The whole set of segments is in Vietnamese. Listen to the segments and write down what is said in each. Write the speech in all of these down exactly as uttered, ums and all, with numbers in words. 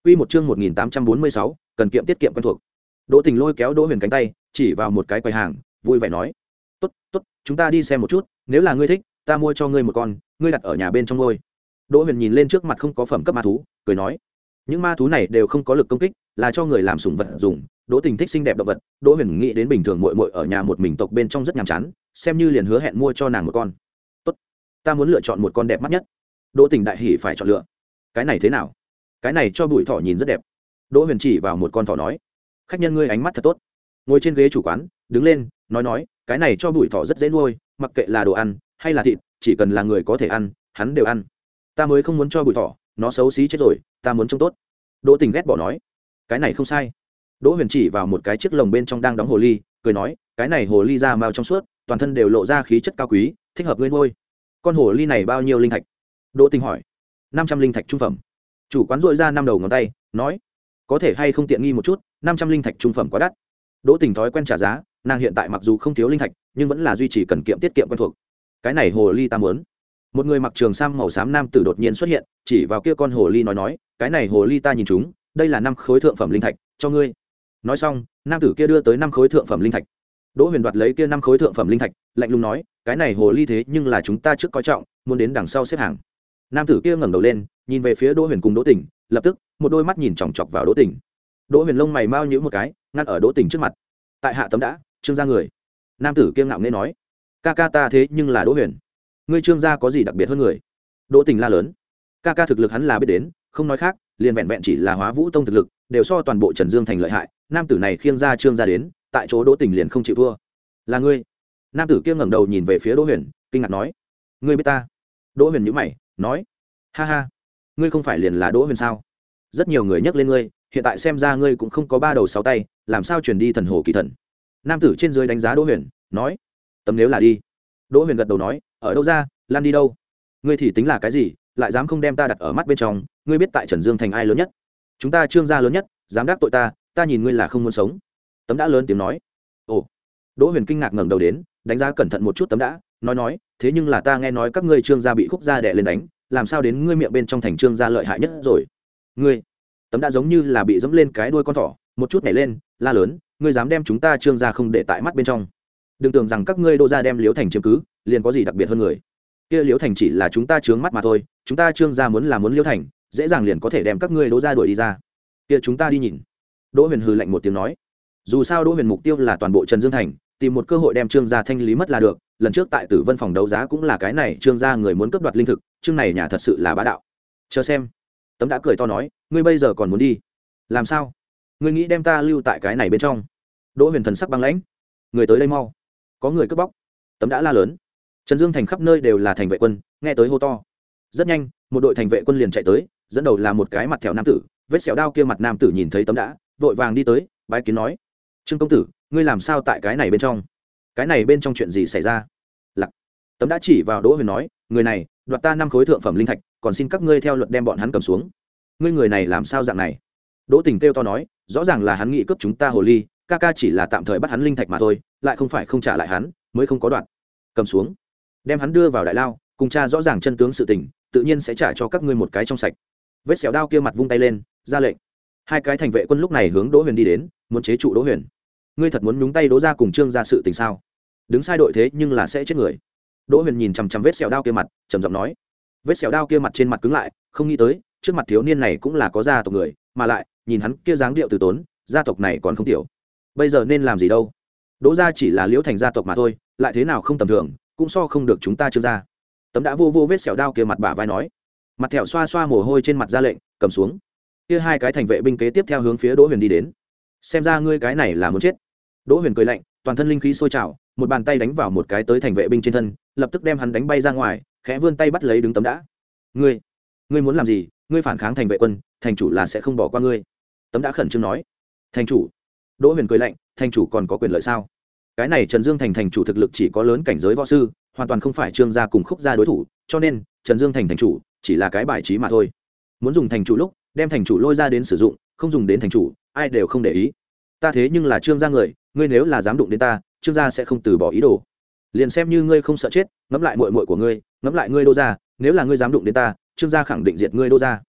Quy một chương một nghìn tám trăm bốn mươi sáu, cần kiệm tiết kiệm quen thuộc. Đỗ Tình lôi kéo Đỗ Huyền cánh tay, chỉ vào một cái quầy hàng, vui vẻ nói: "Tốt, tốt, chúng ta đi xem một chút, nếu là ngươi thích, ta mua cho ngươi một con, ngươi đặt ở nhà bên trong nuôi." Đỗ Huyền nhìn lên trước mặt không có phẩm cấp ma thú, cười nói: "Những ma thú này đều không có lực công kích, là cho người làm sủng vật dùng." Đỗ Tình thích xinh đẹp động vật, Đỗ Huyền nghĩ đến bình thường muội muội ở nhà một mình tộc bên trong rất nhàm chán, xem như liền hứa hẹn mua cho nàng một con. "Tốt, ta muốn lựa chọn một con đẹp mắt nhất." Đỗ Tình đại hỉ phải chọn lựa. "Cái này thế nào?" "Cái này cho Bụi Thỏ nhìn rất đẹp." Đỗ Huyền chỉ vào một con thỏ nói: "Khách nhân ngươi ánh mắt thật tốt." Ngồi trên ghế chủ quán, đứng lên, nói nói: "Cái này cho Bụi Thỏ rất dễ nuôi, mặc kệ là đồ ăn hay là thịt, chỉ cần là người có thể ăn, hắn đều ăn. Ta mới không muốn cho Bụi Thỏ, nó xấu xí chết rồi, ta muốn trông tốt." Đỗ Tình ghét bỏ nói: "Cái này không sai." Đỗ Huyền chỉ vào một cái chiếc lồng bên trong đang đóng hồ ly, cười nói: "Cái này hồ ly da mao trong suốt, toàn thân đều lộ ra khí chất cao quý, thích hợp ngươi nuôi. Con hồ ly này bao nhiêu linh thạch?" Đỗ Tình hỏi. năm trăm linh thạch trung phẩm." Chủ quán dội ra năm đầu ngón tay, nói: "Có thể hay không tiện nghi một chút, năm trăm linh thạch trung phẩm quá đắt." Đỗ Tình thói quen trả giá, nàng hiện tại mặc dù không thiếu linh thạch, nhưng vẫn là duy trì cần kiệm tiết kiệm quen thuộc. "Cái này hồ ly ta muốn." Một người mặc trường sam màu xám nam tử đột nhiên xuất hiện, chỉ vào kia con hồ ly nói nói: "Cái này hồ ly ta nhìn chúng, đây là năm khối thượng phẩm linh thạch, cho ngươi." Nói xong, nam tử kia đưa tới năm khối thượng phẩm linh thạch. Đỗ Huyền đoạt lấy kia năm khối thượng phẩm linh thạch, lạnh lùng nói: "Cái này hồ ly thế nhưng là chúng ta trước coi trọng, muốn đến đằng sau xếp hàng." Nam tử kia ngẩng đầu lên, nhìn về phía Đỗ Huyền cùng Đỗ Tình, lập tức, một đôi mắt nhìn chòng chọc vào Đỗ Tình. Đỗ Huyền lông mày mau nhíu một cái, ngăn ở Đỗ Tình trước mặt. "Tại hạ tấm đã, Trương gia người." Nam tử kia ngạo nghễ nói: "Ca ca ta thế nhưng là Đỗ Huyền, ngươi Trương gia có gì đặc biệt hơn người?" Đỗ Tình la lớn: "Ca ca thực lực hắn là biết đến, không nói khác, liền vẹn vẹn chỉ là Hóa Vũ tông thực lực, đều so toàn bộ Trần Dương thành lợi hại, nam tử này khiêng ra Trương gia đến, tại chỗ Đỗ Tình liền không chịu thua." "Là ngươi?" Nam tử kia ngẩng đầu nhìn về phía Đỗ Huyền, kinh ngạc nói: "Ngươi biết ta?" Đỗ Huyền nhíu mày, nói: "Ha ha, ngươi không phải liền là Đỗ Huyền sao? Rất nhiều người nhắc lên ngươi, hiện tại xem ra ngươi cũng không có ba đầu sáu tay, làm sao truyền đi thần hồ kỳ thần?" Nam tử trên dưới đánh giá Đỗ Huyền, nói: "Tấm nếu là đi." Đỗ Huyền gật đầu nói: "Ở đâu ra, lan đi đâu? Ngươi thì tính là cái gì, lại dám không đem ta đặt ở mắt bên trong, ngươi biết tại Trần Dương thành ai lớn nhất? Chúng ta Trương gia lớn nhất, dám đắc tội ta, ta nhìn ngươi là không muốn sống." Tấm đã lớn tiếng nói. "Ồ." Đỗ Huyền kinh ngạc ngẩng đầu đến, đánh giá cẩn thận một chút Tấm đã, nói nói: "Thế nhưng là ta nghe nói các ngươi Trương gia bị khúc gia đè lên đánh, làm sao đến ngươi miệng bên trong thành Trương gia lợi hại nhất rồi?" "Ngươi?" Tấm đã giống như là bị dẫm lên cái đuôi con thỏ, một chút nhảy lên, la lớn: "Ngươi dám đem chúng ta Trương gia không để tại mắt bên trong? Đừng tưởng rằng các ngươi Đỗ gia đem Liễu Thành chiếm cứ, liền có gì đặc biệt hơn người. Kia Liễu Thành chỉ là chúng ta trướng mắt mà thôi, chúng ta Trương gia muốn là muốn Liễu Thành, dễ dàng liền có thể đem các ngươi Đỗ gia đuổi đi ra. Kia chúng ta đi nhìn." Đỗ Huyền hừ lạnh một tiếng nói. Dù sao Đỗ Huyền mục tiêu là toàn bộ Trần Dương thành, tìm một cơ hội đem Trương gia thanh lý mất là được, lần trước tại Tử Vân phòng đấu giá cũng là cái này, Trương gia người muốn cướp đoạt linh thực, Trương này nhà thật sự là bá đạo. "Chờ xem." Tấm đã cười to nói: "Ngươi bây giờ còn muốn đi? Làm sao? Ngươi nghĩ đem ta lưu tại cái này bên trong?" Đỗ Huyền thần sắc băng lãnh: "Người tới đây mau, có người cướp bóc." Tấm đã la lớn. Trần Dương thành khắp nơi đều là thành vệ quân, nghe tới hô to. Rất nhanh, một đội thành vệ quân liền chạy tới, dẫn đầu là một cái mặt thẹo nam tử, vết sẹo đao kia mặt nam tử nhìn thấy Tấm đã, vội vàng đi tới, bái kiến nói: "Trương công tử, ngươi làm sao tại cái này bên trong? Cái này bên trong chuyện gì xảy ra?" Lặc. Tấm đã chỉ vào Đỗ Huyền nói: "Người này đoạt ta năm khối thượng phẩm linh thạch, còn xin các ngươi theo luật đem bọn hắn cầm xuống." "Ngươi người này làm sao dạng này?" Đỗ Tình kêu to nói: "Rõ ràng là hắn nghĩ cướp chúng ta hồ ly, ca ca chỉ là tạm thời bắt hắn linh thạch mà thôi, lại không phải không trả lại hắn, mới không có đoạt. Cầm xuống, đem hắn đưa vào đại lao, cùng cha rõ ràng chân tướng sự tình, tự nhiên sẽ trả cho các ngươi một cái trong sạch." Vết sẹo đao kia mặt vung tay lên, ra lệnh. Hai cái thành vệ quân lúc này hướng Đỗ Huyền đi đến, muốn chế trụ Đỗ Huyền. "Ngươi thật muốn nhúng tay Đỗ gia cùng Trương gia sự tình sao? Đứng sai đội thế nhưng là sẽ chết người." Đỗ Huyền nhìn chằm chằm vết sẹo đao kia mặt, trầm giọng nói. Vết sẹo đao kia mặt trên mặt cứng lại, không nghĩ tới, trước mặt thiếu niên này cũng là có gia tộc người, mà lại, nhìn hắn kia dáng điệu từ tốn, gia tộc này còn không tiểu. Bây giờ nên làm gì đâu? Đỗ gia chỉ là Liễu Thành gia tộc mà thôi, lại thế nào không tầm thường, cũng so không được chúng ta Trương gia. Tấm đã vô vô vết sẹo đao kia mặt bả vai nói. Mặt thẹo xoa xoa mồ hôi trên mặt ra lệnh, cầm xuống. Kia hai cái thành vệ binh kế tiếp theo hướng phía Đỗ Huyền đi đến. "Xem ra ngươi cái này là muốn chết." Đỗ Huyền cười lạnh, toàn thân linh khí sôi trào, một bàn tay đánh vào một cái tới thành vệ binh trên thân, lập tức đem hắn đánh bay ra ngoài, khẽ vươn tay bắt lấy đứng Tấm đã. "Ngươi, ngươi muốn làm gì? Ngươi phản kháng thành vệ quân, thành chủ là sẽ không bỏ qua ngươi." Tấm đã khẩn trương nói. "Thành chủ?" Đỗ Huyền cười lạnh, "Thành chủ còn có quyền lợi sao? Cái này Trần Dương thành thành chủ thực lực chỉ có lớn cảnh giới võ sư, hoàn toàn không phải Trương gia cùng Khúc gia đối thủ, cho nên Trần Dương thành thành chủ chỉ là cái bài trí mà thôi. Muốn dùng thành chủ lúc, đem thành chủ lôi ra đến sử dụng, không dùng đến thành chủ, ai đều không để ý. Ta thế nhưng là Trương gia người, ngươi nếu là dám đụng đến ta, Trương gia sẽ không từ bỏ ý đồ. Liền xem như ngươi không sợ chết, ngẫm lại muội muội của ngươi, ngẫm lại ngươi Đỗ gia, nếu là ngươi dám đụng đến ta, Trương gia khẳng định diệt ngươi Đỗ gia."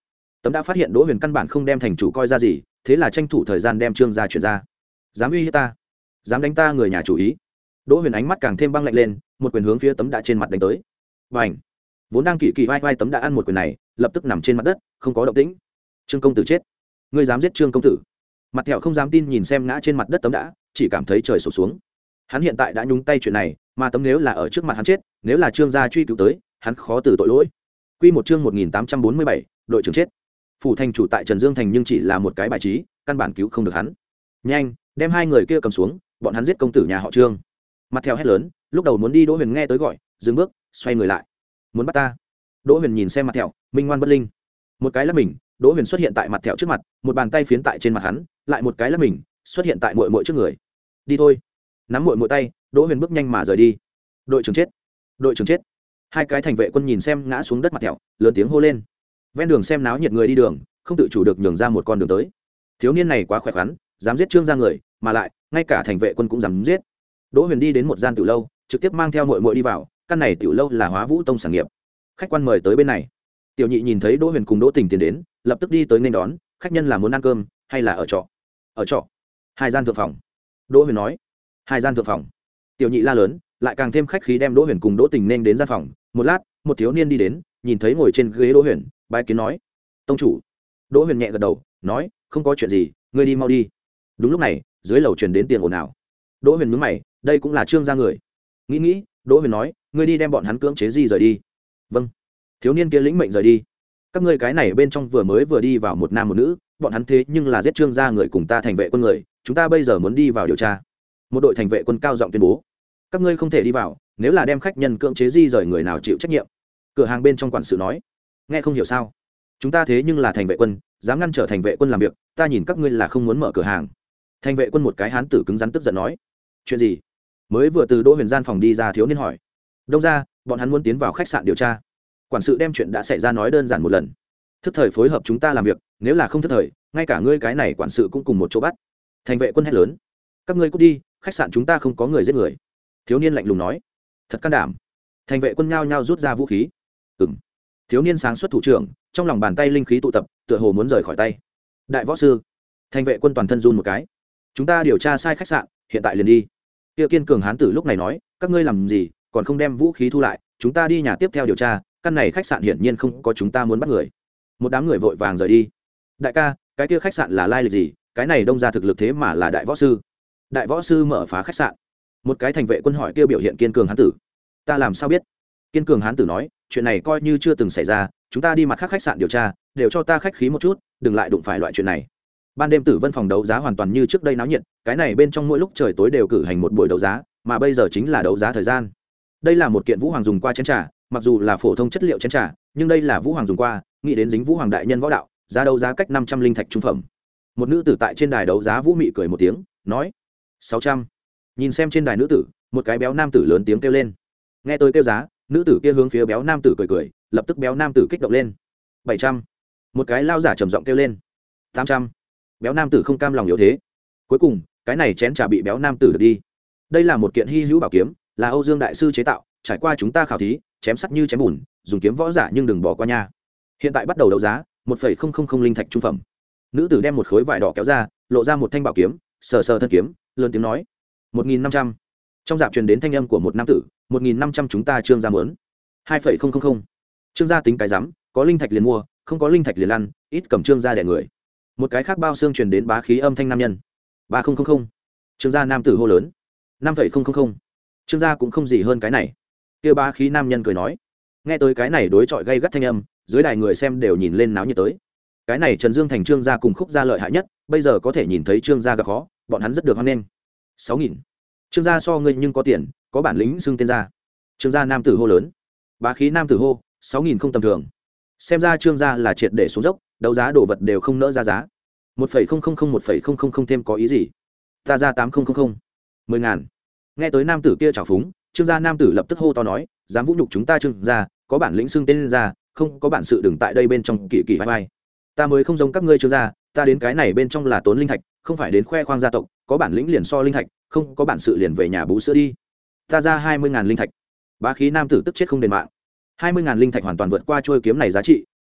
Tấm đã phát hiện Đỗ Huyền căn bản không đem thành chủ coi ra gì, thế là tranh thủ thời gian đem Trương gia chuyển ra. Dám uy hiếp ta, dám đánh ta người nhà chủ ý. Đỗ Huyền ánh mắt càng thêm băng lạnh lên, một quyền hướng phía Tấm đã trên mặt đánh tới. Bành! Vốn đang kỳ kỳ vai vai Tấm đã ăn một quyền này, lập tức nằm trên mặt đất, không có động tĩnh. Trương công tử chết, ngươi dám giết Trương công tử? Mặt Thẹo không dám tin nhìn xem ngã trên mặt đất Tấm đã, chỉ cảm thấy trời sụp xuống. Hắn hiện tại đã nhúng tay chuyện này, mà Tấm nếu là ở trước mặt hắn chết, nếu là Trương gia truy cứu tới, hắn khó từ tội lỗi. Quy một chương một nghìn tám trăm bốn mươi bảy, đội trưởng chết. Phủ thành chủ tại Trần Dương thành nhưng chỉ là một cái bài trí, căn bản cứu không được hắn. Nhanh, đem hai người kia cầm xuống, bọn hắn giết công tử nhà họ Trương. Mặt Thẹo hét lớn, lúc đầu muốn đi, Đỗ Huyền nghe tới gọi, dừng bước, xoay người lại. Muốn bắt ta? Đỗ Huyền nhìn xem Mặt Thẹo, minh ngoan bất linh. Một cái là mình, Đỗ Huyền xuất hiện tại Mặt Thẹo trước mặt, một bàn tay phiến tại trên mặt hắn, lại một cái là mình, xuất hiện tại muội muội trước người. Đi thôi. Nắm muội muội tay, Đỗ Huyền bước nhanh mà rời đi. Đội trưởng chết, đội trưởng chết. Hai cái thành vệ quân nhìn xem ngã xuống đất Mặt Thẹo, lớn tiếng hô lên. Ven đường xem náo nhiệt người đi đường, không tự chủ được nhường ra một con đường tới. Thiếu niên này quá khỏe khoắn, dám giết Trương gia người, mà lại ngay cả thành vệ quân cũng dám giết. Đỗ Huyền đi đến một gian tiểu lâu, trực tiếp mang theo muội muội đi vào, căn này tiểu lâu là Hóa Vũ tông sản nghiệp. Khách quan mời tới bên này. Tiểu nhị nhìn thấy Đỗ Huyền cùng Đỗ Tình tiến đến, lập tức đi tới nên đón, khách nhân là muốn ăn cơm hay là ở trọ? Ở trọ. Hai gian thượng phòng. Đỗ Huyền nói. Hai gian thượng phòng. Tiểu nhị la lớn, lại càng thêm khách khí đem Đỗ Huyền cùng Đỗ Tình nên đến gian phòng. Một lát, một thiếu niên đi đến, nhìn thấy ngồi trên ghế Đỗ Huyền, bái kiến nói: "Tông chủ." Đỗ Huyền nhẹ gật đầu, nói: "Không có chuyện gì, ngươi đi mau đi." Đúng lúc này, dưới lầu truyền đến tiếng ồn ào. Đỗ Huyền nhướng mày, đây cũng là Trương gia người. Nghĩ nghĩ, Đỗ Huyền nói: "Ngươi đi đem bọn hắn cưỡng chế di rời đi." "Vâng." Thiếu niên kia lĩnh mệnh rời đi. Các ngươi cái này bên trong vừa mới vừa đi vào một nam một nữ, bọn hắn thế nhưng là giết Trương gia người cùng ta thành vệ quân người, chúng ta bây giờ muốn đi vào điều tra. Một đội thành vệ quân cao giọng tuyên bố: "Các ngươi không thể đi vào, nếu là đem khách nhân cưỡng chế di rời người nào chịu trách nhiệm." Cửa hàng bên trong quản sự nói: "Nghe không hiểu sao? Chúng ta thế nhưng là thành vệ quân, dám ngăn trở thành vệ quân làm việc, ta nhìn các ngươi là không muốn mở cửa hàng." Thành vệ quân một cái hán tử cứng rắn tức giận nói: "Chuyện gì?" Mới vừa từ Đỗ Huyền gian phòng đi ra thiếu niên hỏi. "Đông ra, bọn hắn muốn tiến vào khách sạn điều tra." Quản sự đem chuyện đã xảy ra nói đơn giản một lần. "Thức thời phối hợp chúng ta làm việc, nếu là không thức thời, ngay cả ngươi cái này quản sự cũng cùng một chỗ bắt." Thành vệ quân hét lớn: "Các ngươi cút đi, khách sạn chúng ta không có người giết người." Thiếu niên lạnh lùng nói. "Thật can đảm." Thành vệ quân nhao nhao rút ra vũ khí. Ừm. Thiếu niên sáng suốt thủ trưởng, trong lòng bàn tay linh khí tụ tập, tựa hồ muốn rời khỏi tay. "Đại võ sư." Thành vệ quân toàn thân run một cái. "Chúng ta điều tra sai khách sạn, hiện tại liền đi." Kia kiên cường hán tử lúc này nói: "Các ngươi làm gì, còn không đem vũ khí thu lại, chúng ta đi nhà tiếp theo điều tra, căn này khách sạn hiển nhiên không có chúng ta muốn bắt người." Một đám người vội vàng rời đi. "Đại ca, cái kia khách sạn là lai lịch gì? Cái này đông ra thực lực thế mà là đại võ sư." "Đại võ sư mở phá khách sạn?" Một cái thành vệ quân hỏi kia biểu hiện kiên cường hán tử. "Ta làm sao biết?" Kiên cường hán tử nói: "Chuyện này coi như chưa từng xảy ra, chúng ta đi mặt khác khách sạn điều tra, đều cho ta khách khí một chút, đừng lại đụng phải loại chuyện này." Ban đêm Tử Vân phòng đấu giá hoàn toàn như trước đây náo nhiệt, cái này bên trong mỗi lúc trời tối đều cử hành một buổi đấu giá, mà bây giờ chính là đấu giá thời gian. Đây là một kiện Vũ Hoàng dùng qua chén trà, mặc dù là phổ thông chất liệu chén trà, nhưng đây là Vũ Hoàng dùng qua, nghĩ đến dính Vũ Hoàng đại nhân võ đạo, giá đấu giá cách năm trăm linh thạch trung phẩm. Một nữ tử tại trên đài đấu giá Vũ Mị cười một tiếng, nói: sáu trăm. Nhìn xem trên đài nữ tử, một cái béo nam tử lớn tiếng kêu lên. Nghe tôi kêu giá, nữ tử kia hướng phía béo nam tử cười cười, lập tức béo nam tử kích động lên. bảy trăm. Một cái lao giả trầm giọng kêu lên. tám trăm. Béo nam tử không cam lòng yếu thế. Cuối cùng, cái này chén trà bị béo nam tử được đi. Đây là một kiện hy hữu bảo kiếm, là Âu Dương đại sư chế tạo, trải qua chúng ta khảo thí, chém sắt như chém bùn, dùng kiếm võ giả nhưng đừng bỏ qua nha. Hiện tại bắt đầu đấu giá, một phẩy không không không linh thạch trung phẩm. Nữ tử đem một khối vải đỏ kéo ra, lộ ra một thanh bảo kiếm, sờ sờ thân kiếm, lớn tiếng nói: một nghìn năm trăm. Trong dạp truyền đến thanh âm của một nam tử: một nghìn năm trăm chúng ta Trương gia muốn. hai phẩy không không không. Trương gia tính cái rắm, có linh thạch liền mua, không có linh thạch liền lăn, ít cầm Trương gia đẻ người. Một cái khác bao xương truyền đến bá khí âm thanh nam nhân: ba không không không. Trương gia nam tử hô lớn: năm phẩy không không không. Trương gia cũng không gì hơn cái này. Kia bá khí nam nhân cười nói. Nghe tới cái này đối chọi gây gắt thanh âm, dưới đài người xem đều nhìn lên náo nhiệt tới. Cái này Trần Dương thành Trương gia cùng Khúc gia lợi hại nhất, bây giờ có thể nhìn thấy Trương gia gặp khó, bọn hắn rất được hoan nghênh. sáu nghìn. Trương gia so ngươi nhưng có tiền, có bản lĩnh xưng tên gia. Trương gia nam tử hô lớn. Bá khí nam tử hô: sáu nghìn không tầm thường. Xem ra Trương gia là triệt để xuống dốc, đấu giá đồ vật đều không nỡ ra giá. một phẩy không không không một phẩy không không không thêm có ý gì? Ta ra tám không không không. mười ngàn. Nghe tới nam tử kia trào phúng, Trương gia nam tử lập tức hô to nói: dám vũ nhục chúng ta Trương gia, có bản lĩnh xưng tên gia, không có bản sự đừng tại đây bên trong kỳ kỳ vai vai. Ta mới không giống các ngươi Trương gia, ta đến cái này bên trong là tốn linh thạch, không phải đến khoe khoang gia tộc, có bản lĩnh liền so linh thạch, không có bản sự liền về nhà bú sữa đi. Ta ra hai mươi ngàn linh thạch. Bá khí nam tử tức chết không đền mạng. hai mươi ngàn linh thạch hoàn toàn vượt qua trôi kiếm này giá trị,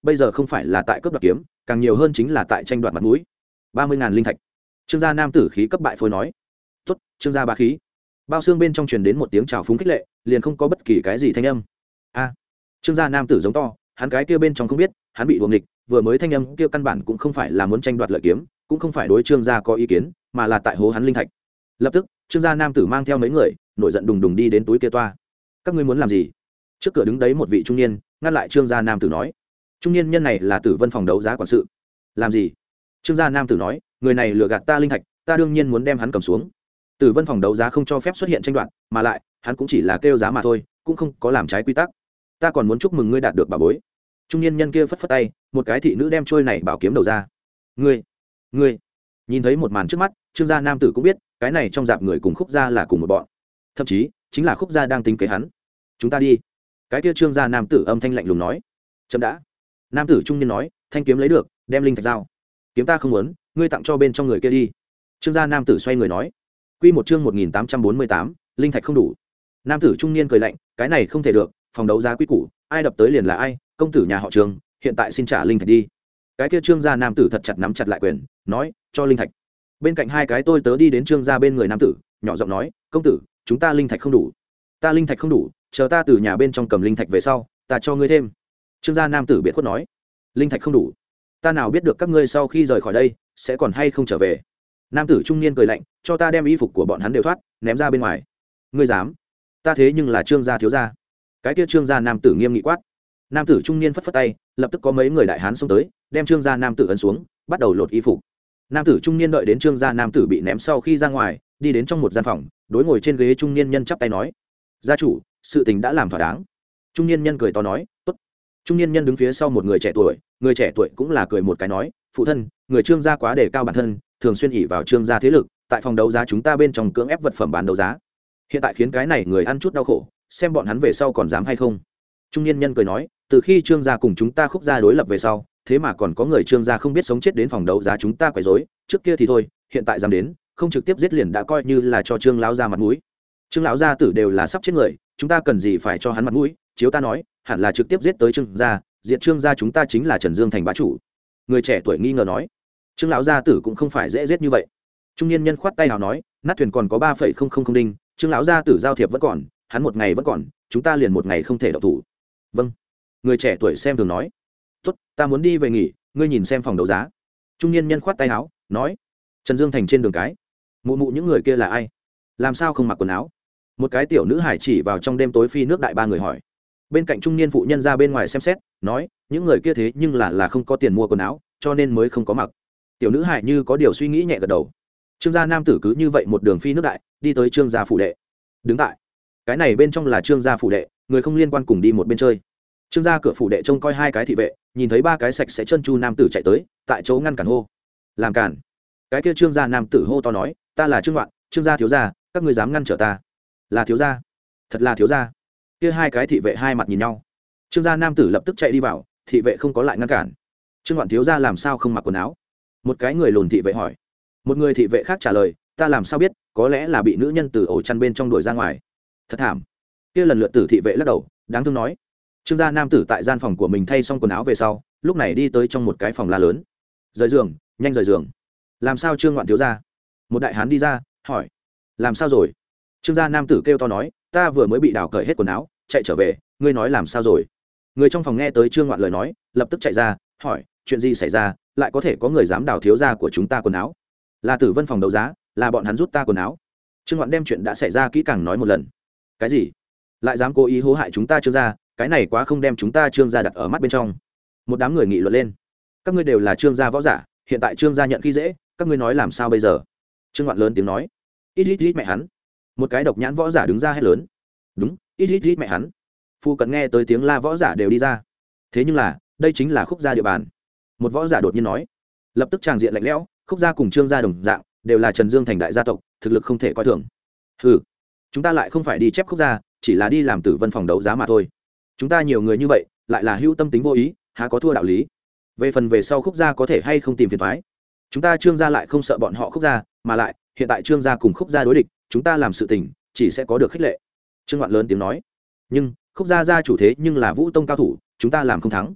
bây giờ không phải là tại cướp đoạt kiếm, càng nhiều hơn chính là tại tranh đoạt mặt mũi. ba mươi ngàn linh thạch. Trương gia nam tử khí cấp bại phôi nói. Tốt, Trương gia bá khí. Bao xương bên trong truyền đến một tiếng chào phúng khích lệ, liền không có bất kỳ cái gì thanh âm. A. Trương gia nam tử giống to, hắn cái kia bên trong không biết, hắn bị đuổi nghịch, vừa mới thanh âm kia căn bản cũng không phải là muốn tranh đoạt lợi kiếm, cũng không phải đối Trương gia có ý kiến, mà là tại hố hắn linh thạch. Lập tức, Trương gia nam tử mang theo mấy người, nổi giận đùng đùng đi đến túi kia toa. Các ngươi muốn làm gì? Trước cửa đứng đấy một vị trung niên, ngăn lại Trương gia nam tử nói. Trung niên nhân này là Tử Vân phòng đấu giá quản sự. Làm gì? Trương gia nam tử nói, người này lừa gạt ta linh thạch, ta đương nhiên muốn đem hắn cầm xuống. Tử Vân phòng đấu giá không cho phép xuất hiện tranh đoạt, mà lại, hắn cũng chỉ là kêu giá mà thôi, cũng không có làm trái quy tắc. Ta còn muốn chúc mừng ngươi đạt được bảo bối. Trung niên nhân kia phất phất tay, một cái thị nữ đem trôi này bảo kiếm đầu ra. Ngươi, ngươi. Nhìn thấy một màn trước mắt, Trương gia nam tử cũng biết, cái này trong dạp người cùng Khúc gia là cùng một bọn. Thậm chí, chính là Khúc gia đang tính kế hắn. Chúng ta đi. Cái kia Trương gia nam tử âm thanh lạnh lùng nói. Chậm đã. Nam tử trung niên nói, thanh kiếm lấy được, đem linh thạch giao. Kiếm ta không muốn, ngươi tặng cho bên trong người kia đi. Trương gia nam tử xoay người nói. Quy một chương một nghìn tám trăm bốn mươi tám, linh thạch không đủ. Nam tử trung niên cười lạnh, cái này không thể được, phòng đấu giá quy củ, ai đập tới liền là ai, công tử nhà họ Trương, hiện tại xin trả linh thạch đi. Cái kia Trương gia nam tử thật chặt nắm chặt lại quyền, nói, cho linh thạch. Bên cạnh hai cái tôi tớ đi đến Trương gia bên người nam tử, nhỏ giọng nói, công tử, chúng ta linh thạch không đủ. Ta linh thạch không đủ, chờ ta từ nhà bên trong cầm linh thạch về sau, ta cho ngươi thêm. Trương gia nam tử biệt khuất nói, linh thạch không đủ, ta nào biết được các ngươi sau khi rời khỏi đây sẽ còn hay không trở về. Nam tử trung niên cười lạnh, cho ta đem y phục của bọn hắn đều thoát, ném ra bên ngoài. Ngươi dám? Ta thế nhưng là Trương gia thiếu gia. Cái kia Trương gia nam tử nghiêm nghị quát. Nam tử trung niên phất phất tay, lập tức có mấy người đại hán xông tới, đem Trương gia nam tử ấn xuống, bắt đầu lột y phục. Nam tử trung niên đợi đến Trương gia nam tử bị ném sau khi ra ngoài, đi đến trong một gian phòng, đối ngồi trên ghế trung niên nhân chắp tay nói, gia chủ, sự tình đã làm thỏa đáng. Trung niên nhân cười to nói, tốt. Trung niên nhân đứng phía sau một người trẻ tuổi, người trẻ tuổi cũng là cười một cái nói, phụ thân, người Trương gia quá đề cao bản thân, thường xuyên ỉ vào Trương gia thế lực, tại phòng đấu giá chúng ta bên trong cưỡng ép vật phẩm bán đấu giá, hiện tại khiến cái này người ăn chút đau khổ, xem bọn hắn về sau còn dám hay không. Trung niên nhân cười nói, từ khi Trương gia cùng chúng ta Khúc gia đối lập về sau, thế mà còn có người Trương gia không biết sống chết đến phòng đấu giá chúng ta quấy rối, trước kia thì thôi, hiện tại dám đến, không trực tiếp giết liền đã coi như là cho Trương lão gia mặt mũi. Trương lão gia tử đều là sắp chết người, chúng ta cần gì phải cho hắn mặt mũi, chiếu ta nói, hẳn là trực tiếp giết tới Trương gia, diệt Trương gia chúng ta chính là Trần Dương thành bá chủ. Người trẻ tuổi nghi ngờ nói, Trương lão gia tử cũng không phải dễ giết như vậy. Trung niên nhân khoát tay nào nói, nát thuyền còn có ba phẩy không không không đinh, Trương lão gia tử giao thiệp vẫn còn, hắn một ngày vẫn còn, chúng ta liền một ngày không thể động thủ. Vâng. Người trẻ tuổi xem thường nói, tốt, ta muốn đi về nghỉ, ngươi nhìn xem phòng đấu giá. Trung niên nhân khoát tay áo, nói, Trần Dương thành trên đường cái, mụ mụ những người kia là ai, làm sao không mặc quần áo? Một cái tiểu nữ hải chỉ vào trong đêm tối phi nước đại ba người hỏi. Bên cạnh trung niên phụ nhân ra bên ngoài xem xét, nói, những người kia thế nhưng là là không có tiền mua quần áo, cho nên mới không có mặc. Tiểu nữ hải như có điều suy nghĩ nhẹ gật đầu. Trương gia nam tử cứ như vậy một đường phi nước đại, đi tới Trương gia phủ đệ. Đứng tại cái này bên trong là Trương gia phủ đệ, người không liên quan cùng đi một bên chơi. Trương gia cửa phủ đệ trông coi hai cái thị vệ, nhìn thấy ba cái sạch sẽ chân chu nam tử chạy tới, tại chỗ ngăn cản hô, làm cản. Cái kia Trương gia nam tử hô to nói, ta là Trương Loạn, Trương gia thiếu gia, các ngươi dám ngăn trở ta? Là thiếu gia? Thật là thiếu gia? Kia hai cái thị vệ hai mặt nhìn nhau. Trương gia nam tử lập tức chạy đi vào, thị vệ không có lại ngăn cản. Trương Loạn thiếu gia làm sao không mặc quần áo? Một cái người lùn thị vệ hỏi. Một người thị vệ khác trả lời, ta làm sao biết, có lẽ là bị nữ nhân từ ổ chăn bên trong đuổi ra ngoài. Thật thảm. Kia lần lượt tử thị vệ lắc đầu, đáng thương nói. Trương gia nam tử tại gian phòng của mình thay xong quần áo về sau, lúc này đi tới trong một cái phòng la lớn. Rời giường, nhanh rời giường. Làm sao Trương Loạn thiếu gia? Một đại hán đi ra, hỏi. Làm sao rồi? Trương gia nam tử kêu to nói, ta vừa mới bị đào cởi hết quần áo, chạy trở về, ngươi nói làm sao rồi? Người trong phòng nghe tới Trương Loạn lời nói, lập tức chạy ra, hỏi, chuyện gì xảy ra, lại có thể có người dám đào thiếu gia của chúng ta quần áo? Là Tử Vân phòng đấu giá, là bọn hắn rút ta quần áo. Trương Loạn đem chuyện đã xảy ra kỹ càng nói một lần. Cái gì? Lại dám cố ý hố hại chúng ta Trương gia, cái này quá không đem chúng ta Trương gia đặt ở mắt bên trong. Một đám người nghị luận lên. Các ngươi đều là Trương gia võ giả, hiện tại Trương gia nhận khi dễ, các ngươi nói làm sao bây giờ? Trương Loạn lớn tiếng nói. Ít ít ít mẹ hắn. Một cái độc nhãn võ giả đứng ra hét lớn. Đúng, ít ít ít mẹ hắn. Phu cận nghe tới tiếng la võ giả đều đi ra. Thế nhưng là, đây chính là Khúc gia địa bàn. Một võ giả đột nhiên nói. Lập tức tràng diện lạnh lẽo, Khúc gia cùng Trương gia đồng dạng, đều là Trần Dương thành đại gia tộc, thực lực không thể coi thường. Hừ, chúng ta lại không phải đi chép Khúc gia, chỉ là đi làm Tử Vân phòng đấu giá mà thôi. Chúng ta nhiều người như vậy, lại là hữu tâm tính vô ý, há có thua đạo lý. Về phần về sau Khúc gia có thể hay không tìm phiền toái, chúng ta Trương gia lại không sợ bọn họ Khúc gia, mà lại, hiện tại Trương gia cùng Khúc gia đối địch, chúng ta làm sự tình, chỉ sẽ có được khích lệ. Trương Loạn lớn tiếng nói. Nhưng, Khúc gia gia chủ thế nhưng là Vũ tông cao thủ, chúng ta làm không thắng.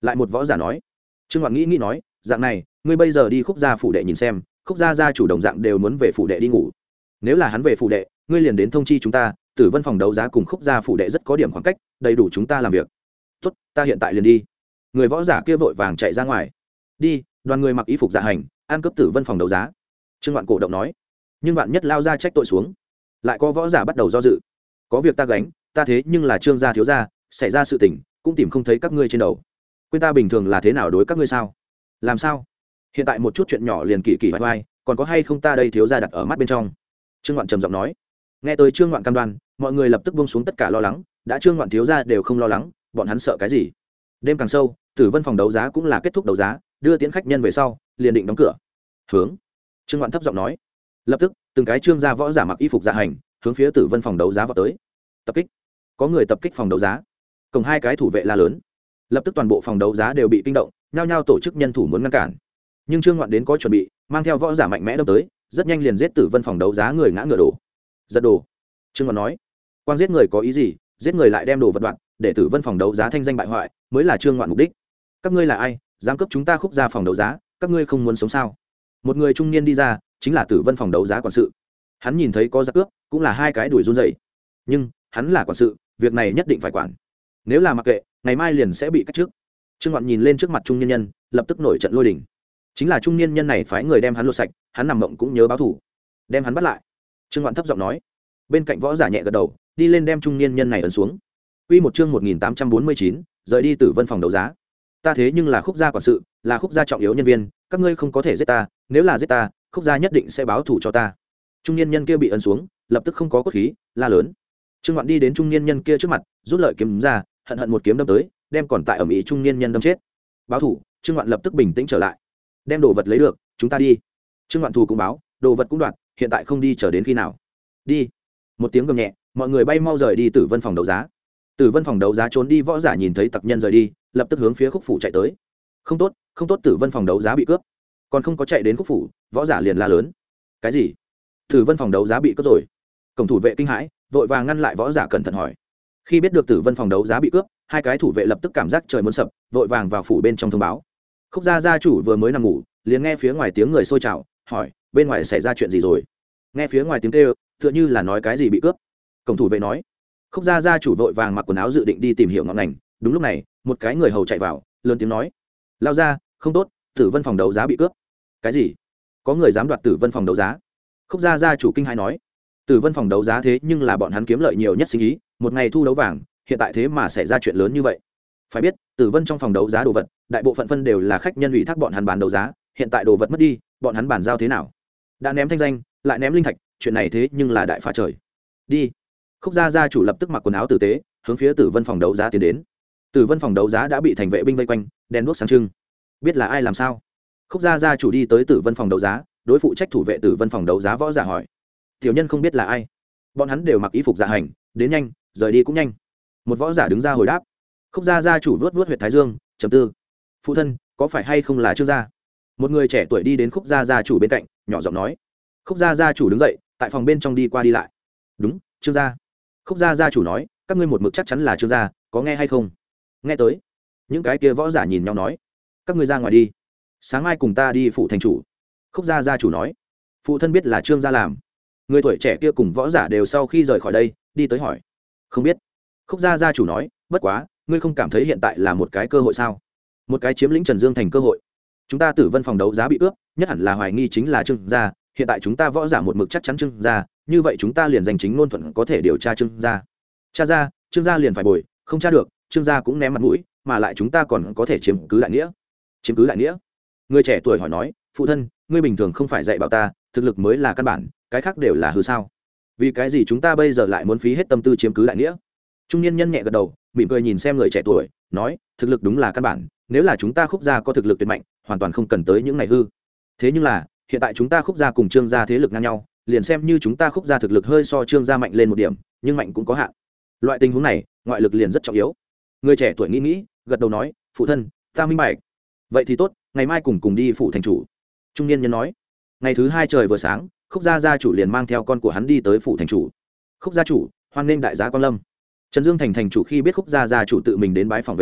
lại một võ giả nói. Trương Ngoạn nghĩ nghĩ nói, dạng này ngươi bây giờ đi Khúc gia phủ đệ nhìn xem, Khúc gia gia chủ đồng dạng đều muốn về phủ đệ đi ngủ. Nếu là hắn về phủ đệ, ngươi liền đến thông chi chúng ta, Tử Vân phòng đấu giá cùng Khúc gia phủ đệ rất có điểm khoảng cách, đầy đủ chúng ta làm việc. Tốt, ta hiện tại liền đi. Người võ giả kia vội vàng chạy ra ngoài. Đi, đoàn người mặc y phục dạ hành, ăn cướp Tử Vân phòng đấu giá. Trương Ngoạn cổ động nói. Nhưng vạn nhất lao ra trách tội xuống, lại có võ giả bắt đầu do dự. Có việc ta gánh, ta thế nhưng là Trương gia thiếu gia, xảy ra sự tình cũng tìm không thấy các ngươi trên đầu. Quên ta bình thường là thế nào đối các ngươi sao? Làm sao? Hiện tại một chút chuyện nhỏ liền kỳ kỳ vai vai, còn có hay không ta đây thiếu gia đặt ở mắt bên trong. Trương Ngoạn trầm giọng nói. Nghe tới Trương Ngoạn cam đoan, mọi người lập tức buông xuống tất cả lo lắng, đã Trương Ngoạn thiếu gia đều không lo lắng, bọn hắn sợ cái gì? Đêm càng sâu, Tử Vân phòng đấu giá cũng là kết thúc đấu giá, đưa tiễn khách nhân về sau, liền định đóng cửa. Hướng. Trương Ngoạn thấp giọng nói. Lập tức, từng cái Trương gia võ giả mặc y phục dạ hành, hướng phía Tử Vân phòng đấu giá vọt tới. Tập kích. Có người tập kích phòng đấu giá. Cùng hai cái thủ vệ la lớn. Lập tức toàn bộ phòng đấu giá đều bị kinh động, nhao nhao tổ chức nhân thủ muốn ngăn cản. Nhưng Trương Ngoạn đến có chuẩn bị, mang theo võ giả mạnh mẽ đâm tới, rất nhanh liền giết Tử Vân phòng đấu giá người ngã ngựa đổ. Giật đồ. Trương Ngoạn nói, quan giết người có ý gì, giết người lại đem đồ vật đoạn, để Tử Vân phòng đấu giá thanh danh bại hoại, mới là Trương Ngoạn mục đích. Các ngươi là ai, dám cướp chúng ta Khúc gia phòng đấu giá, các ngươi không muốn sống sao? Một người trung niên đi ra, chính là Tử Vân phòng đấu giá quản sự. Hắn nhìn thấy có giặc cướp, cũng là hai cái đuổi run rẩy. Nhưng, hắn là quản sự, việc này nhất định phải quản. Nếu là mặc kệ, ngày mai liền sẽ bị cách trước. Trương Ngoạn nhìn lên trước mặt trung niên nhân, lập tức nổi trận lôi đình. Chính là trung niên nhân này phái người đem hắn lột sạch, hắn nằm mộng cũng nhớ báo thủ, đem hắn bắt lại. Trương Ngoạn thấp giọng nói. Bên cạnh võ giả nhẹ gật đầu, đi lên đem trung niên nhân này ấn xuống. Quy một chương một nghìn tám trăm bốn mươi chín, rời đi Tử Vân phòng đấu giá. Ta thế nhưng là Khúc gia quản sự, là Khúc gia trọng yếu nhân viên, các ngươi không có thể giết ta, nếu là giết ta, Khúc gia nhất định sẽ báo thù cho ta. Trung niên nhân kia bị ấn xuống, lập tức không có cốt khí, la lớn. Trương Ngoạn đi đến trung niên nhân kia trước mặt, rút lợi kiếm ra, hận hận một kiếm đâm tới, đem còn tại ẩm ý trung niên nhân đâm chết. Báo thủ. Trương Ngoạn lập tức bình tĩnh trở lại. Đem đồ vật lấy được, chúng ta đi. Trương Ngoạn thù cũng báo, đồ vật cũng đoạt, hiện tại không đi chờ đến khi nào? Đi. Một tiếng gầm nhẹ, mọi người bay mau rời đi Tử Vân phòng đấu giá. Tử Vân phòng đấu giá trốn đi võ giả nhìn thấy tặc nhân rời đi, lập tức hướng phía Khúc phủ chạy tới. Không tốt, không tốt, Tử Vân phòng đấu giá bị cướp. Còn không có chạy đến Khúc phủ, võ giả liền la lớn. Cái gì? Tử Vân phòng đấu giá bị cướp rồi? Cổng thủ vệ kinh hãi, vội vàng ngăn lại võ giả cẩn thận hỏi. Khi biết được Tử Vân phòng đấu giá bị cướp, hai cái thủ vệ lập tức cảm giác trời muốn sập, vội vàng vào phủ bên trong thông báo. Khúc gia gia chủ vừa mới nằm ngủ, liền nghe phía ngoài tiếng người xôi trào, hỏi bên ngoài xảy ra chuyện gì rồi. Nghe phía ngoài tiếng kêu, tựa như là nói cái gì bị cướp. Cổng thủ vệ nói. Khúc gia gia chủ vội vàng mặc quần áo dự định đi tìm hiểu ngọn ngành. Đúng lúc này, một cái người hầu chạy vào, lớn tiếng nói. Lao ra, không tốt, Tử Vân phòng đấu giá bị cướp. Cái gì? Có người dám đoạt Tử Vân phòng đấu giá? Khúc gia gia chủ kinh hãi nói. Tử Vân phòng đấu giá thế nhưng là bọn hắn kiếm lợi nhiều nhất sinh ý, một ngày thu đấu vàng, hiện tại thế mà xảy ra chuyện lớn như vậy. Phải biết, Tử Vân trong phòng đấu giá đồ vật, đại bộ phận phân đều là khách nhân ủy thác bọn hắn bán đấu giá, hiện tại đồ vật mất đi, bọn hắn bàn giao thế nào? Đã ném thanh danh, lại ném linh thạch, chuyện này thế nhưng là đại phá trời. Đi. Khúc gia gia chủ lập tức mặc quần áo tử tế, hướng phía Tử Vân phòng đấu giá tiến đến. Tử Vân phòng đấu giá đã bị thành vệ binh vây quanh, đèn đuốc sáng trưng. Biết là ai làm sao? Khúc gia gia chủ đi tới Tử Vân phòng đấu giá, đối phụ trách thủ vệ Tử Vân phòng đấu giá võ giả hỏi. Tiểu nhân không biết là ai. Bọn hắn đều mặc y phục dạ hành, đến nhanh, rời đi cũng nhanh. Một võ giả đứng ra hồi đáp. Khúc gia gia chủ vuốt vuốt huyệt thái dương, trầm tư. Phụ thân, có phải hay không là Trương gia? Một người trẻ tuổi đi đến Khúc gia gia chủ bên cạnh, nhỏ giọng nói. Khúc gia gia chủ đứng dậy, tại phòng bên trong đi qua đi lại. Đúng, Trương gia. Khúc gia gia chủ nói, các ngươi một mực chắc chắn là Trương gia, có nghe hay không? Nghe tới. Những cái kia võ giả nhìn nhau nói, các ngươi ra ngoài đi, sáng mai cùng ta đi phủ thành chủ. Khúc gia gia chủ nói, phụ thân biết là Trương gia làm. Người tuổi trẻ kia cùng võ giả đều sau khi rời khỏi đây, đi tới hỏi. Không biết. Khúc gia gia chủ nói, bất quá, ngươi không cảm thấy hiện tại là một cái cơ hội sao? Một cái chiếm lĩnh Trần Dương thành cơ hội. Chúng ta Tử Vân phòng đấu giá bị cướp, nhất hẳn là hoài nghi chính là Trương gia, hiện tại chúng ta võ giả một mực chắc chắn Trương gia, như vậy chúng ta liền giành chính ngôn thuận có thể điều tra Trương gia. Cha ra, Trương gia liền phải bồi, không tra được, Trương gia cũng ném mặt mũi, mà lại chúng ta còn có thể chiếm cứ đại nghĩa. Chiếm cứ đại nghĩa? Người trẻ tuổi hỏi nói, phụ thân, ngươi bình thường không phải dạy bảo ta, thực lực mới là căn bản, cái khác đều là hư sao? Vì cái gì chúng ta bây giờ lại muốn phí hết tâm tư chiếm cứ đại nghĩa? Trung niên nhân nhẹ gật đầu, mỉm cười nhìn xem người trẻ tuổi, nói, thực lực đúng là căn bản, nếu là chúng ta Khúc gia có thực lực tuyệt mạnh, hoàn toàn không cần tới những này hư. Thế nhưng là, hiện tại chúng ta Khúc gia cùng Trương gia thế lực ngang nhau, liền xem như chúng ta Khúc gia thực lực hơi so Trương gia mạnh lên một điểm, nhưng mạnh cũng có hạn. Loại tình huống này, ngoại lực liền rất trọng yếu. Người trẻ tuổi nghĩ nghĩ, gật đầu nói, phụ thân, ta minh bạch. Vậy thì tốt, ngày mai cùng cùng đi phủ thành chủ. Trung niên nhân nói. Ngày thứ hai trời vừa sáng, Khúc gia gia chủ liền mang theo con của hắn đi tới phủ thành chủ. Khúc gia chủ, hoan nghênh đại giá quan lâm. Trần Dương thành thành chủ khi biết Khúc gia gia chủ tự mình đến bái phòng về sau,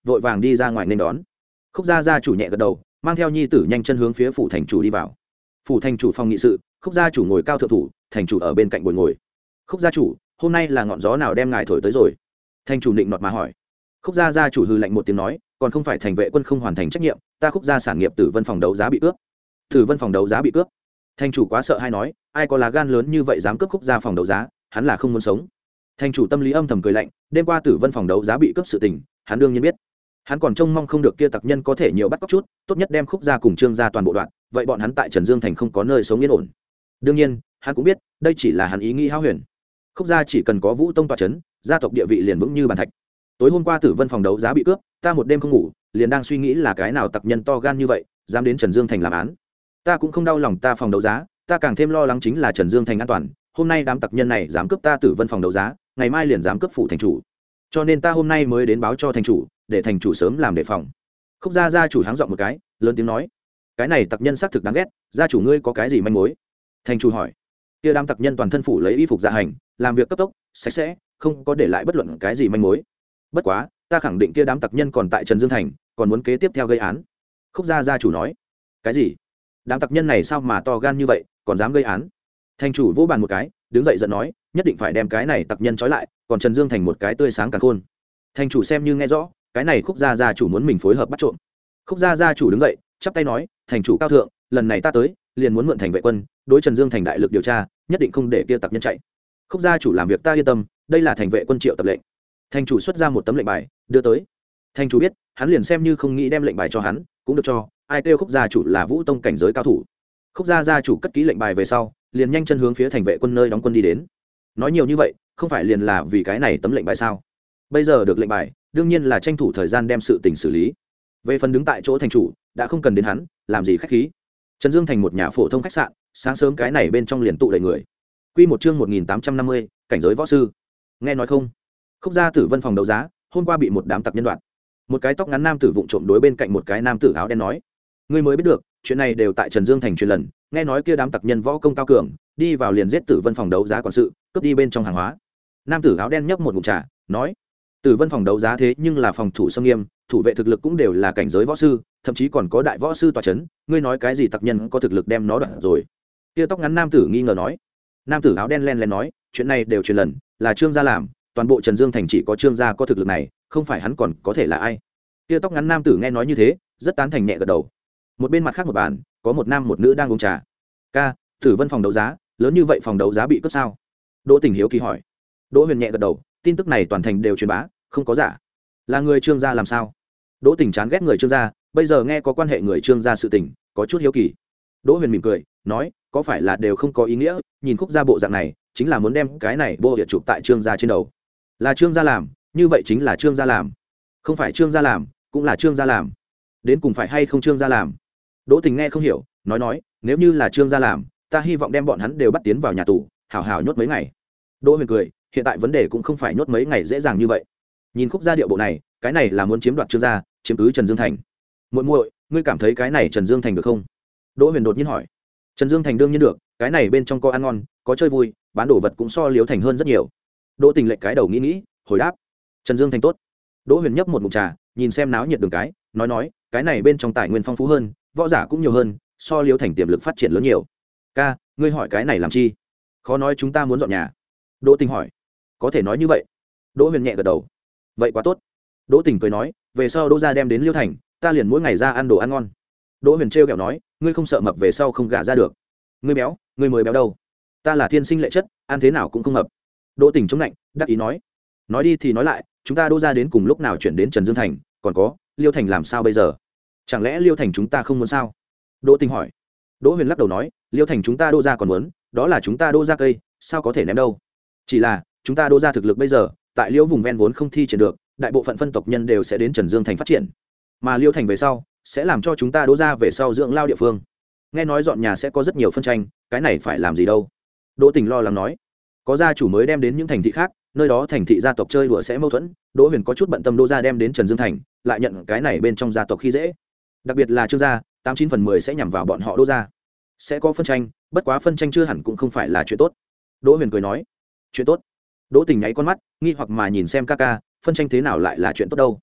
vội vàng đi ra ngoài nên đón. Khúc gia gia chủ nhẹ gật đầu, mang theo nhi tử nhanh chân hướng phía phủ thành chủ đi vào. Phủ thành chủ phòng nghị sự, Khúc gia chủ ngồi cao thượng thủ, thành chủ ở bên cạnh ngồi ngồi. Khúc gia chủ, hôm nay là ngọn gió nào đem ngài thổi tới rồi? Thành chủ định nọt mà hỏi. Khúc gia gia chủ hừ lạnh một tiếng nói, còn không phải thành vệ quân không hoàn thành trách nhiệm, ta Khúc gia sản nghiệp Tử Vân phòng đấu giá bị cướp. Tử Vân phòng đấu giá bị cướp. Thành chủ quá sợ hay nói, ai có lá gan lớn như vậy dám cướp Khúc gia phòng đấu giá, hắn là không muốn sống. Thành chủ tâm lý âm thầm cười lạnh, đêm qua Tử Vân phòng đấu giá bị cướp sự tình, hắn đương nhiên biết. Hắn còn trông mong không được kia tặc nhân có thể nhiều bắt cóc chút, tốt nhất đem Khúc gia cùng Trương gia toàn bộ đoạn, vậy bọn hắn tại Trần Dương thành không có nơi sống yên ổn. Đương nhiên, hắn cũng biết, đây chỉ là hắn ý nghĩ hão huyền. Khúc gia chỉ cần có Vũ Tông tọa chấn, gia tộc địa vị liền vững như bàn thạch. Tối hôm qua Tử Vân phòng đấu giá bị cướp, ta một đêm không ngủ, liền đang suy nghĩ là cái nào tặc nhân to gan như vậy, dám đến Trần Dương thành làm án. Ta cũng không đau lòng ta phòng đấu giá, ta càng thêm lo lắng chính là Trần Dương thành an toàn. Hôm nay đám tặc nhân này dám cướp ta Tử Vân phòng đấu giá, ngày mai liền dám cướp phủ thành chủ. Cho nên ta hôm nay mới đến báo cho thành chủ, để thành chủ sớm làm đề phòng. Khúc gia gia chủ háng giọng một cái, lớn tiếng nói, cái này tặc nhân xác thực đáng ghét, gia chủ ngươi có cái gì manh mối? Thành chủ hỏi. Kia đám tặc nhân toàn thân phủ lấy y phục dạ hành, làm việc cấp tốc, sạch sẽ, không có để lại bất luận cái gì manh mối. Bất quá, ta khẳng định kia đám tặc nhân còn tại Trần Dương thành, còn muốn kế tiếp theo gây án. Khúc gia gia chủ nói. Cái gì? Đám tặc nhân này sao mà to gan như vậy, còn dám gây án? Thành chủ vỗ bàn một cái, đứng dậy giận nói, nhất định phải đem cái này tặc nhân trói lại, còn Trần Dương thành một cái tươi sáng càn khôn. Thành chủ xem như nghe rõ, cái này Khúc gia gia chủ muốn mình phối hợp bắt trộm. Khúc gia gia chủ đứng dậy, chắp tay nói, thành chủ cao thượng, lần này ta tới, liền muốn mượn thành vệ quân, đối Trần Dương thành đại lực điều tra, nhất định không để kia tặc nhân chạy. Khúc gia chủ làm việc ta yên tâm, đây là thành vệ quân triệu tập lệnh. Thành chủ xuất ra một tấm lệnh bài, đưa tới. Thành chủ biết, hắn liền xem như không nghĩ đem lệnh bài cho hắn, cũng được cho, ai kêu Khúc gia chủ là Vũ Tông cảnh giới cao thủ. Khúc gia gia chủ cất ký lệnh bài về sau, liền nhanh chân hướng phía thành vệ quân nơi đóng quân đi đến. Nói nhiều như vậy, không phải liền là vì cái này tấm lệnh bài sao? Bây giờ được lệnh bài, đương nhiên là tranh thủ thời gian đem sự tình xử lý. Về phần đứng tại chỗ thành chủ, đã không cần đến hắn, làm gì khách khí. Trần Dương thành một nhà phổ thông khách sạn, sáng sớm cái này bên trong liền tụ đầy người. Quy một chương một nghìn tám trăm năm mươi, cảnh giới võ sư. Nghe nói không? Khúc gia Tử Vân phòng đấu giá, hôm qua bị một đám tặc nhân đoạt. Một cái tóc ngắn nam tử vụng trộm đối bên cạnh một cái nam tử áo đen nói, ngươi mới biết được, chuyện này đều tại Trần Dương thành truyền lần, nghe nói kia đám tặc nhân võ công cao cường, đi vào liền giết Tử Vân phòng đấu giá quản sự, cướp đi bên trong hàng hóa. Nam tử áo đen nhấp một ngụm trà, nói, Tử Vân phòng đấu giá thế nhưng là phòng thủ xâm nghiêm, thủ vệ thực lực cũng đều là cảnh giới võ sư, thậm chí còn có đại võ sư tọa chấn, ngươi nói cái gì tặc nhân có thực lực đem nó đoạt rồi? Kia tóc ngắn nam tử nghi ngờ nói. Nam tử áo đen len len nói, chuyện này đều truyền lần, là Trương gia làm, toàn bộ Trần Dương thành chỉ có Trương gia có thực lực này, không phải hắn còn có thể là ai? Kia tóc ngắn nam tử nghe nói như thế, rất tán thành nhẹ gật đầu. Một bên mặt khác một bàn, có một nam một nữ đang uống trà. Ca, Tử Vân phòng đấu giá, lớn như vậy phòng đấu giá bị cướp sao? Đỗ Tình hiếu kỳ hỏi. Đỗ Huyền nhẹ gật đầu, tin tức này toàn thành đều truyền bá, không có giả. Là người Trương gia làm sao? Đỗ Tình chán ghét người Trương gia, bây giờ nghe có quan hệ người Trương gia sự tình, có chút hiếu kỳ. Đỗ Huyền mỉm cười, nói, có phải là đều không có ý nghĩa, nhìn Khúc gia bộ dạng này, chính là muốn đem cái này bô địa chụp tại Trương gia trên đầu. Là Trương gia làm, như vậy chính là Trương gia làm. Không phải Trương gia làm, cũng là Trương gia làm. Đến cùng phải hay không Trương gia làm? Đỗ Tình nghe không hiểu, nói nói, nếu như là Trương gia làm, ta hy vọng đem bọn hắn đều bắt tiến vào nhà tù, hảo hảo nhốt mấy ngày. Đỗ Huyền cười, hiện tại vấn đề cũng không phải nhốt mấy ngày dễ dàng như vậy. Nhìn Khúc gia điệu bộ này, cái này là muốn chiếm đoạt Trương gia, chiếm cứ Trần Dương thành. Muội muội, ngươi cảm thấy cái này Trần Dương thành được không? Đỗ Huyền đột nhiên hỏi. Trần Dương thành đương nhiên được, cái này bên trong có ăn ngon, có chơi vui, bán đồ vật cũng so Liễu thành hơn rất nhiều. Đỗ Tình lệch cái đầu nghĩ nghĩ, hồi đáp, Trần Dương thành tốt. Đỗ Huyền nhấp một ngụm trà, nhìn xem náo nhiệt đường cái, nói nói, cái này bên trong tài nguyên phong phú hơn, võ giả cũng nhiều hơn, so Liễu thành tiềm lực phát triển lớn nhiều. Ca, ngươi hỏi cái này làm chi? Khó nói chúng ta muốn dọn nhà. Đỗ Tình hỏi. Có thể nói như vậy. Đỗ Huyền nhẹ gật đầu. Vậy quá tốt. Đỗ Tình cười nói, về sau Đỗ gia đem đến Liễu thành, ta liền mỗi ngày ra ăn đồ ăn ngon. Đỗ Huyền trêu ghẹo nói, ngươi không sợ mập về sau không gả ra được? Ngươi béo, ngươi mới béo đâu? Ta là thiên sinh lệ chất, ăn thế nào cũng không mập. Đỗ Tình chống lạnh, đắc ý nói. Nói đi thì nói lại, chúng ta Đỗ gia đến cùng lúc nào chuyển đến Trần Dương thành, còn có, Liêu thành làm sao bây giờ? Chẳng lẽ Liêu thành chúng ta không muốn sao? Đỗ Tình hỏi. Đỗ Huyền lắc đầu nói, Liêu thành chúng ta Đỗ gia còn muốn, đó là chúng ta Đỗ gia cây, sao có thể ném đâu? Chỉ là, chúng ta Đỗ gia thực lực bây giờ, tại Liêu vùng ven vốn không thi triển được, đại bộ phận phân tộc nhân đều sẽ đến Trần Dương thành phát triển. Mà Liêu thành về sau, sẽ làm cho chúng ta Đỗ gia về sau dưỡng lao địa phương. Nghe nói dọn nhà sẽ có rất nhiều phân tranh, cái này phải làm gì đâu? Đỗ Tình lo lắng nói. Có gia chủ mới đem đến những thành thị khác, nơi đó thành thị gia tộc chơi đùa sẽ mâu thuẫn. Đỗ Huyền có chút bận tâm Đỗ gia đem đến Trần Dương thành, lại nhận cái này bên trong gia tộc khi dễ. Đặc biệt là Trương gia, tám chín phần mười sẽ nhằm vào bọn họ Đỗ gia. Sẽ có phân tranh, bất quá phân tranh chưa hẳn cũng không phải là chuyện tốt. Đỗ Huyền cười nói. Chuyện tốt? Đỗ Tình nháy con mắt, nghi hoặc mà nhìn xem ca ca, phân tranh thế nào lại là chuyện tốt đâu?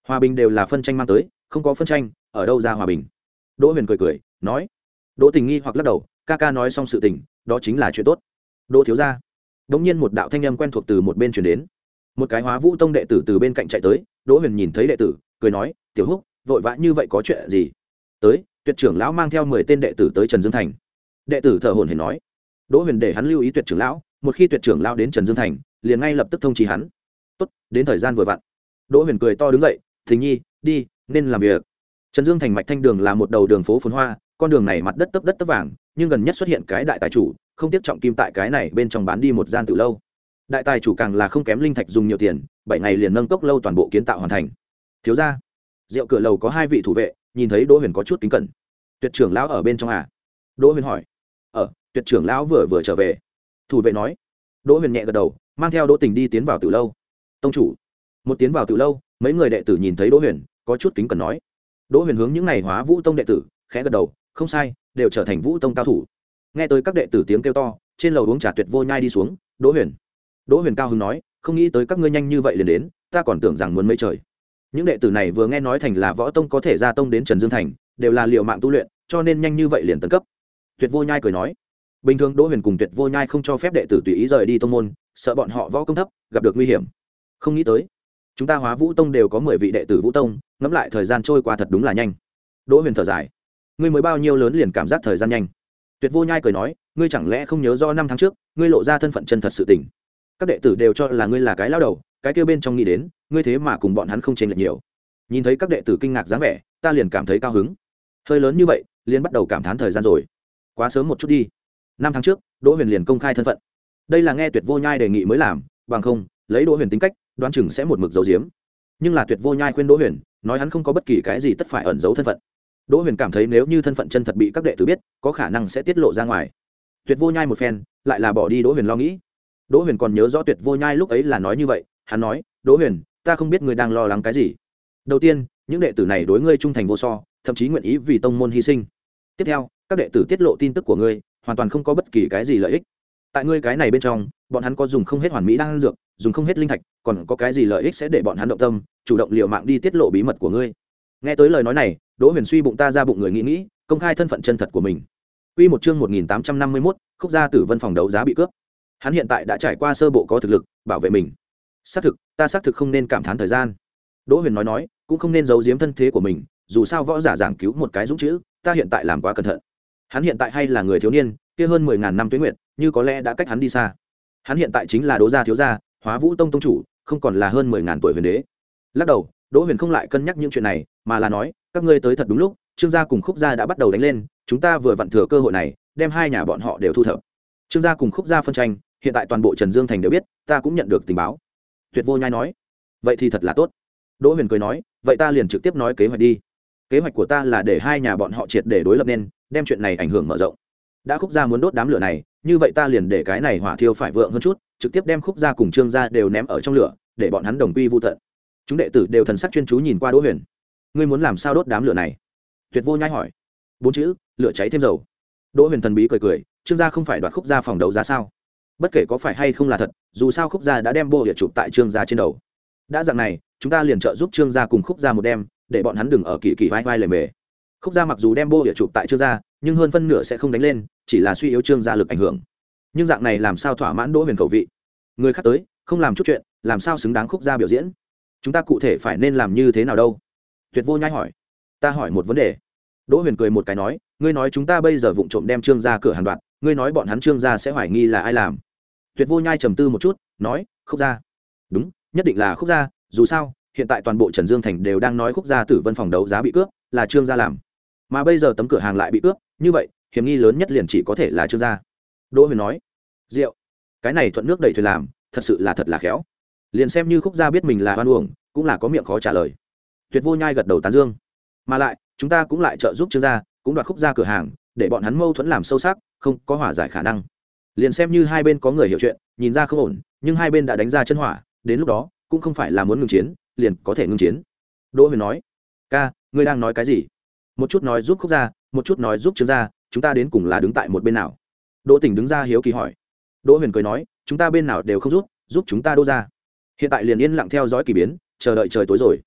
Hòa bình đều là phân tranh mang tới, không có phân tranh ở đâu ra hòa bình. Đỗ Huyền cười cười nói. Đỗ Tình nghi hoặc lắc đầu, ca ca nói xong sự tình, đó chính là chuyện tốt. Đỗ thiếu gia. Đống nhiên một đạo thanh âm quen thuộc từ một bên truyền đến. Một cái Hóa Vũ Tông đệ tử từ bên cạnh chạy tới, Đỗ Huyền nhìn thấy đệ tử, cười nói, "Tiểu Húc, vội vã như vậy có chuyện gì?" Tới, Tuyệt trưởng lão mang theo mười tên đệ tử tới Trần Dương Thành. Đệ tử thở hổn hển nói. Đỗ Huyền để hắn lưu ý Tuyệt trưởng lão, một khi Tuyệt trưởng lão đến Trần Dương Thành, liền ngay lập tức thông chi hắn. Tốt, đến thời gian vừa vặn. Đỗ Huyền cười to đứng dậy, "Thình Nhi, đi, nên làm việc." Trần Dương Thành mạch thanh đường là một đầu đường phố phồn hoa, con đường này mặt đất tấp đất tấp vàng, nhưng gần nhất xuất hiện cái đại tài chủ, không tiếc trọng kim tại cái này bên trong bán đi một gian tử lâu. Đại tài chủ càng là không kém linh thạch dùng nhiều tiền, bảy ngày liền nâng cốc lâu toàn bộ kiến tạo hoàn thành. Thiếu gia, rượu cửa lầu có hai vị thủ vệ, nhìn thấy Đỗ Huyền có chút kính cẩn. Tuyệt trưởng lão ở bên trong à? Đỗ Huyền hỏi. Ở, Tuyệt trưởng lão vừa vừa trở về. Thủ vệ nói. Đỗ Huyền nhẹ gật đầu, mang theo Đỗ Tình đi tiến vào tử lâu. Tông chủ. Một tiến vào tử lâu, mấy người đệ tử nhìn thấy Đỗ Huyền, có chút kính cẩn nói. Đỗ Huyền hướng những này Hóa Vũ Tông đệ tử, khẽ gật đầu, không sai, đều trở thành Vũ Tông cao thủ. Nghe tới các đệ tử tiếng kêu to, trên lầu uống trà Tuyệt Vô Nhai đi xuống, Đỗ Huyền. Đỗ Huyền cao hứng nói, không nghĩ tới các ngươi nhanh như vậy liền đến, ta còn tưởng rằng muốn mấy trời. Những đệ tử này vừa nghe nói thành là võ tông có thể ra tông đến Trần Dương Thành, đều là liều mạng tu luyện, cho nên nhanh như vậy liền tấn cấp. Tuyệt Vô Nhai cười nói, bình thường Đỗ Huyền cùng Tuyệt Vô Nhai không cho phép đệ tử tùy ý rời đi tông môn, sợ bọn họ võ công thấp, gặp được nguy hiểm. Không nghĩ tới, chúng ta Hóa Vũ Tông đều có mười vị đệ tử Vũ Tông, ngẫm lại thời gian trôi qua thật đúng là nhanh. Đỗ Huyền thở dài, ngươi mới bao nhiêu lớn liền cảm giác thời gian nhanh. Tuyệt Vô Nhai cười nói, ngươi chẳng lẽ không nhớ do năm tháng trước, ngươi lộ ra thân phận chân thật sự tình. Các đệ tử đều cho là ngươi là cái lao đầu, cái kia bên trong nghĩ đến, ngươi thế mà cùng bọn hắn không chênh lệch nhiều. Nhìn thấy các đệ tử kinh ngạc dáng vẻ, ta liền cảm thấy cao hứng. Hơi lớn như vậy, liền bắt đầu cảm thán thời gian rồi. Quá sớm một chút đi. Năm tháng trước, Đỗ Huyền liền công khai thân phận. Đây là nghe Tuyệt Vô Nhai đề nghị mới làm, bằng không, lấy Đỗ Huyền tính cách, đoán chừng sẽ một mực giấu giếm. Nhưng là Tuyệt Vô Nhai khuyên Đỗ Huyền, nói hắn không có bất kỳ cái gì tất phải ẩn giấu thân phận. Đỗ Huyền cảm thấy nếu như thân phận chân thật bị các đệ tử biết, có khả năng sẽ tiết lộ ra ngoài. Tuyệt Vô Nhai một phen, lại là bỏ đi Đỗ Huyền lo nghĩ. Đỗ Huyền còn nhớ rõ Tuyệt Vô Nhai lúc ấy là nói như vậy, hắn nói, "Đỗ Huyền, ta không biết ngươi đang lo lắng cái gì. Đầu tiên, những đệ tử này đối ngươi trung thành vô so, thậm chí nguyện ý vì tông môn hy sinh. Tiếp theo, các đệ tử tiết lộ tin tức của ngươi, hoàn toàn không có bất kỳ cái gì lợi ích. Tại ngươi cái này bên trong, bọn hắn có dùng không hết hoàn mỹ đan dược, dùng không hết linh thạch, còn có cái gì lợi ích sẽ để bọn hắn động tâm, chủ động liều mạng đi tiết lộ bí mật của ngươi." Nghe tới lời nói này, Đỗ Huyền suy bụng ta ra bụng người nghĩ nghĩ, công khai thân phận chân thật của mình. Quy một chương một nghìn tám trăm năm mươi mốt, Khúc gia Tử Vân phòng đấu giá bị cướp. Hắn hiện tại đã trải qua sơ bộ có thực lực bảo vệ mình. Xác thực, ta xác thực không nên cảm thán thời gian. Đỗ Huyền nói nói, cũng không nên giấu giếm thân thế của mình, dù sao võ giả giảng cứu một cái dũng chữ, ta hiện tại làm quá cẩn thận. Hắn hiện tại hay là người thiếu niên, kia hơn mười ngàn năm tuế nguyệt, như có lẽ đã cách hắn đi xa. Hắn hiện tại chính là Đỗ gia thiếu gia, Hóa Vũ Tông tông chủ, không còn là hơn mười ngàn tuổi huyền đế. Lắc đầu, Đỗ Huyền không lại cân nhắc những chuyện này, mà là nói, các ngươi tới thật đúng lúc, Trương gia cùng Khúc gia đã bắt đầu đánh lên, chúng ta vừa vặn thừa cơ hội này, đem hai nhà bọn họ đều thu thập. Trương gia cùng Khúc gia phân tranh, hiện tại toàn bộ Trần Dương Thành đều biết, ta cũng nhận được tình báo. Tuyệt Vô Nhai nói, vậy thì thật là tốt. Đỗ Huyền cười nói, vậy ta liền trực tiếp nói kế hoạch đi. Kế hoạch của ta là để hai nhà bọn họ triệt để đối lập nên, đem chuyện này ảnh hưởng mở rộng. Đã Khúc gia muốn đốt đám lửa này, như vậy ta liền để cái này hỏa thiêu phải vượng hơn chút, trực tiếp đem Khúc gia cùng Trương gia đều ném ở trong lửa, để bọn hắn đồng quy vu tận. Chúng đệ tử đều thần sắc chuyên chú nhìn qua Đỗ Huyền. Ngươi muốn làm sao đốt đám lửa này? Tuyệt Vô Nhai hỏi. Bốn chữ, lửa cháy thêm dầu. Đỗ Huyền thần bí cười cười, Trương gia không phải đoạt Khúc gia phòng đấu giá sao? Bất kể có phải hay không là thật, dù sao Khúc gia đã đem bô địa chụp tại Trương gia trên đầu. Đã dạng này, chúng ta liền trợ giúp Trương gia cùng Khúc gia một đêm, để bọn hắn đừng ở kỳ kỳ vai vai lề mề. Khúc gia mặc dù đem bô địa chụp tại Trương gia, nhưng hơn phân nửa sẽ không đánh lên, chỉ là suy yếu Trương gia lực ảnh hưởng. Nhưng dạng này làm sao thỏa mãn Đỗ Huyền khẩu vị? Người khác tới, không làm chút chuyện, làm sao xứng đáng Khúc gia biểu diễn? Chúng ta cụ thể phải nên làm như thế nào đâu? Tuyệt Vô Nhai hỏi. Ta hỏi một vấn đề. Đỗ Huyền cười một cái nói, ngươi nói chúng ta bây giờ vụng trộm đem Trương gia cửa hàng đoạt, ngươi nói bọn hắn Trương gia sẽ hoài nghi là ai làm? Tuyệt Vô Nhai trầm tư một chút, nói, Khúc gia. Đúng, nhất định là Khúc gia, dù sao, hiện tại toàn bộ Trần Dương Thành đều đang nói Khúc gia Tử Vân phòng đấu giá bị cướp, là Trương gia làm. Mà bây giờ tấm cửa hàng lại bị cướp, như vậy, hiểm nghi lớn nhất liền chỉ có thể là Trương gia. Đỗ Huyền nói, Diệu, cái này thuận nước đẩy thuyền làm, thật sự là thật là khéo. Liền xem như Khúc gia biết mình là oan uổng, cũng là có miệng khó trả lời. Tuyệt Vô Nhai gật đầu tán dương. Mà lại, chúng ta cũng lại trợ giúp Trương gia, cũng đoạt Khúc gia cửa hàng, để bọn hắn mâu thuẫn làm sâu sắc, không có hòa giải khả năng. Liền xem như hai bên có người hiểu chuyện, nhìn ra không ổn, nhưng hai bên đã đánh ra chân hỏa, đến lúc đó, cũng không phải là muốn ngừng chiến, liền có thể ngừng chiến. Đỗ Huyền nói, ca, ngươi đang nói cái gì? Một chút nói giúp Khúc gia, một chút nói giúp Trương gia, chúng ta đến cùng là đứng tại một bên nào? Đỗ Tỉnh đứng ra hiếu kỳ hỏi. Đỗ Huyền cười nói, chúng ta bên nào đều không giúp, giúp chúng ta Đỗ gia. Hiện tại liền yên lặng theo dõi kỳ biến, chờ đợi trời tối rồi.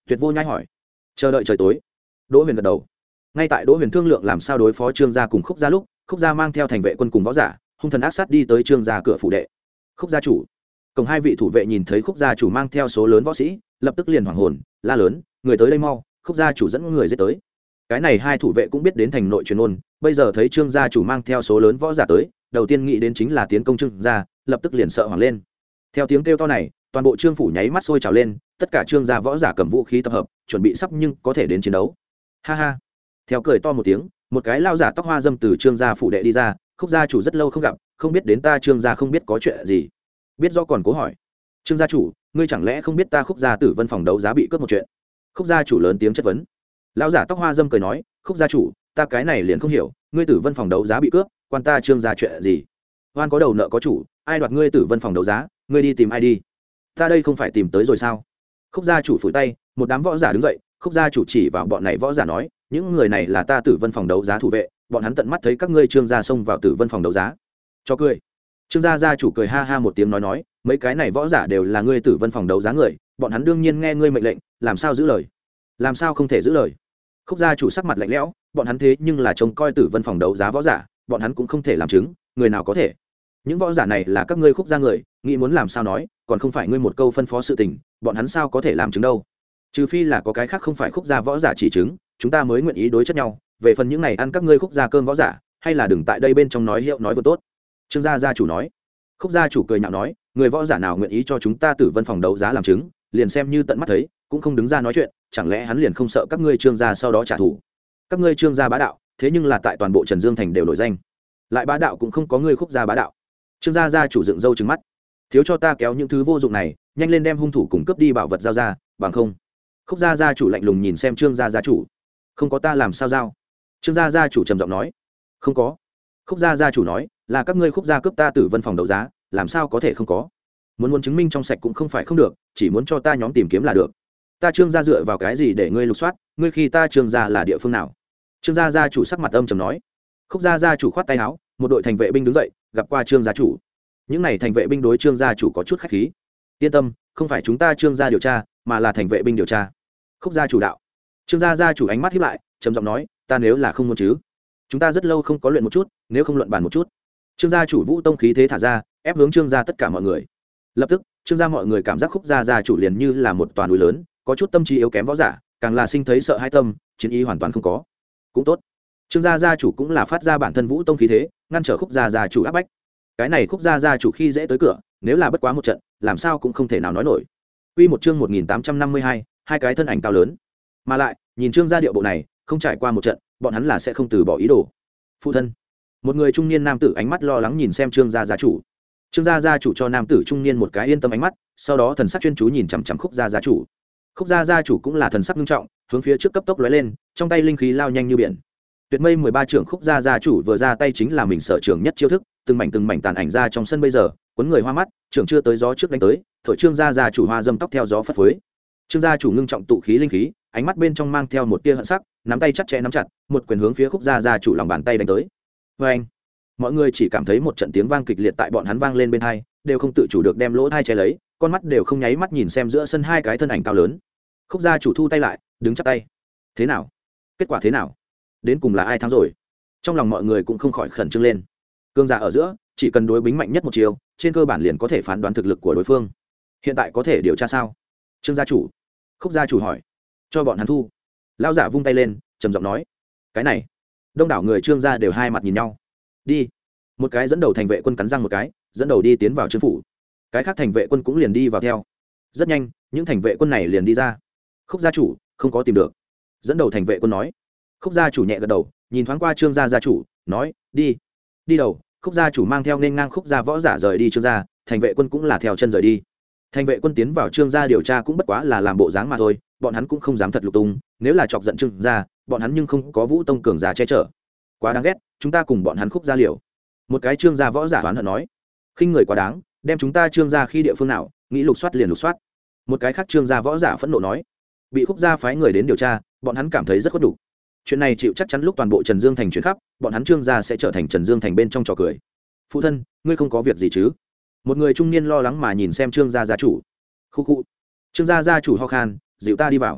Tuyệt Vô Nhai hỏi. Chờ đợi trời tối. Đỗ Huyền gật đầu. Ngay tại Đỗ Huyền thương lượng làm sao đối phó Trương gia cùng Khúc gia lúc, Khúc gia mang theo thành vệ quân cùng võ giả, hung thần ác sát đi tới Trương gia cửa phủ đệ. Khúc gia chủ. Cổng hai vị thủ vệ nhìn thấy Khúc gia chủ mang theo số lớn võ sĩ, lập tức liền hoảng hồn, la lớn, người tới đây mau, Khúc gia chủ dẫn người giết tới. Cái này hai thủ vệ cũng biết đến thành nội truyền ôn, bây giờ thấy Trương gia chủ mang theo số lớn võ giả tới, đầu tiên nghĩ đến chính là tiến công Trương gia, lập tức liền sợ hoảng lên. Theo tiếng kêu to này, toàn bộ Trương phủ nháy mắt sôi trào lên, tất cả Trương gia võ giả cầm vũ khí tập hợp, chuẩn bị sắp nhưng có thể đến chiến đấu. Ha ha. Theo cười to một tiếng, một cái lao giả tóc hoa dâm từ Trương gia phủ đệ đi ra, Khúc gia chủ rất lâu không gặp, không biết đến ta Trương gia không biết có chuyện gì. Biết do còn cố hỏi. Trương gia chủ, ngươi chẳng lẽ không biết ta Khúc gia Tử Vân phòng đấu giá bị cướp một chuyện? Khúc gia chủ lớn tiếng chất vấn. Lão giả tóc hoa dâm cười nói, Khúc gia chủ, ta cái này liền không hiểu, ngươi Tử Vân phòng đấu giá bị cướp, quan ta Trương gia chuyện gì? Oan có đầu nợ có chủ, ai đoạt ngươi Tử Vân phòng đấu giá, ngươi đi tìm ai đi? Ta đây không phải tìm tới rồi sao? Khúc gia chủ phủi tay, một đám võ giả đứng dậy, Khúc gia chủ chỉ vào bọn này võ giả nói, những người này là ta Tử Vân phòng đấu giá thủ vệ, bọn hắn tận mắt thấy các ngươi Trương gia xông vào Tử Vân phòng đấu giá. Cho cười. Trương gia gia chủ cười ha ha một tiếng nói nói, mấy cái này võ giả đều là ngươi Tử Vân phòng đấu giá người, bọn hắn đương nhiên nghe ngươi mệnh lệnh, làm sao giữ lời? Làm sao không thể giữ lời? Khúc gia chủ sắc mặt lạnh lẽo, bọn hắn thế nhưng là trông coi Tử Vân phòng đấu giá võ giả, bọn hắn cũng không thể làm chứng, người nào có thể? Những võ giả này là các ngươi Khúc gia người, nghĩ muốn làm sao nói, còn không phải ngươi một câu phân phó sự tình, bọn hắn sao có thể làm chứng đâu? Trừ phi là có cái khác không phải Khúc gia võ giả chỉ chứng, chúng ta mới nguyện ý đối chất nhau. Về phần những này ăn các ngươi Khúc gia cơm võ giả, hay là đừng tại đây bên trong nói hiệu nói vừa tốt. Trương gia gia chủ nói. Khúc gia chủ cười nhạo nói, người võ giả nào nguyện ý cho chúng ta Tử Vân phòng đấu giá làm chứng, liền xem như tận mắt thấy, cũng không đứng ra nói chuyện, chẳng lẽ hắn liền không sợ các ngươi Trương gia sau đó trả thù? Các ngươi Trương gia bá đạo, thế nhưng là tại toàn bộ Trần Dương thành đều nổi danh. Lại bá đạo cũng không có ngươi Khúc gia bá đạo. Trương gia gia chủ dựng râu trừng mắt, thiếu cho ta kéo những thứ vô dụng này, nhanh lên đem hung thủ cùng cướp đi bảo vật giao ra, bằng không. Khúc gia gia chủ lạnh lùng nhìn xem Trương gia gia chủ. Không có ta làm sao giao? Trương gia gia chủ trầm giọng nói. Không có. Khúc gia gia chủ nói, là các ngươi Khúc gia cướp ta Tử Vân phòng đấu giá, làm sao có thể không có? Muốn muốn chứng minh trong sạch cũng không phải không được, chỉ muốn cho ta nhóm tìm kiếm là được. Ta Trương gia dựa vào cái gì để ngươi lục soát, ngươi khi ta Trương gia là địa phương nào? Trương gia gia chủ sắc mặt âm trầm nói. Khúc gia gia chủ khoát tay áo, một đội thành vệ binh đứng dậy, gặp qua Trương gia chủ. Những này thành vệ binh đối Trương gia chủ có chút khách khí. Yên tâm, không phải chúng ta Trương gia điều tra, mà là thành vệ binh điều tra. Khúc gia chủ đạo. Trương gia gia chủ ánh mắt híp lại, trầm giọng nói, ta nếu là không muốn chứ, chúng ta rất lâu không có luyện một chút, nếu không luận bàn một chút. Trương gia chủ Vũ Tông khí thế thả ra, ép hướng Trương gia tất cả mọi người. Lập tức, Trương gia mọi người cảm giác Khúc gia gia chủ liền như là một toàn núi lớn, có chút tâm trí yếu kém võ giả, càng là sinh thấy sợ hãi tâm, chiến ý hoàn toàn không có. Cũng tốt. Trương gia gia chủ cũng là phát ra bản thân Vũ Tông khí thế, ngăn trở Khúc gia gia chủ áp bách. Cái này Khúc gia gia chủ khi dễ tới cửa, nếu là bất quá một trận, làm sao cũng không thể nào nói nổi. Quy một chương một nghìn tám trăm năm mươi hai, hai cái thân ảnh cao lớn. Mà lại, nhìn Trương gia điệu bộ này, không trải qua một trận, bọn hắn là sẽ không từ bỏ ý đồ. Phụ thân. Một người trung niên nam tử ánh mắt lo lắng nhìn xem Trương gia gia chủ. Trương gia gia chủ cho nam tử trung niên một cái yên tâm ánh mắt, sau đó thần sắc chuyên chú nhìn chằm chằm Khúc gia gia chủ. Khúc gia gia chủ cũng là thần sắc nghiêm trọng, hướng phía trước cấp tốc lóe lên, trong tay linh khí lao nhanh như biển. Tuyệt Mây mười ba trưởng Khúc gia gia chủ vừa ra tay chính là mình sở trường nhất chiêu thức, từng mảnh từng mảnh tàn ảnh ra trong sân bây giờ, cuốn người hoa mắt, trưởng chưa tới gió trước đánh tới, thổi Trương gia gia chủ hoa dâm tóc theo gió phất phới. Trương gia chủ ngưng trọng tụ khí linh khí, ánh mắt bên trong mang theo một tia hận sắc, nắm tay chặt chẽ nắm chặt, một quyền hướng phía Khúc gia gia chủ lòng bàn tay đánh tới. Và anh, mọi người chỉ cảm thấy một trận tiếng vang kịch liệt tại bọn hắn vang lên bên tai, đều không tự chủ được đem lỗ tai che lấy, con mắt đều không nháy mắt nhìn xem giữa sân hai cái thân ảnh cao lớn. Khúc gia chủ thu tay lại, đứng chắp tay. Thế nào? Kết quả thế nào? Đến cùng là ai thắng rồi? Trong lòng mọi người cũng không khỏi khẩn trương lên. Cương giả ở giữa, chỉ cần đối bính mạnh nhất một chiều, trên cơ bản liền có thể phán đoán thực lực của đối phương. Hiện tại có thể điều tra sao? Trương gia chủ. Khúc gia chủ hỏi. Cho bọn hắn thu. Lão giả vung tay lên, trầm giọng nói. Cái này. Đông đảo người Trương gia đều hai mặt nhìn nhau. Đi. Một cái dẫn đầu thành vệ quân cắn răng một cái, dẫn đầu đi tiến vào Trương phủ. Cái khác thành vệ quân cũng liền đi vào theo. Rất nhanh, những thành vệ quân này liền đi ra. Khúc gia chủ, không có tìm được. Dẫn đầu thành vệ quân nói. Khúc gia chủ nhẹ gật đầu, nhìn thoáng qua Trương gia gia chủ, nói, đi. Đi đầu, Khúc gia chủ mang theo nên ngang Khúc gia võ giả rời đi Trương gia, thành vệ quân cũng là theo chân rời đi. Thành vệ quân tiến vào Trương gia điều tra cũng bất quá là làm bộ dáng mà thôi, bọn hắn cũng không dám thật lục tung, nếu là chọc giận Trương gia, bọn hắn nhưng không có Vũ Tông cường giả che chở. Quá đáng ghét, chúng ta cùng bọn hắn Khúc gia liều. Một cái Trương gia võ giả oán hận nói, khinh người quá đáng, đem chúng ta Trương gia khi địa phương nào, nghĩ lục soát liền lục soát. Một cái khác Trương gia võ giả phẫn nộ nói, bị Khúc gia phái người đến điều tra, bọn hắn cảm thấy rất có đủ. Chuyện này chịu chắc chắn lúc toàn bộ Trần Dương thành chuyển khắp, bọn hắn Trương gia sẽ trở thành Trần Dương thành bên trong trò cười. Phụ thân, ngươi không có việc gì chứ? Một người trung niên lo lắng mà nhìn xem Trương gia gia chủ. Khu khu. Trương gia gia chủ ho khan, dịu ta đi vào.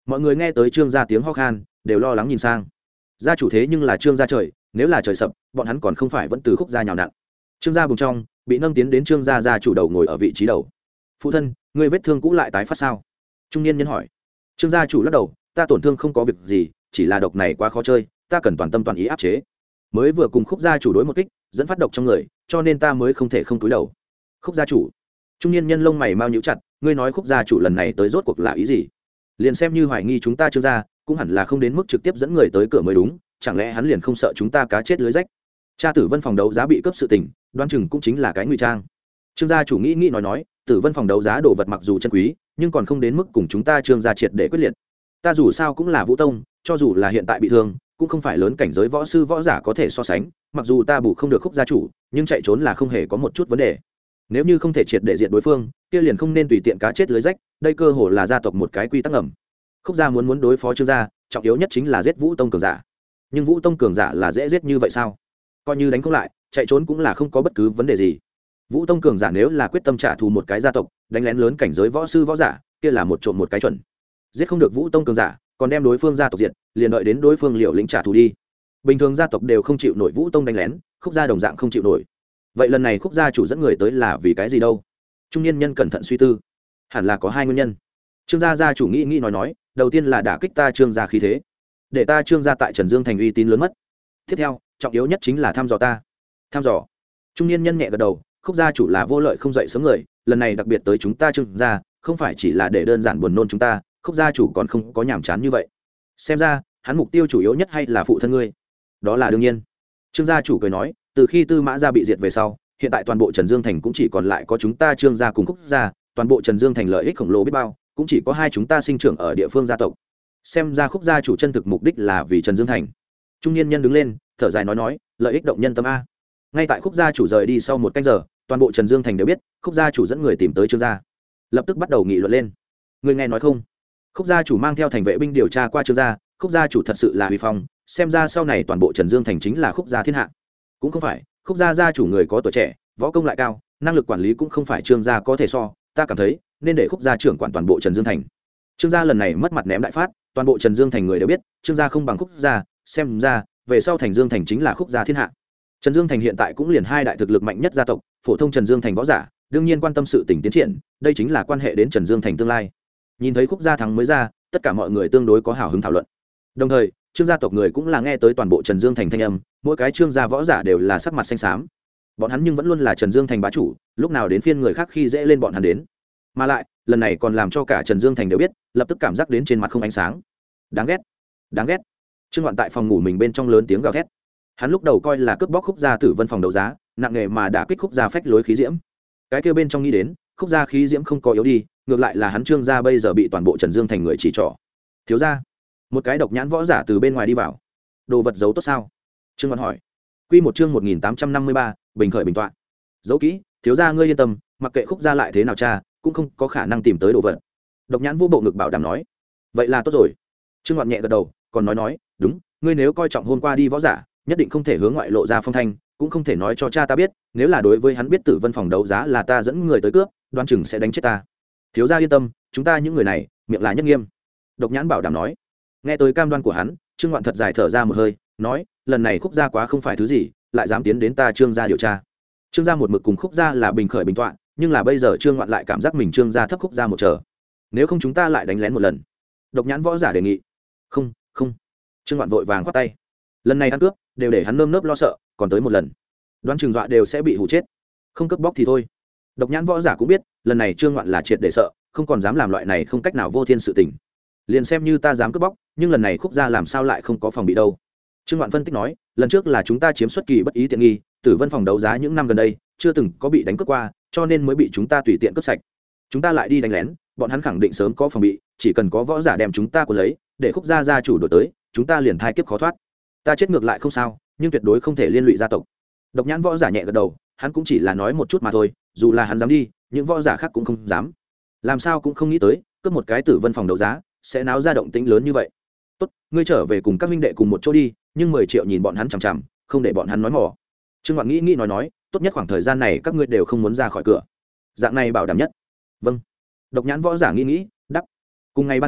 mọi người nghe tới trương gia tiếng ho khan đều lo lắng nhìn sang. Gia chủ thế nhưng là trương gia trời, nếu là trời sập bọn hắn còn không phải vẫn từ khúc gia nhào nặn. Trương gia bùng trong bị nâng tiến đến trương gia gia chủ đầu ngồi ở vị trí đầu. Phụ thân, người vết thương cũ lại tái phát sao? Trung niên nhân hỏi. Trương gia chủ lắc đầu, ta tổn thương không có việc gì, chỉ là độc này quá khó chơi, ta cần toàn tâm toàn ý áp chế. Mới vừa cùng khúc gia chủ đối một kích, dẫn phát độc trong người, cho nên ta mới không thể không cúi đầu. Khúc gia chủ. Trung niên nhân lông mày mau nhíu chặt, ngươi nói khúc gia chủ lần này tới rốt cuộc là ý gì? Liền xem như hoài nghi chúng ta trương gia, cũng hẳn là không đến mức trực tiếp dẫn người tới cửa mới đúng, chẳng lẽ hắn liền không sợ chúng ta cá chết lưới rách? Cha Tử Vân phòng đấu giá bị cướp sự tình, đoán chừng cũng chính là cái ngụy trang. Trương gia chủ nghĩ nghĩ nói nói, Tử Vân phòng đấu giá đồ vật mặc dù chân quý, nhưng còn không đến mức cùng chúng ta trương gia triệt để quyết liệt. Ta dù sao cũng là Vũ Tông, cho dù là hiện tại bị thương, cũng không phải lớn cảnh giới võ sư võ giả có thể so sánh, mặc dù ta bù không được khúc gia chủ, nhưng chạy trốn là không hề có một chút vấn đề. Nếu như không thể triệt để diệt đối phương, kia liền không nên tùy tiện cá chết lưới rách, đây cơ hồ là gia tộc một cái quy tắc ngầm. Khúc gia muốn muốn đối phó trương gia, trọng yếu nhất chính là giết Vũ Tông cường giả. Nhưng Vũ Tông cường giả là dễ giết như vậy sao? Coi như đánh không lại, chạy trốn cũng là không có bất cứ vấn đề gì. Vũ Tông cường giả nếu là quyết tâm trả thù một cái gia tộc, đánh lén lớn cảnh giới võ sư võ giả, kia là một trộm một cái chuẩn. Giết không được Vũ Tông cường giả, còn đem đối phương gia tộc diệt, liền đợi đến đối phương liều lĩnh trả thù đi. Bình thường gia tộc đều không chịu nổi Vũ Tông đánh lén, khúc gia đồng dạng không chịu nổi. Vậy lần này khúc gia chủ dẫn người tới là vì cái gì đâu? Trung niên nhân cẩn thận suy tư, hẳn là có hai nguyên nhân. Trương gia gia chủ nghĩ nghĩ nói nói, đầu tiên là đả kích ta trương gia khí thế, để ta trương gia tại Trần Dương thành uy tín lớn mất. Tiếp theo, trọng yếu nhất chính là thăm dò ta. Thăm dò? Trung niên nhân nhẹ gật đầu, khúc gia chủ là vô lợi không dậy sớm người, lần này đặc biệt tới chúng ta trương gia, không phải chỉ là để đơn giản buồn nôn chúng ta, khúc gia chủ còn không có nhàm chán như vậy. Xem ra hắn mục tiêu chủ yếu nhất hay là phụ thân ngươi. Đó là đương nhiên. Trương gia chủ cười nói, từ khi Tư Mã gia bị diệt về sau, hiện tại toàn bộ Trần Dương thành cũng chỉ còn lại có chúng ta trương gia cùng khúc gia, toàn bộ Trần Dương thành lợi ích khổng lồ biết bao, cũng chỉ có hai chúng ta sinh trưởng ở địa phương gia tộc. Xem ra khúc gia chủ chân thực mục đích là vì Trần Dương thành. Trung niên nhân đứng lên, thở dài nói nói, lợi ích động nhân tâm a. Ngay tại khúc gia chủ rời đi sau một canh giờ, toàn bộ Trần Dương thành đều biết khúc gia chủ dẫn người tìm tới trương gia, lập tức bắt đầu nghị luận lên. Người nghe nói không, khúc gia chủ mang theo thành vệ binh điều tra qua trương gia, khúc gia chủ thật sự là uy phong, xem ra sau này toàn bộ Trần Dương thành chính là khúc gia thiên hạ. Cũng không phải, khúc gia gia chủ người có tuổi trẻ, võ công lại cao, năng lực quản lý cũng không phải trương gia có thể so, ta cảm thấy nên để khúc gia trưởng quản toàn bộ Trần Dương thành. Trương gia lần này mất mặt ném đại phát, toàn bộ Trần Dương thành người đều biết trương gia không bằng khúc gia, xem ra về sau thành Dương thành chính là khúc gia thiên hạ. Trần Dương thành hiện tại cũng liền hai đại thực lực mạnh nhất gia tộc, phổ thông Trần Dương thành võ giả đương nhiên quan tâm sự tình tiến triển, đây chính là quan hệ đến Trần Dương thành tương lai. Nhìn thấy khúc gia thắng mới ra, tất cả mọi người tương đối có hào hứng thảo luận. Đồng thời trương gia tộc người cũng là nghe tới toàn bộ Trần Dương thành thanh âm, mỗi cái trương gia võ giả đều là sắc mặt xanh xám. Bọn hắn nhưng vẫn luôn là Trần Dương thành bá chủ, lúc nào đến phiên người khác khi dễ lên bọn hắn đến. Mà lại lần này còn làm cho cả Trần Dương thành đều biết, lập tức cảm giác đến trên mặt không ánh sáng. Đáng ghét, đáng ghét. Trương Ngoạn tại phòng ngủ mình bên trong lớn tiếng gào thét. Hắn lúc đầu coi là cướp bóc khúc gia Tử Vân phòng đấu giá, nặng nghề mà đã kích khúc gia phách lối khí diễm. Cái kia bên trong nghĩ đến, khúc gia khí diễm không có yếu đi, ngược lại là hắn Trương gia bây giờ bị toàn bộ Trần Dương thành người chỉ trỏ. Thiếu gia, một cái độc nhãn võ giả từ bên ngoài đi vào. Đồ vật giấu tốt sao? Trương Ngoạn hỏi. Quy một chương một nghìn tám trăm năm mươi ba, bình khởi bình tọa. Giấu kỹ, thiếu gia ngươi yên tâm, mặc kệ khúc gia lại thế nào cha, cũng không có khả năng tìm tới đồ vật. Độc nhãn vô bộ ngực bảo đảm nói. Vậy là tốt rồi. Trương Ngoạn nhẹ gật đầu, còn nói nói, đúng, ngươi nếu coi trọng hôm qua đi võ giả, nhất định không thể hướng ngoại lộ ra phong thanh, cũng không thể nói cho cha ta biết, nếu là đối với hắn biết Tử Vân phòng đấu giá là ta dẫn người tới cướp, đoán chừng sẽ đánh chết ta. Thiếu gia yên tâm, chúng ta những người này, miệng là nhất nghiêm. Độc nhãn bảo đảm nói. Nghe tới cam đoan của hắn, Trương Ngoạn thật dài thở ra một hơi, nói, lần này khúc gia quá không phải thứ gì, lại dám tiến đến ta Trương gia điều tra. Trương gia một mực cùng khúc gia là bình khởi bình tọa, nhưng là bây giờ Trương Ngoạn lại cảm giác mình Trương gia thấp khúc gia một trở. Nếu không chúng ta lại đánh lén một lần. Độc nhãn võ giả đề nghị. Không, không. Trương Ngoạn vội vàng khoát tay. Lần này ăn cướp, đều để hắn nơm nớp lo sợ, còn tới một lần, đoán chừng dọa đều sẽ bị hù chết. Không cướp bóc thì thôi. Độc nhãn võ giả cũng biết, lần này Trương Ngoạn là triệt để sợ, không còn dám làm loại này không cách nào vô thiên sự tình. Liền xem như ta dám cướp bóc, nhưng lần này khúc gia làm sao lại không có phòng bị đâu. Trương Ngoạn phân tích nói, lần trước là chúng ta chiếm xuất kỳ bất ý tiện nghi, Tử Vân phòng đấu giá những năm gần đây chưa từng có bị đánh cướp qua, cho nên mới bị chúng ta tùy tiện cướp sạch. Chúng ta lại đi đánh lén, bọn hắn khẳng định sớm có phòng bị, chỉ cần có võ giả đem chúng ta cuốn lấy, để khúc gia gia chủ đổi tới, chúng ta liền thai kiếp khó thoát. Ta chết ngược lại không sao, nhưng tuyệt đối không thể liên lụy gia tộc. Độc nhãn võ giả nhẹ gật đầu, hắn cũng chỉ là nói một chút mà thôi, dù là hắn dám đi, những võ giả khác cũng không dám. Làm sao cũng không nghĩ tới, cướp một cái Tử Vân phòng đấu giá sẽ náo ra động tĩnh lớn như vậy. Tốt, ngươi trở về cùng các huynh đệ cùng một chỗ đi, nhưng mười triệu nhìn bọn hắn chằm chằm, không để bọn hắn nói mỏ. Trương Ngoạn nghĩ nghĩ nói nói, tốt nhất khoảng thời gian này các ngươi đều không muốn ra khỏi cửa, dạng này bảo đảm nhất. Vâng. Độc nhãn võ giả nghĩ nghĩ đáp. Cùng ngày ban đêm,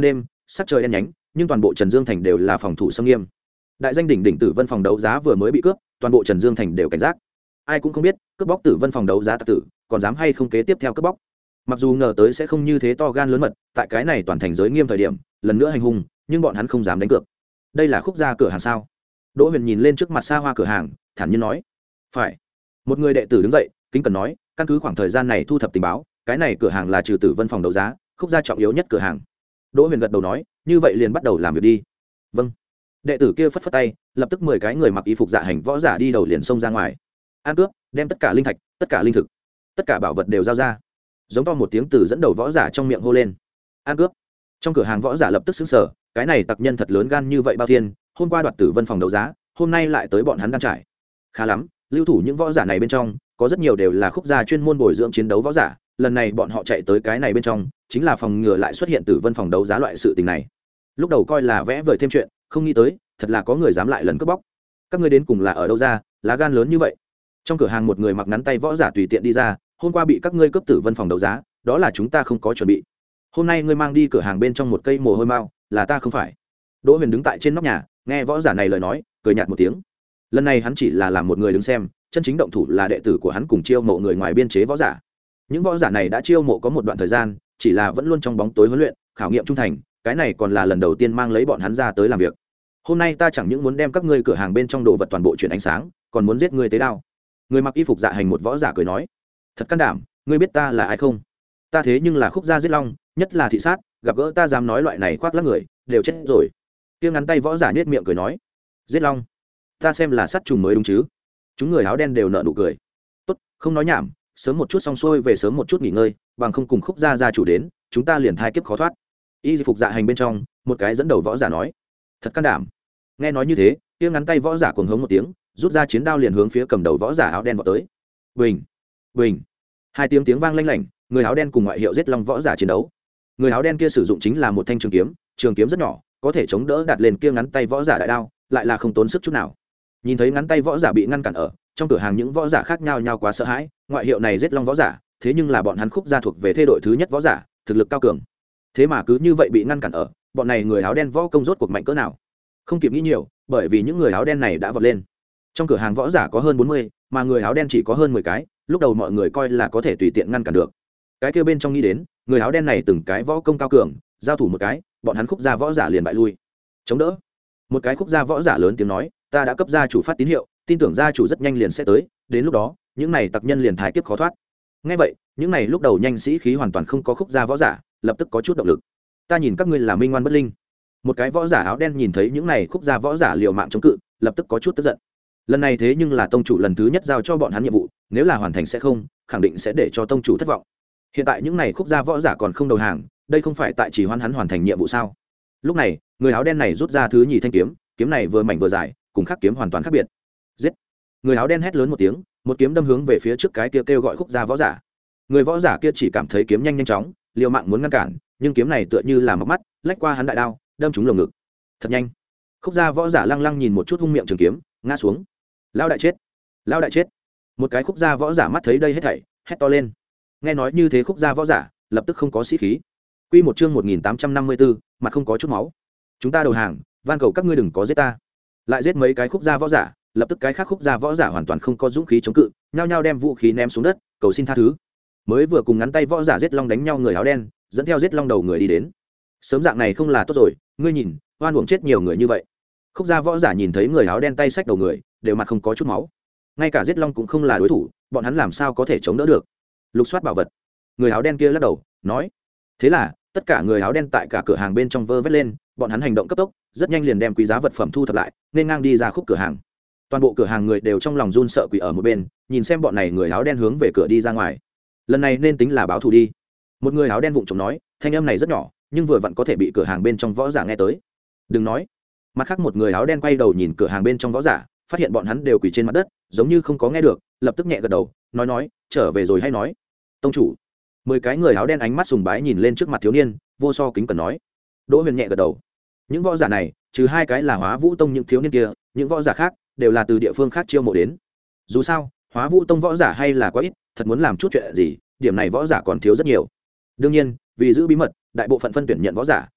sắc trời đen nhánh nhưng toàn bộ Trần Dương thành đều là phòng thủ xâm nghiêm. Đại danh đỉnh đỉnh Tử Vân phòng đấu giá vừa mới bị cướp, toàn bộ Trần Dương thành đều cảnh giác. Ai cũng không biết cướp bóc Tử Vân phòng đấu giá tặc tử còn dám hay không kế tiếp theo cướp bóc. Mặc dù ngờ tới sẽ không như thế to gan lớn mật, tại cái này toàn thành giới nghiêm thời điểm lần nữa hành hung, nhưng bọn hắn không dám đánh cược. Đây là Khúc gia cửa hàng sao? Đỗ Huyền nhìn lên trước mặt xa hoa cửa hàng, thản nhiên nói: "Phải." Một người đệ tử đứng dậy, kính cẩn nói: "Căn cứ khoảng thời gian này thu thập tình báo, cái này cửa hàng là trừ Tử Vân phòng đấu giá, Khúc gia trọng yếu nhất cửa hàng." Đỗ Huyền gật đầu nói: "Như vậy liền bắt đầu làm việc đi." "Vâng." Đệ tử kia phất phất tay, lập tức mười cái người mặc y phục dạ hành võ giả đi đầu liền xông ra ngoài. "An cướp, đem tất cả linh thạch, tất cả linh thực, tất cả bảo vật đều giao ra." Giống to một tiếng từ dẫn đầu võ giả trong miệng hô lên. "An cướp." Trong cửa hàng võ giả lập tức xứng sở, cái này tặc nhân thật lớn gan như vậy bao thiên, hôm qua đoạt Tử Vân phòng đấu giá, hôm nay lại tới bọn hắn đang trải. Khá lắm, lưu thủ những võ giả này bên trong, có rất nhiều đều là Khúc gia chuyên môn bồi dưỡng chiến đấu võ giả, lần này bọn họ chạy tới cái này bên trong, chính là phòng ngừa lại xuất hiện Tử Vân phòng đấu giá loại sự tình này. Lúc đầu coi là vẽ vời thêm chuyện, không nghĩ tới, thật là có người dám lại lần cướp bóc. Các ngươi đến cùng là ở đâu ra, lá gan lớn như vậy? Trong cửa hàng một người mặc ngắn tay võ giả tùy tiện đi ra, hôm qua bị các ngươi cướp Tử Vân phòng đấu giá, đó là chúng ta không có chuẩn bị. Hôm nay ngươi mang đi cửa hàng bên trong một cây mồ hôi mao, là ta không phải. Đỗ Huyền đứng tại trên nóc nhà, nghe võ giả này lời nói, cười nhạt một tiếng. Lần này hắn chỉ là làm một người đứng xem, chân chính động thủ là đệ tử của hắn cùng chiêu mộ người ngoài biên chế võ giả. Những võ giả này đã chiêu mộ có một đoạn thời gian, chỉ là vẫn luôn trong bóng tối huấn luyện, khảo nghiệm trung thành, cái này còn là lần đầu tiên mang lấy bọn hắn ra tới làm việc. Hôm nay ta chẳng những muốn đem các ngươi cửa hàng bên trong đồ vật toàn bộ chuyển ánh sáng, còn muốn giết ngươi tế đao. Người mặc y phục dạ hành một võ giả cười nói: "Thật can đảm, ngươi biết ta là ai không? Ta thế nhưng là Khúc gia giết long, nhất là thị sát, gặp gỡ ta dám nói loại này khoác lác người, đều chết rồi." Kia ngắn tay võ giả nhếch miệng cười nói: "Giết long? Ta xem là sát trùng mới đúng chứ?" Chúng người áo đen đều nở nụ cười. "Tốt, không nói nhảm, sớm một chút xong xuôi về sớm một chút nghỉ ngơi, bằng không cùng Khúc gia gia chủ đến, chúng ta liền thai kiếp khó thoát." Y phục dạ hành bên trong, một cái dẫn đầu võ giả nói: "Thật can đảm." Nghe nói như thế, kia ngắn tay võ giả cuồng hống một tiếng, rút ra chiến đao liền hướng phía cầm đầu võ giả áo đen vọt tới. Bình, bình. Hai tiếng tiếng vang lanh lảnh, người áo đen cùng ngoại hiệu giết long võ giả chiến đấu. Người áo đen kia sử dụng chính là một thanh trường kiếm, trường kiếm rất nhỏ, có thể chống đỡ đặt lên kia ngắn tay võ giả đại đao, lại là không tốn sức chút nào. Nhìn thấy ngắn tay võ giả bị ngăn cản ở, trong cửa hàng những võ giả khác nhau nhau quá sợ hãi, ngoại hiệu này giết long võ giả, thế nhưng là bọn hắn Khúc gia thuộc về thê đội thứ nhất võ giả, thực lực cao cường. Thế mà cứ như vậy bị ngăn cản ở, bọn này người áo đen võ công rốt cuộc mạnh cỡ nào? Không kịp nghĩ nhiều, bởi vì những người áo đen này đã vọt lên. Trong cửa hàng võ giả có hơn bốn mươi, mà người áo đen chỉ có hơn mười cái, lúc đầu mọi người coi là có thể tùy tiện ngăn cản được. Cái kia bên trong nghĩ đến, người áo đen này từng cái võ công cao cường, giao thủ một cái, bọn hắn Khúc gia võ giả liền bại lui. Chống đỡ. Một cái Khúc gia võ giả lớn tiếng nói: "Ta đã cấp gia chủ phát tín hiệu, tin tưởng gia chủ rất nhanh liền sẽ tới, đến lúc đó, những này tặc nhân liền thái kiếp khó thoát." Nghe vậy, những này lúc đầu nhanh sĩ khí hoàn toàn không có Khúc gia võ giả, lập tức có chút động lực. "Ta nhìn các ngươi là minh ngoan bất linh." Một cái võ giả áo đen nhìn thấy những này Khúc gia võ giả liều mạng chống cự, lập tức có chút tức giận. Lần này thế nhưng là tông chủ lần thứ nhất giao cho bọn hắn nhiệm vụ, nếu là hoàn thành sẽ không, khẳng định sẽ để cho tông chủ thất vọng. Hiện tại những này Khúc gia võ giả còn không đầu hàng, đây không phải tại chỉ hoan hắn hoàn thành nhiệm vụ sao? Lúc này, người áo đen này rút ra thứ nhì thanh kiếm, kiếm này vừa mảnh vừa dài, cùng khắc kiếm hoàn toàn khác biệt. Giết! Người áo đen hét lớn một tiếng, một kiếm đâm hướng về phía trước cái kia kêu, kêu gọi Khúc gia võ giả. Người võ giả kia chỉ cảm thấy kiếm nhanh nhanh chóng, liều mạng muốn ngăn cản, nhưng kiếm này tựa như là móc mắt, lách qua hắn đại đao, đâm trúng lồng ngực. Thật nhanh. Khúc gia võ giả lăng lăng nhìn một chút hung miệng trường kiếm, ngã xuống. Lao đại chết! Lao đại chết! Một cái Khúc gia võ giả mắt thấy đây hết thảy, hét to lên. Nghe nói như thế Khúc gia võ giả lập tức không có sĩ khí. Quy một chương một nghìn tám trăm năm mươi tư, mặt không có chút máu. Chúng ta đầu hàng, van cầu các ngươi đừng có giết ta. Lại giết mấy cái Khúc gia võ giả, lập tức cái khác Khúc gia võ giả hoàn toàn không có dũng khí chống cự, nhao nhao đem vũ khí ném xuống đất, cầu xin tha thứ. Mới vừa cùng ngắn tay võ giả giết long đánh nhau người áo đen, dẫn theo giết long đầu người đi đến. Sớm dạng này không là tốt rồi, ngươi nhìn, oan uổng chết nhiều người như vậy. Khúc gia võ giả nhìn thấy người áo đen tay xách đầu người, đều mặt không có chút máu. Ngay cả giết long cũng không là đối thủ, bọn hắn làm sao có thể chống đỡ được? Lục soát bảo vật. Người áo đen kia lắc đầu, nói: "Thế là, tất cả người áo đen tại cả cửa hàng bên trong vơ vét lên, bọn hắn hành động cấp tốc, rất nhanh liền đem quý giá vật phẩm thu thập lại, nên ngang đi ra khúc cửa hàng." Toàn bộ cửa hàng người đều trong lòng run sợ quỳ ở một bên, nhìn xem bọn này người áo đen hướng về cửa đi ra ngoài. Lần này nên tính là báo thù đi. Một người áo đen vụng trộm nói, thanh âm này rất nhỏ, nhưng vừa vặn có thể bị cửa hàng bên trong võ giả nghe tới. "Đừng nói." Mặt khác một người áo đen quay đầu nhìn cửa hàng bên trong võ giả, phát hiện bọn hắn đều quỳ trên mặt đất, giống như không có nghe được, lập tức nhẹ gật đầu, nói nói, "Trở về rồi hay nói." "Tông chủ." Mười cái người áo đen ánh mắt sùng bái nhìn lên trước mặt thiếu niên, vô so kính cẩn nói. Đỗ Huyền nhẹ gật đầu. Những võ giả này, trừ hai cái là Hóa Vũ Tông những thiếu niên kia, những võ giả khác đều là từ địa phương khác chiêu mộ đến. Dù sao, Hóa Vũ Tông võ giả hay là quá ít, thật muốn làm chút chuyện gì, điểm này võ giả còn thiếu rất nhiều. Đương nhiên, vì giữ bí mật, đại bộ phận phân tuyển nhận võ giả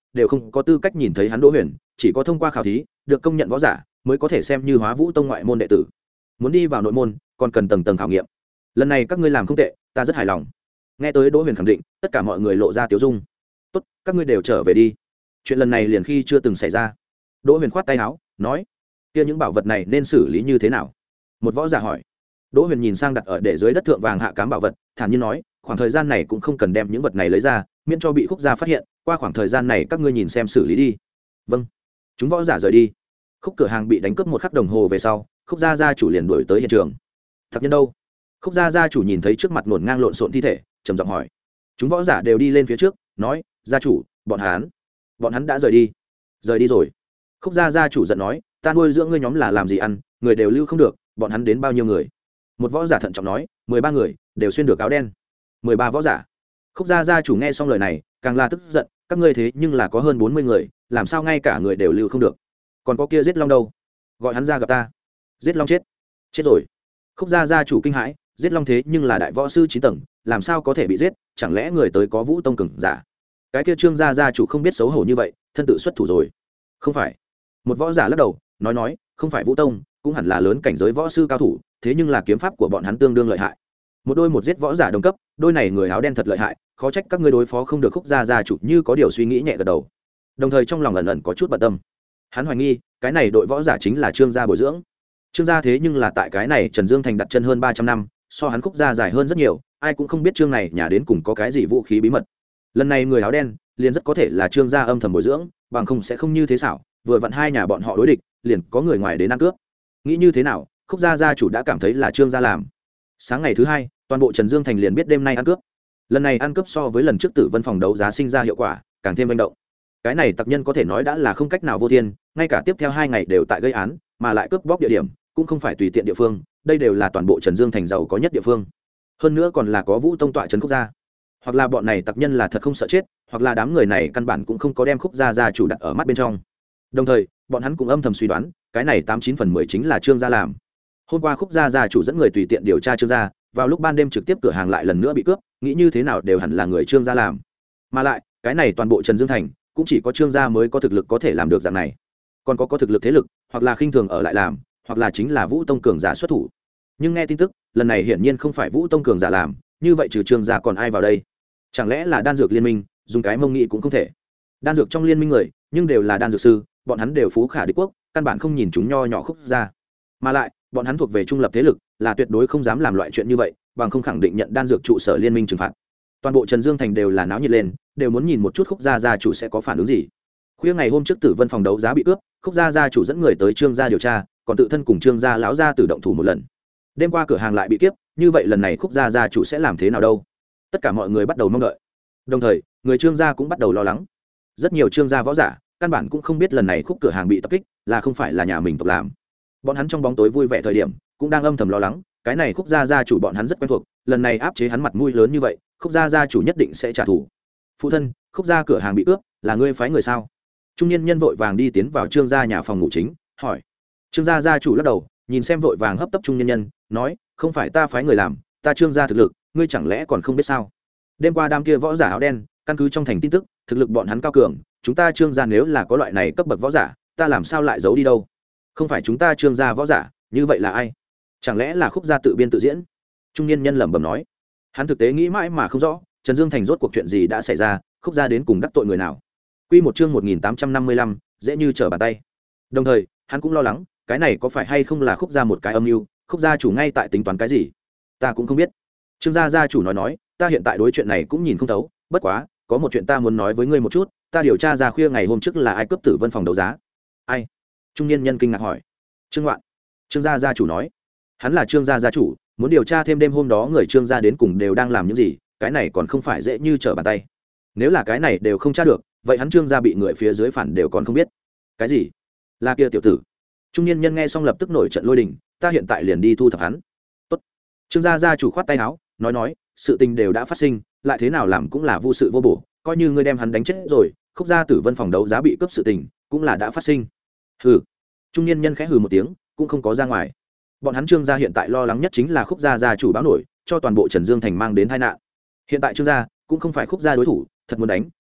đều không có tư cách nhìn thấy hắn Đỗ Huyền, chỉ có thông qua khảo thí được công nhận võ giả mới có thể xem như Hóa Vũ Tông ngoại môn đệ tử. Muốn đi vào nội môn còn cần tầng tầng khảo nghiệm. Lần này các ngươi làm không tệ, ta rất hài lòng. Nghe tới Đỗ Huyền khẳng định, tất cả mọi người lộ ra tiếu dung. Tốt, các ngươi đều trở về đi. Chuyện lần này liền khi chưa từng xảy ra. Đỗ Huyền khoát tay áo, nói: kia những bảo vật này nên xử lý như thế nào? Một võ giả hỏi. Đỗ Huyền nhìn sang đặt ở để dưới đất thượng vàng hạ cám bảo vật, thản nhiên nói: khoảng thời gian này cũng không cần đem những vật này lấy ra, miễn cho bị Khúc gia phát hiện, qua khoảng thời gian này các ngươi nhìn xem xử lý đi. Vâng. Chúng võ giả rời đi. Khúc cửa hàng bị đánh cướp một khắc đồng hồ về sau, Khúc gia gia chủ liền đuổi tới hiện trường. Thật nhân đâu? Khúc gia gia chủ nhìn thấy trước mặt ngổn ngang lộn xộn thi thể, trầm giọng hỏi. Chúng võ giả đều đi lên phía trước, nói: gia chủ, bọn hắn, bọn hắn đã rời đi. Rời đi rồi. Khúc gia gia chủ giận nói: ta nuôi dưỡng ngươi nhóm là làm gì ăn, người đều lưu không được, bọn hắn đến bao nhiêu người? Một võ giả thận trọng nói: mười ba người, đều xuyên được áo đen. Mười ba võ giả. Khúc gia gia chủ nghe xong lời này, càng là tức giận: các ngươi thế nhưng là có hơn bốn mươi người, làm sao ngay cả người đều lưu không được? Còn có kia giết long đâu? Gọi hắn ra gặp ta. Giết long chết. Chết rồi. Khúc gia gia chủ kinh hãi: giết long thế nhưng là đại võ sư chín tầng, làm sao có thể bị giết? Chẳng lẽ người tới có Vũ Tông cường giả? Cái kia Trương gia gia chủ không biết xấu hổ như vậy, thân tự xuất thủ rồi. Không phải. Một võ giả lắc đầu, nói nói: không phải Vũ Tông, cũng hẳn là lớn cảnh giới võ sư cao thủ, thế nhưng là kiếm pháp của bọn hắn tương đương lợi hại. Một đôi một giết võ giả đồng cấp, đôi này người áo đen thật lợi hại, khó trách các ngươi đối phó không được. Khúc gia gia chủ như có điều suy nghĩ nhẹ gật đầu, đồng thời trong lòng ẩn ẩn có chút bận tâm. Hắn hoài nghi cái này đội võ giả chính là Trương gia bồi dưỡng. Trương gia thế nhưng là tại cái này Trần Dương thành đặt chân hơn ba trăm năm, so hắn Khúc gia dài hơn rất nhiều, ai cũng không biết Trương này nhà đến cùng có cái gì vũ khí bí mật. Lần này người áo đen liền rất có thể là Trương gia âm thầm bồi dưỡng, bằng không sẽ không như thế xảo, vừa vặn hai nhà bọn họ đối địch, liền có người ngoài đến ăn cướp. Nghĩ như thế nào, Khúc gia gia chủ đã cảm thấy là Trương gia làm. Sáng ngày thứ hai, toàn bộ Trần Dương thành liền biết đêm nay ăn cướp. Lần này ăn cướp so với lần trước Tử Vân phòng đấu giá sinh ra hiệu quả càng thêm manh động. Cái này tặc nhân có thể nói đã là không cách nào vô thiên, ngay cả tiếp theo hai ngày đều tại gây án, mà lại cướp bóc địa điểm cũng không phải tùy tiện địa phương, đây đều là toàn bộ Trần Dương thành giàu có nhất địa phương. Hơn nữa còn là có Vũ Tông tọa trấn Khúc gia. Hoặc là bọn này tặc nhân là thật không sợ chết, hoặc là đám người này căn bản cũng không có đem Khúc gia gia chủ đặt ở mắt bên trong. Đồng thời, bọn hắn cũng âm thầm suy đoán, cái này tám chín phần mười chính là Trương gia làm. Hôm qua Khúc gia gia chủ dẫn người tùy tiện điều tra Trương gia, vào lúc ban đêm trực tiếp cửa hàng lại lần nữa bị cướp, nghĩ như thế nào đều hẳn là người Trương gia làm. Mà lại, cái này toàn bộ Trần Dương thành cũng chỉ có Trương gia mới có thực lực có thể làm được dạng này. Còn có có thực lực thế lực, hoặc là khinh thường ở lại làm, hoặc là chính là Vũ Tông cường giả xuất thủ. Nhưng nghe tin tức, lần này hiển nhiên không phải Vũ Tông cường giả làm, như vậy trừ Trương gia còn ai vào đây? Chẳng lẽ là đan dược liên minh, dùng cái mông nghĩ cũng không thể. Đan dược trong liên minh người, nhưng đều là đan dược sư, bọn hắn đều phú khả địch quốc, căn bản không nhìn chúng nho nhỏ Khúc gia. Mà lại, bọn hắn thuộc về trung lập thế lực, là tuyệt đối không dám làm loại chuyện như vậy, bằng không khẳng định nhận đan dược trụ sở liên minh trừng phạt. Toàn bộ Trần Dương thành đều là náo nhiệt lên, đều muốn nhìn một chút Khúc gia gia chủ sẽ có phản ứng gì. Khuya ngày hôm trước Tử Vân phòng đấu giá bị cướp, Khúc gia gia chủ dẫn người tới Trương gia điều tra, còn tự thân cùng Trương gia lão gia tử động thủ một lần. Đêm qua cửa hàng lại bị cướp, như vậy lần này Khúc gia gia chủ sẽ làm thế nào đâu? Tất cả mọi người bắt đầu mong đợi. Đồng thời, người Trương gia cũng bắt đầu lo lắng. Rất nhiều Trương gia võ giả, căn bản cũng không biết lần này Khúc cửa hàng bị tập kích, là không phải là nhà mình tộc làm. Bọn hắn trong bóng tối vui vẻ thời điểm, cũng đang âm thầm lo lắng, cái này Khúc gia gia chủ bọn hắn rất quen thuộc, lần này áp chế hắn mặt mũi lớn như vậy, Khúc gia gia chủ nhất định sẽ trả thù. Phụ thân, Khúc gia cửa hàng bị cướp, là ngươi phái người sao? Trung niên nhân vội vàng đi tiến vào Trương gia nhà phòng ngủ chính, hỏi. Trương gia gia chủ lắc đầu, nhìn xem vội vàng hấp tấp trung niên nhân, nói, không phải ta phái người làm, ta Trương gia thực lực, ngươi chẳng lẽ còn không biết sao? Đêm qua đám kia võ giả áo đen, căn cứ trong thành tin tức, thực lực bọn hắn cao cường, chúng ta Trương gia nếu là có loại này cấp bậc võ giả, ta làm sao lại giấu đi đâu? Không phải chúng ta Trương gia võ giả, như vậy là ai? Chẳng lẽ là Khúc gia tự biên tự diễn? Trung niên nhân lẩm bẩm nói. Hắn thực tế nghĩ mãi mà không rõ, Trần Dương thành rốt cuộc chuyện gì đã xảy ra, Khúc gia đến cùng đắc tội người nào? Quy một chương một nghìn tám trăm năm mươi lăm, dễ như trở bàn tay. Đồng thời, hắn cũng lo lắng, cái này có phải hay không là Khúc gia một cái âm mưu, Khúc gia chủ ngay tại tính toán cái gì? Ta cũng không biết. Trương gia gia chủ nói nói, ta hiện tại đối chuyện này cũng nhìn không thấu, bất quá, có một chuyện ta muốn nói với ngươi một chút, ta điều tra ra khuya ngày hôm trước là ai cướp Tử Vân phòng đấu giá. Ai? Trung niên nhân kinh ngạc hỏi. Trương Ngoạn. Trương gia gia chủ nói, hắn là Trương gia gia chủ, muốn điều tra thêm đêm hôm đó người Trương gia đến cùng đều đang làm những gì, cái này còn không phải dễ như trở bàn tay. Nếu là cái này đều không tra được, vậy hắn Trương gia bị người phía dưới phản đều còn không biết. Cái gì? Là kia tiểu tử. Trung niên nhân nghe xong lập tức nổi trận lôi đình, ta hiện tại liền đi thu thập hắn. Tốt. Trương gia gia chủ khoát tay áo, nói nói, sự tình đều đã phát sinh, lại thế nào làm cũng là vô sự vô bổ, coi như ngươi đem hắn đánh chết rồi, Khúc gia Tử Vân phòng đấu giá bị cướp sự tình, cũng là đã phát sinh. Hừ. Trung niên nhân khẽ hừ một tiếng, cũng không có ra ngoài. Bọn hắn Trương gia hiện tại lo lắng nhất chính là Khúc gia gia chủ báo nổi, cho toàn bộ Trần Dương thành mang đến tai nạn. Hiện tại Trương gia cũng không phải Khúc gia đối thủ, thật muốn đánh,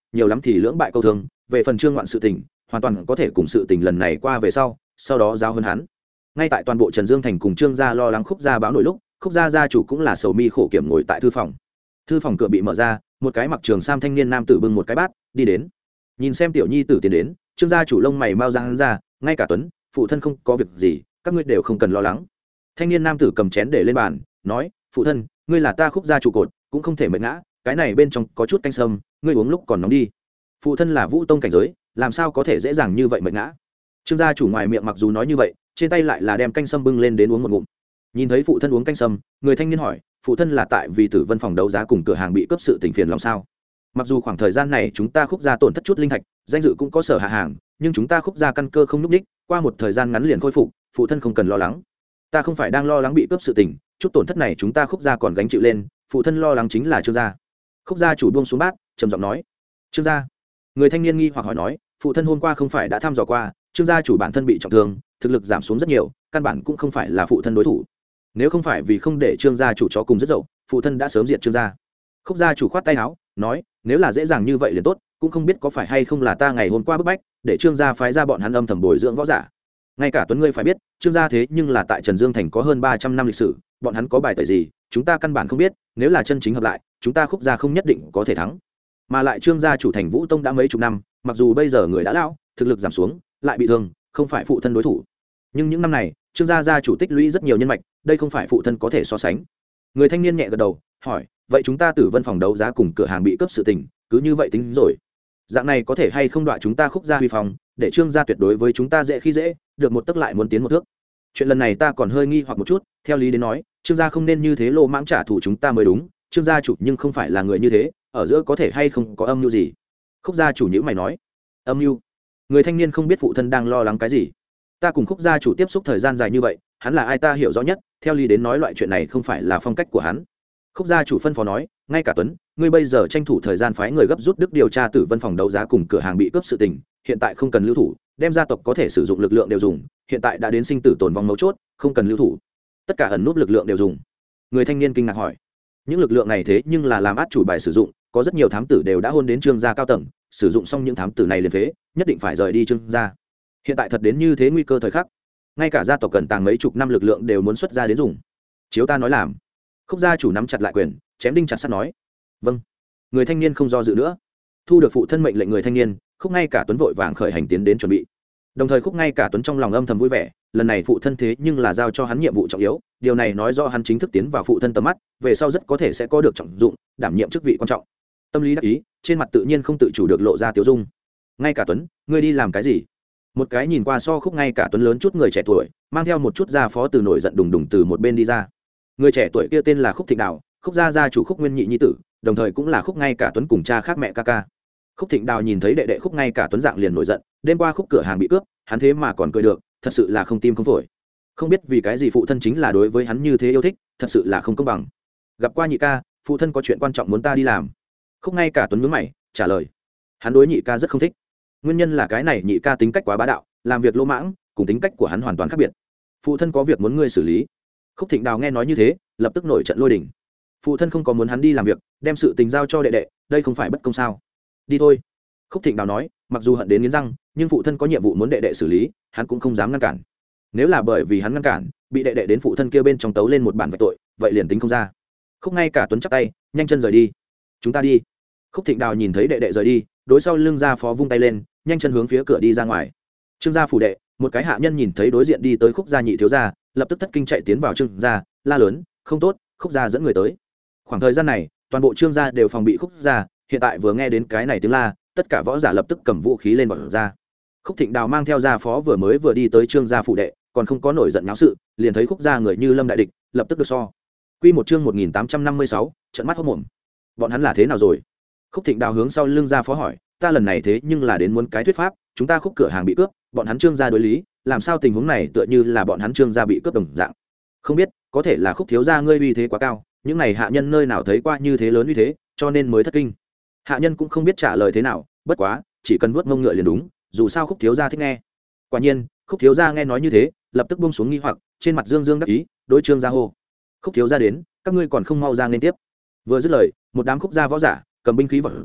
nhiều lắm thì lưỡng bại câu thương. Về phần Trương Ngoạn sự tình, hoàn toàn có thể cùng sự tình lần này qua về sau, sau đó giao hơn hắn. Ngay tại toàn bộ Trần Dương thành cùng Trương gia lo lắng Khúc gia báo nổi lúc, Khúc gia gia chủ cũng là sầu mi khổ kiểm ngồi tại thư phòng. Thư phòng cửa bị mở ra, một cái mặc trường sam thanh niên nam tử bưng một cái bát đi đến. Nhìn xem tiểu nhi tử tiến đến, Trương gia chủ lông mày mau ra hắn ra, ngay cả Tuấn, phụ thân không có việc gì, các ngươi đều không cần lo lắng. Thanh niên nam tử cầm chén để lên bàn, nói, phụ thân, ngươi là ta Khúc gia trụ cột, cũng không thể mệt ngã, cái này bên trong có chút canh sâm, ngươi uống lúc còn nóng đi. Phụ thân là Vũ tông cảnh giới, làm sao có thể dễ dàng như vậy mệt ngã. Trương gia chủ ngoài miệng mặc dù nói như vậy, trên tay lại là đem canh sâm bưng lên đến uống một ngụm. Nhìn thấy phụ thân uống canh sâm, người thanh niên hỏi, phụ thân là tại vì Tử Vân phòng đấu giá cùng cửa hàng bị cướp sự tình phiền lòng sao? Mặc dù khoảng thời gian này chúng ta Khúc gia tổn thất chút linh thạch, danh dự cũng có sở hạ hàng, nhưng chúng ta Khúc gia căn cơ không núc ních, qua một thời gian ngắn liền khôi phục, phụ thân không cần lo lắng. Ta không phải đang lo lắng bị cướp sự tình, chút tổn thất này chúng ta Khúc gia còn gánh chịu lên, phụ thân lo lắng chính là Trương gia. Khúc gia chủ buông xuống bát, trầm giọng nói, Trương gia. Người thanh niên nghi hoặc hỏi nói, phụ thân hôm qua không phải đã thăm dò qua, Trương gia chủ bản thân bị trọng thương, thực lực giảm xuống rất nhiều, căn bản cũng không phải là phụ thân đối thủ. Nếu không phải vì không để Trương gia chủ chó cùng rất dậu, phụ thân đã sớm diệt Trương gia. Khúc gia chủ khoát tay áo, nói, nếu là dễ dàng như vậy liền tốt, cũng không biết có phải hay không là ta ngày hôm qua bức bách, để Trương gia phái ra bọn hắn âm thầm bồi dưỡng võ giả. Ngay cả Tuấn ngươi phải biết, Trương gia thế nhưng là tại Trần Dương thành có hơn ba trăm năm lịch sử, bọn hắn có bài tẩy gì, chúng ta căn bản không biết, nếu là chân chính hợp lại, chúng ta Khúc gia không nhất định có thể thắng. Mà lại Trương gia chủ thành Vũ tông đã mấy chục năm, mặc dù bây giờ người đã lão, thực lực giảm xuống, lại bị thương, không phải phụ thân đối thủ. Nhưng những năm này, Trương gia gia chủ tích lũy rất nhiều nhân mạch, đây không phải phụ thân có thể so sánh. Người thanh niên nhẹ gật đầu, hỏi, vậy chúng ta Tử Vân phòng đấu giá cùng cửa hàng bị cướp sự tình, cứ như vậy tính rồi. Dạng này có thể hay không đọa chúng ta Khúc gia huy phòng, để Trương gia tuyệt đối với chúng ta dễ khi dễ, được một tức lại muốn tiến một thước. Chuyện lần này ta còn hơi nghi hoặc một chút, theo lý đến nói, Trương gia không nên như thế lô mãng trả thù chúng ta mới đúng, Trương gia chủ nhưng không phải là người như thế, ở giữa có thể hay không có âm mưu gì. Khúc gia chủ nhữ mày nói, âm mưu. Người thanh niên không biết phụ thân đang lo lắng cái gì. Ta cùng Khúc gia chủ tiếp xúc thời gian dài như vậy, hắn là ai ta hiểu rõ nhất, theo lý đến nói loại chuyện này không phải là phong cách của hắn. Khúc gia chủ phân phó nói, ngay cả Tuấn, ngươi bây giờ tranh thủ thời gian phái người gấp rút đức điều tra Tử Vân phòng đấu giá cùng cửa hàng bị cướp sự tình, hiện tại không cần lưu thủ, đem gia tộc có thể sử dụng lực lượng đều dùng, hiện tại đã đến sinh tử tồn vong mấu chốt, không cần lưu thủ, tất cả ẩn nút lực lượng đều dùng. Người thanh niên kinh ngạc hỏi, những lực lượng này thế nhưng là làm át chủ bài sử dụng, có rất nhiều thám tử đều đã hôn đến Trương gia cao tầng, sử dụng xong những thám tử này liền phế, nhất định phải rời đi Trương gia. Hiện tại thật đến như thế nguy cơ thời khắc, ngay cả gia tộc cần tàng mấy chục năm lực lượng đều muốn xuất ra đến dùng. Chiếu ta nói làm. Khúc gia chủ nắm chặt lại quyền, chém đinh chặt sắt nói, vâng. Người thanh niên không do dự nữa, thu được phụ thân mệnh lệnh người thanh niên, Khúc ngay cả Tuấn vội vàng khởi hành tiến đến chuẩn bị. Đồng thời Khúc ngay cả Tuấn trong lòng âm thầm vui vẻ, lần này phụ thân thế nhưng là giao cho hắn nhiệm vụ trọng yếu, điều này nói rõ hắn chính thức tiến vào phụ thân tầm mắt, về sau rất có thể sẽ có được trọng dụng, đảm nhiệm chức vị quan trọng. Tâm lý đắc ý, trên mặt tự nhiên không tự chủ được lộ ra tiêu dung. Ngay cả Tuấn, ngươi đi làm cái gì? Một cái nhìn qua so Khúc ngay cả Tuấn lớn chút người trẻ tuổi, mang theo một chút gia phó từ nổi giận đùng đùng từ một bên đi ra. Người trẻ tuổi kia tên là Khúc Thịnh Đào, Khúc gia gia chủ Khúc Nguyên Nhị nhi tử, đồng thời cũng là Khúc ngay cả Tuấn cùng cha khác mẹ ca ca. Khúc Thịnh Đào nhìn thấy đệ đệ Khúc ngay cả Tuấn dạng liền nổi giận, đêm qua Khúc cửa hàng bị cướp, hắn thế mà còn cười được, thật sự là không tim không phổi. Không biết vì cái gì phụ thân chính là đối với hắn như thế yêu thích, thật sự là không công bằng. Gặp qua nhị ca, phụ thân có chuyện quan trọng muốn ta đi làm. Khúc ngay cả Tuấn nhướng mày trả lời. Hắn đối nhị ca rất không thích, nguyên nhân là cái này nhị ca tính cách quá bá đạo, làm việc lỗ mãng, cùng tính cách của hắn hoàn toàn khác biệt. Phụ thân có việc muốn ngươi xử lý. Khúc Thịnh Đào nghe nói như thế, lập tức nổi trận lôi đình. Phụ thân không có muốn hắn đi làm việc, đem sự tình giao cho đệ đệ, đây không phải bất công sao? Đi thôi. Khúc Thịnh Đào nói, mặc dù hận đến nghiến răng, nhưng phụ thân có nhiệm vụ muốn đệ đệ xử lý, hắn cũng không dám ngăn cản. Nếu là bởi vì hắn ngăn cản, bị đệ đệ đến phụ thân kia bên trong tấu lên một bản vạch tội, vậy liền tính không ra. Khúc ngay cả Tuấn chắp tay, nhanh chân rời đi. Chúng ta đi. Khúc Thịnh Đào nhìn thấy đệ đệ rời đi, đối sau lưng gia phó vung tay lên, nhanh chân hướng phía cửa đi ra ngoài. Trương gia phủ đệ, một cái hạ nhân nhìn thấy đối diện đi tới Khúc gia nhị thiếu gia, lập tức thất kinh chạy tiến vào Trương gia, la lớn, không tốt, Khúc gia dẫn người tới. Khoảng thời gian này, toàn bộ Trương gia đều phòng bị Khúc gia, hiện tại vừa nghe đến cái này tiếng la, tất cả võ giả lập tức cầm vũ khí lên bọn ra. Khúc Thịnh Đào mang theo gia phó vừa mới vừa đi tới Trương gia phủ đệ, còn không có nổi giận náo sự, liền thấy Khúc gia người như lâm đại địch, lập tức được so. Quy một chương một nghìn tám trăm năm mươi sáu, trận mắt hốt mồm. Bọn hắn là thế nào rồi? Khúc Thịnh Đào hướng sau lưng gia phó hỏi, ta lần này thế nhưng là đến muốn cái thuyết pháp, chúng ta Khúc cửa hàng bị cướp, bọn hắn Trương gia đối lý, làm sao tình huống này tựa như là bọn hắn Trương gia bị cướp đồng dạng. Không biết, có thể là Khúc thiếu gia ngươi uy thế quá cao, những này hạ nhân nơi nào thấy qua như thế lớn uy thế, cho nên mới thất kinh. Hạ nhân cũng không biết trả lời thế nào, bất quá, chỉ cần vuốt mông ngựa liền đúng, dù sao Khúc thiếu gia thích nghe. Quả nhiên, Khúc thiếu gia nghe nói như thế, lập tức buông xuống nghi hoặc, trên mặt dương dương đắc ý, đối Trương gia hô, Khúc thiếu gia đến, các ngươi còn không mau ra nên tiếp. Vừa dứt lời, một đám Khúc gia võ giả cầm binh khí vọt ra,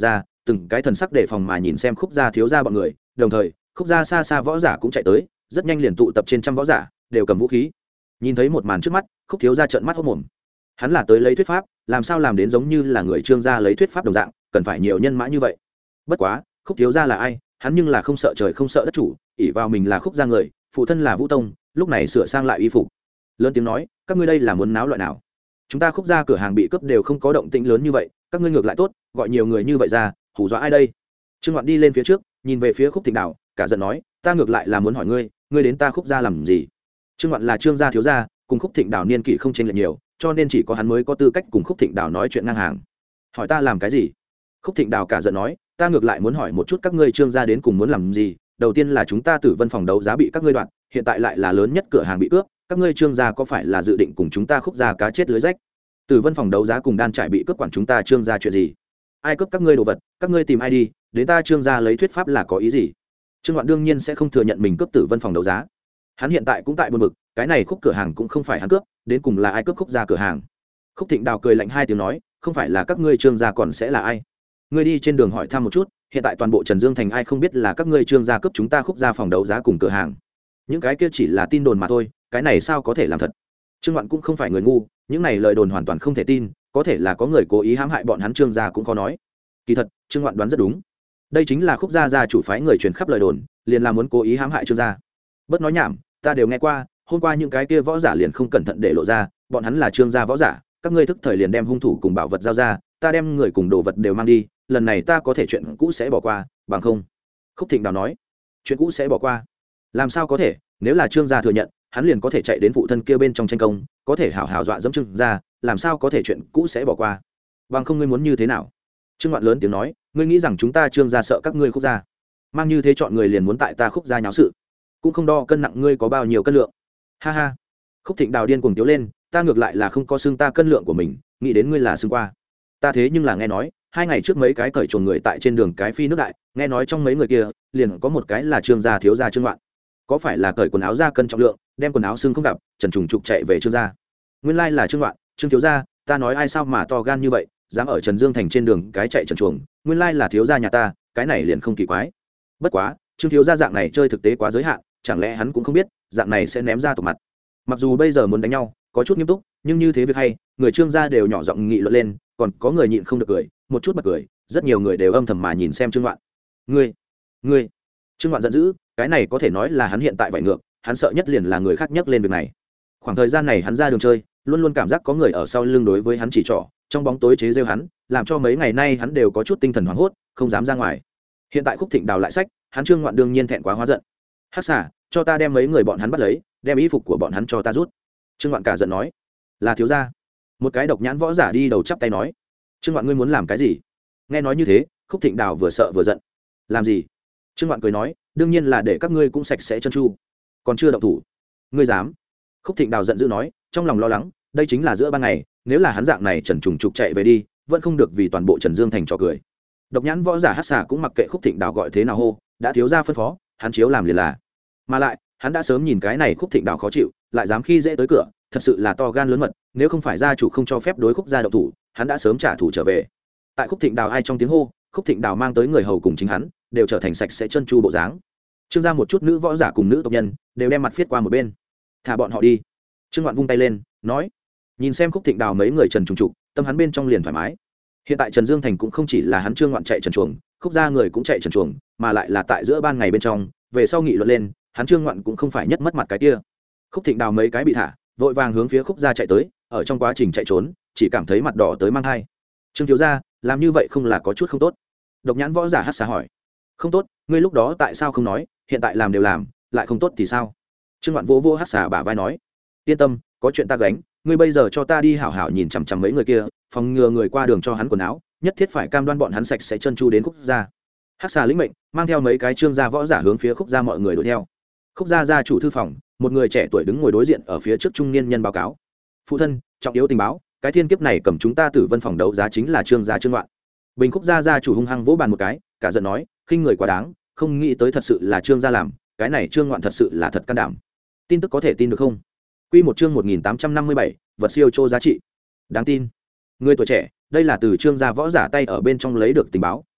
từng cái thần sắc đề phòng mà nhìn xem khúc gia thiếu gia bọn người, đồng thời khúc gia xa xa võ giả cũng chạy tới, rất nhanh liền tụ tập trên trăm võ giả đều cầm vũ khí. Nhìn thấy một màn trước mắt, khúc thiếu gia trợn mắt hốt mồm. Hắn là tới lấy thuyết pháp, làm sao làm đến giống như là người Trương gia lấy thuyết pháp đồng dạng, cần phải nhiều nhân mã như vậy. Bất quá khúc thiếu gia là ai, hắn nhưng là không sợ trời không sợ đất chủ, ỷ vào mình là khúc gia người, phụ thân là Vũ Tông, lúc này sửa sang lại y phục, lớn tiếng nói, các ngươi đây là muốn náo loạn nào? Chúng ta khúc gia cửa hàng bị cướp đều không có động tĩnh lớn như vậy, các ngươi ngược lại tốt, gọi nhiều người như vậy ra, hù dọa ai đây? Trương Ngoạn đi lên phía trước, nhìn về phía Khúc Thịnh Đào, cả giận nói, ta ngược lại là muốn hỏi ngươi, ngươi đến ta khúc gia làm gì? Trương Ngoạn là Trương gia thiếu gia, cùng Khúc Thịnh Đào niên kỷ không chênh lệch nhiều, cho nên chỉ có hắn mới có tư cách cùng Khúc Thịnh Đào nói chuyện ngang hàng. Hỏi ta làm cái gì? Khúc Thịnh Đào cả giận nói, ta ngược lại muốn hỏi một chút các ngươi Trương gia đến cùng muốn làm gì? Đầu tiên là chúng ta Tử Vân phòng đấu giá bị các ngươi đoạt, hiện tại lại là lớn nhất cửa hàng bị cướp, các ngươi Trương gia có phải là dự định cùng chúng ta khúc gia cá chết lưới rách? Tử Vân phòng đấu giá cùng đan trải bị cướp, quản chúng ta Trương gia chuyện gì? Ai cướp các ngươi đồ vật, các ngươi tìm ai đi, đến ta Trương gia lấy thuyết pháp là có ý gì? Trương Ngoạn đương nhiên sẽ không thừa nhận mình cướp Tử Vân phòng đấu giá. Hắn hiện tại cũng tại buồn bực, cái này khúc cửa hàng cũng không phải hắn cướp, đến cùng là ai cướp khúc gia cửa hàng? Khúc Thịnh Đào cười lạnh hai tiếng nói, không phải là các ngươi Trương gia còn sẽ là ai? Ngươi đi trên đường hỏi thăm một chút, hiện tại toàn bộ Trần Dương thành ai không biết là các ngươi Trương gia cướp chúng ta khúc gia phòng đấu giá cùng cửa hàng? Những cái kia chỉ là tin đồn mà thôi, cái này sao có thể làm thật? Trương Ngoạn cũng không phải người ngu, những này lời đồn hoàn toàn không thể tin, có thể là có người cố ý hãm hại bọn hắn Trương gia cũng khó nói. Kỳ thật Trương Ngoạn đoán rất đúng, đây chính là khúc gia gia chủ phái người truyền khắp lời đồn, liền là muốn cố ý hãm hại Trương gia. Bớt nói nhảm, ta đều nghe qua, hôm qua những cái kia võ giả liền không cẩn thận để lộ ra, bọn hắn là Trương gia võ giả, các ngươi thức thời liền đem hung thủ cùng bảo vật giao ra, ta đem người cùng đồ vật đều mang đi, lần này ta có thể chuyện cũ sẽ bỏ qua, bằng không. Khúc Thịnh Đào nói, chuyện cũ sẽ bỏ qua? Làm sao có thể, nếu là Trương gia thừa nhận, hắn liền có thể chạy đến phụ thân kia bên trong tranh công, có thể hảo hảo dọa dẫm Trương gia, làm sao có thể chuyện cũ sẽ bỏ qua? Bằng không ngươi muốn như thế nào? Trương Ngoạn lớn tiếng nói, ngươi nghĩ rằng chúng ta Trương gia sợ các ngươi khúc gia, mang như thế chọn người liền muốn tại ta khúc gia nháo sự, cũng không đo cân nặng ngươi có bao nhiêu cân lượng. Ha ha. Khúc Thịnh Đào điên cuồng tiếu lên, ta ngược lại là không có xương ta cân lượng của mình, nghĩ đến ngươi là xương qua. Ta thế nhưng là nghe nói, hai ngày trước mấy cái cởi chuồng người tại trên đường cái phi nước đại, nghe nói trong mấy người kia liền có một cái là Trương gia thiếu gia Trương Ngoạn, có phải là cởi quần áo ra cân trọng lượng, đem quần áo xương không gặp, trần trùng trục chạy về Trương gia? Nguyên lai là Trương Ngoạn, Trương thiếu gia, ta nói ai sao mà to gan như vậy, dám ở Trần Dương thành trên đường cái chạy trần chuồng, nguyên lai là thiếu gia nhà ta, cái này liền không kỳ quái. Bất quá Trương thiếu gia dạng này chơi thực tế quá giới hạn, chẳng lẽ hắn cũng không biết dạng này sẽ ném ra tộc mặt? Mặc dù bây giờ muốn đánh nhau có chút nghiêm túc, nhưng như thế việc hay, người Trương gia đều nhỏ giọng nghị luận lên, còn có người nhịn không được cười, một chút bật cười, rất nhiều người đều âm thầm mà nhìn xem Trương Ngoạn. Ngươi, ngươi! Trương Ngoạn giận dữ, cái này có thể nói là hắn hiện tại vải ngược, hắn sợ nhất liền là người khác nhắc lên việc này. Khoảng thời gian này hắn ra đường chơi, luôn luôn cảm giác có người ở sau lưng đối với hắn chỉ trỏ, trong bóng tối chế giễu hắn, làm cho mấy ngày nay hắn đều có chút tinh thần hoảng hốt, không dám ra ngoài. Hiện tại Khúc Thịnh Đào lại sách, hắn Trương Ngoạn đương nhiên thẹn quá hóa giận. Hắc xà, cho ta đem mấy người bọn hắn bắt lấy, đem y phục của bọn hắn cho ta rút. Trương Ngoạn cả giận nói, là thiếu gia. Một cái độc nhãn võ giả đi đầu chắp tay nói, Trương Ngoạn ngươi muốn làm cái gì? Nghe nói như thế, Khúc Thịnh Đào vừa sợ vừa giận. Làm gì? Trương Ngoạn cười nói, đương nhiên là để các ngươi cũng sạch sẽ chân chu. Còn chưa động thủ, ngươi dám? Khúc Thịnh Đào giận dữ nói, trong lòng lo lắng, đây chính là giữa ban ngày, nếu là hắn dạng này trần trùng trục chạy về đi, vẫn không được vì toàn bộ Trần Dương thành trò cười. Độc nhãn võ giả Hắc xà cũng mặc kệ Khúc Thịnh Đào gọi thế nào hô, đã thiếu gia phân phó, hắn chiếu làm liền là. Mà lại hắn đã sớm nhìn cái này Khúc Thịnh Đào khó chịu, lại dám khi dễ tới cửa, thật sự là to gan lớn mật, nếu không phải gia chủ không cho phép đối Khúc gia động thủ, hắn đã sớm trả thù trở về. Tại Khúc Thịnh Đào ai trong tiếng hô, Khúc Thịnh Đào mang tới người hầu cùng chính hắn đều trở thành sạch sẽ chân chu bộ dáng. Trương gia một chút nữ võ giả cùng nữ tộc nhân đều đem mặt viết qua một bên, thả bọn họ đi. Trương Ngoạn vung tay lên nói, nhìn xem Khúc Thịnh Đào mấy người trần trùng trục, tâm hắn bên trong liền thoải mái. Hiện tại Trần Dương thành cũng không chỉ là hắn Trương Ngoạn chạy trần chuồng, Khúc gia người cũng chạy trần chuồng, mà lại là tại giữa ban ngày bên trong, về sau nghị luận lên, hắn Trương Ngoạn cũng không phải nhất mất mặt cái kia. Khúc Thịnh Đào mấy cái bị thả, vội vàng hướng phía Khúc gia chạy tới, ở trong quá trình chạy trốn, chỉ cảm thấy mặt đỏ tới mang hai. Trương thiếu gia, làm như vậy không là có chút không tốt? Độc nhãn võ giả Hắc xà hỏi. Không tốt, ngươi lúc đó tại sao không nói, hiện tại làm đều làm, lại không tốt thì sao? Trương Ngoạn vỗ vỗ Hắc xà bả vai nói, yên tâm, có chuyện ta gánh, ngươi bây giờ cho ta đi hảo hảo nhìn chằm chằm mấy người kia, phòng ngừa người qua đường cho hắn quần áo, nhất thiết phải cam đoan bọn hắn sạch sẽ chân chu đến Khúc gia. Hắc xà lĩnh mệnh, mang theo mấy cái Trương gia võ giả hướng phía Khúc gia mọi người đuổi theo. Khúc gia gia chủ thư phòng, một người trẻ tuổi đứng ngồi đối diện ở phía trước trung niên nhân báo cáo, phụ thân, trọng yếu tình báo, cái thiên kiếp này cầm chúng ta Tử Vân phòng đấu giá chính là Trương gia Trương Ngoạn. Bình Khúc gia gia chủ hung hăng vỗ bàn một cái, cả giận nói, khinh người quá đáng, không nghĩ tới thật sự là Trương gia làm, cái này Trương Ngoạn thật sự là thật can đảm. Tin tức có thể tin được không? Quy một chương một nghìn tám trăm năm mươi bảy, vật siêu chô giá trị. Đáng tin. Người tuổi trẻ, đây là từ Trương gia võ giả tay ở bên trong lấy được tình báo,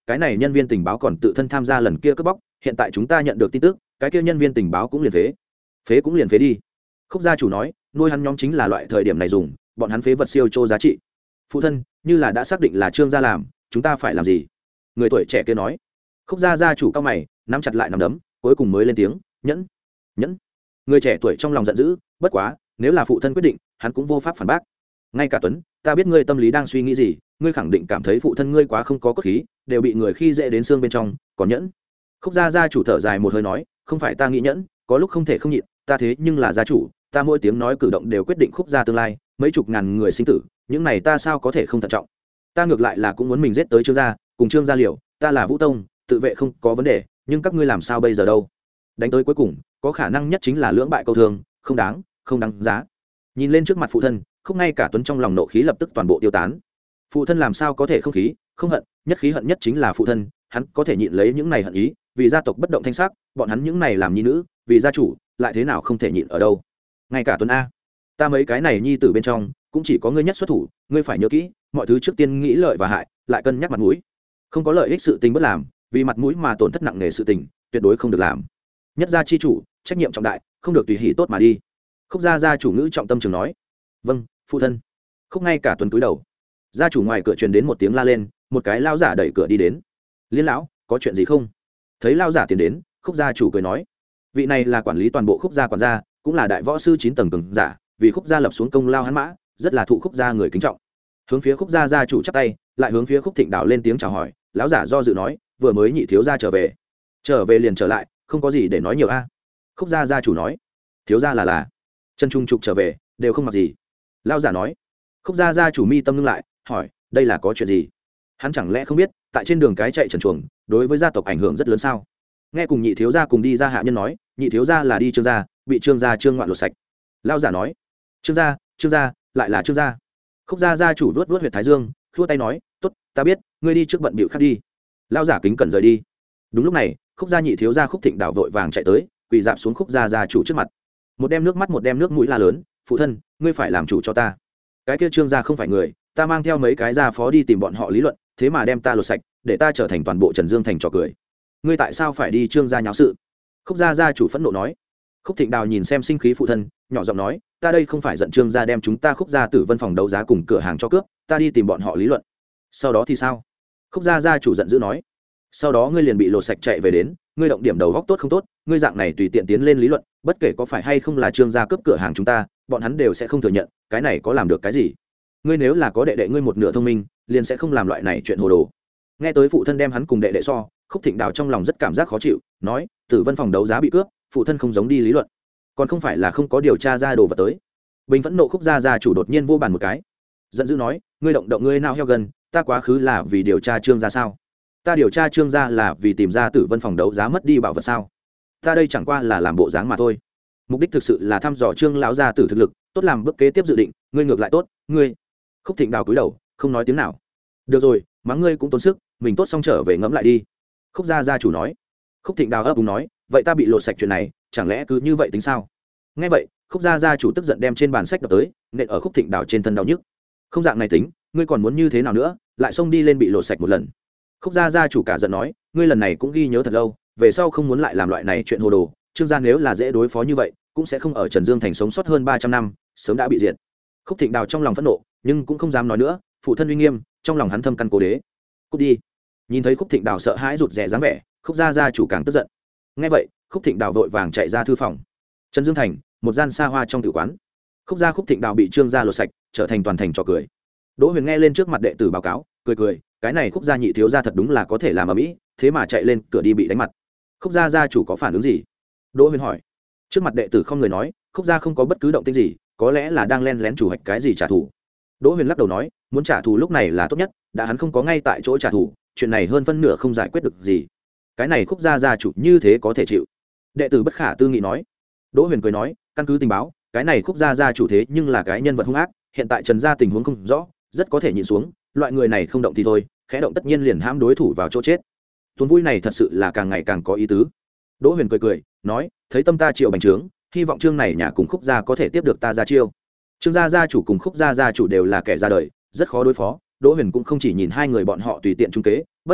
cái này nhân viên tình báo còn tự thân tham gia lần kia cướp bóc, hiện tại chúng ta nhận được tin tức, cái kia nhân viên tình báo cũng liền phế phế cũng liền phế đi. Khúc gia chủ nói, nuôi hắn nhóm chính là loại thời điểm này dùng, bọn hắn phế vật siêu chô giá trị. Phụ thân, như là đã xác định là Trương gia làm, chúng ta phải làm gì? Người tuổi trẻ kia nói. Khúc gia gia chủ cao mày, nắm chặt lại nắm đấm, cuối cùng mới lên tiếng, nhẫn nhẫn. Người trẻ tuổi trong lòng giận dữ, bất quá nếu là phụ thân quyết định, hắn cũng vô pháp phản bác. Ngay cả Tuấn, ta biết ngươi tâm lý đang suy nghĩ gì, ngươi khẳng định cảm thấy phụ thân ngươi quá không có cốt khí, đều bị người khi dễ đến xương bên trong, còn nhẫn. Khúc gia gia chủ thở dài một hơi nói, không phải ta nghĩ nhẫn, có lúc không thể không nhịn, ta thế nhưng là gia chủ, ta mỗi tiếng nói cử động đều quyết định Khúc gia tương lai, mấy chục ngàn người sinh tử, những này ta sao có thể không thận trọng. Ta ngược lại là cũng muốn mình giết tới Trương gia, cùng Trương gia liều, ta là Vũ Tông, tự vệ không có vấn đề, nhưng các ngươi làm sao bây giờ đâu? Đánh tới cuối cùng, có khả năng nhất chính là lưỡng bại câu thương, không đáng, không đáng giá. Nhìn lên trước mặt phụ thân, Khúc ngay cả Tuấn trong lòng nộ khí lập tức toàn bộ tiêu tán. Phụ thân làm sao có thể không khí, không hận, nhất khí hận nhất chính là phụ thân, hắn có thể nhịn lấy những này hận ý, vì gia tộc bất động thanh sắc, bọn hắn những này làm nhi nữ, vì gia chủ, lại thế nào không thể nhịn ở đâu? Ngay cả Tuấn a, ta mấy cái này nhi tử bên trong, cũng chỉ có ngươi nhất xuất thủ, ngươi phải nhớ kỹ, mọi thứ trước tiên nghĩ lợi và hại, lại cân nhắc mặt mũi. Không có lợi ích sự tình bất làm, vì mặt mũi mà tổn thất nặng nề sự tình, tuyệt đối không được làm. Nhất gia chi chủ, trách nhiệm trọng đại, không được tùy hỷ tốt mà đi. Khúc gia gia chủ ngữ trọng tâm trường nói, vâng, phụ thân. Khúc ngay cả Tuấn túi đầu. Gia chủ ngoài cửa truyền đến một tiếng la lên, một cái lao giả đẩy cửa đi đến. Liên lão, có chuyện gì không? Thấy lao giả tiến đến, Khúc gia chủ cười nói, vị này là quản lý toàn bộ Khúc gia quản gia, cũng là đại võ sư chín tầng cường giả, vì Khúc gia lập xuống công lao hắn mã, rất là thụ Khúc gia người kính trọng. Hướng phía Khúc gia gia chủ chắp tay, lại hướng phía Khúc Thịnh Đào lên tiếng chào hỏi. Lão giả do dự nói, vừa mới nhị thiếu gia trở về, trở về liền trở lại, không có gì để nói nhiều a. Khúc gia gia chủ nói, thiếu gia là là chân trung trục trở về, đều không mặc gì. Lão giả nói. Khúc gia gia chủ mi tâm ngưng lại, hỏi, đây là có chuyện gì? Hắn chẳng lẽ không biết, tại trên đường cái chạy trần truồng, đối với gia tộc ảnh hưởng rất lớn sao? Nghe cùng nhị thiếu gia cùng đi ra hạ nhân nói, nhị thiếu gia là đi Trương gia, bị Trương gia Trương Ngoạn lột sạch. Lão giả nói, Trương gia, Trương gia, lại là Trương gia. Khúc gia gia chủ vuốt vuốt huyệt thái dương, khua tay nói, tốt, ta biết, ngươi đi trước bận bịu khác đi. Lão giả kính cẩn rời đi. Đúng lúc này, Khúc gia nhị thiếu gia Khúc Thịnh Đào vội vàng chạy tới, quỳ dạp xuống Khúc gia gia chủ trước mặt. Một đem nước mắt một đem nước mũi la lớn, phụ thân, ngươi phải làm chủ cho ta. Cái kia Trương gia không phải người, ta mang theo mấy cái gia phó đi tìm bọn họ lý luận, thế mà đem ta lột sạch, để ta trở thành toàn bộ Trần Dương thành trò cười. Ngươi tại sao phải đi Trương gia nháo sự? Khúc gia gia chủ phẫn nộ nói. Khúc Thịnh Đào nhìn xem sinh khí phụ thân, nhỏ giọng nói, ta đây không phải giận Trương gia đem chúng ta Khúc gia Tử Vân phòng đấu giá cùng cửa hàng cho cướp, ta đi tìm bọn họ lý luận. Sau đó thì sao? Khúc gia gia chủ giận dữ nói, sau đó ngươi liền bị lột sạch chạy về đến, ngươi động điểm đầu góc tốt không tốt, ngươi dạng này tùy tiện tiến lên lý luận, bất kể có phải hay không là Trương gia cướp cửa hàng chúng ta, bọn hắn đều sẽ không thừa nhận, cái này có làm được cái gì? Ngươi nếu là có đệ đệ ngươi một nửa thông minh, liền sẽ không làm loại này chuyện hồ đồ. Nghe tới phụ thân đem hắn cùng đệ đệ so, Khúc Thịnh Đào trong lòng rất cảm giác khó chịu, nói, Tử Vân phòng đấu giá bị cướp, phụ thân không giống đi lý luận, còn không phải là không có điều tra ra đồ vật tới. Bình phẫn nộ Khúc gia gia chủ đột nhiên vô bàn một cái, giận dữ nói, ngươi động động ngươi nào heo gần, ta quá khứ là vì điều tra Trương gia sao? Ta điều tra Trương gia là vì tìm ra Tử Vân phòng đấu giá mất đi bảo vật sao? Ta đây chẳng qua là làm bộ dáng mà thôi. Mục đích thực sự là thăm dò Trương lão gia tử thực lực, tốt làm bước kế tiếp dự định, ngươi ngược lại tốt, ngươi. Khúc Thịnh Đào cúi đầu, không nói tiếng nào. Được rồi, mắng ngươi cũng tốn sức, mình tốt xong trở về ngẫm lại đi. Khúc gia gia chủ nói. Khúc Thịnh Đào ấp úng nói, vậy ta bị lột sạch chuyện này, chẳng lẽ cứ như vậy tính sao? Nghe vậy, Khúc gia gia chủ tức giận đem trên bàn sách đập tới, nện ở Khúc Thịnh Đào trên thân đau nhức. Không dạng này tính, ngươi còn muốn như thế nào nữa, lại xông đi lên bị lột sạch một lần. Khúc gia gia chủ cả giận nói, ngươi lần này cũng ghi nhớ thật lâu, về sau không muốn lại làm loại này chuyện hồ đồ, Trương gia nếu là dễ đối phó như vậy, cũng sẽ không ở Trần Dương thành sống sót hơn ba trăm năm, sớm đã bị diệt. Khúc Thịnh Đào trong lòng phẫn nộ, nhưng cũng không dám nói nữa, phụ thân uy nghiêm, trong lòng hắn thâm căn cố đế. Cút đi. Nhìn thấy Khúc Thịnh Đào sợ hãi rụt rè dáng vẻ, Khúc gia gia chủ càng tức giận. Nghe vậy, Khúc Thịnh Đào vội vàng chạy ra thư phòng. Trần Dương thành, một gian xa hoa trong tử quán. Khúc gia Khúc Thịnh Đào bị Trương gia lột sạch, trở thành toàn thành trò cười. Đỗ Huyền nghe lên trước mặt đệ tử báo cáo, cười cười, cái này Khúc gia nhị thiếu gia thật đúng là có thể làm ở mỹ, thế mà chạy lên cửa đi bị đánh mặt. Khúc gia gia chủ có phản ứng gì? Đỗ Huyền hỏi. Trước mặt đệ tử không người nói, Khúc gia không có bất cứ động tĩnh gì, có lẽ là đang len lén chủ hoạch cái gì trả thù. Đỗ Huyền lắc đầu nói, muốn trả thù lúc này là tốt nhất, đã hắn không có ngay tại chỗ trả thù, chuyện này hơn phân nửa không giải quyết được gì. Cái này Khúc gia gia chủ như thế có thể chịu? Đệ tử bất khả tư nghị nói. Đỗ Huyền cười nói, căn cứ tình báo, cái này Khúc gia gia chủ thế nhưng là cái nhân vật hung ác, hiện tại Trần gia tình huống không rõ, rất có thể nhịn xuống, loại người này không động thì thôi, khẽ động tất nhiên liền hãm đối thủ vào chỗ chết. Tuần vui này thật sự là càng ngày càng có ý tứ. Đỗ Huyền cười cười, nói, thấy tâm ta triệu bành trướng, hy vọng Trương này nhà cùng Khúc gia có thể tiếp được ta ra chiêu. Trương gia gia chủ cùng Khúc gia gia chủ đều là kẻ ra đời, rất khó đối phó. Đỗ Huyền cũng không chỉ nhìn hai người bọn họ tùy tiện trung kế, bất quá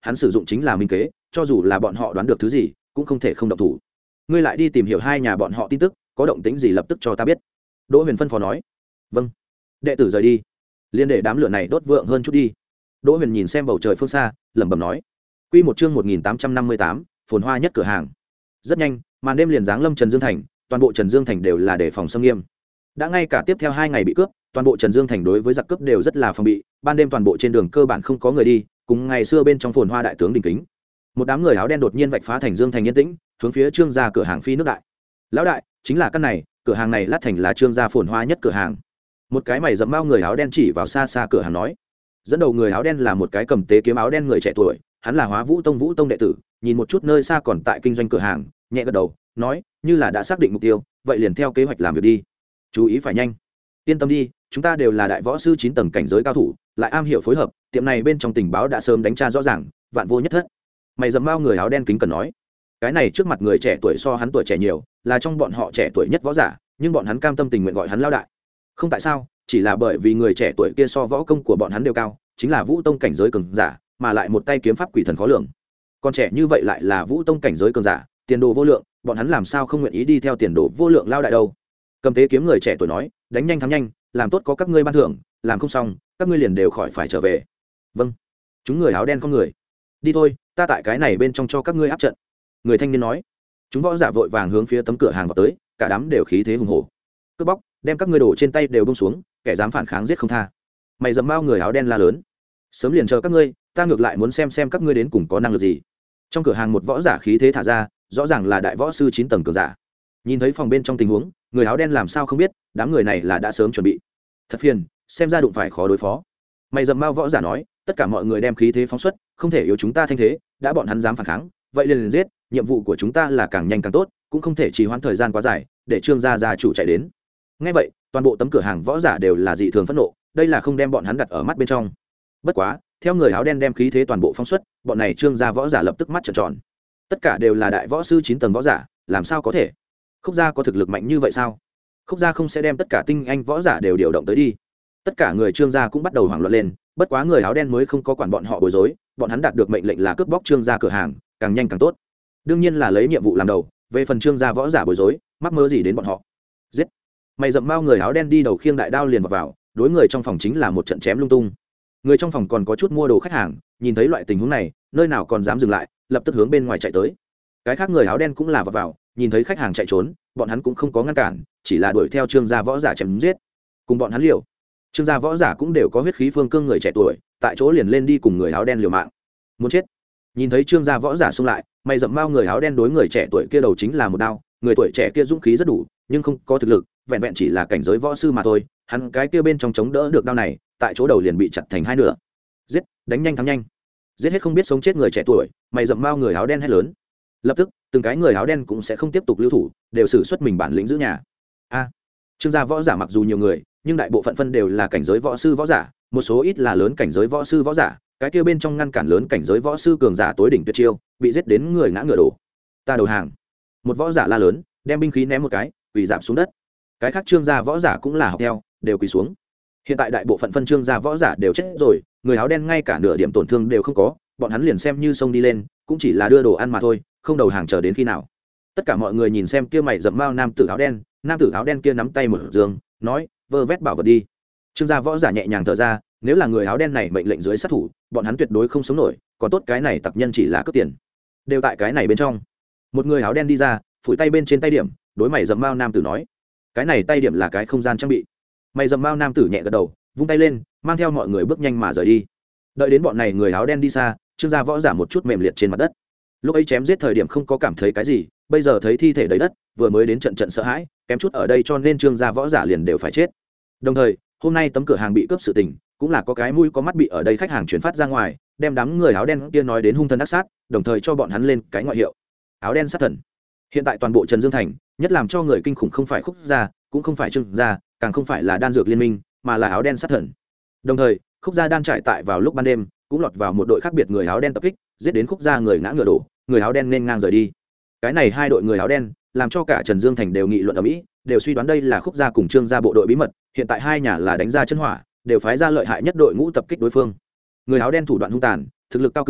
hắn sử dụng chính là minh kế, cho dù là bọn họ đoán được thứ gì cũng không thể không động thủ. Ngươi lại đi tìm hiểu hai nhà bọn họ tin tức, có động tĩnh gì lập tức cho ta biết. Đỗ Huyền phân phó nói. Vâng. Đệ tử rời đi, liên để đám lửa này đốt vượng hơn chút đi. Đỗ Huyền nhìn xem bầu trời phương xa, lẩm bẩm nói. Quy một chương một nghìn tám trăm năm mươi tám, phồn hoa nhất cửa hàng. Rất nhanh, màn đêm liền giáng lâm Trần Dương Thành, toàn bộ Trần Dương Thành đều là đề phòng xâm nghiêm. Đã ngay cả tiếp theo hai ngày bị cướp, toàn bộ Trần Dương Thành đối với giặc cướp đều rất là phòng bị, ban đêm toàn bộ trên đường cơ bản không có người đi, cùng ngày xưa bên trong phồn hoa đại tướng đình kính. Một đám người áo đen đột nhiên vạch phá thành Dương Thành yên tĩnh, hướng phía Trương gia cửa hàng phi nước đại. Lão đại, chính là căn này, cửa hàng này lát thành là Trương gia phồn hoa nhất cửa hàng. Một cái mày rậm mao người áo đen chỉ vào xa xa cửa hàng nói. Dẫn đầu người áo đen là một cái cầm tế kiếm áo đen người trẻ tuổi, hắn là Hóa Vũ Tông Vũ Tông đệ tử, nhìn một chút nơi xa còn tại kinh doanh cửa hàng, nhẹ gật đầu, nói, như là đã xác định mục tiêu, vậy liền theo kế hoạch làm việc đi. Chú ý phải nhanh. Yên tâm đi, chúng ta đều là đại võ sư chín tầng cảnh giới cao thủ, lại am hiểu phối hợp, tiệm này bên trong tình báo đã sớm đánh tra rõ ràng, vạn vô nhất thất. Mày dầm mao người áo đen kính cần nói, cái này trước mặt người trẻ tuổi so hắn tuổi trẻ nhiều, là trong bọn họ trẻ tuổi nhất võ giả, nhưng bọn hắn cam tâm tình nguyện gọi hắn lao đại. Không tại sao, chỉ là bởi vì người trẻ tuổi kia so võ công của bọn hắn đều cao, chính là Vũ Tông cảnh giới cường giả, mà lại một tay kiếm pháp quỷ thần khó lường. Còn trẻ như vậy lại là Vũ Tông cảnh giới cường giả, tiền đồ vô lượng, bọn hắn làm sao không nguyện ý đi theo tiền đồ vô lượng lao đại đâu. Cầm tế kiếm người trẻ tuổi nói, đánh nhanh thắng nhanh, làm tốt có các ngươi ban thưởng, làm không xong các ngươi liền đều khỏi phải trở về. Vâng. Chúng người áo đen con người, đi thôi, ta tại cái này bên trong cho các ngươi áp trận. Người thanh niên nói. Chúng võ giả vội vàng hướng phía tấm cửa hàng vào tới, cả đám đều khí thế hùng hổ. Cướp bóc, đem các ngươi đổ trên tay đều buông xuống, kẻ dám phản kháng giết không tha. Mày dầm bao người áo đen la lớn, sớm liền chờ các ngươi, ta ngược lại muốn xem xem các ngươi đến cùng có năng lực gì. Trong cửa hàng một võ giả khí thế thả ra, rõ ràng là đại võ sư chín tầng cường giả. Nhìn thấy phòng bên trong tình huống, người áo đen làm sao không biết, đám người này là đã sớm chuẩn bị. Thật phiền, xem ra đụng phải khó đối phó. Mày dầm bao võ giả nói, tất cả mọi người đem khí thế phóng xuất, không thể yếu chúng ta thanh thế, đã bọn hắn dám phản kháng, vậy liền liền giết, nhiệm vụ của chúng ta là càng nhanh càng tốt, cũng không thể trì hoãn thời gian quá dài, để Trương gia gia chủ chạy đến. Nghe vậy, toàn bộ tấm cửa hàng võ giả đều là dị thường phẫn nộ, đây là không đem bọn hắn đặt ở mắt bên trong. Bất quá, theo người áo đen đem khí thế toàn bộ phóng xuất, bọn này Trương gia võ giả lập tức mắt trợn tròn. Tất cả đều là đại võ sư chín tầng võ giả, làm sao có thể? Khúc gia có thực lực mạnh như vậy sao? Khúc gia không sẽ đem tất cả tinh anh võ giả đều điều động tới đi. Tất cả người Trương gia cũng bắt đầu hoảng loạn lên, bất quá người áo đen mới không có quản bọn họ bối rối, bọn hắn đạt được mệnh lệnh là cướp bóc Trương gia cửa hàng, càng nhanh càng tốt. Đương nhiên là lấy nhiệm vụ làm đầu, về phần Trương gia võ giả bối rối, mắc mơ gì đến bọn họ. Giết. Mày dậm mau người áo đen đi đầu khiêng đại đao liền vào, vào, đối người trong phòng chính là một trận chém lung tung. Người trong phòng còn có chút mua đồ khách hàng, nhìn thấy loại tình huống này, nơi nào còn dám dừng lại, lập tức hướng bên ngoài chạy tới. Cái khác người áo đen cũng là vào, vào, nhìn thấy khách hàng chạy trốn, bọn hắn cũng không có ngăn cản, chỉ là đuổi theo Trương gia võ giả chém giết. Cùng bọn hắn liều. Trương gia võ giả cũng đều có huyết khí phương cương người trẻ tuổi, tại chỗ liền lên đi cùng người áo đen liều mạng. Muốn chết. Nhìn thấy Trương gia võ giả xung lại, mày dậm mau người áo đen đối người trẻ tuổi kia đầu chính là một đao, người tuổi trẻ kia dũng khí rất đủ, nhưng không có thực lực, vẹn vẹn chỉ là cảnh giới võ sư mà thôi, hắn cái kia bên trong chống đỡ được đao này, tại chỗ đầu liền bị chặt thành hai nửa. Giết, đánh nhanh thắng nhanh. Giết hết không biết sống chết người trẻ tuổi, mày dậm mau người áo đen hét lớn. Lập tức, từng cái người áo đen cũng sẽ không tiếp tục lưu thủ, đều sử xuất mình bản lĩnh giữ nhà. A, Trương gia võ giả mặc dù nhiều người, nhưng đại bộ phận phân đều là cảnh giới võ sư võ giả, một số ít là lớn cảnh giới võ sư võ giả, cái kia bên trong ngăn cản lớn cảnh giới võ sư cường giả tối đỉnh tuyệt chiêu, bị giết đến người ngã ngựa đổ. Ta đầu hàng. Một võ giả la lớn, đem binh khí ném một cái, quỳ rạp xuống đất. Cái khác Trương gia võ giả cũng là học theo, đều quỳ xuống. Hiện tại đại bộ phận phân Trương gia võ giả đều chết rồi, người áo đen ngay cả nửa điểm tổn thương đều không có, bọn hắn liền xem như xông đi lên, cũng chỉ là đưa đồ ăn mà thôi, không đầu hàng chờ đến khi nào. Tất cả mọi người nhìn xem kia mày dậm mao nam tử áo đen, nam tử áo đen kia nắm tay mở giường, nói, vơ vét bảo vật đi. Trương gia võ giả nhẹ nhàng thở ra, nếu là người áo đen này mệnh lệnh dưới sát thủ, bọn hắn tuyệt đối không sống nổi, còn tốt cái này tặc nhân chỉ là cướp tiền. Đều tại cái này bên trong. Một người áo đen đi ra, phủi tay bên trên tay điểm, đối mày dậm mao nam tử nói, cái này tay điểm là cái không gian trang bị. Mày dậm mao nam tử nhẹ gật đầu, vung tay lên, mang theo mọi người bước nhanh mà rời đi. Đợi đến bọn này người áo đen đi xa, Trương gia võ giả một chút mềm liệt trên mặt đất. Lúc ấy chém giết thời điểm không có cảm thấy cái gì, bây giờ thấy thi thể đầy đất, vừa mới đến trận trận sợ hãi, kém chút ở đây cho nên Trương gia võ giả liền đều phải chết. Đồng thời, hôm nay tấm cửa hàng bị cướp sự tình, cũng là có cái mũi có mắt bị ở đây khách hàng chuyển phát ra ngoài, đem đám người áo đen kia nói đến hung thần ác sát, đồng thời cho bọn hắn lên cái ngoại hiệu áo đen sát thần. Hiện tại toàn bộ Trần Dương thành, nhất làm cho người kinh khủng không phải Khúc gia, cũng không phải Trương gia, càng không phải là đan dược liên minh, mà là áo đen sát thần. Đồng thời, Khúc gia đan trại tại vào lúc ban đêm, cũng lọt vào một đội khác biệt người áo đen tập kích, giết đến Khúc gia người ngã ngựa đổ, người áo đen nên ngang rời đi. Cái này hai đội người áo đen, làm cho cả Trần Dương thành đều nghị luận ở mỹ, đều suy đoán đây là Khúc gia cùng Trương gia bộ đội bí mật, hiện tại hai nhà là đánh ra chân hỏa, đều phái ra lợi hại nhất đội ngũ tập kích đối phương. Người áo đen thủ đoạn hung tàn, thực lực cao cường,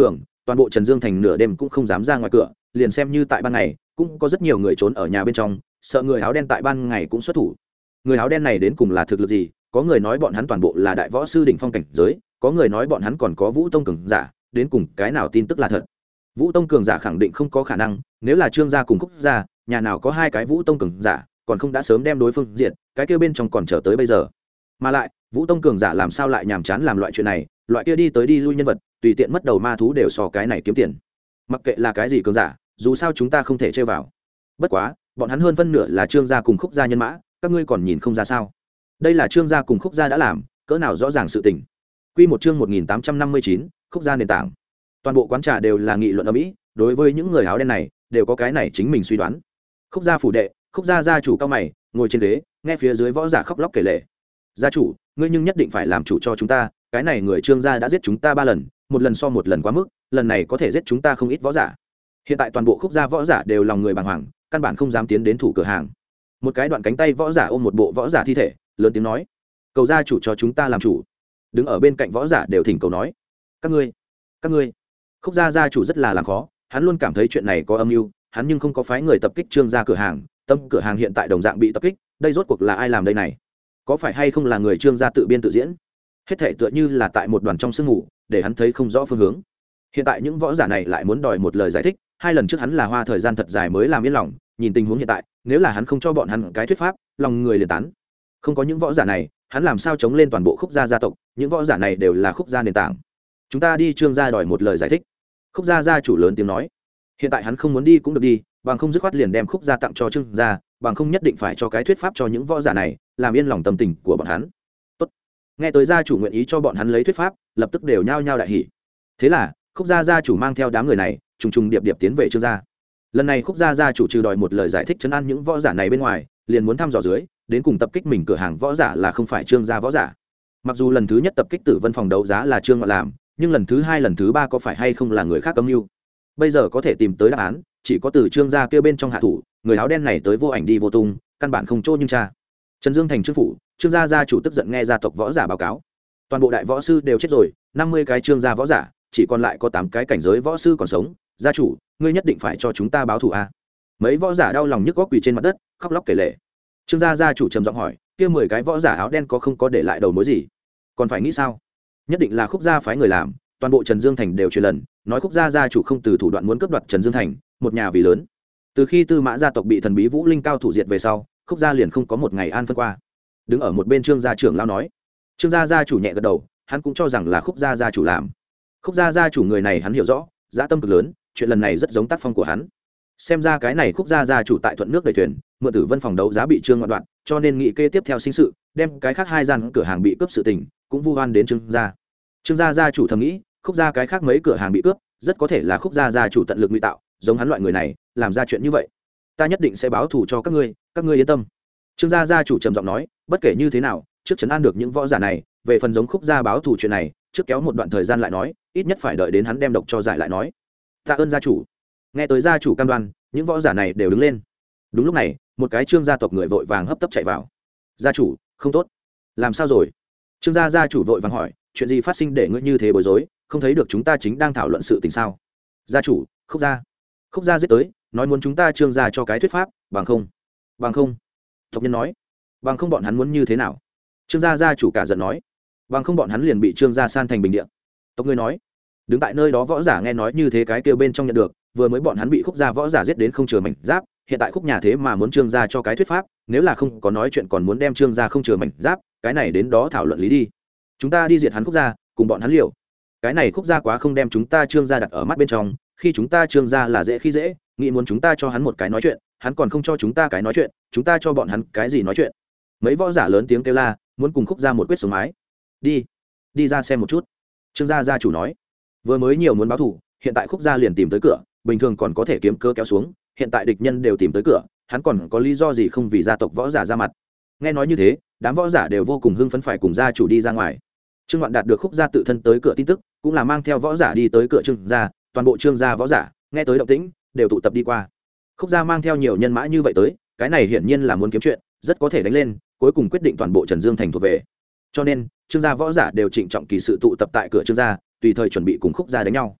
toàn bộ Trần Dương thành nửa đêm cũng không dám ra ngoài cửa, liền xem như tại ban ngày cũng có rất nhiều người trốn ở nhà bên trong, sợ người áo đen tại ban ngày cũng xuất thủ. Người áo đen này đến cùng là thực lực gì? Có người nói bọn hắn toàn bộ là đại võ sư đỉnh phong cảnh giới, có người nói bọn hắn còn có vũ tông cường giả, đến cùng cái nào tin tức là thật? Vũ tông cường giả khẳng định không có khả năng, nếu là Trương gia cùng Khúc gia, nhà nào có hai cái vũ tông cường giả, còn không đã sớm đem đối phương diệt, cái kia bên trong còn chờ tới bây giờ. Mà lại, vũ tông cường giả làm sao lại nhàm chán làm loại chuyện này, loại kia đi tới đi lui nhân vật, tùy tiện mất đầu ma thú đều so cái này kiếm tiền. Mặc kệ là cái gì cường giả, dù sao chúng ta không thể chơi vào. Bất quá, bọn hắn hơn phân nửa là Trương gia cùng Khúc gia nhân mã, các ngươi còn nhìn không ra sao? Đây là Trương gia cùng Khúc gia đã làm, cỡ nào rõ ràng sự tình. Quy một chương một nghìn tám trăm năm mươi chín, Khúc gia nền tảng. Toàn bộ quán trà đều là nghị luận ầm ĩ, đối với những người áo đen này, đều có cái này chính mình suy đoán. Khúc gia phủ đệ, Khúc gia gia chủ cao mày, ngồi trên ghế, nghe phía dưới võ giả khóc lóc kể lể. Gia chủ, ngươi nhưng nhất định phải làm chủ cho chúng ta, cái này người Trương gia đã giết chúng ta ba lần, một lần so một lần quá mức, lần này có thể giết chúng ta không ít võ giả. Hiện tại toàn bộ Khúc gia võ giả đều lòng người bàng hoàng, căn bản không dám tiến đến thủ cửa hàng. Một cái đoạn cánh tay võ giả ôm một bộ võ giả thi thể, lớn tiếng nói: "Cầu gia chủ cho chúng ta làm chủ." Đứng ở bên cạnh võ giả đều thỉnh cầu nói: "Các ngươi, các ngươi." Khúc gia gia chủ rất là làm khó, hắn luôn cảm thấy chuyện này có âm mưu, hắn nhưng không có phái người tập kích Trương gia cửa hàng, tâm cửa hàng hiện tại đồng dạng bị tập kích, đây rốt cuộc là ai làm đây này? Có phải hay không là người Trương gia tự biên tự diễn? Hết thảy tựa như là tại một đoàn trong sương mù, để hắn thấy không rõ phương hướng. Hiện tại những võ giả này lại muốn đòi một lời giải thích, hai lần trước hắn là hoa thời gian thật dài mới làm yên lòng, nhìn tình huống hiện tại, nếu là hắn không cho bọn hắn cái thuyết pháp, lòng người liền tán. Không có những võ giả này, hắn làm sao chống lên toàn bộ Khúc gia gia tộc, những võ giả này đều là Khúc gia nền tảng. Chúng ta đi Trương gia đòi một lời giải thích. Khúc gia gia chủ lớn tiếng nói. Hiện tại hắn không muốn đi cũng được đi, bằng không dứt khoát liền đem Khúc gia tặng cho Trương gia, bằng không nhất định phải cho cái thuyết pháp cho những võ giả này, làm yên lòng tâm tình của bọn hắn. Tốt. Nghe tới gia chủ nguyện ý cho bọn hắn lấy thuyết pháp, lập tức đều nhao nhao đại hỉ. Thế là, Khúc gia gia chủ mang theo đám người này, trùng trùng điệp điệp tiến về Trương gia. Lần này Khúc gia gia chủ trừ đòi một lời giải thích trấn an những võ giả này bên ngoài, liền muốn thăm dò dưới, đến cùng tập kích mình cửa hàng võ giả là không phải Trương gia võ giả. Mặc dù lần thứ nhất tập kích Tử Vân phòng đấu giá là Trương Ngọ làm, nhưng lần thứ hai lần thứ ba có phải hay không là người khác âm mưu? Bây giờ có thể tìm tới đáp án, chỉ có từ Trương gia kêu bên trong hạ thủ, người áo đen này tới vô ảnh đi vô tung, căn bản không chỗ nhưng cha. Trần Dương thành Trương phủ, Trương gia gia chủ tức giận nghe gia tộc võ giả báo cáo, toàn bộ đại võ sư đều chết rồi, năm mươi cái Trương gia võ giả, chỉ còn lại có tám cái cảnh giới võ sư còn sống, gia chủ, ngươi nhất định phải cho chúng ta báo thù a. Mấy võ giả đau lòng nhức góc quỳ trên mặt đất, khóc lóc kể lể. Trương gia gia chủ trầm giọng hỏi, kia mười cái võ giả áo đen có không có để lại đầu mối gì? Còn phải nghĩ sao? Nhất định là Khúc gia phái người làm, toàn bộ Trần Dương thành đều truyền lần, nói Khúc gia gia chủ không từ thủ đoạn muốn cướp đoạt Trần Dương thành, một nhà vì lớn. Từ khi Tư Mã gia tộc bị thần bí Vũ Linh cao thủ diệt về sau, Khúc gia liền không có một ngày an phân qua. Đứng ở một bên Trương gia trưởng lão nói. Trương gia gia chủ nhẹ gật đầu, hắn cũng cho rằng là Khúc gia gia chủ làm. Khúc gia gia chủ người này hắn hiểu rõ, dã tâm cực lớn, chuyện lần này rất giống tác phong của hắn. Xem ra cái này Khúc gia gia chủ tại thuận nước đầy thuyền, mượn Tử Vân phòng đấu giá bị Trương ngoạn đoạn, cho nên nghị kê tiếp theo sinh sự, đem cái khác hai gian cửa hàng bị cướp sự tình, cũng vu oan đến Trương gia. Trương gia gia chủ thầm nghĩ, Khúc gia cái khác mấy cửa hàng bị cướp, rất có thể là Khúc gia gia chủ tận lực ngụy tạo, giống hắn loại người này, làm ra chuyện như vậy. Ta nhất định sẽ báo thù cho các ngươi, các ngươi yên tâm. Trương gia gia chủ trầm giọng nói, bất kể như thế nào, trước trấn an được những võ giả này, về phần giống Khúc gia báo thù chuyện này, trước kéo một đoạn thời gian lại nói, ít nhất phải đợi đến hắn đem độc cho giải lại nói. Tạ ơn gia chủ. Nghe tới gia chủ cam đoan, những võ giả này đều đứng lên. Đúng lúc này, một cái Trương gia tộc người vội vàng hấp tấp chạy vào. Gia chủ, không tốt. Làm sao rồi? Trương gia gia chủ vội vàng hỏi, chuyện gì phát sinh để ngươi như thế bối rối, không thấy được chúng ta chính đang thảo luận sự tình sao? Gia chủ, Khúc gia. Khúc gia giết tới, nói muốn chúng ta Trương gia cho cái thuyết pháp, bằng không. Bằng không. Tộc nhân nói, bằng không bọn hắn muốn như thế nào? Trương gia gia chủ cả giận nói, bằng không bọn hắn liền bị Trương gia san thành bình địa. Tộc người nói, đứng tại nơi đó võ giả nghe nói như thế cái kêu bên trong nhận được, vừa mới bọn hắn bị Khúc gia võ giả giết đến không chừa mảnh giáp, hiện tại Khúc nhà thế mà muốn Trương gia cho cái thuyết pháp, nếu là không có nói chuyện còn muốn đem Trương gia không chừa mảnh giáp, cái này đến đó thảo luận lý đi. Chúng ta đi diệt hắn Khúc gia, cùng bọn hắn liều. Cái này Khúc gia quá không đem chúng ta Trương gia đặt ở mắt bên trong, khi chúng ta Trương gia là dễ khi dễ, nghĩ muốn chúng ta cho hắn một cái nói chuyện, hắn còn không cho chúng ta cái nói chuyện, chúng ta cho bọn hắn cái gì nói chuyện? Mấy võ giả lớn tiếng kêu la, muốn cùng Khúc gia một quyết sống mái. Đi, đi ra xem một chút. Trương gia gia chủ nói, vừa mới nhiều muốn báo thù, hiện tại Khúc gia liền tìm tới cửa, bình thường còn có thể kiếm cơ kéo xuống, hiện tại địch nhân đều tìm tới cửa, hắn còn có lý do gì không vì gia tộc võ giả ra mặt? Nghe nói như thế, đám võ giả đều vô cùng hưng phấn phải cùng gia chủ đi ra ngoài. Trương Ngoạn đạt được Khúc gia tự thân tới cửa tin tức, cũng là mang theo võ giả đi tới cửa Trương gia, toàn bộ Trương gia võ giả nghe tới động tĩnh, đều tụ tập đi qua. Khúc gia mang theo nhiều nhân mã như vậy tới, cái này hiển nhiên là muốn kiếm chuyện, rất có thể đánh lên, cuối cùng quyết định toàn bộ Trần Dương thành thuộc về. Cho nên, Trương gia võ giả đều trịnh trọng kỳ sự tụ tập tại cửa Trương gia, tùy thời chuẩn bị cùng Khúc gia đánh nhau.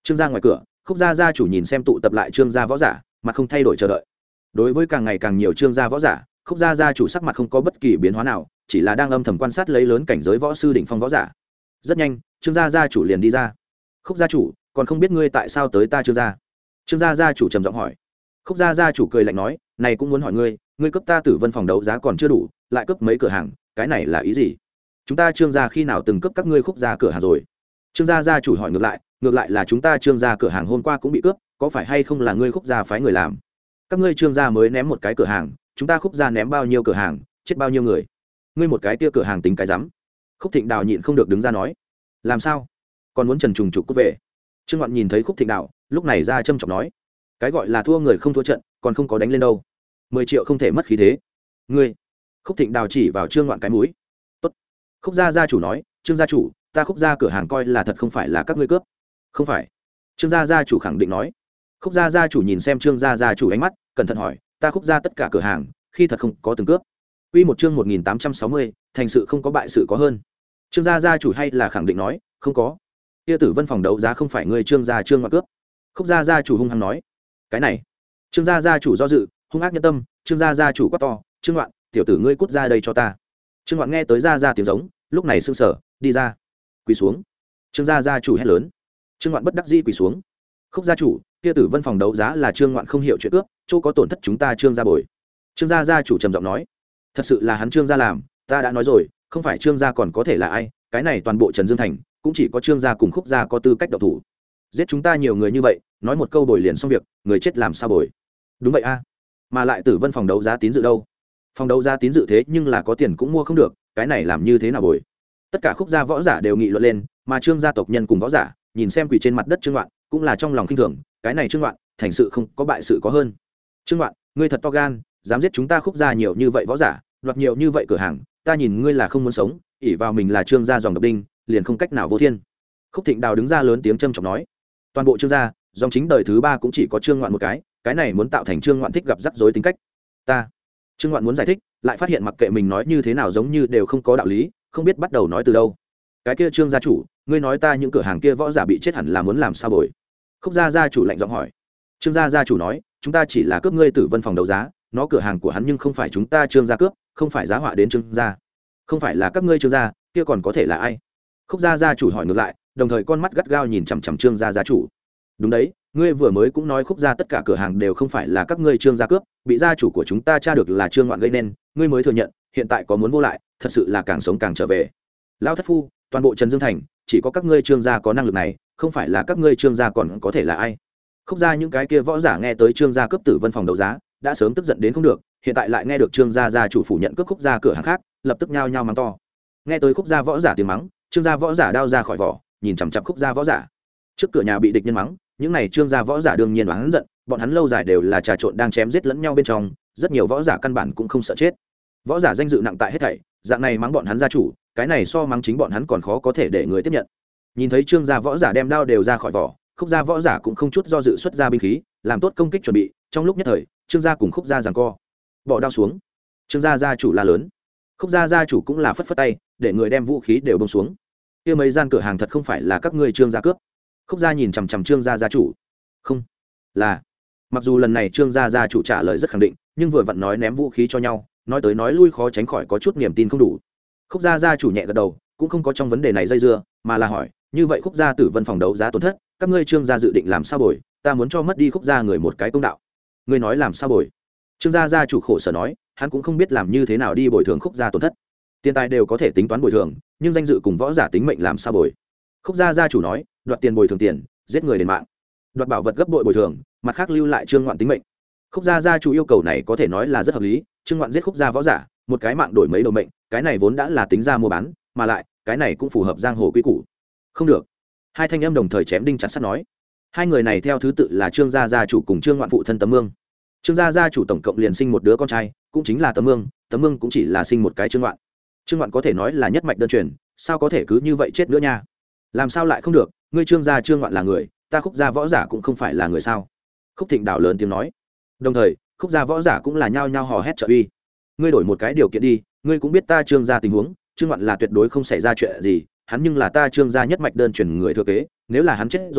Trương gia ngoài cửa, Khúc gia gia chủ nhìn xem tụ tập lại Trương gia võ giả, mặt không thay đổi chờ đợi. Đối với càng ngày càng nhiều Trương gia võ giả, Khúc gia gia chủ sắc mặt không có bất kỳ biến hóa nào, chỉ là đang âm thầm quan sát lấy lớn cảnh giới võ sư đỉnh phong võ giả. Rất nhanh, Trương gia gia chủ liền đi ra. Khúc gia chủ, còn không biết ngươi tại sao tới ta Trương gia? Trương gia gia chủ trầm giọng hỏi. Khúc gia gia chủ cười lạnh nói, này cũng muốn hỏi ngươi, ngươi cấp ta Tử Vân phòng đấu giá còn chưa đủ, lại cấp mấy cửa hàng, cái này là ý gì? Chúng ta Trương gia khi nào từng cấp các ngươi Khúc gia cửa hàng rồi? Trương gia gia chủ hỏi ngược lại, ngược lại là chúng ta Trương gia cửa hàng hôm qua cũng bị cướp, có phải hay không là ngươi Khúc gia phái người làm? Các ngươi Trương gia mới ném một cái cửa hàng, chúng ta Khúc gia ném bao nhiêu cửa hàng, chết bao nhiêu người? Ngươi một cái kia cửa hàng tính cái rắm? Khúc Thịnh Đào nhịn không được đứng ra nói, làm sao? Còn muốn trần trùng trục cút về? Trương Ngoạn nhìn thấy Khúc Thịnh Đào, lúc này ra châm trọng nói, cái gọi là thua người không thua trận, còn không có đánh lên đâu. Mười triệu không thể mất khí thế. Ngươi? Khúc Thịnh Đào chỉ vào Trương Ngoạn cái mũi. Tốt. Khúc gia gia chủ nói, Trương gia chủ, ta Khúc gia cửa hàng coi là thật không phải là các ngươi cướp. Không phải. Trương gia gia chủ khẳng định nói. Khúc gia gia chủ nhìn xem Trương gia gia chủ ánh mắt, cẩn thận hỏi, ta Khúc gia tất cả cửa hàng, khi thật không có từng cướp. Quy một chương một nghìn tám trăm sáu mươi, thành sự không có bại sự có hơn. Trương gia gia chủ hay là khẳng định nói, không có. Kia Tử Vân phòng đấu giá không phải ngươi Trương gia Trương Ngoạn cướp. Khúc gia gia chủ hung hăng nói, cái này. Trương gia gia chủ do dự, hung ác nhân tâm, Trương gia gia chủ quát to, Trương Ngoạn, tiểu tử ngươi cút ra đây cho ta. Trương Ngoạn nghe tới gia gia tiếng giống, lúc này sững sờ, đi ra, quỳ xuống. Trương gia gia chủ hét lớn. Trương Ngoạn bất đắc dĩ quỳ xuống. Khúc gia chủ, kia Tử Vân phòng đấu giá là Trương Ngoạn không hiểu chuyện cướp, chỗ có tổn thất chúng ta Trương gia bồi. Trương gia gia chủ trầm giọng nói, thật sự là hắn Trương gia làm, ta đã nói rồi, không phải Trương gia còn có thể là ai, cái này toàn bộ Trần Dương thành, cũng chỉ có Trương gia cùng Khúc gia có tư cách động thủ. Giết chúng ta nhiều người như vậy, nói một câu bồi liền xong việc, người chết làm sao bồi? Đúng vậy a. Mà lại Tử Vân phòng đấu giá tín dự đâu? Phòng đấu giá tín dự thế nhưng là có tiền cũng mua không được, cái này làm như thế nào bồi? Tất cả Khúc gia võ giả đều nghị luận lên, mà Trương gia tộc nhân cùng võ giả, nhìn xem quỳ trên mặt đất Trương Ngoạn, cũng là trong lòng khinh thường, cái này Trương Ngoạn, thành sự không có bại sự có hơn. Trương Ngoạn, ngươi thật to gan, dám giết chúng ta Khúc gia nhiều như vậy võ giả, đoạt nhiều như vậy cửa hàng, ta nhìn ngươi là không muốn sống, ỷ vào mình là Trương gia dòng độc đinh, liền không cách nào vô thiên. Khúc Thịnh Đào đứng ra lớn tiếng trầm trọng nói, toàn bộ Trương gia, dòng chính đời thứ ba cũng chỉ có Trương Ngoạn một cái, cái này muốn tạo thành Trương Ngoạn thích gặp rắc rối tính cách. Ta, Trương Ngoạn muốn giải thích, lại phát hiện mặc kệ mình nói như thế nào giống như đều không có đạo lý, không biết bắt đầu nói từ đâu. Cái kia Trương gia chủ, ngươi nói ta những cửa hàng kia võ giả bị chết hẳn là muốn làm sao bồi? Khúc gia gia chủ lạnh giọng hỏi. Trương gia gia chủ nói, chúng ta chỉ là cướp ngươi Tử Vân phòng đấu giá, nó cửa hàng của hắn nhưng không phải chúng ta Trương gia cướp, không phải giá họa đến Trương gia. Không phải là các ngươi Trương gia, kia còn có thể là ai? Khúc gia gia chủ hỏi ngược lại, đồng thời con mắt gắt gao nhìn chằm chằm Trương gia gia chủ. Đúng đấy, ngươi vừa mới cũng nói Khúc gia tất cả cửa hàng đều không phải là các ngươi Trương gia cướp, bị gia chủ của chúng ta tra được là Trương Ngoạn gây nên, ngươi mới thừa nhận, hiện tại có muốn vô lại, thật sự là càng sống càng trở về. Lão thất phu, toàn bộ Trần Dương thành, chỉ có các ngươi Trương gia có năng lực này, không phải là các ngươi Trương gia còn có thể là ai? Khúc gia những cái kia võ giả nghe tới Trương gia cướp Tử Vân phòng đấu giá, đã sớm tức giận đến không được, hiện tại lại nghe được Trương gia gia chủ phủ nhận cướp Khúc gia cửa hàng khác, lập tức nhao nhao mắng to. Nghe tới Khúc gia võ giả tiếng mắng, Trương gia võ giả đao ra khỏi vỏ, nhìn chằm chằm Khúc gia võ giả. Trước cửa nhà bị địch nhân mắng, những này Trương gia võ giả đương nhiên oán giận, bọn hắn lâu dài đều là trà trộn đang chém giết lẫn nhau bên trong, rất nhiều võ giả căn bản cũng không sợ chết. Võ giả danh dự nặng tại hết thảy, dạng này mắng bọn hắn gia chủ, cái này so mắng chính bọn hắn còn khó có thể để người tiếp nhận. Nhìn thấy Trương gia võ giả đem đao đều ra khỏi vỏ, Khúc gia võ giả cũng không chút do dự xuất ra binh khí, làm tốt công kích chuẩn bị, trong lúc nhất thời, Trương gia cùng Khúc gia giằng co. Bỏ đao xuống. Trương gia gia chủ la lớn. Khúc gia gia chủ cũng là phất phất tay, để người đem vũ khí đều buông xuống. Kia mấy gian cửa hàng thật không phải là các ngươi Trương gia cướp? Khúc gia nhìn chằm chằm Trương gia gia chủ. Không, là. Mặc dù lần này Trương gia gia chủ trả lời rất khẳng định, nhưng vừa vặn nói ném vũ khí cho nhau, nói tới nói lui khó tránh khỏi có chút niềm tin không đủ. Khúc gia gia chủ nhẹ gật đầu, cũng không có trong vấn đề này dây dưa, mà là hỏi, như vậy Khúc gia Tử Vân phòng đấu giá tổn thất, các ngươi Trương gia dự định làm sao bồi? Ta muốn cho mất đi Khúc gia người một cái công đạo. Ngươi nói làm sao bồi? Trương gia gia chủ khổ sở nói, hắn cũng không biết làm như thế nào đi bồi thường Khúc gia tổn thất. Tiền tài đều có thể tính toán bồi thường, nhưng danh dự cùng võ giả tính mệnh làm sao bồi? Khúc gia gia chủ nói, đoạt tiền bồi thường tiền, giết người đền mạng. Đoạt bảo vật gấp bội bồi thường, mặt khác lưu lại Trương Ngoạn tính mệnh. Khúc gia gia chủ yêu cầu này có thể nói là rất hợp lý, Trương Ngoạn giết Khúc gia võ giả, một cái mạng đổi mấy đầu mệnh, cái này vốn đã là tính ra mua bán, mà lại, cái này cũng phù hợp giang hồ quy củ. Không được. Hai thanh em đồng thời chém đinh chặt sắt nói. Hai người này theo thứ tự là Trương gia gia chủ cùng Trương Ngoạn phụ thân Tấm Mương. Trương gia gia chủ tổng cộng liền sinh một đứa con trai, cũng chính là Tấm Mương, Tấm Mương cũng chỉ là sinh một cái Trương Ngoạn. Trương Ngoạn có thể nói là nhất mạch đơn truyền, sao có thể cứ như vậy chết nữa nha? Làm sao lại không được, ngươi Trương gia Trương Ngoạn là người, ta Khúc gia võ giả cũng không phải là người sao? Khúc Thịnh Đào lớn tiếng nói. Đồng thời, Khúc gia võ giả cũng là nhao nhao hò hét trợ uy. Ngươi đổi một cái điều kiện đi, ngươi cũng biết ta Trương gia tình huống, Trương Ngoạn là tuyệt đối không xảy ra chuyện gì, hắn nhưng là ta Trương gia nhất mạch đơn truyền người thừa kế, nếu là hắn chết rồi,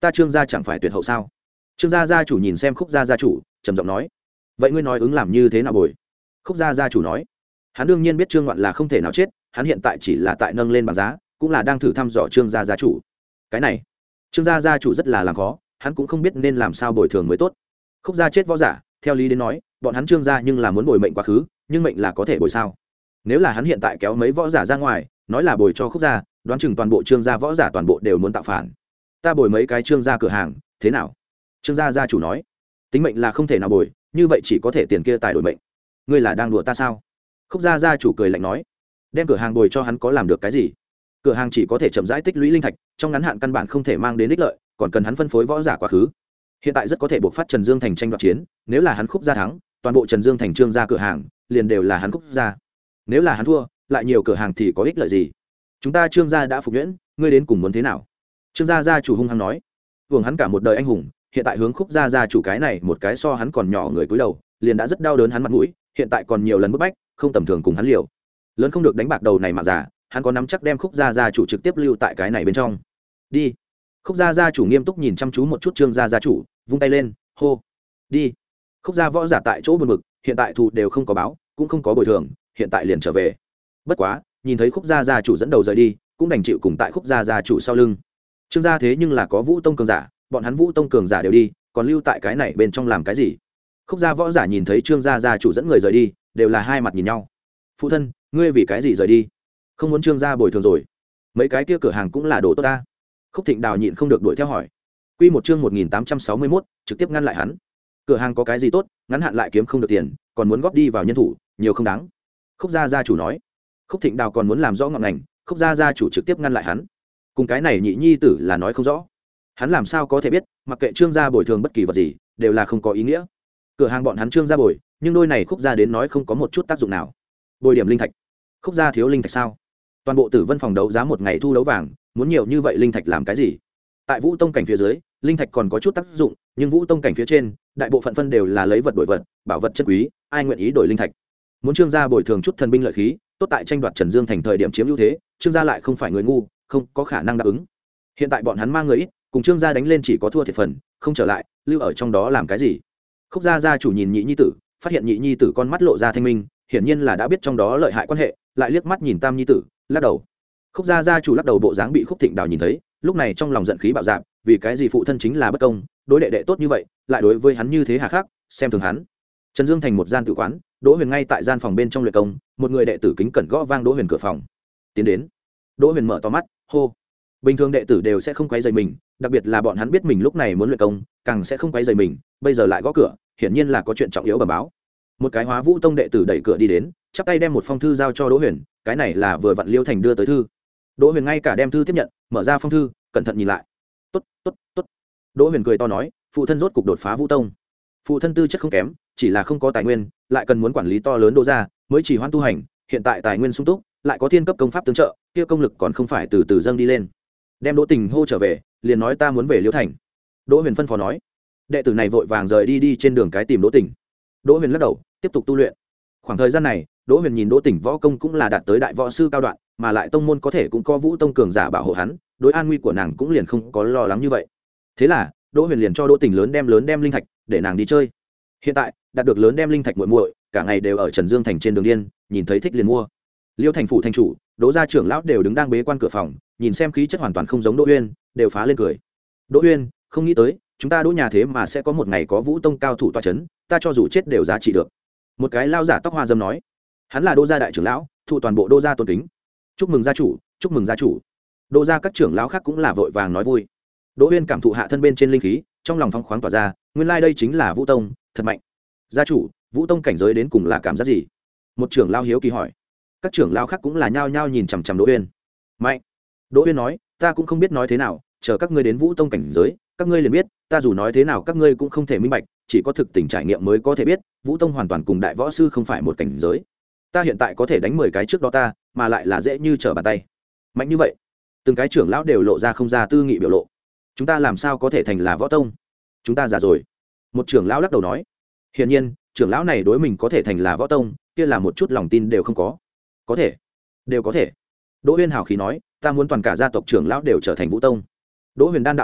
ta trương gia chẳng phải tuyệt hậu sao? Trương gia gia chủ nhìn xem Khúc gia gia chủ trầm giọng nói. Vậy ngươi nói ứng làm như thế nào bồi? Khúc gia gia chủ nói. Hắn đương nhiên biết Trương Ngoạn là không thể nào chết, hắn hiện tại chỉ là tại nâng lên bảng giá, cũng là đang thử thăm dò Trương gia gia chủ. Cái này, Trương gia gia chủ rất là làm khó, hắn cũng không biết nên làm sao bồi thường mới tốt. Khúc gia chết võ giả, theo lý đến nói, bọn hắn Trương gia nhưng là muốn bồi mệnh quá khứ, nhưng mệnh là có thể bồi sao? Nếu là hắn hiện tại kéo mấy võ giả ra ngoài, nói là bồi cho Khúc gia, đoán chừng toàn bộ Trương gia võ giả toàn bộ đều muốn tạo phản. Ta bồi mấy cái Trương gia cửa hàng, thế nào? Trương gia gia chủ nói. Tính mệnh là không thể nào bồi, như vậy chỉ có thể tiền kia tài đổi mệnh. Ngươi là đang đùa ta sao? Khúc gia gia chủ cười lạnh nói. Đem cửa hàng bồi cho hắn có làm được cái gì? Cửa hàng chỉ có thể chậm rãi tích lũy linh thạch, trong ngắn hạn căn bản không thể mang đến ích lợi, còn cần hắn phân phối võ giả quá khứ. Hiện tại rất có thể buộc phát Trần Dương thành tranh đoạt chiến, nếu là hắn Khúc gia thắng, toàn bộ Trần Dương thành Trương gia cửa hàng liền đều là hắn Khúc gia. Nếu là hắn thua, lại nhiều cửa hàng thì có ích lợi gì? Chúng ta Trương gia đã phục nhuyễn, ngươi đến cùng muốn thế nào? Trương gia gia chủ hung hăng nói. Vương hắn cả một đời anh hùng, hiện tại hướng Khúc gia gia chủ cái này một cái so hắn còn nhỏ người cúi đầu, liền đã rất đau đớn hắn mặt mũi, hiện tại còn nhiều lần bức bách, không tầm thường cùng hắn liều. Lớn không được đánh bạc đầu này mà giả, hắn có nắm chắc đem Khúc gia gia chủ trực tiếp lưu tại cái này bên trong. Đi. Khúc gia gia chủ nghiêm túc nhìn chăm chú một chút Trương gia gia chủ, vung tay lên, hô. Đi. Khúc gia võ giả tại chỗ buồn bực, hiện tại thù đều không có báo, cũng không có bồi thường, hiện tại liền trở về. Bất quá, nhìn thấy Khúc gia gia chủ dẫn đầu rời đi, cũng đành chịu cùng tại Khúc gia gia chủ sau lưng. Trương gia thế nhưng là có Vũ Tông cường giả, bọn hắn Vũ Tông cường giả đều đi, còn lưu tại cái này bên trong làm cái gì? Khúc gia võ giả nhìn thấy Trương gia gia chủ dẫn người rời đi, đều là hai mặt nhìn nhau. Phụ thân, ngươi vì cái gì rời đi? Không muốn Trương gia bồi thường rồi? Mấy cái kia cửa hàng cũng là đồ tốt ta. Khúc Thịnh Đào nhịn không được đuổi theo hỏi. Quy một chương một nghìn tám trăm sáu mươi mốt, trực tiếp ngăn lại hắn. Cửa hàng có cái gì tốt, ngắn hạn lại kiếm không được tiền, còn muốn góp đi vào nhân thủ, nhiều không đáng. Khúc gia gia chủ nói. Khúc Thịnh Đào còn muốn làm rõ ngọn ngành, Khúc gia gia chủ trực tiếp ngăn lại hắn. Cùng cái này nhị nhi tử là nói không rõ. Hắn làm sao có thể biết, mặc kệ Trương gia bồi thường bất kỳ vật gì, đều là không có ý nghĩa. Cửa hàng bọn hắn Trương gia bồi, nhưng đôi này Khúc gia đến nói không có một chút tác dụng nào. Bồi điểm linh thạch. Khúc gia thiếu linh thạch sao? Toàn bộ Tử Vân phòng đấu giá một ngày thu đấu vàng, muốn nhiều như vậy linh thạch làm cái gì? Tại Vũ Tông cảnh phía dưới, linh thạch còn có chút tác dụng, nhưng Vũ Tông cảnh phía trên, đại bộ phận phân đều là lấy vật đổi vật, bảo vật chất quý, ai nguyện ý đổi linh thạch. Muốn Trương gia bồi thường chút thần binh lợi khí, tốt tại tranh đoạt Trần Dương thành thời điểm chiếm ưu thế, Trương gia lại không phải người ngu, không có khả năng đáp ứng. Hiện tại bọn hắn mang người ít, cùng Trương gia đánh lên chỉ có thua thiệt phần, không trở lại, lưu ở trong đó làm cái gì? Khúc gia gia chủ nhìn nhị nhi tử, phát hiện nhị nhi tử con mắt lộ ra thanh minh, hiển nhiên là đã biết trong đó lợi hại quan hệ, lại liếc mắt nhìn tam nhi tử, lắc đầu. Khúc gia gia chủ lắc đầu bộ dáng bị Khúc Thịnh Đào nhìn thấy, lúc này trong lòng giận khí bạo dạn, vì cái gì phụ thân chính là bất công, đối đệ đệ tốt như vậy, lại đối với hắn như thế hà khắc, xem thường hắn. Trần Dương thành một gian tự quán, Đỗ Huyền ngay tại gian phòng bên trong luyện công, một người đệ tử kính cẩn gõ vang Đỗ Huyền cửa phòng. Tiến đến. Đỗ Huyền mở to mắt, hô. Bình thường đệ tử đều sẽ không quấy rầy mình, đặc biệt là bọn hắn biết mình lúc này muốn luyện công, càng sẽ không quấy rầy mình, bây giờ lại gõ cửa, hiển nhiên là có chuyện trọng yếu bẩm báo. Một cái Hóa Vũ Tông đệ tử đẩy cửa đi đến, chắp tay đem một phong thư giao cho Đỗ Huyền, cái này là vừa vặn Liêu Thành đưa tới thư. Đỗ Huyền ngay cả đem thư tiếp nhận, mở ra phong thư, cẩn thận nhìn lại. "Tốt, tốt, tốt." Đỗ Huyền cười to nói, phụ thân rốt cục đột phá Vũ Tông. Phụ thân tư chất không kém, chỉ là không có tài nguyên, lại cần muốn quản lý to lớn Đỗ gia, mới chỉ hoãn tu hành, hiện tại tài nguyên sung túc, lại có thiên cấp công pháp tương trợ, kia công lực còn không phải từ từ dâng đi lên. Đem Đỗ Tình hô trở về, liền nói ta muốn về Liêu Thành. Đỗ Huyền phân phó nói. Đệ tử này vội vàng rời đi đi trên đường cái tìm Đỗ Tình. Đỗ Huyền lắc đầu, tiếp tục tu luyện. Khoảng thời gian này, Đỗ Huyền nhìn Đỗ Tình võ công cũng là đạt tới đại võ sư cao đoạn, mà lại tông môn có thể cũng có Vũ Tông cường giả bảo hộ hắn, đối an nguy của nàng cũng liền không có lo lắng như vậy. Thế là, Đỗ Huyền liền cho Đỗ Tình lớn đem lớn đem linh thạch, để nàng đi chơi. Hiện tại, đạt được lớn đem linh thạch muội muội, cả ngày đều ở Trần Dương thành trên đường điên, nhìn thấy thích liền mua. Liêu thành phủ thành chủ, Đỗ gia trưởng lão đều đứng đang bế quan cửa phòng, nhìn xem khí chất hoàn toàn không giống Đỗ Uyên, đều phá lên cười. Đỗ Uyên, không nghĩ tới, chúng ta Đỗ nhà thế mà sẽ có một ngày có Vũ Tông cao thủ tọa chấn, ta cho dù chết đều giá trị được. Một cái lao giả tóc hoa dâm nói, hắn là Đỗ gia đại trưởng lão, thụ toàn bộ Đỗ gia tôn kính. Chúc mừng gia chủ, chúc mừng gia chủ. Đỗ gia các trưởng lão khác cũng là vội vàng nói vui. Đỗ Uyên cảm thụ hạ thân bên trên linh khí, trong lòng phóng khoáng tỏa ra, nguyên lai đây chính là Vũ Tông, thật mạnh. Gia chủ, Vũ Tông cảnh giới đến cùng là cảm giác gì? Một trưởng lão hiếu kỳ hỏi. Các trưởng lão khác cũng là nhao nhao nhìn chằm chằm Đỗ Uyên. Mạnh. Đỗ Uyên nói, ta cũng không biết nói thế nào, chờ các ngươi đến Vũ Tông cảnh giới, các ngươi liền biết, ta dù nói thế nào các ngươi cũng không thể minh bạch, chỉ có thực tình trải nghiệm mới có thể biết, Vũ Tông hoàn toàn cùng đại võ sư không phải một cảnh giới. Ta hiện tại có thể đánh mười cái trước đó ta, mà lại là dễ như trở bàn tay. Mạnh như vậy, từng cái trưởng lão đều lộ ra không ra tư nghị biểu lộ. Chúng ta làm sao có thể thành là võ tông? Chúng ta già rồi. Một trưởng lão lắc đầu nói. Hiển nhiên, trưởng lão này đối mình có thể thành là võ tông, kia là một chút lòng tin đều không có. Có thể, đều có thể. Đỗ Uyên hào khí nói, ta muốn toàn cả gia tộc trưởng lão đều trở thành Vũ Tông. Đỗ Huyền đan đạo thực lực,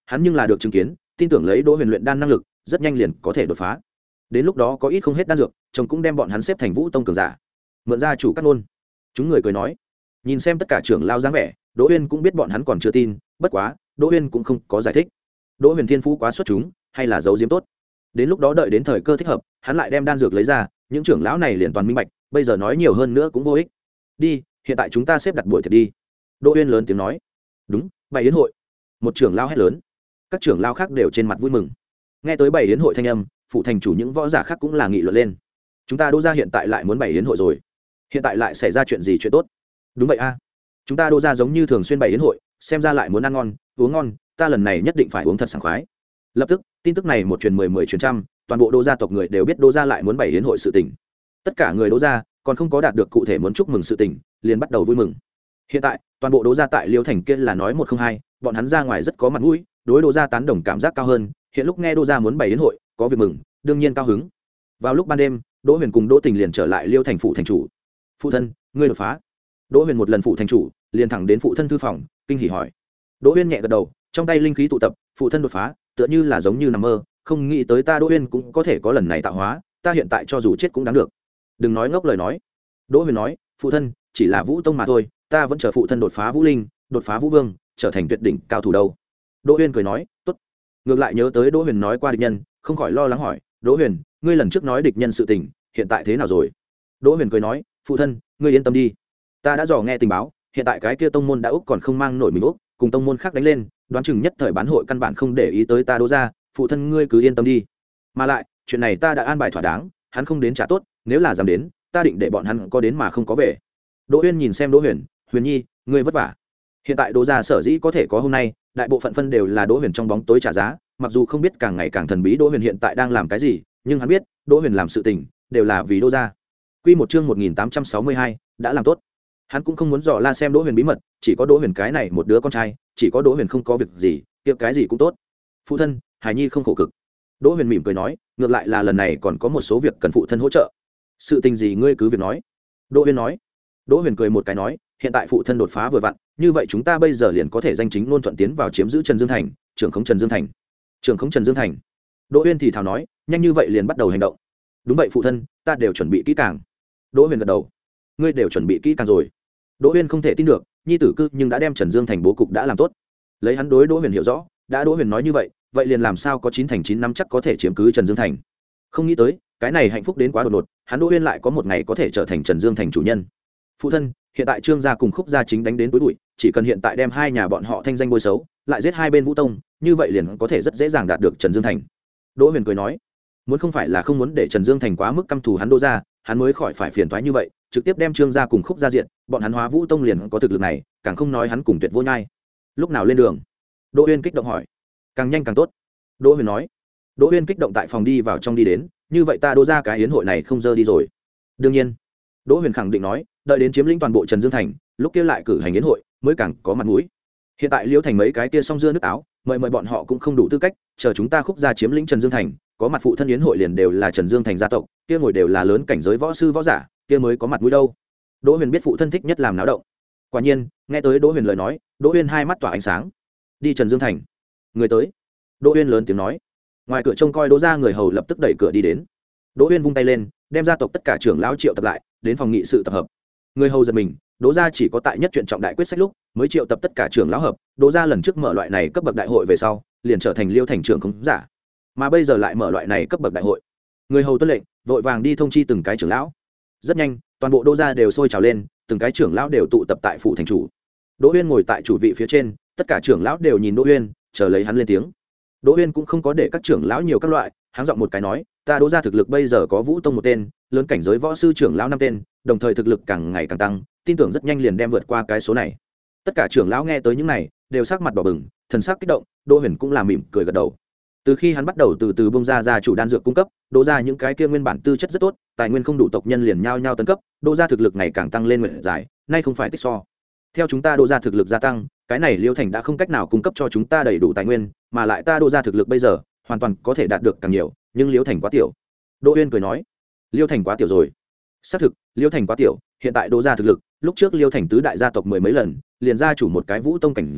hắn nhưng là được chứng kiến, tin tưởng lấy Đỗ Huyền luyện đan năng lực rất nhanh liền có thể đột phá. Đến lúc đó có ít không hết đan dược, chồng cũng đem bọn hắn xếp thành vũ tông cường giả. Mượn gia chủ cắt nôn. Chúng người cười nói, nhìn xem tất cả trưởng lao dáng vẻ, Đỗ Huyền cũng biết bọn hắn còn chưa tin, bất quá Đỗ Huyền cũng không có giải thích. Đỗ Huyền thiên phú quá xuất chúng, hay là giấu giếm tốt. Đến lúc đó đợi đến thời cơ thích hợp, hắn lại đem đan dược lấy ra, những trưởng lão này liền toàn minh bạch, bây giờ nói nhiều hơn nữa cũng vô ích. Đi, hiện tại chúng ta xếp đặt buổi tiệc đi. Đỗ Huyền lớn tiếng nói. Đúng, bày yến hội. Một trưởng lão hét lớn. Các trưởng lão khác đều trên mặt vui mừng. Nghe tới bày yến hội thanh âm, phụ thành chủ những võ giả khác cũng là nghị luận lên. Chúng ta Đỗ gia hiện tại lại muốn bày yến hội rồi. Hiện tại lại xảy ra chuyện gì chuyện tốt? Đúng vậy a. Chúng ta Đỗ gia giống như thường xuyên bày yến hội, xem ra lại muốn ăn ngon, uống ngon, ta lần này nhất định phải uống thật sảng khoái. Lập tức, tin tức này một truyền mười, mười truyền trăm, toàn bộ Đỗ gia tộc người đều biết Đỗ gia lại muốn bày yến hội sự tình. Tất cả người Đỗ gia còn không có đạt được cụ thể muốn chúc mừng sự tình, liền bắt đầu vui mừng. Hiện tại, toàn bộ Đỗ gia tại Liêu Thành kia là nói một không hai, bọn hắn ra ngoài rất có mặt mũi, đối Đỗ gia tán đồng cảm giác cao hơn, hiện lúc nghe Đỗ gia muốn bày yến hội, có việc mừng, đương nhiên cao hứng. Vào lúc ban đêm, Đỗ Huyền cùng Đỗ Tình liền trở lại Liêu Thành phụ thành chủ. Phụ thân, ngươi đột phá. Đỗ Huyền một lần phụ thành chủ, liền thẳng đến phụ thân thư phòng, kinh hỉ hỏi. Đỗ Huyền nhẹ gật đầu, trong tay linh khí tụ tập, phụ thân đột phá, tựa như là giống như nằm mơ, không nghĩ tới ta Đỗ Huyền cũng có thể có lần này tạo hóa, ta hiện tại cho dù chết cũng đáng được. Đừng nói ngốc lời nói. Đỗ Huyền nói, phụ thân, chỉ là vũ tông mà thôi, ta vẫn chờ phụ thân đột phá vũ linh, đột phá vũ vương, trở thành tuyệt đỉnh cao thủ đâu. Đỗ Huyền cười nói, tốt. Ngược lại nhớ tới Đỗ Huyền nói qua địch nhân, không khỏi lo lắng hỏi, Đỗ Huyền, ngươi lần trước nói địch nhân sự tình, hiện tại thế nào rồi? Đỗ Huyền cười nói, phụ thân, ngươi yên tâm đi, ta đã dò nghe tình báo, hiện tại cái kia tông môn đã úc còn không mang nổi mình úc, cùng tông môn khác đánh lên, đoán chừng nhất thời bán hội căn bản không để ý tới ta Đỗ gia, phụ thân ngươi cứ yên tâm đi. Mà lại, chuyện này ta đã an bài thỏa đáng, hắn không đến trả tốt, nếu là dám đến, ta định để bọn hắn có đến mà không có về. Đỗ Huyền nhìn xem Đỗ Huyền, Huyền Nhi, ngươi vất vả. Hiện tại Đỗ gia sở dĩ có thể có hôm nay, đại bộ phận phân đều là Đỗ Huyền trong bóng tối trả giá, mặc dù không biết càng ngày càng thần bí Đỗ Huyền hiện tại đang làm cái gì, nhưng hắn biết, Đỗ Huyền làm sự tình đều là vì Đỗ gia. Quy một chương một nghìn tám trăm sáu mươi hai, đã làm tốt. Hắn cũng không muốn dò la xem Đỗ Huyền bí mật, chỉ có Đỗ Huyền cái này một đứa con trai, chỉ có Đỗ Huyền không có việc gì, kia cái gì cũng tốt. Phụ thân, Hải Nhi không khổ cực. Đỗ Huyền mỉm cười nói, ngược lại là lần này còn có một số việc cần phụ thân hỗ trợ. Sự tình gì ngươi cứ việc nói. Đỗ Huyền nói. Đỗ Huyền cười một cái nói, hiện tại phụ thân đột phá vừa vặn, như vậy chúng ta bây giờ liền có thể danh chính ngôn thuận tiến vào chiếm giữ Trần Dương Thành, trưởng khống Trần Dương Thành. Trưởng khống Trần Dương Thành. Đỗ Huyền thì thào nói, nhanh như vậy liền bắt đầu hành động. Đúng vậy phụ thân, ta đều chuẩn bị kỹ càng. Đỗ Huyền gật đầu. Ngươi đều chuẩn bị kỹ càng rồi. Đỗ Huyền không thể tin được, nhi tử cư nhưng đã đem Trần Dương Thành bố cục đã làm tốt. Lấy hắn đối Đỗ Huyền hiểu rõ, đã Đỗ Huyền nói như vậy, vậy liền làm sao có chín thành chín năm chắc có thể chiếm cứ Trần Dương Thành. Không nghĩ tới, cái này hạnh phúc đến quá đột ngột, hắn Đỗ Huyền lại có một ngày có thể trở thành Trần Dương Thành chủ nhân. Phụ thân, hiện tại Trương gia cùng Khúc gia chính đánh đến tối bụi, chỉ cần hiện tại đem hai nhà bọn họ thanh danh bôi xấu, lại giết hai bên Vũ Tông, như vậy liền có thể rất dễ dàng đạt được Trần Dương Thành. Đỗ Huyền cười nói, muốn không phải là không muốn để Trần Dương Thành quá mức căm thù hắn Đỗ gia, hắn mới khỏi phải phiền toái như vậy, trực tiếp đem Trương gia cùng Khúc gia diện, bọn hắn Hóa Vũ Tông liền có thực lực này, càng không nói hắn cùng Tuyệt Vô Nhai. Lúc nào lên đường? Đỗ Huyền kích động hỏi. Càng nhanh càng tốt. Đỗ Huyền nói. Đỗ Huyền kích động tại phòng đi vào trong đi đến, như vậy ta Đỗ gia cái yến hội này không dơ đi rồi. Đương nhiên. Đỗ Huyền khẳng định nói, đợi đến chiếm lĩnh toàn bộ Trần Dương Thành, lúc kia lại cử hành yến hội, mới càng có mặt mũi. Hiện tại Liễu Thành mấy cái kia song dưa nước áo, mời mời bọn họ cũng không đủ tư cách, chờ chúng ta Khúc gia chiếm lĩnh Trần Dương Thành, có mặt phụ thân yến hội liền đều là Trần Dương Thành gia tộc, kia ngồi đều là lớn cảnh giới võ sư võ giả, kia mới có mặt mũi đâu. Đỗ Huyền biết phụ thân thích nhất làm náo động. Quả nhiên, nghe tới Đỗ Huyền lời nói, Đỗ Huyền hai mắt tỏa ánh sáng. Đi Trần Dương Thành. Người tới. Đỗ Huyền lớn tiếng nói. Ngoài cửa trông coi Đỗ gia người hầu lập tức đẩy cửa đi đến. Đỗ Huyền vung tay lên, đem gia tộc tất cả trưởng lão triệu tập lại, đến phòng nghị sự tập hợp. Người hầu giật mình, Đỗ gia chỉ có tại nhất chuyện trọng đại quyết sách lúc mới triệu tập tất cả trưởng lão hợp. Đỗ gia lần trước mở loại này cấp bậc đại hội về sau, liền trở thành Liêu Thành trưởng khống giả, mà bây giờ lại mở loại này cấp bậc đại hội. Người hầu tuân lệnh, vội vàng đi thông chi từng cái trưởng lão. Rất nhanh, toàn bộ Đỗ gia đều sôi trào lên, từng cái trưởng lão đều tụ tập tại phủ thành chủ. Đỗ Huyên ngồi tại chủ vị phía trên, tất cả trưởng lão đều nhìn Đỗ Huyên, chờ lấy hắn lên tiếng. Đỗ Huyên cũng không có để các trưởng lão nhiều các loại, hắn giọng một cái nói, ta Đỗ gia thực lực bây giờ có Vũ Tông một tên, lớn cảnh giới võ sư trưởng lão năm tên, đồng thời thực lực càng ngày càng tăng, tin tưởng rất nhanh liền đem vượt qua cái số này. Tất cả trưởng lão nghe tới những này, đều sắc mặt đỏ bừng, thần sắc kích động. Đỗ Huyền cũng là mỉm cười gật đầu. Từ khi hắn bắt đầu từ từ bung ra gia chủ đan dược cung cấp, Đỗ gia những cái kia nguyên bản tư chất rất tốt, tài nguyên không đủ tộc nhân liền nhao nhao tấn cấp, Đỗ gia thực lực ngày càng tăng lên nguyện dài, nay không phải tích so. Theo chúng ta Đỗ gia thực lực gia tăng, cái này Liêu Thành đã không cách nào cung cấp cho chúng ta đầy đủ tài nguyên, mà lại ta Đỗ gia thực lực bây giờ hoàn toàn có thể đạt được càng nhiều, nhưng Liêu Thành quá tiểu. Đỗ Uyên cười nói, Liêu Thành quá tiểu rồi. Xác thực, Liêu Thành quá tiểu, hiện tại Đỗ gia thực lực, lúc trước Liêu Thành tứ đại gia tộc mười mấy lần, liền gia chủ một cái Vũ Tông cảnh giới,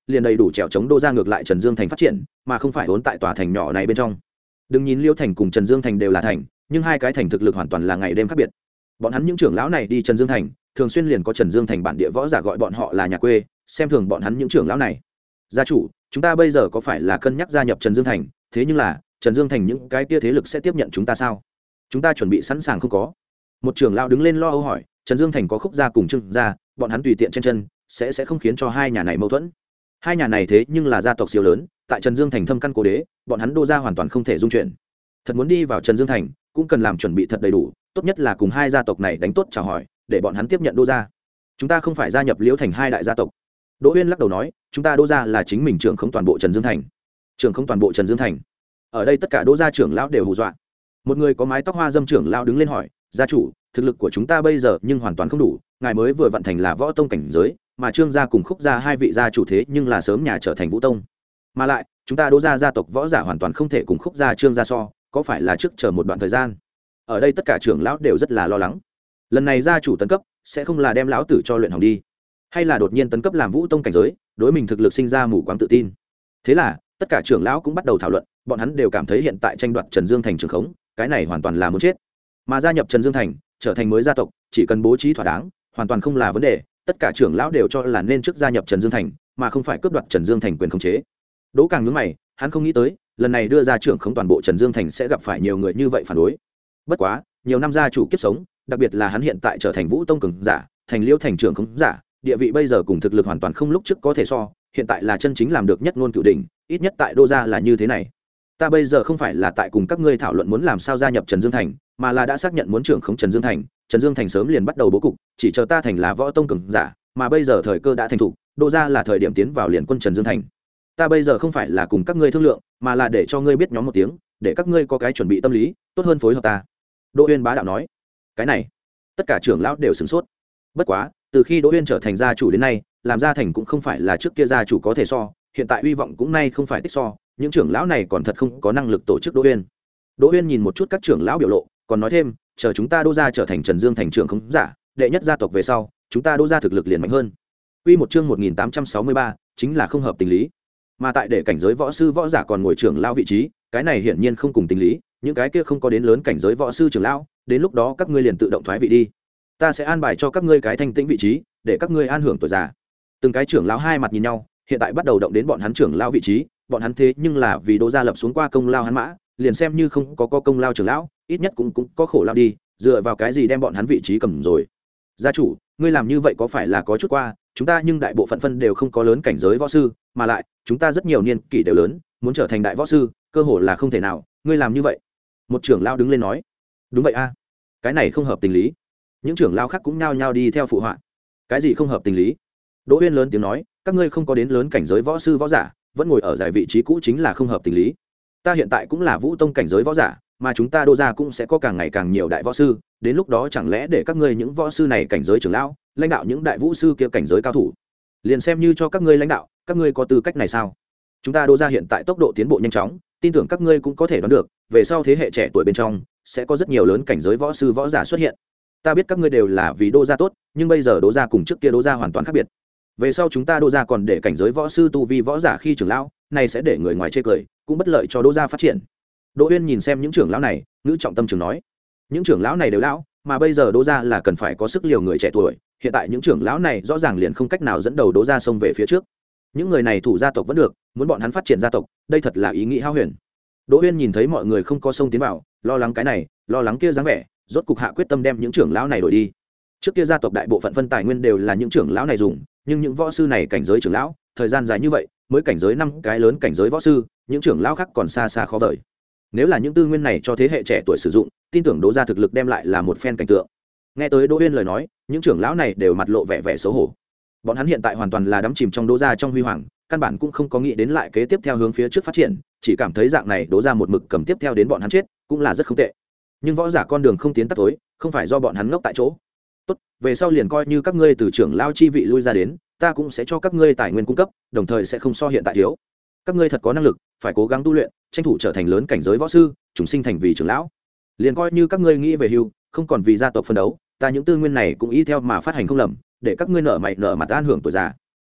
liền đầy đủ trèo chống đô ra ngược lại Trần Dương Thành phát triển, mà không phải vốn tại tòa thành nhỏ này bên trong. Đừng nhìn Liêu Thành cùng Trần Dương Thành đều là thành, nhưng hai cái thành thực lực hoàn toàn là ngày đêm khác biệt. Bọn hắn những trưởng lão này đi Trần Dương Thành, thường xuyên liền có Trần Dương Thành bản địa võ giả gọi bọn họ là nhà quê, xem thường bọn hắn những trưởng lão này. Gia chủ, chúng ta bây giờ có phải là cân nhắc gia nhập Trần Dương Thành, thế nhưng là Trần Dương Thành những cái kia thế lực sẽ tiếp nhận chúng ta sao? Chúng ta chuẩn bị sẵn sàng không có? Một trưởng lão đứng lên lo âu hỏi. Trần Dương Thành có Khúc gia cùng Trương gia, bọn hắn tùy tiện trên chân sẽ sẽ không khiến cho hai nhà này mâu thuẫn. Hai nhà này thế nhưng là gia tộc siêu lớn, tại Trần Dương Thành thâm căn cố đế, bọn hắn đô gia hoàn toàn không thể dung chuyển. Thật muốn đi vào Trần Dương Thành, cũng cần làm chuẩn bị thật đầy đủ, tốt nhất là cùng hai gia tộc này đánh tốt chào hỏi, để bọn hắn tiếp nhận đô gia. Chúng ta không phải gia nhập Liễu Thành hai đại gia tộc. Đỗ Uyên lắc đầu nói, chúng ta đô gia là chính mình trưởng không toàn bộ Trần Dương Thành. Trưởng không toàn bộ Trần Dương Thành. Ở đây tất cả đô gia trưởng lão đều hù dọa. Một người có mái tóc hoa dâm trưởng lão đứng lên hỏi, gia chủ, thực lực của chúng ta bây giờ nhưng hoàn toàn không đủ, ngài mới vừa vận thành là võ tông cảnh giới, mà Trương gia cùng Khúc gia hai vị gia chủ thế nhưng là sớm nhà trở thành vũ tông. Mà lại, chúng ta đô gia gia tộc võ giả hoàn toàn không thể cùng Khúc gia Trương gia so, có phải là trước chờ một đoạn thời gian? Ở đây tất cả trưởng lão đều rất là lo lắng. Lần này gia chủ tấn cấp, sẽ không là đem lão tử cho luyện hỏng đi, hay là đột nhiên tấn cấp làm vũ tông cảnh giới, đối mình thực lực sinh ra mù quáng tự tin. Thế là, tất cả trưởng lão cũng bắt đầu thảo luận, bọn hắn đều cảm thấy hiện tại tranh đoạt Trần Dương Thành trường khống, cái này hoàn toàn là muốn chết. Mà gia nhập Trần Dương Thành, trở thành mới gia tộc, chỉ cần bố trí thỏa đáng, hoàn toàn không là vấn đề, tất cả trưởng lão đều cho là nên trước gia nhập Trần Dương Thành, mà không phải cướp đoạt Trần Dương Thành quyền khống chế. Đỗ Càng nhướng mày, hắn không nghĩ tới, lần này đưa ra trưởng khống toàn bộ Trần Dương Thành sẽ gặp phải nhiều người như vậy phản đối. Bất quá, nhiều năm gia chủ kiếp sống, đặc biệt là hắn hiện tại trở thành vũ tông cường giả, thành Liễu Thành trưởng khống giả, địa vị bây giờ cùng thực lực hoàn toàn không lúc trước có thể so, hiện tại là chân chính làm được nhất ngôn cửu đỉnh, ít nhất tại đô gia là như thế này. Ta bây giờ không phải là tại cùng các ngươi thảo luận muốn làm sao gia nhập Trần Dương Thành, mà là đã xác nhận muốn trưởng khống Trần Dương Thành, Trần Dương Thành sớm liền bắt đầu bố cục, chỉ chờ ta thành là võ tông cường giả, mà bây giờ thời cơ đã thành thủ, đô gia là thời điểm tiến vào liền quân Trần Dương Thành. Ta bây giờ không phải là cùng các ngươi thương lượng, mà là để cho ngươi biết nhóm một tiếng, để các ngươi có cái chuẩn bị tâm lý, tốt hơn phối hợp ta. Đỗ Uyên bá đạo nói. Cái này, tất cả trưởng lão đều sửng sốt. Bất quá, từ khi Đỗ Uyên trở thành gia chủ đến nay, làm gia thành cũng không phải là trước kia gia chủ có thể so, hiện tại uy vọng cũng nay không phải tích so, những trưởng lão này còn thật không có năng lực tổ chức Đỗ Uyên. Đỗ Uyên nhìn một chút các trưởng lão biểu lộ, còn nói thêm, chờ chúng ta đô gia trở thành Trần Dương Thành trưởng khống giả, đệ nhất gia tộc về sau, chúng ta đô gia thực lực liền mạnh hơn. Quy một chương một nghìn tám trăm sáu mươi ba, chính là không hợp tình lý. Mà tại để cảnh giới võ sư võ giả còn ngồi trưởng lão vị trí, cái này hiển nhiên không cùng tình lý, những cái kia không có đến lớn cảnh giới võ sư trưởng lão, đến lúc đó các ngươi liền tự động thoái vị đi. Ta sẽ an bài cho các ngươi cái thanh tĩnh vị trí, để các ngươi an hưởng tuổi già. Từng cái trưởng lão hai mặt nhìn nhau, hiện tại bắt đầu động đến bọn hắn trưởng lão vị trí, bọn hắn thế nhưng là vì đô gia lập xuống qua công lao hắn mã, liền xem như không có, có công lao trưởng lão, ít nhất cũng cũng có khổ lao đi, dựa vào cái gì đem bọn hắn vị trí cầm rồi? Gia chủ, ngươi làm như vậy có phải là có chút qua? Chúng ta nhưng đại bộ phận phân đều không có lớn cảnh giới võ sư, mà lại chúng ta rất nhiều niên kỷ đều lớn, muốn trở thành đại võ sư, cơ hội là không thể nào. Ngươi làm như vậy? Một trưởng lão đứng lên nói. Đúng vậy a, cái này không hợp tình lý. Những trưởng lão khác cũng nhao nhao đi theo phụ họa. Cái gì không hợp tình lý? Đỗ Uyên lớn tiếng nói, các ngươi không có đến lớn cảnh giới võ sư võ giả, vẫn ngồi ở giải vị trí cũ chính là không hợp tình lý. Ta hiện tại cũng là vũ tông cảnh giới võ giả, mà chúng ta đô gia cũng sẽ có càng ngày càng nhiều đại võ sư, đến lúc đó chẳng lẽ để các ngươi những võ sư này cảnh giới trưởng lão lãnh đạo những đại vũ sư kia cảnh giới cao thủ, liền xem như cho các ngươi lãnh đạo, các ngươi có tư cách này sao? Chúng ta đô gia hiện tại tốc độ tiến bộ nhanh chóng, tin tưởng các ngươi cũng có thể đoán được, về sau thế hệ trẻ tuổi bên trong sẽ có rất nhiều lớn cảnh giới võ sư võ giả xuất hiện. Ta biết các ngươi đều là vì đô gia tốt, nhưng bây giờ đô gia cùng trước kia đô gia hoàn toàn khác biệt. Về sau chúng ta đô gia còn để cảnh giới võ sư tu vi võ giả khi trưởng lão, này sẽ để người ngoài chê cười, cũng bất lợi cho đô gia phát triển. Đỗ Uyên nhìn xem những trưởng lão này, ngữ trọng tâm trường nói, những trưởng lão này đều lão, mà bây giờ đô gia là cần phải có sức liều người trẻ tuổi, hiện tại những trưởng lão này rõ ràng liền không cách nào dẫn đầu đô gia xông về phía trước. Những người này thủ gia tộc vẫn được, muốn bọn hắn phát triển gia tộc, đây thật là ý nghĩ hao huyền. Đỗ Uyên nhìn thấy mọi người không có xông tiến vào, lo lắng cái này, lo lắng kia dáng vẻ, rốt cục hạ quyết tâm đem những trưởng lão này đổi đi. Trước kia gia tộc đại bộ phận phân tài nguyên đều là những trưởng lão này dùng, nhưng những võ sư này cảnh giới trưởng lão, thời gian dài như vậy, mới cảnh giới năm cái lớn cảnh giới võ sư, những trưởng lão khác còn xa xa khó vời. Nếu là những tư nguyên này cho thế hệ trẻ tuổi sử dụng, tin tưởng Đỗ gia thực lực đem lại là một phen cảnh tượng. Nghe tới Đỗ Uyên lời nói, những trưởng lão này đều mặt lộ vẻ vẻ xấu hổ. Bọn hắn hiện tại hoàn toàn là đắm chìm trong Đỗ gia trong huy hoàng, căn bản cũng không có nghĩ đến lại kế tiếp theo hướng phía trước phát triển, chỉ cảm thấy dạng này Đỗ gia một mực cầm tiếp theo đến bọn hắn chết, cũng là rất không tệ. Nhưng võ giả con đường không tiến tắt tối, không phải do bọn hắn ngốc tại chỗ. Tốt, về sau liền coi như các ngươi từ trưởng lão chi vị lui ra đến, ta cũng sẽ cho các ngươi tài nguyên cung cấp, đồng thời sẽ không so hiện tại thiếu. Các ngươi thật có năng lực, phải cố gắng tu luyện, tranh thủ trở thành lớn cảnh giới võ sư, chúng sinh thành vì trưởng lão. Liền coi như các ngươi nghĩ về hưu, không còn vì gia tộc phân đấu, ta những tư nguyên này cũng y theo mà phát hành không lầm, để các ngươi nợ mày nợ mặt an hưởng tuổi già.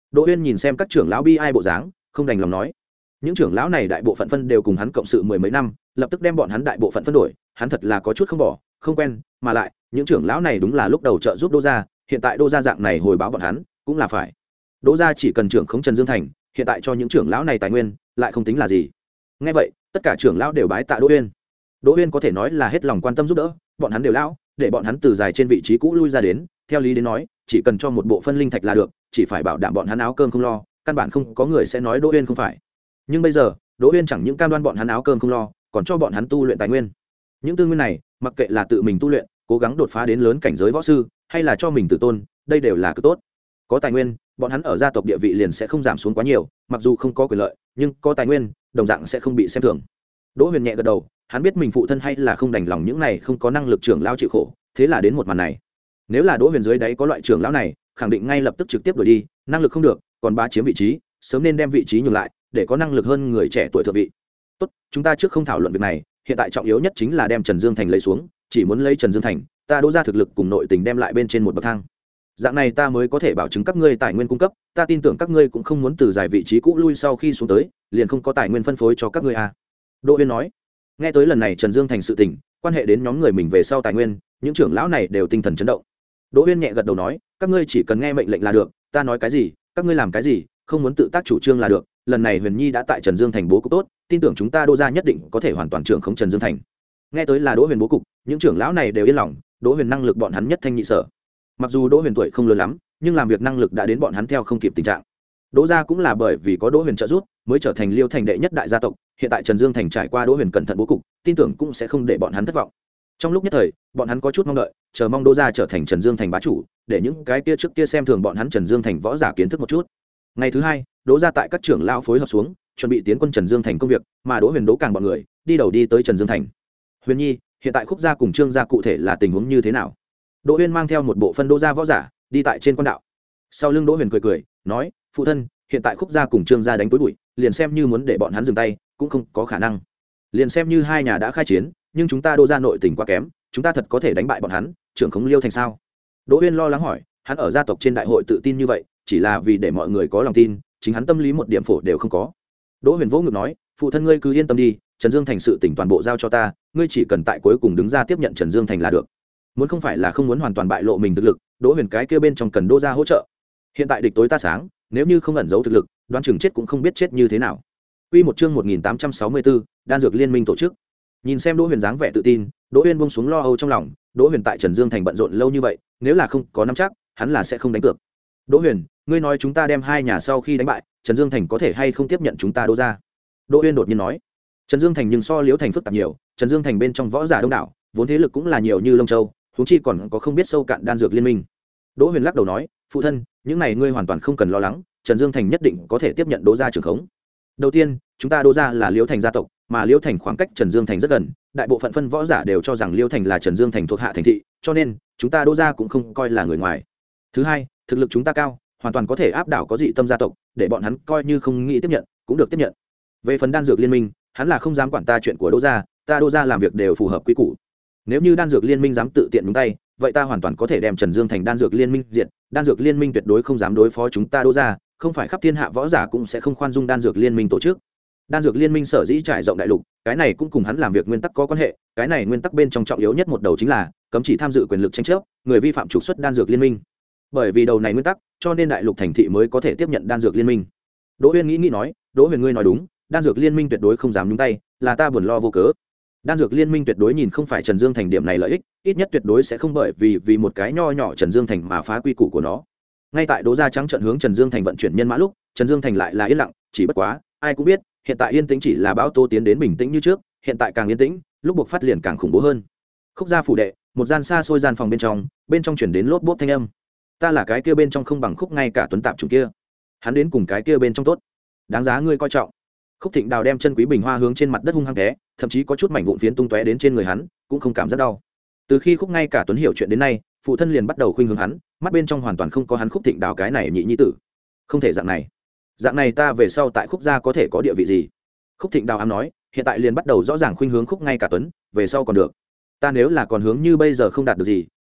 Đỗ Uyên nhìn xem các trưởng lão bi ai bộ dáng, không đành lòng nói. Những trưởng lão này đại bộ phận phân đều cùng hắn cộng sự mười mấy năm, lập tức đem bọn hắn đại bộ phận phân đổi, hắn thật là có chút không bỏ, không quen, mà lại, những trưởng lão này đúng là lúc đầu trợ giúp Đỗ gia, hiện tại Đỗ gia dạng này hồi báo bọn hắn, cũng là phải. Đỗ gia chỉ cần trưởng khống Trần Dương Thành, hiện tại cho những trưởng lão này tài nguyên, lại không tính là gì. Nghe vậy, tất cả trưởng lão đều bái tạ Đỗ Uyên. Đỗ Uyên có thể nói là hết lòng quan tâm giúp đỡ, bọn hắn đều lão, để bọn hắn từ dài trên vị trí cũ lui ra đến, theo lý đến nói, chỉ cần cho một bộ phân linh thạch là được, chỉ phải bảo đảm bọn hắn áo cơm không lo, căn bản không có người sẽ nói Đỗ Uyên không phải. Nhưng bây giờ, Đỗ Uyên chẳng những cam đoan bọn hắn áo cơm không lo, còn cho bọn hắn tu luyện tài nguyên. Những tư nguyên này, mặc kệ là tự mình tu luyện, cố gắng đột phá đến lớn cảnh giới võ sư, hay là cho mình tự tôn, đây đều là cực tốt. Có tài nguyên, bọn hắn ở gia tộc địa vị liền sẽ không giảm xuống quá nhiều, mặc dù không có quyền lợi, nhưng có tài nguyên, đồng dạng sẽ không bị xem thường. Đỗ Huyền nhẹ gật đầu, hắn biết mình phụ thân hay là không đành lòng những này không có năng lực trưởng lao chịu khổ, thế là đến một màn này. Nếu là Đỗ Huyền dưới đáy có loại trưởng lão này, khẳng định ngay lập tức trực tiếp đuổi đi, năng lực không được, còn bá chiếm vị trí, sớm nên đem vị trí nhường lại, để có năng lực hơn người trẻ tuổi thượng vị. Tốt, chúng ta trước không thảo luận việc này, hiện tại trọng yếu nhất chính là đem Trần Dương Thành lấy xuống, chỉ muốn lấy Trần Dương Thành, ta Đỗ gia thực lực cùng nội tình đem lại bên trên một bậc thang. Dạng này ta mới có thể bảo chứng các ngươi tài nguyên cung cấp, ta tin tưởng các ngươi cũng không muốn từ giải vị trí cũ lui sau khi xuống tới, liền không có tài nguyên phân phối cho các ngươi à. Đỗ Uyên nói. Nghe tới lần này Trần Dương Thành sự tình, quan hệ đến nhóm người mình về sau tài nguyên, những trưởng lão này đều tinh thần chấn động. Đỗ Uyên nhẹ gật đầu nói, các ngươi chỉ cần nghe mệnh lệnh là được, ta nói cái gì, các ngươi làm cái gì, không muốn tự tác chủ trương là được. Lần này Huyền Nhi đã tại Trần Dương Thành bố cục tốt, tin tưởng chúng ta Đỗ gia nhất định có thể hoàn toàn trưởng khống Trần Dương Thành. Nghe tới là Đỗ Huyền bố cục, những trưởng lão này đều yên lòng, Đỗ Huyền năng lực bọn hắn nhất thanh nhị sở. Mặc dù Đỗ Huyền tuổi không lớn lắm, nhưng làm việc năng lực đã đến bọn hắn theo không kịp tình trạng. Đỗ gia cũng là bởi vì có Đỗ Huyền trợ giúp, mới trở thành Liêu Thành đệ nhất đại gia tộc, hiện tại Trần Dương Thành trải qua Đỗ Huyền cẩn thận bố cục, tin tưởng cũng sẽ không để bọn hắn thất vọng. Trong lúc nhất thời, bọn hắn có chút mong đợi, chờ mong Đỗ gia trở thành Trần Dương Thành bá chủ, để những cái kia trước kia xem thường bọn hắn Trần Dương Thành võ giả kiến thức một chút. Ngày thứ hai, Đỗ gia tại các trưởng lão phối hợp xuống, chuẩn bị tiến quân Trần Dương Thành công việc, mà Đỗ Huyền Đỗ càng bọn người, đi đầu đi tới Trần Dương Thành. Huyền Nhi, hiện tại Khúc gia cùng Trương gia cụ thể là tình huống như thế nào? Đỗ Huyền mang theo một bộ phân Đỗ gia võ giả, đi tại trên quan đạo. Sau lưng Đỗ Huyền cười cười, nói, phụ thân, hiện tại Khúc gia cùng Trương gia đánh tối bụi, liền xem như muốn để bọn hắn dừng tay, cũng không có khả năng. Liền xem như hai nhà đã khai chiến, nhưng chúng ta Đỗ gia nội tình quá kém, chúng ta thật có thể đánh bại bọn hắn, trưởng khống Liêu Thành sao? Đỗ Huyền lo lắng hỏi, hắn ở gia tộc trên đại hội tự tin như vậy, chỉ là vì để mọi người có lòng tin, chính hắn tâm lý một điểm phổ đều không có. Đỗ Huyền vỗ ngực nói, phụ thân ngươi cứ yên tâm đi, Trần Dương Thành sự tỉnh toàn bộ giao cho ta, ngươi chỉ cần tại cuối cùng đứng ra tiếp nhận Trần Dương Thành là được. Muốn không phải là không muốn hoàn toàn bại lộ mình thực lực, Đỗ Huyền cái kia bên trong cần Đỗ gia hỗ trợ. Hiện tại địch tối ta sáng, nếu như không ẩn giấu thực lực, đoán chừng chết cũng không biết chết như thế nào. Quy một chương một nghìn tám trăm sáu mươi bốn, đan dược liên minh tổ chức. Nhìn xem Đỗ Huyền dáng vẻ tự tin, Đỗ Huyền buông xuống lo âu trong lòng, Đỗ Huyền tại Trần Dương Thành bận rộn lâu như vậy, nếu là không có nắm chắc, hắn là sẽ không đánh cược. Đỗ Huyền, ngươi nói chúng ta đem hai nhà sau khi đánh bại, Trần Dương Thành có thể hay không tiếp nhận chúng ta Đỗ gia? Đỗ Huyền đột nhiên nói. Trần Dương Thành nhưng so Liễu Thành phức tạp nhiều, Trần Dương Thành bên trong võ giả đông đảo, vốn thế lực cũng là nhiều như lông châu, huống chi còn có không biết sâu cạn đan dược liên minh. Đỗ Huyền lắc đầu nói, phụ thân, những này ngươi hoàn toàn không cần lo lắng, Trần Dương Thành nhất định có thể tiếp nhận Đỗ gia trưởng khống. Đầu tiên, chúng ta Đỗ gia là Liễu Thành gia tộc, mà Liễu Thành khoảng cách Trần Dương Thành rất gần, đại bộ phận phân võ giả đều cho rằng Liễu Thành là Trần Dương Thành thuộc hạ thành thị, cho nên chúng ta Đỗ gia cũng không coi là người ngoài. Thứ hai, thực lực chúng ta cao, hoàn toàn có thể áp đảo có dị tâm gia tộc, để bọn hắn coi như không nghĩ tiếp nhận, cũng được tiếp nhận. Về phần đan dược liên minh, hắn là không dám quản ta chuyện của Đỗ gia, ta Đỗ gia làm việc đều phù hợp quy củ. Nếu như đan dược liên minh dám tự tiện nhúng tay, vậy ta hoàn toàn có thể đem Trần Dương Thành đan dược liên minh diệt, đan dược liên minh tuyệt đối không dám đối phó chúng ta Đỗ gia, không phải khắp thiên hạ võ giả cũng sẽ không khoan dung đan dược liên minh tổ chức. Đan dược liên minh sở dĩ trải rộng đại lục, cái này cũng cùng hắn làm việc nguyên tắc có quan hệ, cái này nguyên tắc bên trong trọng yếu nhất một đầu chính là cấm chỉ tham dự quyền lực tranh chấp, người vi phạm trục xuất đan dược liên minh. Bởi vì đầu này nguyên tắc, cho nên đại lục thành thị mới có thể tiếp nhận đan dược liên minh. Đỗ Huyền nghĩ nghĩ nói, Đỗ Huyền ngươi nói đúng, đan dược liên minh tuyệt đối không dám nhúng tay, là ta buồn lo vô cớ. Đan dược liên minh tuyệt đối nhìn không phải Trần Dương Thành điểm này lợi ích, ít nhất tuyệt đối sẽ không bởi vì vì một cái nho nhỏ Trần Dương Thành mà phá quy củ của nó. Ngay tại Đỗ gia trắng trận hướng Trần Dương Thành vận chuyển nhân mã lúc, Trần Dương Thành lại là yên lặng, chỉ bất quá, ai cũng biết, hiện tại yên tĩnh chỉ là bão tố tiến đến bình tĩnh như trước, hiện tại càng yên tĩnh, lúc buộc phát liền càng khủng bố hơn. Khúc gia phủ đệ, một gian xa xôi gian phòng bên trong, bên trong chuyển đến lốp bốp thanh âm. Ta là cái kia bên trong không bằng Khúc ngay cả Tuấn Tạp chủ kia. Hắn đến cùng cái kia bên trong tốt, đáng giá ngươi coi trọng. Khúc Thịnh Đào đem chân quý bình hoa hướng trên mặt đất hung hăng té, thậm chí có chút mảnh vụn phiến tung tóe đến trên người hắn, cũng không cảm giác đau. Từ khi Khúc ngay cả Tuấn hiểu chuyện đến nay, phụ thân liền bắt đầu khuynh hướng hắn, mắt bên trong hoàn toàn không có hắn Khúc Thịnh Đào cái này nhị nhi tử. Không thể dạng này. Dạng này ta về sau tại Khúc gia có thể có địa vị gì? Khúc Thịnh Đào ám nói, hiện tại liền bắt đầu rõ ràng khuynh hướng Khúc ngay cả Tuấn, về sau còn được. Ta nếu là còn hướng như bây giờ không đạt được gì,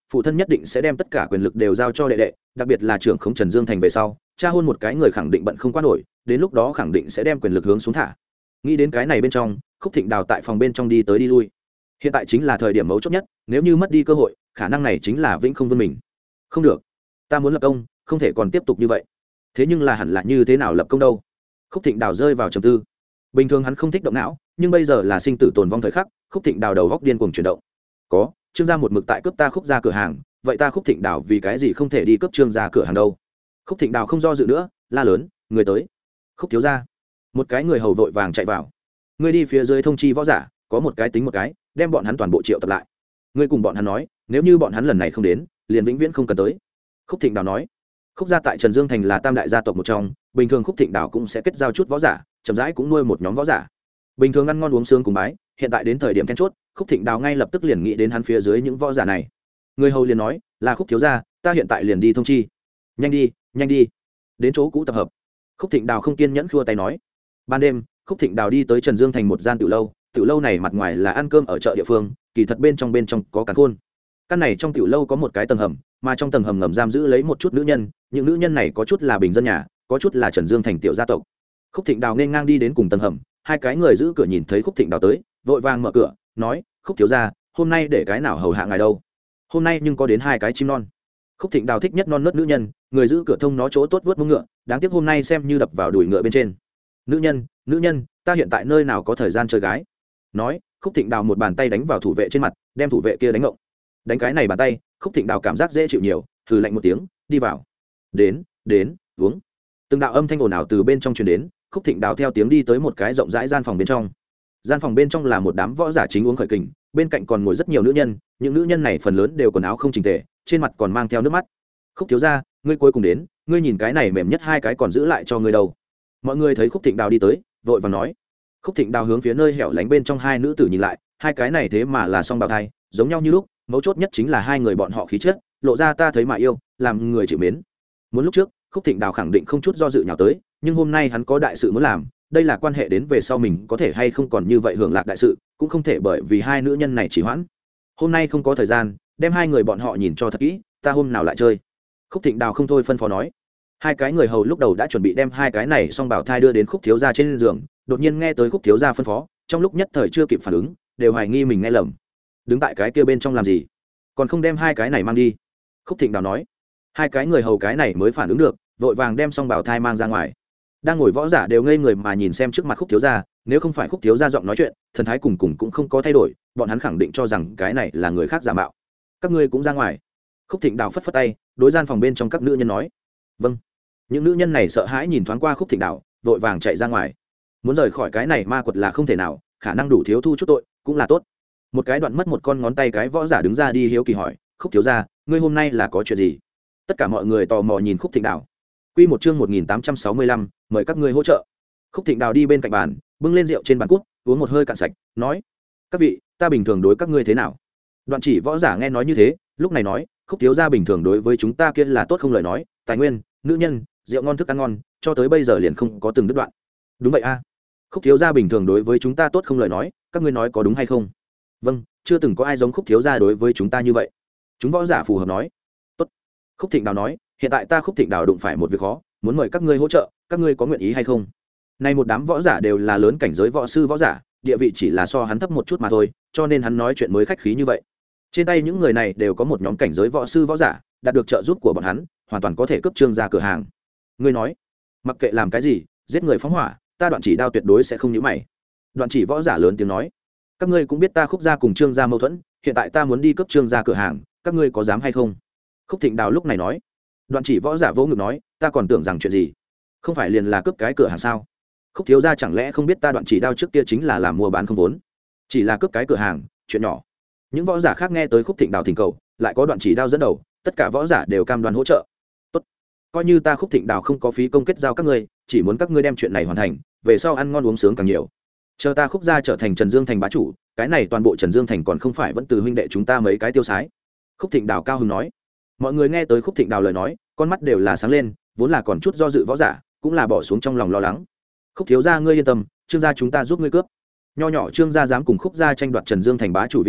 phụ thân nhất định sẽ đem tất cả quyền lực đều giao cho đệ đệ, đặc biệt là trưởng khống Trần Dương Thành về sau, cha hôn một cái người khẳng định bận không qua nổi, đến lúc đó khẳng định sẽ đem quyền lực hướng xuống thả. Nghĩ đến cái này bên trong, Khúc Thịnh Đào tại phòng bên trong đi tới đi lui. Hiện tại chính là thời điểm mấu chốt nhất, nếu như mất đi cơ hội, khả năng này chính là vĩnh không vươn mình. Không được, ta muốn lập công, không thể còn tiếp tục như vậy. Thế nhưng là hẳn là như thế nào lập công đâu? Khúc Thịnh Đào rơi vào trầm tư. Bình thường hắn không thích động não, nhưng bây giờ là sinh tử tồn vong thời khắc, Khúc Thịnh Đào đầu góc điên cuồng chuyển động. Có, Trương gia một mực tại cướp ta Khúc gia cửa hàng, vậy ta Khúc Thịnh Đào vì cái gì không thể đi cướp Trương gia cửa hàng đâu? Khúc Thịnh Đào không do dự nữa, la lớn, người tới. Khúc thiếu gia. Một cái người hầu vội vàng chạy vào. Ngươi đi phía dưới thông chi võ giả, có một cái tính một cái, đem bọn hắn toàn bộ triệu tập lại. Ngươi cùng bọn hắn nói, nếu như bọn hắn lần này không đến, liền vĩnh viễn không cần tới. Khúc Thịnh Đào nói. Khúc gia tại Trần Dương Thành là tam đại gia tộc một trong, bình thường Khúc Thịnh Đào cũng sẽ kết giao chút võ giả, chậm rãi cũng nuôi một nhóm võ giả. Bình thường ăn ngon uống sướng cùng bái, hiện tại đến thời điểm then chốt, Khúc Thịnh Đào ngay lập tức liền nghĩ đến hắn phía dưới những võ giả này. Người hầu liền nói, là Khúc thiếu gia, ta hiện tại liền đi thông chi. Nhanh đi, nhanh đi. Đến chỗ cũ tập hợp. Khúc Thịnh Đào không kiên nhẫn khua tay nói. Ban đêm, Khúc Thịnh Đào đi tới Trần Dương Thành một gian tiểu lâu, tiểu lâu này mặt ngoài là ăn cơm ở chợ địa phương, kỳ thật bên trong bên trong có càn khôn. Căn này trong tiểu lâu có một cái tầng hầm, mà trong tầng hầm ngầm giam giữ lấy một chút nữ nhân, những nữ nhân này có chút là bình dân nhà, có chút là Trần Dương Thành tiểu gia tộc. Khúc Thịnh Đào nên ngang đi đến cùng tầng hầm, hai cái người giữ cửa nhìn thấy Khúc Thịnh Đào tới, vội vàng mở cửa, nói: "Khúc thiếu gia, hôm nay để cái nào hầu hạ ngài đâu? Hôm nay nhưng có đến hai cái chim non." Khúc Thịnh Đào thích nhất non nớt nữ nhân, người giữ cửa thông nó chỗ tốt vớt mông ngựa, đáng tiếc hôm nay xem như đập vào đùi ngựa bên trên. "Nữ nhân, nữ nhân, ta hiện tại nơi nào có thời gian chơi gái?" Nói, Khúc Thịnh Đào một bàn tay đánh vào thủ vệ trên mặt, đem thủ vệ kia đánh ngộng. Đánh cái này bàn tay, Khúc Thịnh Đào cảm giác dễ chịu nhiều, hừ lạnh một tiếng, đi vào. "Đến, đến, uống." Từng đạo âm thanh ồn ào từ bên trong truyền đến, Khúc Thịnh Đào theo tiếng đi tới một cái rộng rãi gian phòng bên trong. Gian phòng bên trong là một đám võ giả chính uống khởi kình, bên cạnh còn ngồi rất nhiều nữ nhân, những nữ nhân này phần lớn đều quần áo không chỉnh tề, trên mặt còn mang theo nước mắt. "Khúc thiếu gia, ngươi cuối cùng đến, ngươi nhìn cái này mềm nhất hai cái còn giữ lại cho ngươi đâu?" Mọi người thấy Khúc Thịnh Đào đi tới, vội vàng nói. Khúc Thịnh Đào hướng phía nơi hẻo lánh bên trong hai nữ tử nhìn lại, hai cái này thế mà là song bào thai, giống nhau như lúc, mấu chốt nhất chính là hai người bọn họ khí chất, lộ ra ta thấy mà yêu, làm người chịu mến. Muốn lúc trước, Khúc Thịnh Đào khẳng định không chút do dự nhào tới, nhưng hôm nay hắn có đại sự muốn làm, đây là quan hệ đến về sau mình có thể hay không còn như vậy hưởng lạc đại sự, cũng không thể bởi vì hai nữ nhân này chỉ hoãn. Hôm nay không có thời gian, đem hai người bọn họ nhìn cho thật kỹ, ta hôm nào lại chơi. Khúc Thịnh Đào không thôi phân phó nói. Hai cái người hầu lúc đầu đã chuẩn bị đem hai cái này song bảo thai đưa đến Khúc thiếu gia trên giường, đột nhiên nghe tới Khúc thiếu gia phân phó, trong lúc nhất thời chưa kịp phản ứng, đều hoài nghi mình nghe lầm. Đứng tại cái kia bên trong làm gì, còn không đem hai cái này mang đi? Khúc Thịnh Đào nói. Hai cái người hầu cái này mới phản ứng được, vội vàng đem song bảo thai mang ra ngoài. Đang ngồi võ giả đều ngây người mà nhìn xem trước mặt Khúc thiếu gia, nếu không phải Khúc thiếu gia giọng nói chuyện, thần thái cùng cùng cũng không có thay đổi, bọn hắn khẳng định cho rằng cái này là người khác giả mạo. Các ngươi cũng ra ngoài. Khúc Thịnh Đào phất phất tay, đối gian phòng bên trong các nữ nhân nói. Vâng. Những nữ nhân này sợ hãi nhìn thoáng qua Khúc Thịnh Đào, vội vàng chạy ra ngoài. Muốn rời khỏi cái này ma quật là không thể nào, khả năng đủ thiếu thu chút tội cũng là tốt. Một cái đoạn mất một con ngón tay cái võ giả đứng ra đi hiếu kỳ hỏi, Khúc thiếu gia, ngươi hôm nay là có chuyện gì? Tất cả mọi người tò mò nhìn Khúc Thịnh Đào. Quy một chương một nghìn tám trăm sáu mươi lăm, mời các ngươi hỗ trợ. Khúc Thịnh Đào đi bên cạnh bàn, bưng lên rượu trên bàn cút, uống một hơi cạn sạch, nói: "Các vị, ta bình thường đối các ngươi thế nào?" Đoạn Chỉ võ giả nghe nói như thế, lúc này nói: "Khúc thiếu gia bình thường đối với chúng ta kia là tốt không lời nói, tài nguyên, nữ nhân, rượu ngon thức ăn ngon, cho tới bây giờ liền không có từng đứt đoạn." "Đúng vậy a. Khúc thiếu gia bình thường đối với chúng ta tốt không lời nói, các ngươi nói có đúng hay không?" "Vâng, chưa từng có ai giống Khúc thiếu gia đối với chúng ta như vậy." Chúng võ giả phù hợp nói. "Tốt." Khúc Thịnh Đào nói, "Hiện tại ta Khúc Thịnh Đào đụng phải một việc khó, muốn mời các ngươi hỗ trợ, các ngươi có nguyện ý hay không?" Nay một đám võ giả đều là lớn cảnh giới võ sư võ giả, địa vị chỉ là so hắn thấp một chút mà thôi, cho nên hắn nói chuyện mới khách khí như vậy. Trên tay những người này đều có một nhóm cảnh giới võ sư võ giả, đạt được trợ giúp của bọn hắn, hoàn toàn có thể cướp Trương gia cửa hàng. Ngươi nói, mặc kệ làm cái gì, giết người phóng hỏa, ta Đoạn Chỉ đao tuyệt đối sẽ không nhíu mày. Đoạn Chỉ võ giả lớn tiếng nói, các ngươi cũng biết ta Khúc gia cùng Trương gia mâu thuẫn, hiện tại ta muốn đi cướp Trương gia cửa hàng, các ngươi có dám hay không? Khúc Thịnh Đào lúc này nói. Đoạn Chỉ võ giả vỗ ngực nói, ta còn tưởng rằng chuyện gì, không phải liền là cướp cái cửa hàng sao? Khúc thiếu gia chẳng lẽ không biết ta Đoạn Chỉ đao trước kia chính là làm mua bán không vốn, chỉ là cướp cái cửa hàng, chuyện nhỏ. Những võ giả khác nghe tới Khúc Thịnh Đào thỉnh cầu, lại có Đoạn Chỉ đao dẫn đầu, tất cả võ giả đều cam đoan hỗ trợ. Tốt, coi như ta Khúc Thịnh Đào không có phí công kết giao các ngươi, chỉ muốn các ngươi đem chuyện này hoàn thành, về sau ăn ngon uống sướng càng nhiều. Chờ ta Khúc gia trở thành Trần Dương thành bá chủ, cái này toàn bộ Trần Dương thành còn không phải vẫn từ huynh đệ chúng ta mấy cái tiêu sái. Khúc Thịnh Đào cao hứng nói. Mọi người nghe tới Khúc Thịnh Đào lời nói, con mắt đều là sáng lên, vốn là còn chút do dự võ giả, cũng là bỏ xuống trong lòng lo lắng. Khúc thiếu gia ngươi yên tâm, Trương gia chúng ta giúp ngươi cướp. Nho nhỏ Trương gia dám cùng Khúc gia tranh đoạt Trần Dương thành bá chủ vị trí,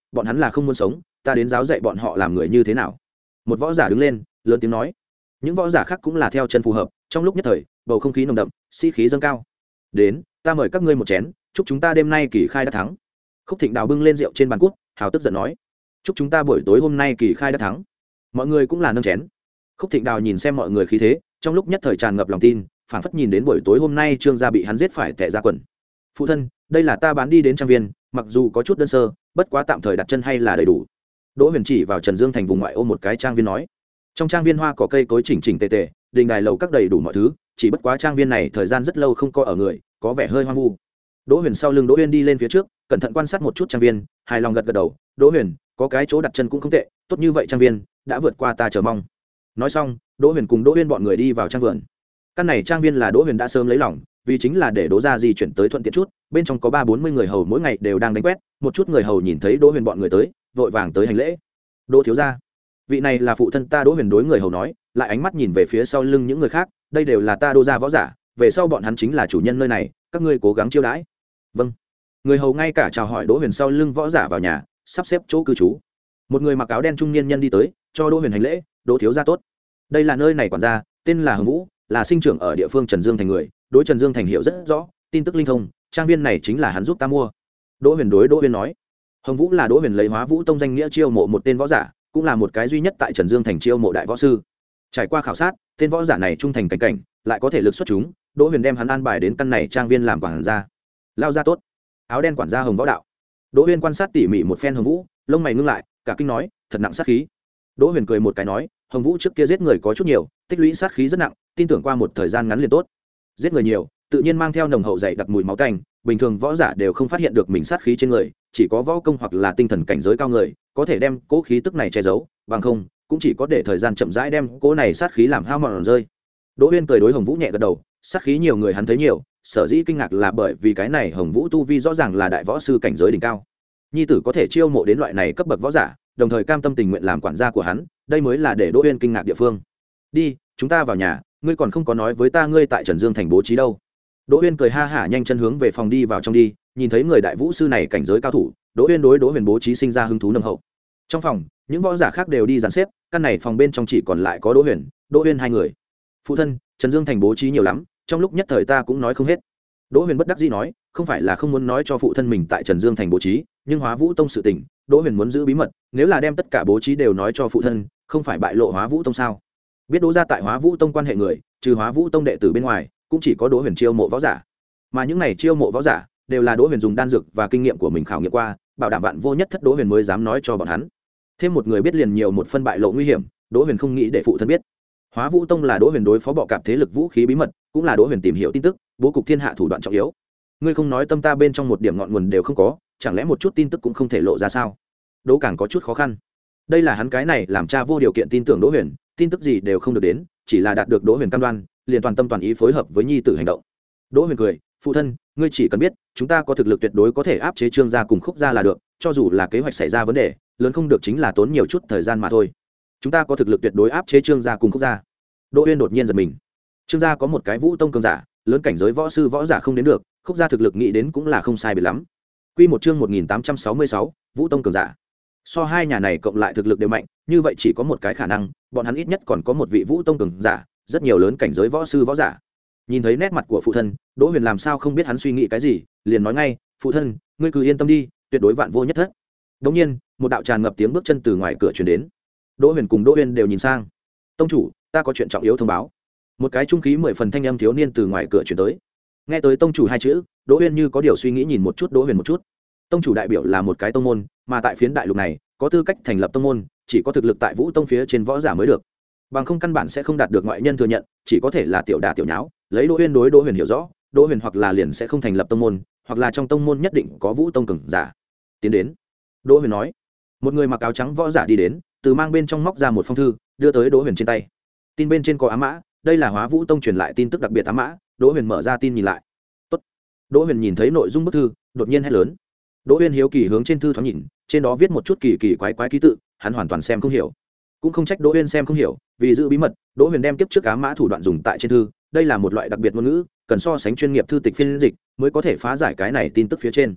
bọn hắn là không muốn sống, ta đến giáo dạy bọn họ làm người như thế nào. Một võ giả đứng lên lớn tiếng nói. Những võ giả khác cũng là theo chân phù hợp. Trong lúc nhất thời bầu không khí nồng đậm, sĩ khí dâng cao. Đến, ta mời các ngươi một chén, chúc chúng ta đêm nay kỳ khai đã thắng. Khúc Thịnh Đào bưng lên rượu trên bàn cút, hào tức giận nói, chúc chúng ta buổi tối hôm nay kỳ khai đã thắng. Mọi người cũng là nâng chén. Khúc Thịnh Đào nhìn xem mọi người khí thế, trong lúc nhất thời tràn ngập lòng tin, phảng phất nhìn đến buổi tối hôm nay Trương gia bị hắn giết phải tè ra quần. Phụ thân, đây là ta bán đi đến trang viên, mặc dù có chút đơn sơ, bất quá tạm thời đặt chân hay là đầy đủ. Đỗ Huyền chỉ vào Trần Dương thành vùng ngoại ô một cái trang viên nói. Trong trang viên hoa có cây cối chỉnh chỉnh tề tề, đình đài lầu các đầy đủ mọi thứ, chỉ bất quá trang viên này thời gian rất lâu không có ở người, có vẻ hơi hoang vu. Đỗ Huyền sau lưng Đỗ Huyền đi lên phía trước, cẩn thận quan sát một chút trang viên, hài lòng gật gật đầu. Đỗ Huyền, có cái chỗ đặt chân cũng không tệ, tốt như vậy trang viên đã vượt qua ta chờ mong. Nói xong, Đỗ Huyền cùng Đỗ Huyền bọn người đi vào trang vườn. Căn này trang viên là Đỗ Huyền đã sớm lấy lòng, vì chính là để Đỗ gia di chuyển tới thuận tiện chút, bên trong có ba bốn mươi người hầu mỗi ngày đều đang đánh quét, một chút người hầu nhìn thấy Đỗ Huyền bọn người tới, vội vàng tới hành lễ. Đỗ thiếu gia, vị này là phụ thân ta. Đỗ Huyền đối người hầu nói, lại ánh mắt nhìn về phía sau lưng những người khác, đây đều là ta Đỗ gia võ giả, về sau bọn hắn chính là chủ nhân nơi này, các ngươi cố gắng chiêu đãi. Vâng. Người hầu ngay cả chào hỏi Đỗ Huyền sau lưng võ giả vào nhà, sắp xếp chỗ cư trú. Một người mặc áo đen trung niên nhân đi tới, cho Đỗ Huyền hành lễ. Đỗ thiếu gia tốt. Đây là nơi này quản gia, tên là Hồng Vũ, là sinh trưởng ở địa phương Trần Dương thành người, đối Trần Dương thành hiểu rất rõ, tin tức linh thông, trang viên này chính là hắn giúp ta mua. Đỗ Huyền đối Đỗ Huyền nói. Hồng Vũ là Đỗ Huyền lấy Hóa Vũ tông danh nghĩa chiêu mộ một tên võ giả, cũng là một cái duy nhất tại Trần Dương thành chiêu mộ đại võ sư. Trải qua khảo sát, tên võ giả này trung thành cảnh cảnh, lại có thể lực xuất chúng, Đỗ Huyền đem hắn an bài đến căn này trang viên làm quản gia. Lao ra tốt. Áo đen quản gia Hồng Võ đạo. Đỗ Huyền quan sát tỉ mỉ một phen Hồng Vũ, lông mày ngưng lại, cả kinh nói, thật nặng sát khí. Đỗ Huyền cười một cái nói, Hồng Vũ trước kia giết người có chút nhiều, tích lũy sát khí rất nặng, tin tưởng qua một thời gian ngắn liền tốt. Giết người nhiều, tự nhiên mang theo nồng hậu dày đặc mùi máu tanh, bình thường võ giả đều không phát hiện được mình sát khí trên người, chỉ có võ công hoặc là tinh thần cảnh giới cao người có thể đem cố khí tức này che giấu, bằng không cũng chỉ có để thời gian chậm rãi đem cố này sát khí làm hao mòn rơi. Đỗ Huyên cười đối Hồng Vũ nhẹ gật đầu, sát khí nhiều người hắn thấy nhiều, sở dĩ kinh ngạc là bởi vì cái này Hồng Vũ tu vi rõ ràng là đại võ sư cảnh giới đỉnh cao, nhi tử có thể chiêu mộ đến loại này cấp bậc võ giả, đồng thời cam tâm tình nguyện làm quản gia của hắn, đây mới là để Đỗ Huyên kinh ngạc địa phương. Đi, chúng ta vào nhà, ngươi còn không có nói với ta ngươi tại Trần Dương thành bố trí đâu. Đỗ Huyên cười ha hả nhanh chân hướng về phòng đi vào trong đi, nhìn thấy người đại vũ sư này cảnh giới cao thủ, Đỗ Huyên đối Đỗ Huyền bố trí sinh ra hứng thú nồng hậu. Trong phòng, những võ giả khác đều đi dàn xếp, căn này phòng bên trong chỉ còn lại có Đỗ Huyền, Đỗ Huyên hai người. Phụ thân, Trần Dương thành bố trí nhiều lắm, trong lúc nhất thời ta cũng nói không hết. Đỗ Huyền bất đắc dĩ nói, không phải là không muốn nói cho phụ thân mình tại Trần Dương thành bố trí, nhưng Hóa Vũ tông sự tình, Đỗ Huyền muốn giữ bí mật, nếu là đem tất cả bố trí đều nói cho phụ thân, không phải bại lộ Hóa Vũ tông sao? Biết Đỗ gia tại Hóa Vũ tông quan hệ người, trừ Hóa Vũ tông đệ tử bên ngoài, cũng chỉ có Đỗ Huyền chiêu mộ võ giả. Mà những này chiêu mộ võ giả đều là Đỗ Huyền dùng đan dược và kinh nghiệm của mình khảo nghiệm qua, bảo đảm vạn vô nhất thất, Đỗ Huyền mới dám nói cho bọn hắn. Thêm một người biết liền nhiều một phân bại lộ nguy hiểm, Đỗ Huyền không nghĩ để phụ thân biết. Hóa Vũ tông là Đỗ Huyền đối phó bọ cạp thế lực vũ khí bí mật, cũng là Đỗ Huyền tìm hiểu tin tức, bố cục thiên hạ thủ đoạn trọng yếu. Ngươi không nói tâm ta bên trong một điểm ngọn nguồn đều không có, chẳng lẽ một chút tin tức cũng không thể lộ ra sao? Đỗ Càng có chút khó khăn. Đây là hắn cái này làm cha vô điều kiện tin tưởng Đỗ Huyền, tin tức gì đều không được đến, chỉ là đạt được Đỗ Huyền cam đoan, liền toàn tâm toàn ý phối hợp với nhi tử hành động. Đỗ Huyền cười, phụ thân, ngươi chỉ cần biết, chúng ta có thực lực tuyệt đối có thể áp chế Trương gia cùng Khúc gia là được, cho dù là kế hoạch xảy ra vấn đề, lớn không được chính là tốn nhiều chút thời gian mà thôi. Chúng ta có thực lực tuyệt đối áp chế Trương gia cùng Khúc gia. Đỗ Huyền đột nhiên giật mình. Trương gia có một cái Vũ tông cường giả, lớn cảnh giới võ sư võ giả không đến được, Khúc gia thực lực nghĩ đến cũng là không sai biệt lắm. Quy một chương một nghìn tám trăm sáu mươi sáu, Vũ tông cường giả. So hai nhà này cộng lại thực lực đều mạnh, như vậy chỉ có một cái khả năng, bọn hắn ít nhất còn có một vị Vũ tông cường giả, rất nhiều lớn cảnh giới võ sư võ giả. Nhìn thấy nét mặt của phụ thân, Đỗ Huyền làm sao không biết hắn suy nghĩ cái gì, liền nói ngay, phụ thân, ngươi cứ yên tâm đi, tuyệt đối vạn vô nhất thất. Đống nhiên, một đạo tràn ngập tiếng bước chân từ ngoài cửa truyền đến. Đỗ Huyền cùng Đỗ Huyền đều nhìn sang. Tông chủ, ta có chuyện trọng yếu thông báo. Một cái trung khí mười phần thanh âm thiếu niên từ ngoài cửa truyền tới. Nghe tới tông chủ hai chữ, Đỗ Huyền như có điều suy nghĩ nhìn một chút Đỗ Huyền một chút. Tông chủ đại biểu là một cái tông môn, mà tại phiến đại lục này, có tư cách thành lập tông môn, chỉ có thực lực tại Vũ tông phía trên võ giả mới được. Bằng không căn bản sẽ không đạt được ngoại nhân thừa nhận, chỉ có thể là tiểu đả tiểu nháo. Lấy Đỗ Huyền đối Đỗ Huyền hiểu rõ, Đỗ Huyền hoặc là liền sẽ không thành lập tông môn, hoặc là trong tông môn nhất định có Vũ tông cường giả. Tiến đến. Đỗ Huyền nói. Một người mặc áo trắng võ giả đi đến, từ mang bên trong móc ra một phong thư, đưa tới Đỗ Huyền trên tay. Tin bên trên có ám mã, đây là Hóa Vũ tông truyền lại tin tức đặc biệt ám mã. Đỗ Huyền mở ra tin nhìn lại. Tốt. Đỗ Huyền nhìn thấy nội dung bức thư, đột nhiên hét lớn. Đỗ Huyền hiếu kỳ hướng trên thư thoáng nhìn, trên đó viết một chút kỳ kỳ quái quái ký tự, hắn hoàn toàn xem không hiểu. Cũng không trách Đỗ Huyền xem không hiểu, vì giữ bí mật, Đỗ Huyền đem kiếp trước ám mã thủ đoạn dùng tại trên thư, đây là một loại đặc biệt ngôn ngữ, cần so sánh chuyên nghiệp thư tịch phiên dịch mới có thể phá giải cái này tin tức phía trên.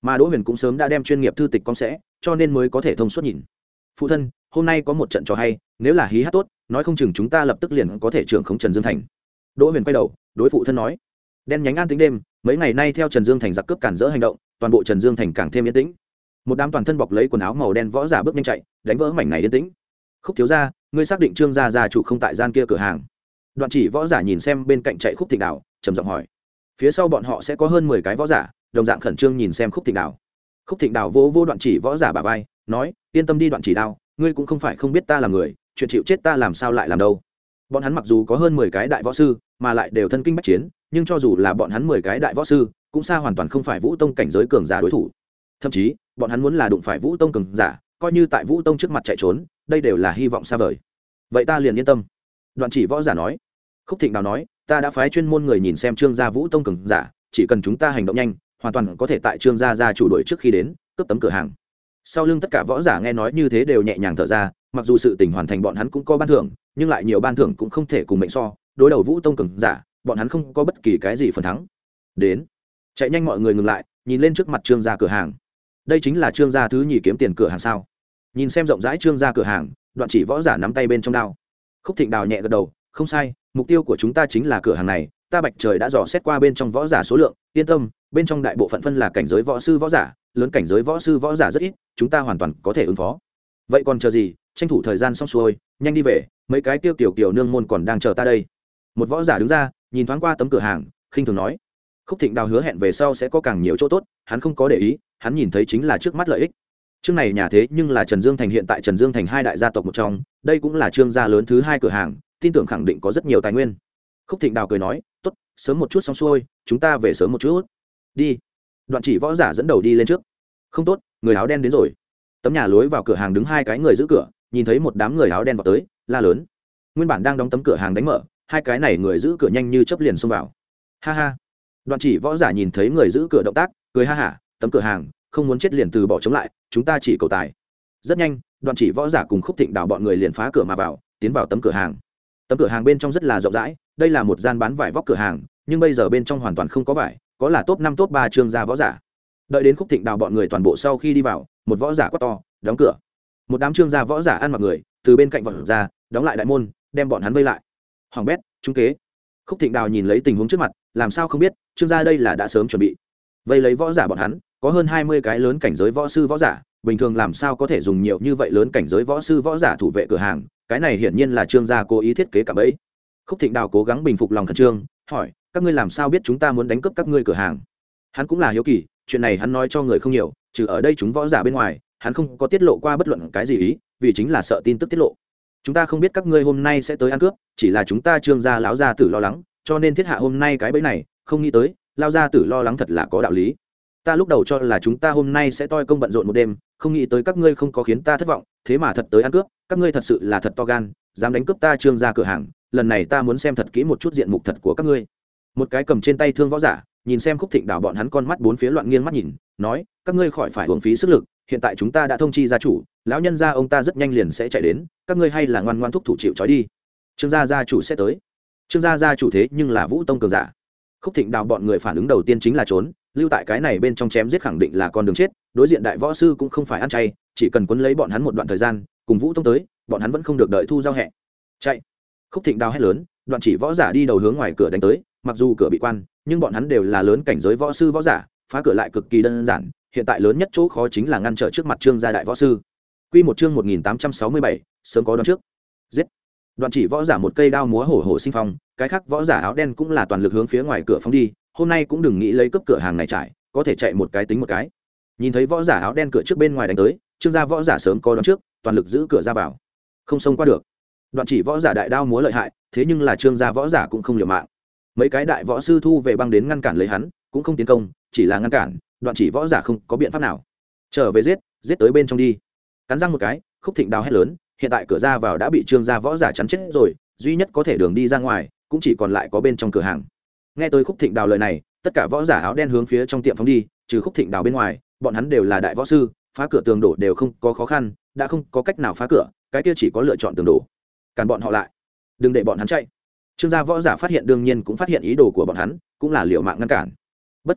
mà Đỗ Huyền cũng sớm đã đem chuyên nghiệp thư tịch con sẽ, cho nên mới có thể thông suốt nhìn. Phụ thân, hôm nay có một trận trò hay, nếu là hí hát tốt, nói không chừng chúng ta lập tức liền có thể trưởng khống Trần Dương Thành. Đỗ Huyền quay đầu đối phụ thân nói. Đen nhánh an tĩnh đêm, mấy ngày nay theo Trần Dương Thành giặc cướp cản rỡ hành động, toàn bộ Trần Dương Thành càng thêm yên tĩnh. Một đám toàn thân bọc lấy quần áo màu đen võ giả bước nhanh chạy, đánh vỡ mảnh này yên tĩnh. Khúc thiếu gia, ngươi xác định Trương gia gia chủ không tại gian kia cửa hàng? Đoạn Chỉ võ giả nhìn xem bên cạnh chạy Khúc Thịnh Đào, trầm giọng hỏi. Phía sau bọn họ sẽ có hơn mười cái võ giả, đồng dạng khẩn trương nhìn xem Khúc Thịnh Đào. Khúc Thịnh Đào vỗ vỗ Đoạn Chỉ võ giả bả vai, nói, yên tâm đi Đoạn Chỉ Đào, ngươi cũng không phải không biết ta là người, chuyện chịu chết ta làm sao lại làm đâu. Bọn hắn mặc dù có hơn mười cái đại võ sư, mà lại đều thân kinh bách chiến, nhưng cho dù là bọn hắn mười cái đại võ sư, cũng xa hoàn toàn không phải Vũ Tông cảnh giới cường giả đối thủ. Thậm chí, bọn hắn muốn là đụng phải Vũ Tông cường giả, coi như tại Vũ Tông trước mặt chạy trốn, đây đều là hy vọng xa vời. Vậy ta liền yên tâm. Đoạn Chỉ võ giả nói. Khúc Thịnh Đào nói, ta đã phái chuyên môn người nhìn xem Trương gia Vũ Tông cường giả, chỉ cần chúng ta hành động nhanh, hoàn toàn có thể tại Trương gia gia chủ đội trước khi đến, cướp tấm cửa hàng. Sau lưng tất cả võ giả nghe nói như thế đều nhẹ nhàng thở ra, mặc dù sự tình hoàn thành bọn hắn cũng có ban thưởng, nhưng lại nhiều ban thưởng cũng không thể cùng mệnh so, đối đầu Vũ Tông cường giả, bọn hắn không có bất kỳ cái gì phần thắng. Đến, chạy nhanh mọi người ngừng lại, nhìn lên trước mặt Trương gia cửa hàng. Đây chính là Trương gia thứ nhì kiếm tiền cửa hàng sao? Nhìn xem rộng rãi Trương gia cửa hàng, Đoạn Chỉ võ giả nắm tay bên trong đao. Khúc Thịnh Đào nhẹ gật đầu, không sai, mục tiêu của chúng ta chính là cửa hàng này, ta Bạch Trời đã dò xét qua bên trong võ giả số lượng, yên tâm, bên trong đại bộ phận phân là cảnh giới võ sư võ giả, lớn cảnh giới võ sư võ giả rất ít, chúng ta hoàn toàn có thể ứng phó. Vậy còn chờ gì, tranh thủ thời gian xong xuôi, nhanh đi về, mấy cái tiêu kiểu kiểu nương môn còn đang chờ ta đây. Một võ giả đứng ra, nhìn thoáng qua tấm cửa hàng, khinh thường nói. Khúc Thịnh Đào hứa hẹn về sau sẽ có càng nhiều chỗ tốt, hắn không có để ý, hắn nhìn thấy chính là trước mắt lợi ích. Chương này nhà thế nhưng là Trần Dương Thành hiện tại Trần Dương Thành hai đại gia tộc một trong, đây cũng là Trương gia lớn thứ hai cửa hàng, tin tưởng khẳng định có rất nhiều tài nguyên. Khúc Thịnh Đào cười nói, tốt, sớm một chút xong xuôi, chúng ta về sớm một chút. Đi. Đoạn Chỉ võ giả dẫn đầu đi lên trước. Không tốt, người áo đen đến rồi. Tấm nhà lối vào cửa hàng đứng hai cái người giữ cửa, nhìn thấy một đám người áo đen vào tới, la lớn. Nguyên bản đang đóng tấm cửa hàng đánh mở, hai cái này người giữ cửa nhanh như chớp liền xông vào. Ha ha. Đoạn Chỉ võ giả nhìn thấy người giữ cửa động tác, cười ha hả, tấm cửa hàng, không muốn chết liền từ bỏ chống lại, chúng ta chỉ cầu tài. Rất nhanh, Đoạn Chỉ võ giả cùng Khúc Thịnh Đào bọn người liền phá cửa mà vào, tiến vào tấm cửa hàng. Tấm cửa hàng bên trong rất là rộng rãi, đây là một gian bán vải vóc cửa hàng, nhưng bây giờ bên trong hoàn toàn không có vải, có là top năm top ba Trương gia võ giả. Đợi đến Khúc Thịnh Đào bọn người toàn bộ sau khi đi vào, một võ giả quát to, đóng cửa. Một đám Trương gia võ giả ăn mặc người, từ bên cạnh vọt ra, đóng lại đại môn, đem bọn hắn vây lại. Hoàng bét, trúng kế. Khúc Thịnh Đào nhìn lấy tình huống trước mặt, làm sao không biết, Trương gia đây là đã sớm chuẩn bị. Vây lấy võ giả bọn hắn, có hơn hai mươi cái lớn cảnh giới võ sư võ giả, bình thường làm sao có thể dùng nhiều như vậy lớn cảnh giới võ sư võ giả thủ vệ cửa hàng, cái này hiển nhiên là Trương gia cố ý thiết kế cả bẫy. Khúc Thịnh Đào cố gắng bình phục lòng khẩn trương, hỏi, các ngươi làm sao biết chúng ta muốn đánh cướp các ngươi cửa hàng? Hắn cũng là hiếu kỳ, chuyện này hắn nói cho người không nhiều, trừ ở đây chúng võ giả bên ngoài, hắn không có tiết lộ qua bất luận cái gì ý, vì chính là sợ tin tức tiết lộ. Chúng ta không biết các ngươi hôm nay sẽ tới ăn cướp, chỉ là chúng ta Trương gia lão gia tử lo lắng, cho nên thiết hạ hôm nay cái bẫy này, không nghĩ tới, lão gia tử lo lắng thật là có đạo lý. Ta lúc đầu cho là chúng ta hôm nay sẽ toi công bận rộn một đêm, không nghĩ tới các ngươi không có khiến ta thất vọng, thế mà thật tới ăn cướp, các ngươi thật sự là thật to gan, dám đánh cướp ta Trương gia cửa hàng, lần này ta muốn xem thật kỹ một chút diện mục thật của các ngươi. Một cái cầm trên tay thương võ giả, nhìn xem Khúc Thịnh Đào bọn hắn con mắt bốn phía loạn nghiêng mắt nhìn, nói, các ngươi khỏi phải uổng phí sức lực, hiện tại chúng ta đã thông chi gia chủ, lão nhân gia ông ta rất nhanh liền sẽ chạy đến, các ngươi hay là ngoan ngoãn thúc thủ chịu trói đi. Trương gia gia chủ sẽ tới. Trương gia gia chủ thế nhưng là Vũ Tông cường giả. Khúc Thịnh Đào bọn người phản ứng đầu tiên chính là trốn, lưu tại cái này bên trong chém giết khẳng định là con đường chết, đối diện đại võ sư cũng không phải ăn chay, chỉ cần quấn lấy bọn hắn một đoạn thời gian, cùng Vũ Tông tới, bọn hắn vẫn không được đợi thu giao hẹ. Chạy. Khúc Thịnh Đào hét lớn, Đoạn Chỉ võ giả đi đầu hướng ngoài cửa đánh tới, mặc dù cửa bị quan, nhưng bọn hắn đều là lớn cảnh giới võ sư võ giả, phá cửa lại cực kỳ đơn giản, hiện tại lớn nhất chỗ khó chính là ngăn trở trước mặt Trương gia đại võ sư. Quy một chương một nghìn tám trăm sáu mươi bảy, sớm có đoán trước. Giết. Đoạn Chỉ võ giả một cây đao múa hổ hổ sinh phong, cái khác võ giả áo đen cũng là toàn lực hướng phía ngoài cửa phóng đi, hôm nay cũng đừng nghĩ lấy cướp cửa hàng này trải, có thể chạy một cái tính một cái. Nhìn thấy võ giả áo đen cửa trước bên ngoài đánh tới, Trương gia võ giả sớm có đoán trước, toàn lực giữ cửa ra vào, không xông qua được. Đoạn Chỉ võ giả đại đao múa lợi hại, thế nhưng là Trương gia võ giả cũng không liều mạng. Mấy cái đại võ sư thu về băng đến ngăn cản lấy hắn, cũng không tiến công, chỉ là ngăn cản, Đoạn Chỉ võ giả không có biện pháp nào. Trở về giết, giết tới bên trong đi. Cắn răng một cái, Khúc Thịnh Đào hét lớn, hiện tại cửa ra vào đã bị Trương gia võ giả chắn chết rồi, duy nhất có thể đường đi ra ngoài, cũng chỉ còn lại có bên trong cửa hàng. Nghe tới Khúc Thịnh Đào lời này, tất cả võ giả áo đen hướng phía trong tiệm phóng đi, trừ Khúc Thịnh Đào bên ngoài, bọn hắn đều là đại võ sư, phá cửa tường đổ đều không có khó khăn, đã không có cách nào phá cửa, cái kia chỉ có lựa chọn tường đổ. Cản bọn họ lại, đừng để bọn hắn chạy. Trương gia võ giả phát hiện đương nhiên cũng phát hiện ý đồ của bọn hắn, cũng là liều mạng ngăn cản. Bất quá,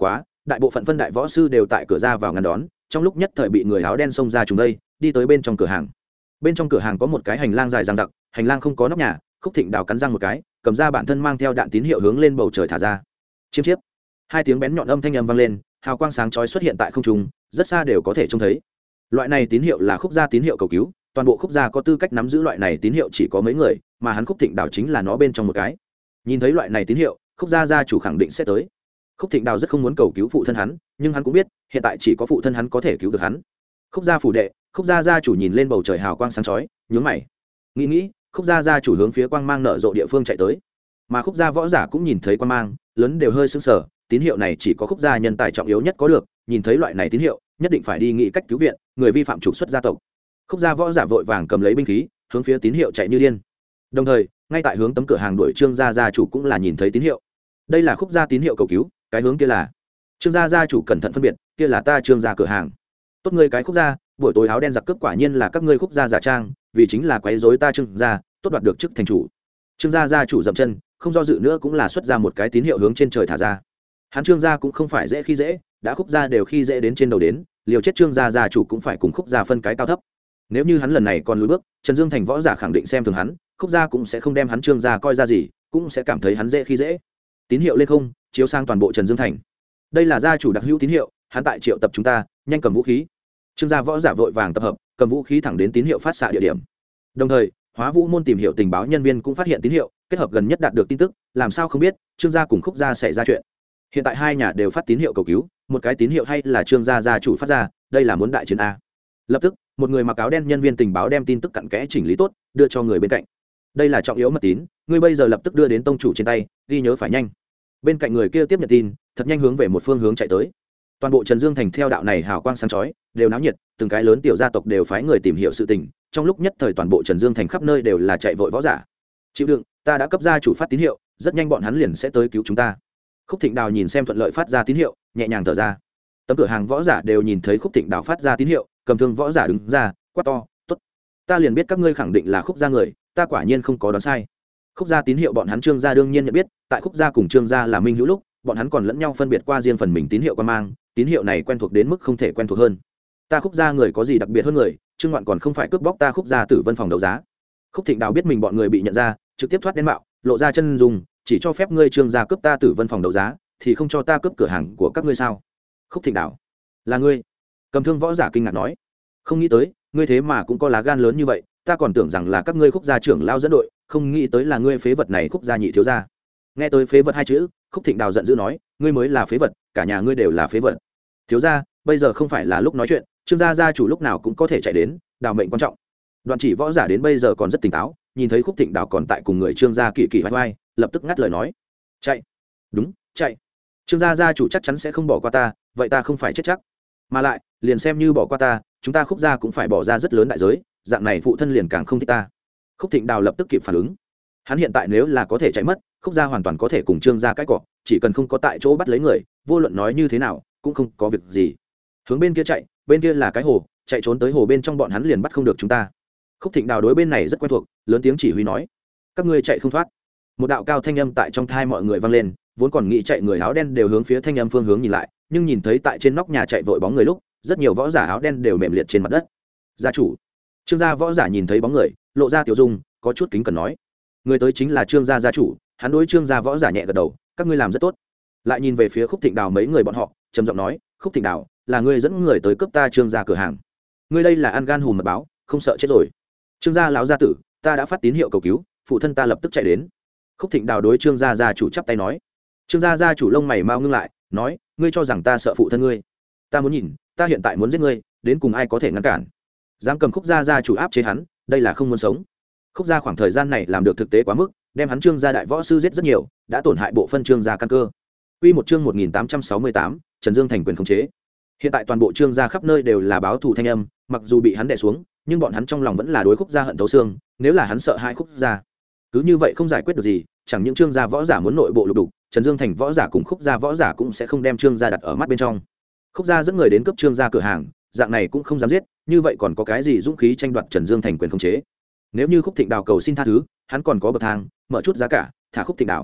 đại bộ phận phân đại võ sư đều tại cửa ra vào ngăn đón, trong lúc nhất thời bị người áo đen xông ra trùng đây, đi tới bên trong cửa hàng. Bên trong cửa hàng có một cái hành lang dài dằng dặc, hành lang không có nóc nhà. Khúc Thịnh Đào cắn răng một cái, cầm ra bản thân mang theo đạn tín hiệu hướng lên bầu trời thả ra. Chiêm chiếp, hai tiếng bén nhọn âm thanh âm vang lên, hào quang sáng chói xuất hiện tại không trung, rất xa đều có thể trông thấy. Loại này tín hiệu là Khúc gia tín hiệu cầu cứu, toàn bộ Khúc gia có tư cách nắm giữ loại này tín hiệu chỉ có mấy người, mà hắn Khúc Thịnh Đào chính là nó bên trong một cái. Nhìn thấy loại này tín hiệu, Khúc gia gia chủ khẳng định sẽ tới. Khúc Thịnh Đào rất không muốn cầu cứu phụ thân hắn, nhưng hắn cũng biết, hiện tại chỉ có phụ thân hắn có thể cứu được hắn. Khúc gia phủ đệ, Khúc gia gia chủ nhìn lên bầu trời hào quang sáng chói, nhướng mày. Nghĩ nghĩ, Khúc gia gia chủ hướng phía quang mang nở rộ địa phương chạy tới. Mà Khúc gia võ giả cũng nhìn thấy quang mang, lớn đều hơi sững sờ, tín hiệu này chỉ có Khúc gia nhân tài trọng yếu nhất có được, nhìn thấy loại này tín hiệu, nhất định phải đi nghĩ cách cứu viện, người vi phạm trục xuất gia tộc. Khúc gia võ giả vội vàng cầm lấy binh khí, hướng phía tín hiệu chạy như điên. Đồng thời, ngay tại hướng tấm cửa hàng đuổi Trương gia gia chủ cũng là nhìn thấy tín hiệu. Đây là Khúc gia tín hiệu cầu cứu, cái hướng kia là Trương gia gia chủ cẩn thận phân biệt, kia là ta Trương gia cửa hàng. Tốt ngươi cái Khúc gia, buổi tối áo đen giặc cướp quả nhiên là các ngươi Khúc gia giả trang, vì chính là quấy rối ta Trương gia, tốt đoạt được chức thành chủ. Trương gia gia chủ dậm chân, không do dự nữa cũng là xuất ra một cái tín hiệu hướng trên trời thả ra. Hắn Trương gia cũng không phải dễ khi dễ, đã Khúc gia đều khi dễ đến trên đầu đến, liều chết Trương gia gia chủ cũng phải cùng Khúc gia phân cái cao thấp. Nếu như hắn lần này còn lùi bước, Trần Dương thành võ giả khẳng định xem thường hắn, Khúc gia cũng sẽ không đem hắn Trương gia coi ra gì, cũng sẽ cảm thấy hắn dễ khi dễ. Tín hiệu lên không, chiếu sang toàn bộ Trần Dương thành. Đây là gia chủ đặc hữu tín hiệu, hắn tại triệu tập chúng ta, nhanh cầm vũ khí. Trương gia võ giả vội vàng tập hợp, cầm vũ khí thẳng đến tín hiệu phát xạ địa điểm. Đồng thời, Hóa Vũ môn tìm hiểu tình báo nhân viên cũng phát hiện tín hiệu, kết hợp gần nhất đạt được tin tức, làm sao không biết Trương gia cùng Khúc gia xảy ra chuyện. Hiện tại hai nhà đều phát tín hiệu cầu cứu, một cái tín hiệu hay là Trương gia gia chủ phát ra, đây là muốn đại chiến a. Lập tức, một người mặc áo đen nhân viên tình báo đem tin tức cặn kẽ chỉnh lý tốt, đưa cho người bên cạnh. Đây là trọng yếu mật tín, ngươi bây giờ lập tức đưa đến tông chủ trên tay, ghi nhớ phải nhanh. Bên cạnh người kia tiếp nhận tin, thật nhanh hướng về một phương hướng chạy tới. Toàn bộ Trần Dương thành theo đạo này hào quang sáng chói, đều náo nhiệt, từng cái lớn tiểu gia tộc đều phái người tìm hiểu sự tình, trong lúc nhất thời toàn bộ Trần Dương thành khắp nơi đều là chạy vội võ giả. Chịu đựng, ta đã cấp gia chủ phát tín hiệu, rất nhanh bọn hắn liền sẽ tới cứu chúng ta. Khúc Thịnh Đào nhìn xem thuận lợi phát ra tín hiệu, nhẹ nhàng thở ra. Tấm cửa hàng võ giả đều nhìn thấy Khúc Thịnh Đào phát ra tín hiệu, cầm thương võ giả đứng ra, quát to, "Tốt, ta liền biết các ngươi khẳng định là Khúc gia người, ta quả nhiên không có đoán sai." Khúc gia tín hiệu bọn hắn Trương gia đương nhiên nhận biết, tại Khúc gia cùng Trương gia là minh hữu lúc, bọn hắn còn lẫn nhau phân biệt qua riêng phần mình tín hiệu quan mang, tín hiệu này quen thuộc đến mức không thể quen thuộc hơn. Ta Khúc gia người có gì đặc biệt hơn người, Trương Ngoạn còn không phải cướp bóc ta Khúc gia Tử Vân phòng đấu giá. Khúc Thịnh Đào biết mình bọn người bị nhận ra, trực tiếp thoát đen mạo, lộ ra chân dùng, chỉ cho phép ngươi Trương gia cướp ta Tử Vân phòng đấu giá, thì không cho ta cướp cửa hàng của các ngươi sao? Khúc Thịnh Đào, là ngươi? Cầm thương võ giả kinh ngạc nói, không nghĩ tới, ngươi thế mà cũng có lá gan lớn như vậy, ta còn tưởng rằng là các ngươi Khúc gia trưởng lao dẫn đội, không nghĩ tới là ngươi phế vật này Khúc gia nhị thiếu gia. Nghe tới phế vật hai chữ, Khúc Thịnh Đào giận dữ nói, ngươi mới là phế vật, cả nhà ngươi đều là phế vật. Thiếu gia, bây giờ không phải là lúc nói chuyện, Trương gia gia chủ lúc nào cũng có thể chạy đến, đào mệnh quan trọng. Đoạn Chỉ võ giả đến bây giờ còn rất tỉnh táo, nhìn thấy Khúc Thịnh Đào còn tại cùng người Trương gia kỳ kỳ vai vai, lập tức ngắt lời nói, chạy. Đúng, chạy. Trương gia gia chủ chắc chắn sẽ không bỏ qua ta, vậy ta không phải chết chắc. Mà lại, liền xem như bỏ qua ta, chúng ta Khúc gia cũng phải bỏ ra rất lớn đại giới, dạng này phụ thân liền càng không thích ta. Khúc Thịnh Đào lập tức kịp phản ứng. Hắn hiện tại nếu là có thể chạy mất, Khúc gia hoàn toàn có thể cùng Trương gia cãi cọ, chỉ cần không có tại chỗ bắt lấy người, vô luận nói như thế nào, cũng không có việc gì. Hướng bên kia chạy, bên kia là cái hồ, chạy trốn tới hồ bên trong bọn hắn liền bắt không được chúng ta. Khúc Thịnh Đào đối bên này rất quen thuộc, lớn tiếng chỉ huy nói, các ngươi chạy không thoát. Một đạo cao thanh âm tại trong thai mọi người vang lên, vốn còn nghĩ chạy người áo đen đều hướng phía thanh âm phương hướng nhìn lại, nhưng nhìn thấy tại trên nóc nhà chạy vội bóng người lúc, rất nhiều võ giả áo đen đều mềm liệt trên mặt đất. Gia chủ. Trương gia võ giả nhìn thấy bóng người, lộ ra tiểu dung, có chút kính cần nói, người tới chính là Trương gia gia chủ. Hắn đối Trương gia võ giả nhẹ gật đầu, các ngươi làm rất tốt. Lại nhìn về phía Khúc Thịnh Đào mấy người bọn họ, trầm giọng nói, Khúc Thịnh Đào, là ngươi dẫn người tới cướp ta Trương gia cửa hàng, ngươi đây là ăn gan hùm mật báo, không sợ chết rồi. Trương gia lão gia tử, ta đã phát tín hiệu cầu cứu, phụ thân ta lập tức chạy đến. Khúc Thịnh Đào đối Trương gia gia chủ chắp tay nói. Trương gia gia chủ lông mày mau ngưng lại, nói, ngươi cho rằng ta sợ phụ thân ngươi? Ta muốn nhìn, ta hiện tại muốn giết ngươi, đến cùng ai có thể ngăn cản? Dám cầm Khúc gia gia chủ áp chế hắn, đây là không muốn sống. Khúc gia khoảng thời gian này làm được thực tế quá mức, đem hắn Trương gia đại võ sư giết rất nhiều, đã tổn hại bộ phân Trương gia căn cơ. Quy một chương một nghìn tám trăm sáu mươi tám, Trần Dương thành quyền khống chế. Hiện tại toàn bộ Trương gia khắp nơi đều là báo thù thanh âm, mặc dù bị hắn đè xuống, nhưng bọn hắn trong lòng vẫn là đối Khúc gia hận thấu xương, nếu là hắn sợ hai Khúc gia, cứ như vậy không giải quyết được gì, chẳng những Trương gia võ giả muốn nội bộ lục đục, Trần Dương thành võ giả cùng Khúc gia võ giả cũng sẽ không đem Trương gia đặt ở mắt bên trong. Khúc gia dẫn người đến cướp Trương gia cửa hàng, dạng này cũng không dám giết, như vậy còn có cái gì dũng khí tranh đoạt Trần Dương thành quyền khống chế? Nếu như Khúc Thịnh Đào cầu xin tha thứ, hắn còn có bậc thang, mở chút giá cả, thả Khúc Thịnh Đào.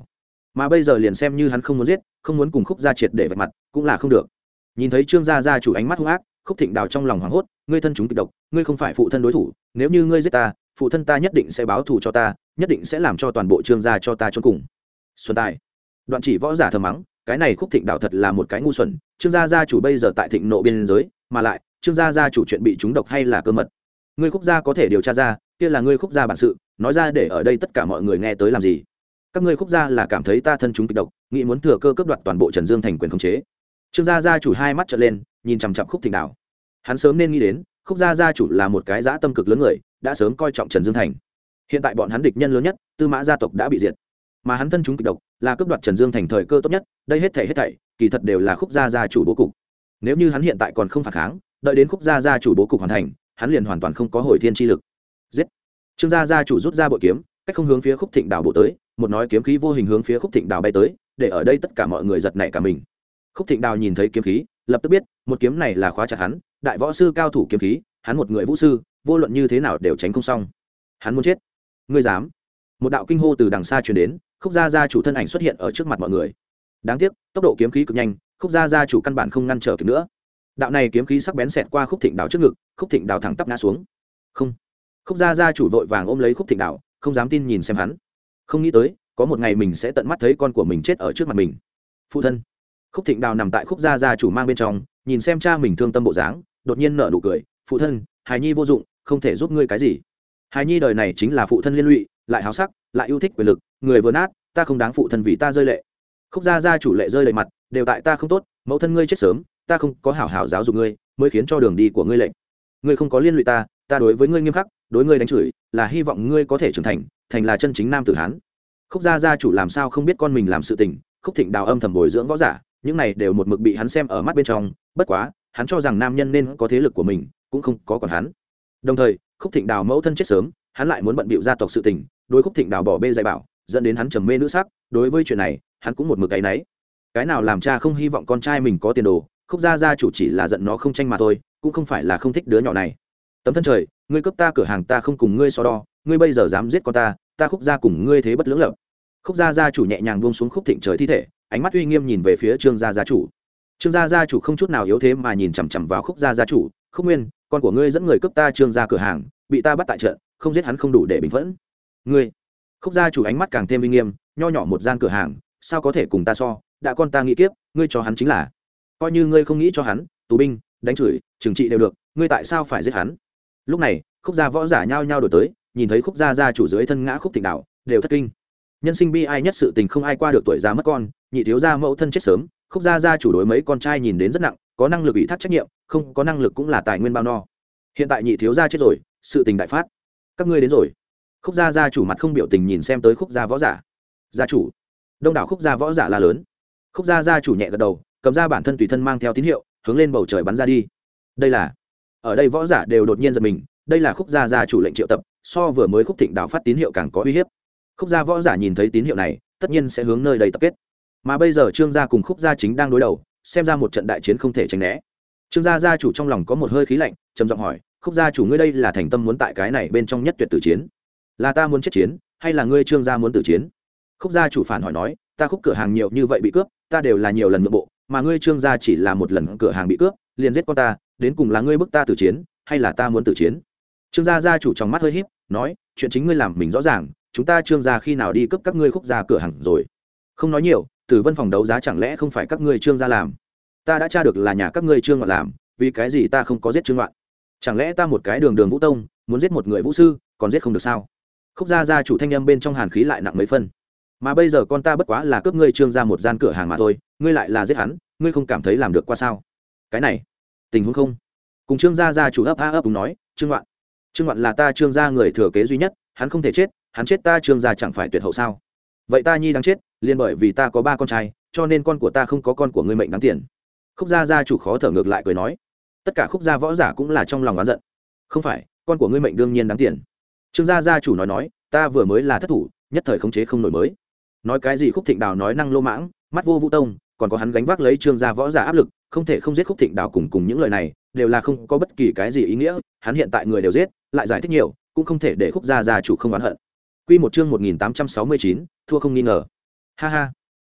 mà bây giờ liền xem như hắn không muốn giết, không muốn cùng Khúc gia triệt để vạch mặt cũng là không được. Nhìn thấy Trương gia gia chủ ánh mắt hung ác, Khúc Thịnh Đào trong lòng hoảng hốt, ngươi thân chúng kịch độc, ngươi không phải phụ thân đối thủ, nếu như ngươi giết ta, phụ thân ta nhất định sẽ báo thù cho ta, nhất định sẽ làm cho toàn bộ Trương gia cho ta chôn cùng. Xuân tài. Đoạn Chỉ võ giả thầm mắng, cái này Khúc Thịnh Đào thật là một cái ngu xuẩn, Trương gia gia chủ bây giờ tại thịnh nộ biên giới, mà lại, Trương gia gia chủ chuyện bị trúng độc hay là cơ mật. Ngươi Khúc gia có thể điều tra ra, kia là ngươi Khúc gia bản sự, nói ra để ở đây tất cả mọi người nghe tới làm gì? Các ngươi Khúc gia là cảm thấy ta thân chúng kịch độc, nghĩ muốn thừa cơ cướp đoạt toàn bộ Trần Dương thành quyền khống chế. Trương gia gia chủ hai mắt trợn lên, nhìn chằm chằm Khúc Thịnh Đào. Hắn sớm nên nghĩ đến, Khúc gia gia chủ là một cái dã tâm cực lớn người, đã sớm coi trọng Trần Dương thành. Hiện tại bọn hắn địch nhân lớn nhất, Tư Mã gia tộc đã bị diệt, mà hắn thân chúng kịch độc, là cướp đoạt Trần Dương thành thời cơ tốt nhất, đây hết thảy hết thảy, kỳ thật đều là Khúc gia gia chủ bố cục. Nếu như hắn hiện tại còn không phản kháng, đợi đến Khúc gia gia chủ bố cục hoàn thành, hắn liền hoàn toàn không có hồi thiên chi lực. Giết! Trương gia gia chủ rút ra bội kiếm, cách không hướng phía Khúc Thịnh Đào bổ tới, một nói kiếm khí vô hình hướng phía Khúc Thịnh Đào bay tới, để ở đây tất cả mọi người giật nảy cả mình. Khúc Thịnh Đào nhìn thấy kiếm khí, lập tức biết, một kiếm này là khóa chặt hắn, đại võ sư cao thủ kiếm khí, hắn một người vũ sư, vô luận như thế nào đều tránh không xong. Hắn muốn chết. Ngươi dám? Một đạo kinh hô từ đằng xa truyền đến, Khúc gia gia chủ thân ảnh xuất hiện ở trước mặt mọi người. Đáng tiếc, tốc độ kiếm khí cực nhanh, Khúc gia gia chủ căn bản không ngăn trở kịp nữa. Đạo này kiếm khí sắc bén xẹt qua Khúc Thịnh Đào trước ngực, Khúc Thịnh Đào thẳng tắp ngã xuống. Không. Khúc gia gia chủ vội vàng ôm lấy Khúc Thịnh Đào, không dám tin nhìn xem hắn. Không nghĩ tới, có một ngày mình sẽ tận mắt thấy con của mình chết ở trước mặt mình. Phụ thân. Khúc Thịnh Đào nằm tại Khúc gia gia chủ mang bên trong, nhìn xem cha mình thương tâm bộ dáng, đột nhiên nở nụ cười, phụ thân, hài nhi vô dụng, không thể giúp ngươi cái gì. Hài nhi đời này chính là phụ thân liên lụy, lại háo sắc, lại yêu thích quyền lực, người vừa nát, ta không đáng phụ thân vì ta rơi lệ. Khúc gia gia chủ lệ rơi lệ mặt, đều tại ta không tốt, mẫu thân ngươi chết sớm, ta không có hảo hảo giáo dục ngươi, mới khiến cho đường đi của ngươi lệnh. Ngươi không có liên lụy ta, ta đối với ngươi nghiêm khắc, đối ngươi đánh chửi, là hy vọng ngươi có thể trưởng thành, thành là chân chính nam tử hán. Khúc gia gia chủ làm sao không biết con mình làm sự tình, Khúc Thịnh Đào âm thầm bồi dưỡng võ giả, những này đều một mực bị hắn xem ở mắt bên trong, bất quá, hắn cho rằng nam nhân nên có thế lực của mình, cũng không có còn hắn. Đồng thời, Khúc Thịnh Đào mẫu thân chết sớm, hắn lại muốn bận bịu gia tộc sự tình, đối Khúc Thịnh Đào bỏ bê dạy bảo, dẫn đến hắn trầm mê nữ sắc, đối với chuyện này, hắn cũng một mực cái nấy. Cái nào làm cha không hy vọng con trai mình có tiền đồ, Khúc gia gia chủ chỉ là giận nó không tranh mà thôi, cũng không phải là không thích đứa nhỏ này. Tấm thân trời, ngươi cướp ta cửa hàng ta không cùng ngươi so đo, ngươi bây giờ dám giết con ta, ta Khúc gia cùng ngươi thế bất lưỡng lập. Khúc gia gia chủ nhẹ nhàng buông xuống Khúc Thịnh trời thi thể, ánh mắt uy nghiêm nhìn về phía Trương gia gia chủ. Trương gia gia chủ không chút nào yếu thế mà nhìn chằm chằm vào Khúc gia gia chủ, Khúc Nguyên, con của ngươi dẫn người cướp ta Trương gia cửa hàng, bị ta bắt tại trận, không giết hắn không đủ để bình phẫn. Ngươi, Khúc gia chủ ánh mắt càng thêm uy nghiêm, nho nhỏ một gian cửa hàng, sao có thể cùng ta so, đã con ta nghĩ kiếp, ngươi cho hắn chính là, coi như ngươi không nghĩ cho hắn, tù binh, đánh chửi, trừng trị đều được, ngươi tại sao phải giết hắn? Lúc này, Khúc gia võ giả nhao nhao đổi tới, nhìn thấy Khúc gia gia chủ dưới thân ngã Khúc Thịnh Đào, đều thất kinh. Nhân sinh bi ai nhất sự tình không ai qua được tuổi già mất con, nhị thiếu gia mẫu thân chết sớm, Khúc gia gia chủ đối mấy con trai nhìn đến rất nặng, có năng lực ủy thác trách nhiệm, không có năng lực cũng là tài nguyên bao no. Hiện tại nhị thiếu gia chết rồi, sự tình đại phát. Các ngươi đến rồi. Khúc gia gia chủ mặt không biểu tình nhìn xem tới Khúc gia võ giả. Gia chủ. Đông đảo Khúc gia võ giả la lớn. Khúc gia gia chủ nhẹ gật đầu, cầm ra bản thân tùy thân mang theo tín hiệu, hướng lên bầu trời bắn ra đi. Đây là, ở đây võ giả đều đột nhiên giật mình, đây là Khúc gia gia chủ lệnh triệu tập, so vừa mới Khúc Thịnh Đào phát tín hiệu càng có uy hiếp. Khúc gia võ giả nhìn thấy tín hiệu này, tất nhiên sẽ hướng nơi đây tập kết. Mà bây giờ Trương gia cùng Khúc gia chính đang đối đầu, xem ra một trận đại chiến không thể tránh né. Trương gia gia chủ trong lòng có một hơi khí lạnh, trầm giọng hỏi, Khúc gia chủ ngươi đây là thành tâm muốn tại cái này bên trong nhất tuyệt tử chiến, là ta muốn chết chiến, hay là ngươi Trương gia muốn tử chiến? Khúc gia chủ phản hỏi nói, ta Khúc cửa hàng nhiều như vậy bị cướp, ta đều là nhiều lần nhượng bộ, mà ngươi Trương gia chỉ là một lần cửa hàng bị cướp, liền giết con ta, đến cùng là ngươi bức ta tử chiến, hay là ta muốn tử chiến? Trương gia gia chủ trong mắt hơi híp, nói, chuyện chính ngươi làm mình rõ ràng, chúng ta Trương gia khi nào đi cướp các ngươi Khúc gia cửa hàng rồi? Không nói nhiều, Tử Vân phòng đấu giá chẳng lẽ không phải các ngươi Trương gia làm? Ta đã tra được là nhà các ngươi Trương Ngoạn làm, vì cái gì ta không có giết Trương Ngoạn? Chẳng lẽ ta một cái đường đường vũ tông, muốn giết một người vũ sư, còn giết không được sao? Khúc gia gia chủ thanh âm bên trong hàn khí lại nặng mấy phân. Mà bây giờ con ta bất quá là cướp ngươi Trương gia một gian cửa hàng mà thôi, ngươi lại là giết hắn, ngươi không cảm thấy làm được qua sao? Cái này, tình huống không? Cùng Trương gia gia chủ ấp a ấp đúng nói, Trương Ngoạn, Trương Ngoạn là ta Trương gia người thừa kế duy nhất, hắn không thể chết, hắn chết ta Trương gia chẳng phải tuyệt hậu sao? Vậy ta nhi đáng chết, liền bởi vì ta có ba con trai, cho nên con của ta không có con của ngươi mệnh đáng tiền. Khúc gia gia chủ khó thở ngược lại cười nói, tất cả Khúc gia võ giả cũng là trong lòng oán giận. Không phải, con của ngươi mệnh đương nhiên đáng tiền. Trương gia gia chủ nói nói, ta vừa mới là thất thủ, nhất thời khống chế không nổi mới. Nói cái gì Khúc Thịnh Đào nói năng lô mãng, mắt vô vũ tông, còn có hắn gánh vác lấy Trương gia võ giả áp lực, không thể không giết Khúc Thịnh Đào, cùng cùng những lời này đều là không có bất kỳ cái gì ý nghĩa, hắn hiện tại người đều giết, lại giải thích nhiều, cũng không thể để Khúc gia gia chủ không oán hận. Quy một chương một nghìn tám trăm sáu mươi chín, thua không nghi ngờ. Ha ha.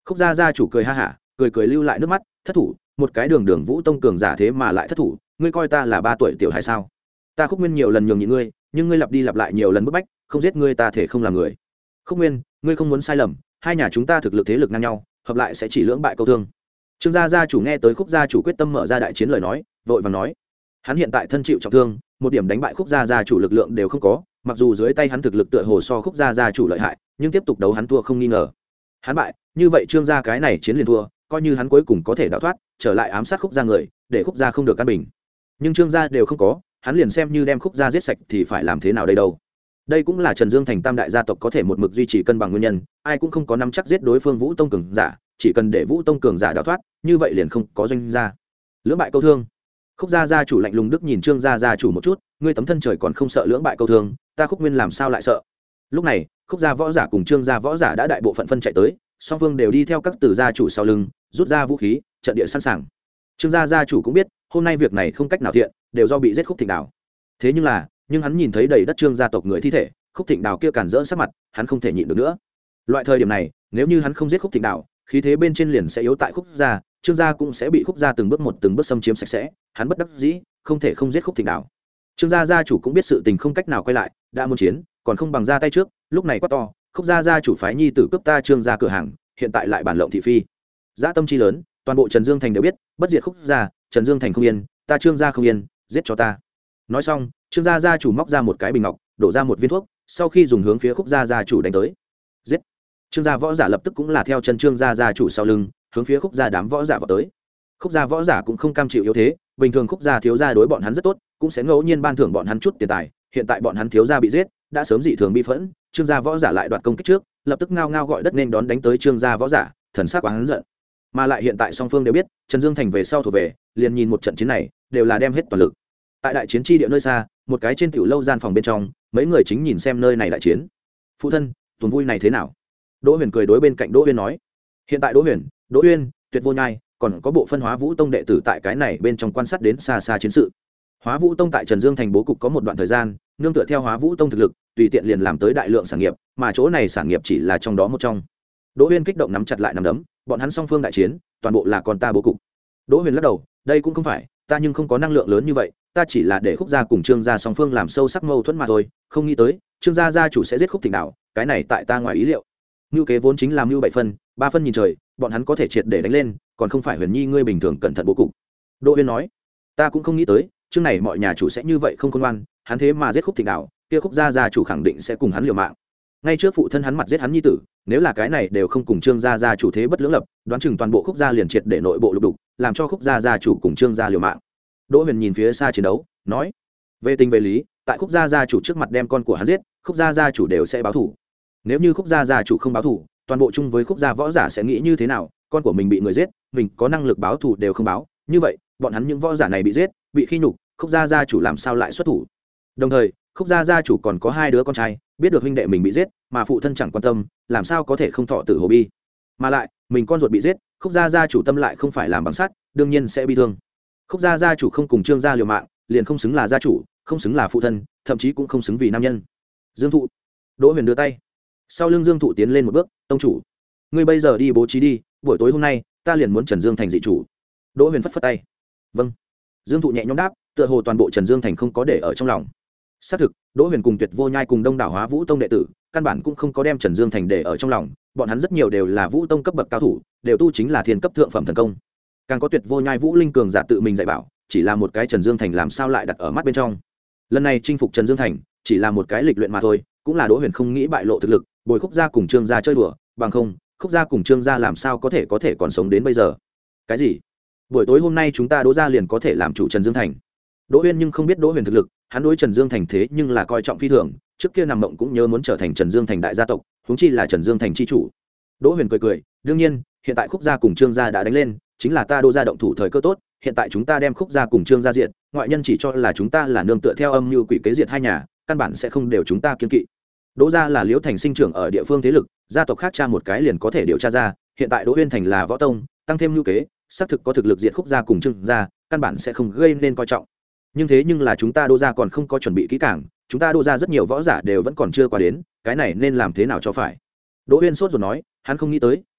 Khúc gia gia chủ cười ha hả, cười cười lưu lại nước mắt, thất thủ, một cái đường đường vũ tông cường giả thế mà lại thất thủ, ngươi coi ta là ba tuổi tiểu hay sao? Ta Khúc Nguyên nhiều lần nhường nhịn ngươi, nhưng ngươi lặp đi lặp lại nhiều lần bức bách, không giết ngươi ta thể không làm người. Khúc Nguyên, ngươi không muốn sai lầm, hai nhà chúng ta thực lực thế lực ngang nhau, hợp lại sẽ chỉ lưỡng bại câu thương. Trương gia gia chủ nghe tới Khúc gia chủ quyết tâm mở ra đại chiến lời nói, vội vàng nói, hắn hiện tại thân chịu trọng thương, một điểm đánh bại Khúc gia gia chủ lực lượng đều không có, mặc dù dưới tay hắn thực lực tựa hồ so Khúc gia gia chủ lợi hại, nhưng tiếp tục đấu hắn thua không nghi ngờ. Hắn bại, như vậy Trương gia cái này chiến liền thua, coi như hắn cuối cùng có thể đào thoát, trở lại ám sát Khúc gia người, để Khúc gia không được căn bình. Nhưng Trương gia đều không có, hắn liền xem như đem Khúc gia giết sạch thì phải làm thế nào đây đâu? Đây cũng là Trần Dương thành tam đại gia tộc có thể một mực duy trì cân bằng nguyên nhân, ai cũng không có nắm chắc giết đối phương Vũ Tông cường giả, chỉ cần để Vũ Tông cường giả đào thoát, như vậy liền không có doanh gia. Lưỡng bại câu thương. Khúc gia gia chủ lạnh lùng đức nhìn Trương gia gia chủ một chút, ngươi tấm thân trời còn không sợ lưỡng bại câu thương, ta Khúc Nguyên làm sao lại sợ? Lúc này, Khúc gia võ giả cùng Trương gia võ giả đã đại bộ phận phân chạy tới, song phương đều đi theo các tử gia chủ sau lưng, rút ra vũ khí, trận địa sẵn sàng. Trương gia gia chủ cũng biết, hôm nay việc này không cách nào thiện, đều do bị giết Khúc Thịnh Đào. Thế nhưng là, nhưng hắn nhìn thấy đầy đất Trương gia tộc người thi thể, Khúc Thịnh Đào kia càn rỡ sắc mặt, hắn không thể nhịn được nữa. Loại thời điểm này, nếu như hắn không giết Khúc Thịnh Đào, khí thế bên trên liền sẽ yếu tại Khúc gia, Trương gia cũng sẽ bị Khúc gia từng bước một từng bước xâm chiếm sạch sẽ, hắn bất đắc dĩ, không thể không giết Khúc Thịnh Đào. Trương gia gia chủ cũng biết sự tình không cách nào quay lại, đã muốn chiến, còn không bằng ra tay trước, lúc này quá to, Khúc gia gia chủ phái nhi tử cướp ta Trương gia cửa hàng, hiện tại lại bản lộng thị phi. Dã tâm chi lớn, toàn bộ Trần Dương thành đều biết, bất diệt Khúc gia, Trần Dương thành không yên, ta Trương gia không yên, giết cho ta. Nói xong, Trương gia gia chủ móc ra một cái bình ngọc, đổ ra một viên thuốc, sau khi dùng hướng phía Khúc gia gia chủ đánh tới. Giết! Trương gia võ giả lập tức cũng là theo chân Trương gia gia chủ sau lưng, hướng phía Khúc gia đám võ giả vào tới. Khúc gia võ giả cũng không cam chịu yếu thế, bình thường Khúc gia thiếu gia đối bọn hắn rất tốt, cũng sẽ ngẫu nhiên ban thưởng bọn hắn chút tiền tài, hiện tại bọn hắn thiếu gia bị giết, đã sớm dị thường bi phẫn, Trương gia võ giả lại đoạt công kích trước, lập tức ngao ngao gọi đất nên đón đánh tới Trương gia võ giả, thần sắc oán giận. Mà lại hiện tại song phương đều biết, Trần Dương thành về sau thuộc về, liền nhìn một trận chiến này, đều là đem hết toàn lực. Tại đại chiến tri địa nơi xa, một cái trên tiểu lâu gian phòng bên trong, mấy người chính nhìn xem nơi này đại chiến. Phụ thân, tuần vui này thế nào? Đỗ Huyền cười đối bên cạnh Đỗ Uyên nói. Hiện tại Đỗ Huyền, Đỗ Uyên, Tuyệt Vô Nhai, còn có bộ phân Hóa Vũ Tông đệ tử tại cái này bên trong quan sát đến xa xa chiến sự. Hóa Vũ Tông tại Trần Dương thành bố cục có một đoạn thời gian, nương tựa theo Hóa Vũ Tông thực lực, tùy tiện liền làm tới đại lượng sản nghiệp, mà chỗ này sản nghiệp chỉ là trong đó một trong. Đỗ Uyên kích động nắm chặt lại nắm đấm, bọn hắn song phương đại chiến, toàn bộ là con ta bố cục. Đỗ Huyền lắc đầu, đây cũng không phải, ta nhưng không có năng lượng lớn như vậy, ta chỉ là để Khúc gia cùng Trương gia song phương làm sâu sắc mâu thuẫn mà thôi, không nghĩ tới, Trương gia gia chủ sẽ giết Khúc Thịnh Đào, cái này tại ta ngoài ý liệu. Mưu kế vốn chính là mưu bảy phân, ba phân nhìn trời, bọn hắn có thể triệt để đánh lên, còn không phải Huyền Nhi ngươi bình thường cẩn thận bố cục. Đỗ Uyên nói, ta cũng không nghĩ tới, chương này mọi nhà chủ sẽ như vậy không khôn ngoan, hắn thế mà giết Khúc Thịnh Đào, kia Khúc gia gia chủ khẳng định sẽ cùng hắn liều mạng. Ngay trước phụ thân hắn mặt giết hắn nhi tử, nếu là cái này đều không cùng Trương gia gia chủ thế bất lưỡng lập, đoán chừng toàn bộ Khúc gia liền triệt để nội bộ lục đục, làm cho Khúc gia gia chủ cùng Trương gia liều mạng. Đỗ Huyền nhìn phía xa chiến đấu, nói, về tình về lý, tại Khúc gia gia chủ trước mặt đem con của hắn giết, Khúc gia gia chủ đều sẽ báo thù. Nếu như Khúc gia gia chủ không báo thù, toàn bộ chung với Khúc gia võ giả sẽ nghĩ như thế nào? Con của mình bị người giết, mình có năng lực báo thù đều không báo, như vậy, bọn hắn những võ giả này bị giết, bị khi nhục, Khúc gia gia chủ làm sao lại xuất thủ? Đồng thời, Khúc gia gia chủ còn có hai đứa con trai, biết được huynh đệ mình bị giết, mà phụ thân chẳng quan tâm, làm sao có thể không thọ tử hồ bi? Mà lại, mình con ruột bị giết, Khúc gia gia chủ tâm lại không phải làm bằng sắt, đương nhiên sẽ bi thương. Khúc gia gia chủ không cùng Trương gia liều mạng, liền không xứng là gia chủ, không xứng là phụ thân, thậm chí cũng không xứng vì nam nhân. Dương Thụ, Đỗ Huyền đưa tay, sau lưng Dương Thụ tiến lên một bước, tông chủ, ngươi bây giờ đi bố trí đi, buổi tối hôm nay ta liền muốn Trần Dương thành dị chủ. Đỗ Huyền phất phất tay, vâng. Dương Thụ nhẹ nhõm đáp, tựa hồ toàn bộ Trần Dương thành không có để ở trong lòng. Xác thực, Đỗ Huyền cùng Tuyệt Vô Nhai cùng đông đảo Hóa Vũ Tông đệ tử, căn bản cũng không có đem Trần Dương thành để ở trong lòng, bọn hắn rất nhiều đều là Vũ Tông cấp bậc cao thủ, đều tu chính là thiên cấp thượng phẩm thần công. Càng có Tuyệt Vô Nhai Vũ Linh cường giả tự mình dạy bảo, chỉ là một cái Trần Dương thành làm sao lại đặt ở mắt bên trong. Lần này chinh phục Trần Dương thành, chỉ là một cái lịch luyện mà thôi, cũng là Đỗ Huyền không nghĩ bại lộ thực lực, bồi Khúc gia cùng Trương gia chơi đùa, bằng không, Khúc gia cùng Trương gia làm sao có thể có thể còn sống đến bây giờ. Cái gì? Buổi tối hôm nay chúng ta Đỗ gia liền có thể làm chủ Trần Dương thành? Đỗ Huyền nhưng không biết Đỗ Huyền thực lực, hắn đối Trần Dương thành thế nhưng là coi trọng phi thường, trước kia nằm mộng cũng nhớ muốn trở thành Trần Dương thành đại gia tộc, huống chi là Trần Dương thành chi chủ. Đỗ Huyền cười cười, đương nhiên, hiện tại Khúc gia cùng Trương gia đã đánh lên, chính là ta Đỗ gia động thủ thời cơ tốt, hiện tại chúng ta đem Khúc gia cùng Trương gia diệt, ngoại nhân chỉ cho là chúng ta là nương tựa theo âm mưu quỷ kế diệt hai nhà, căn bản sẽ không đều chúng ta kiêng kỵ. Đỗ gia là Liễu thành sinh trưởng ở địa phương thế lực, gia tộc khác tra một cái liền có thể điều tra ra, hiện tại Đỗ Huyền thành là võ tông, tăng thêm mưu kế, xác thực có thực lực diệt Khúc gia cùng Trương gia, căn bản sẽ không gây nên coi trọng. Nhưng thế nhưng là chúng ta Đỗ gia còn không có chuẩn bị kỹ càng, chúng ta Đỗ gia rất nhiều võ giả đều vẫn còn chưa qua đến, cái này nên làm thế nào cho phải? Đỗ Uyên sốt rồi nói, hắn không nghĩ tới,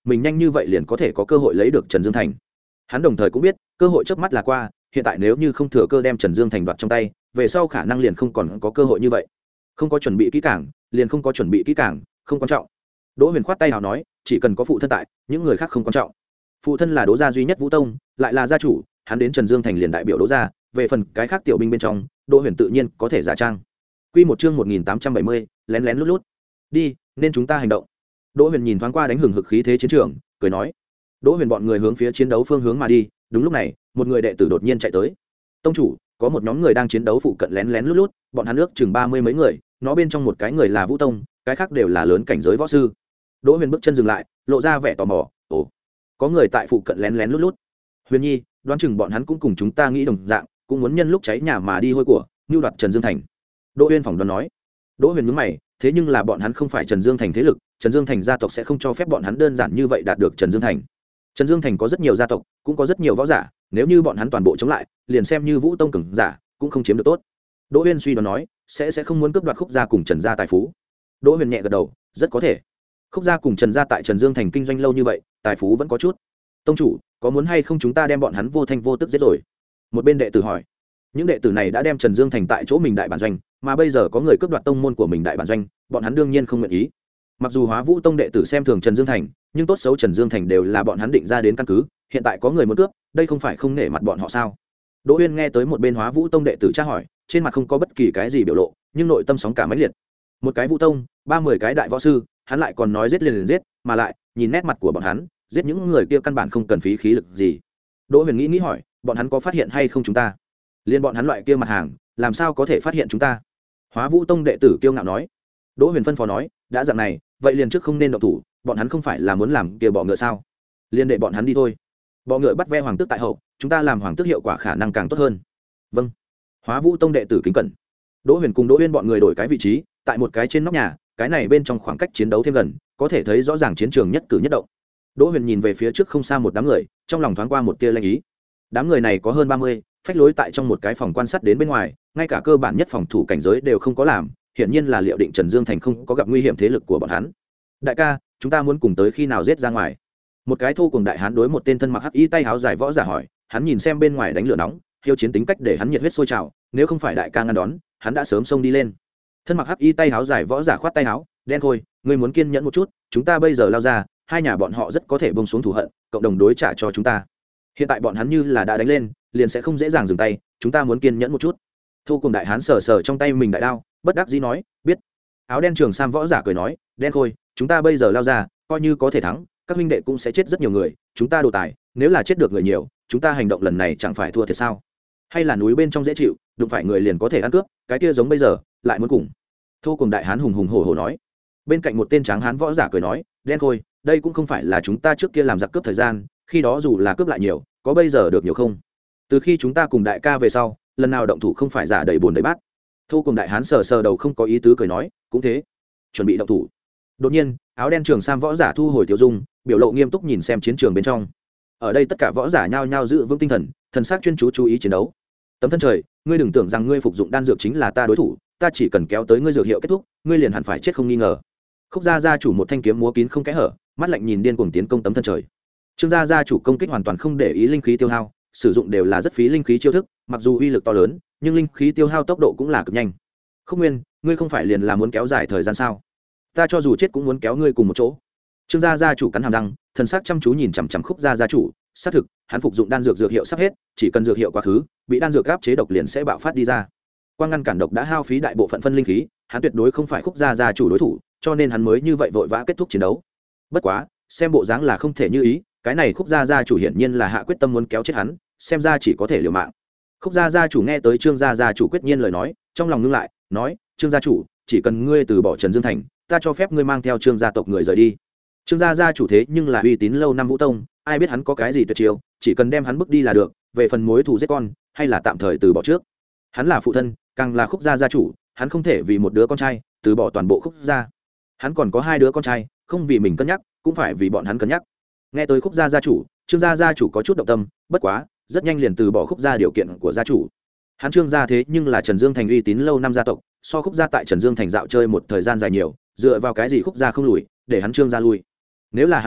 mình nhanh như vậy liền có thể có cơ hội lấy được Trần Dương Thành. Hắn đồng thời cũng biết cơ hội chớp mắt là qua, hiện tại nếu như không thừa cơ đem Trần Dương Thành đoạt trong tay, về sau khả năng liền không còn có cơ hội như vậy. Không có chuẩn bị kỹ càng liền không có chuẩn bị kỹ càng, không quan trọng. Đỗ Huyền khoát tay nào nói, chỉ cần có phụ thân tại, những người khác không quan trọng. Phụ thân là Đỗ gia duy nhất Vũ Tông, lại là gia chủ, hắn đến Trần Dương Thành liền đại biểu Đỗ gia, về phần cái khác tiểu binh bên trong, Đỗ Huyền tự nhiên có thể giả trang. Quy một chương một nghìn tám trăm bảy mươi, lén lén lút lút. Đi, nên chúng ta hành động. Đỗ Huyền nhìn thoáng qua đánh hừng hực khí thế chiến trường, cười nói. Đỗ Huyền bọn người hướng phía chiến đấu phương hướng mà đi, đúng lúc này, một người đệ tử đột nhiên chạy tới. Tông chủ, có một nhóm người đang chiến đấu phụ cận lén lén lút lút, bọn hắn ước chừng ba mươi mấy người, nó bên trong một cái người là Vũ Tông, cái khác đều là lớn cảnh giới võ sư. Đỗ Huyền bước chân dừng lại, lộ ra vẻ tò mò, ồ, có người tại phụ cận lén lén lút lút. Huyền Nhi, đoán chừng bọn hắn cũng cùng chúng ta nghĩ đồng dạng, cũng muốn nhân lúc cháy nhà mà đi hôi của, nưu đoạt Trần Dương Thành. Đỗ Huyền phỏng đoán nói. Đỗ Huyền nhướng mày, thế nhưng là bọn hắn không phải Trần Dương Thành thế lực, Trần Dương Thành gia tộc sẽ không cho phép bọn hắn đơn giản như vậy đạt được Trần Dương Thành. Trần Dương Thành có rất nhiều gia tộc, cũng có rất nhiều võ giả, nếu như bọn hắn toàn bộ chống lại, liền xem như Vũ Tông cường giả, cũng không chiếm được tốt. Đỗ Huyền suy đoán nói, sẽ sẽ không muốn cướp đoạt Khúc gia cùng Trần gia tài phú. Đỗ Huyền nhẹ gật đầu, rất có thể. Khúc gia cùng Trần gia tại Trần Dương Thành kinh doanh lâu như vậy, tài phú vẫn có chút. Tông chủ, có muốn hay không chúng ta đem bọn hắn vô thanh vô tức giết rồi? Một bên đệ tử hỏi. Những đệ tử này đã đem Trần Dương Thành tại chỗ mình đại bản doanh, mà bây giờ có người cướp đoạt tông môn của mình đại bản doanh, bọn hắn đương nhiên không nguyện ý. Mặc dù Hóa Vũ Tông đệ tử xem thường Trần Dương Thành, nhưng tốt xấu Trần Dương Thành đều là bọn hắn định ra đến căn cứ, hiện tại có người muốn cướp, đây không phải không nể mặt bọn họ sao? Đỗ Uyên nghe tới một bên Hóa Vũ Tông đệ tử tra hỏi, trên mặt không có bất kỳ cái gì biểu lộ, nhưng nội tâm sóng cả mãnh liệt. Một cái Vũ Tông, ba mươi cái đại võ sư, hắn lại còn nói giết liền liền giết, mà lại, nhìn nét mặt của bọn hắn, giết những người kia căn bản không cần phí khí lực gì. Đỗ Huyền nghĩ nghĩ hỏi, bọn hắn có phát hiện hay không chúng ta? Liên bọn hắn loại kia mặt hàng, làm sao có thể phát hiện chúng ta? Hóa Vũ Tông đệ tử kiêu ngạo nói. Đỗ Huyền phân phó nói, đã dạng này, vậy liền trước không nên động thủ, bọn hắn không phải là muốn làm kia bọ ngựa sao? Liên đệ bọn hắn đi thôi. Bọ ngựa bắt ve hoàng tước tại hậu, chúng ta làm hoàng tước hiệu quả khả năng càng tốt hơn. Vâng. Hóa Vũ Tông đệ tử kính cẩn. Đỗ Huyền cùng Đỗ Uyên bọn người đổi cái vị trí, tại một cái trên nóc nhà, cái này bên trong khoảng cách chiến đấu thêm gần, có thể thấy rõ ràng chiến trường nhất cử nhất động. Đỗ Huyền nhìn về phía trước không xa một đám người, trong lòng thoáng qua một tia lanh ý. Đám người này có hơn ba mươi, phách lối tại trong một cái phòng quan sát đến bên ngoài, ngay cả cơ bản nhất phòng thủ cảnh giới đều không có làm, hiển nhiên là liệu định Trần Dương Thành không có gặp nguy hiểm thế lực của bọn hắn. Đại ca, chúng ta muốn cùng tới khi nào giết ra ngoài? Một cái thô cùng đại hán đối một tên thân mặc hắc y tay áo dài võ giả hỏi, hắn nhìn xem bên ngoài đánh lửa nóng, hiếu chiến tính cách để hắn nhiệt huyết sôi trào, nếu không phải đại ca ngăn đón, hắn đã sớm xông đi lên. Thân mặc hắc y tay áo dài võ giả khoát tay áo, đen thôi, ngươi muốn kiên nhẫn một chút, chúng ta bây giờ lao ra, hai nhà bọn họ rất có thể buông xuống thù hận, cộng đồng đối trả cho chúng ta. Hiện tại bọn hắn như là đã đánh lên, liền sẽ không dễ dàng dừng tay, chúng ta muốn kiên nhẫn một chút. Thu cùng đại hán sờ sờ trong tay mình đại đao, bất đắc dĩ nói, biết. Áo đen trường sam võ giả cười nói, đen khôi, chúng ta bây giờ lao ra, coi như có thể thắng, các huynh đệ cũng sẽ chết rất nhiều người, chúng ta đồ tài, nếu là chết được người nhiều, chúng ta hành động lần này chẳng phải thua thiệt sao? Hay là núi bên trong dễ chịu, đụng phải người liền có thể ăn cướp, cái kia giống bây giờ, lại muốn cùng. Thu cùng đại hán hùng hùng hổ hổ nói. Bên cạnh một tên tráng hán võ giả cười nói, đen khôi, đây cũng không phải là chúng ta trước kia làm giặc cướp thời gian, khi đó dù là cướp lại nhiều, có bây giờ được nhiều không? Từ khi chúng ta cùng đại ca về sau, lần nào động thủ không phải giả đầy bồn đầy bát. Thu cùng đại hán sờ sờ đầu không có ý tứ cười nói, cũng thế, chuẩn bị động thủ. Đột nhiên, áo đen trường sam võ giả thu hồi tiêu dung, biểu lộ nghiêm túc nhìn xem chiến trường bên trong. Ở đây tất cả võ giả nhao nhao giữ vững tinh thần, thần sắc chuyên chú chú ý chiến đấu. Tấm thân trời, ngươi đừng tưởng rằng ngươi phục dụng đan dược chính là ta đối thủ, ta chỉ cần kéo tới ngươi dược hiệu kết thúc, ngươi liền hẳn phải chết không nghi ngờ. Khúc gia gia chủ một thanh kiếm múa kín không kẽ hở, mắt lạnh nhìn điên cuồng tiến công tấm thân trời. Trương gia gia chủ công kích hoàn toàn không để ý linh khí tiêu hao, sử dụng đều là rất phí linh khí chiêu thức, mặc dù uy lực to lớn, nhưng linh khí tiêu hao tốc độ cũng là cực nhanh. Khúc Nguyên, ngươi không phải liền là muốn kéo dài thời gian sao? Ta cho dù chết cũng muốn kéo ngươi cùng một chỗ. Trương gia gia chủ cắn hàm răng, thần sắc chăm chú nhìn chằm chằm Khúc gia gia chủ, xác thực, hắn phục dụng đan dược dược hiệu sắp hết, chỉ cần dược hiệu quá khứ, bị đan dược áp chế độc liền sẽ bạo phát đi ra. Quang ngăn cản độc đã hao phí đại bộ phận phân linh khí, hắn tuyệt đối không phải Khúc gia gia chủ đối thủ, cho nên hắn mới như vậy vội vã kết thúc chiến đấu. Bất quá, xem bộ dáng là không thể như ý, cái này Khúc gia gia chủ hiển nhiên là hạ quyết tâm muốn kéo chết hắn, xem ra chỉ có thể liều mạng. Khúc gia gia chủ nghe tới Trương gia gia chủ quyết nhiên lời nói, trong lòng ngưng lại, nói, Trương gia chủ, chỉ cần ngươi từ bỏ Trần Dương Thành, ta cho phép ngươi mang theo Trương gia tộc người rời đi. Trương gia gia chủ thế nhưng là uy tín lâu năm Vũ Tông, ai biết hắn có cái gì tuyệt chiêu, chỉ cần đem hắn bước đi là được, về phần mối thù giết con, hay là tạm thời từ bỏ trước. Hắn là phụ thân, càng là Khúc gia gia chủ, hắn không thể vì một đứa con trai từ bỏ toàn bộ Khúc gia. Hắn còn có hai đứa con trai, không vì mình cân nhắc, cũng phải vì bọn hắn cân nhắc. Nghe tới Khúc gia gia chủ, Trương gia gia chủ có chút động tâm, bất quá, rất nhanh liền từ bỏ Khúc gia điều kiện của gia chủ. Hắn Trương gia thế nhưng là Trần Dương Thành uy tín lâu năm gia tộc, so Khúc gia tại Trần Dương Thành dạo chơi một thời gian dài nhiều, dựa vào cái gì Khúc gia không lùi, để hắn Trương gia lui. Nếu là hắn lui,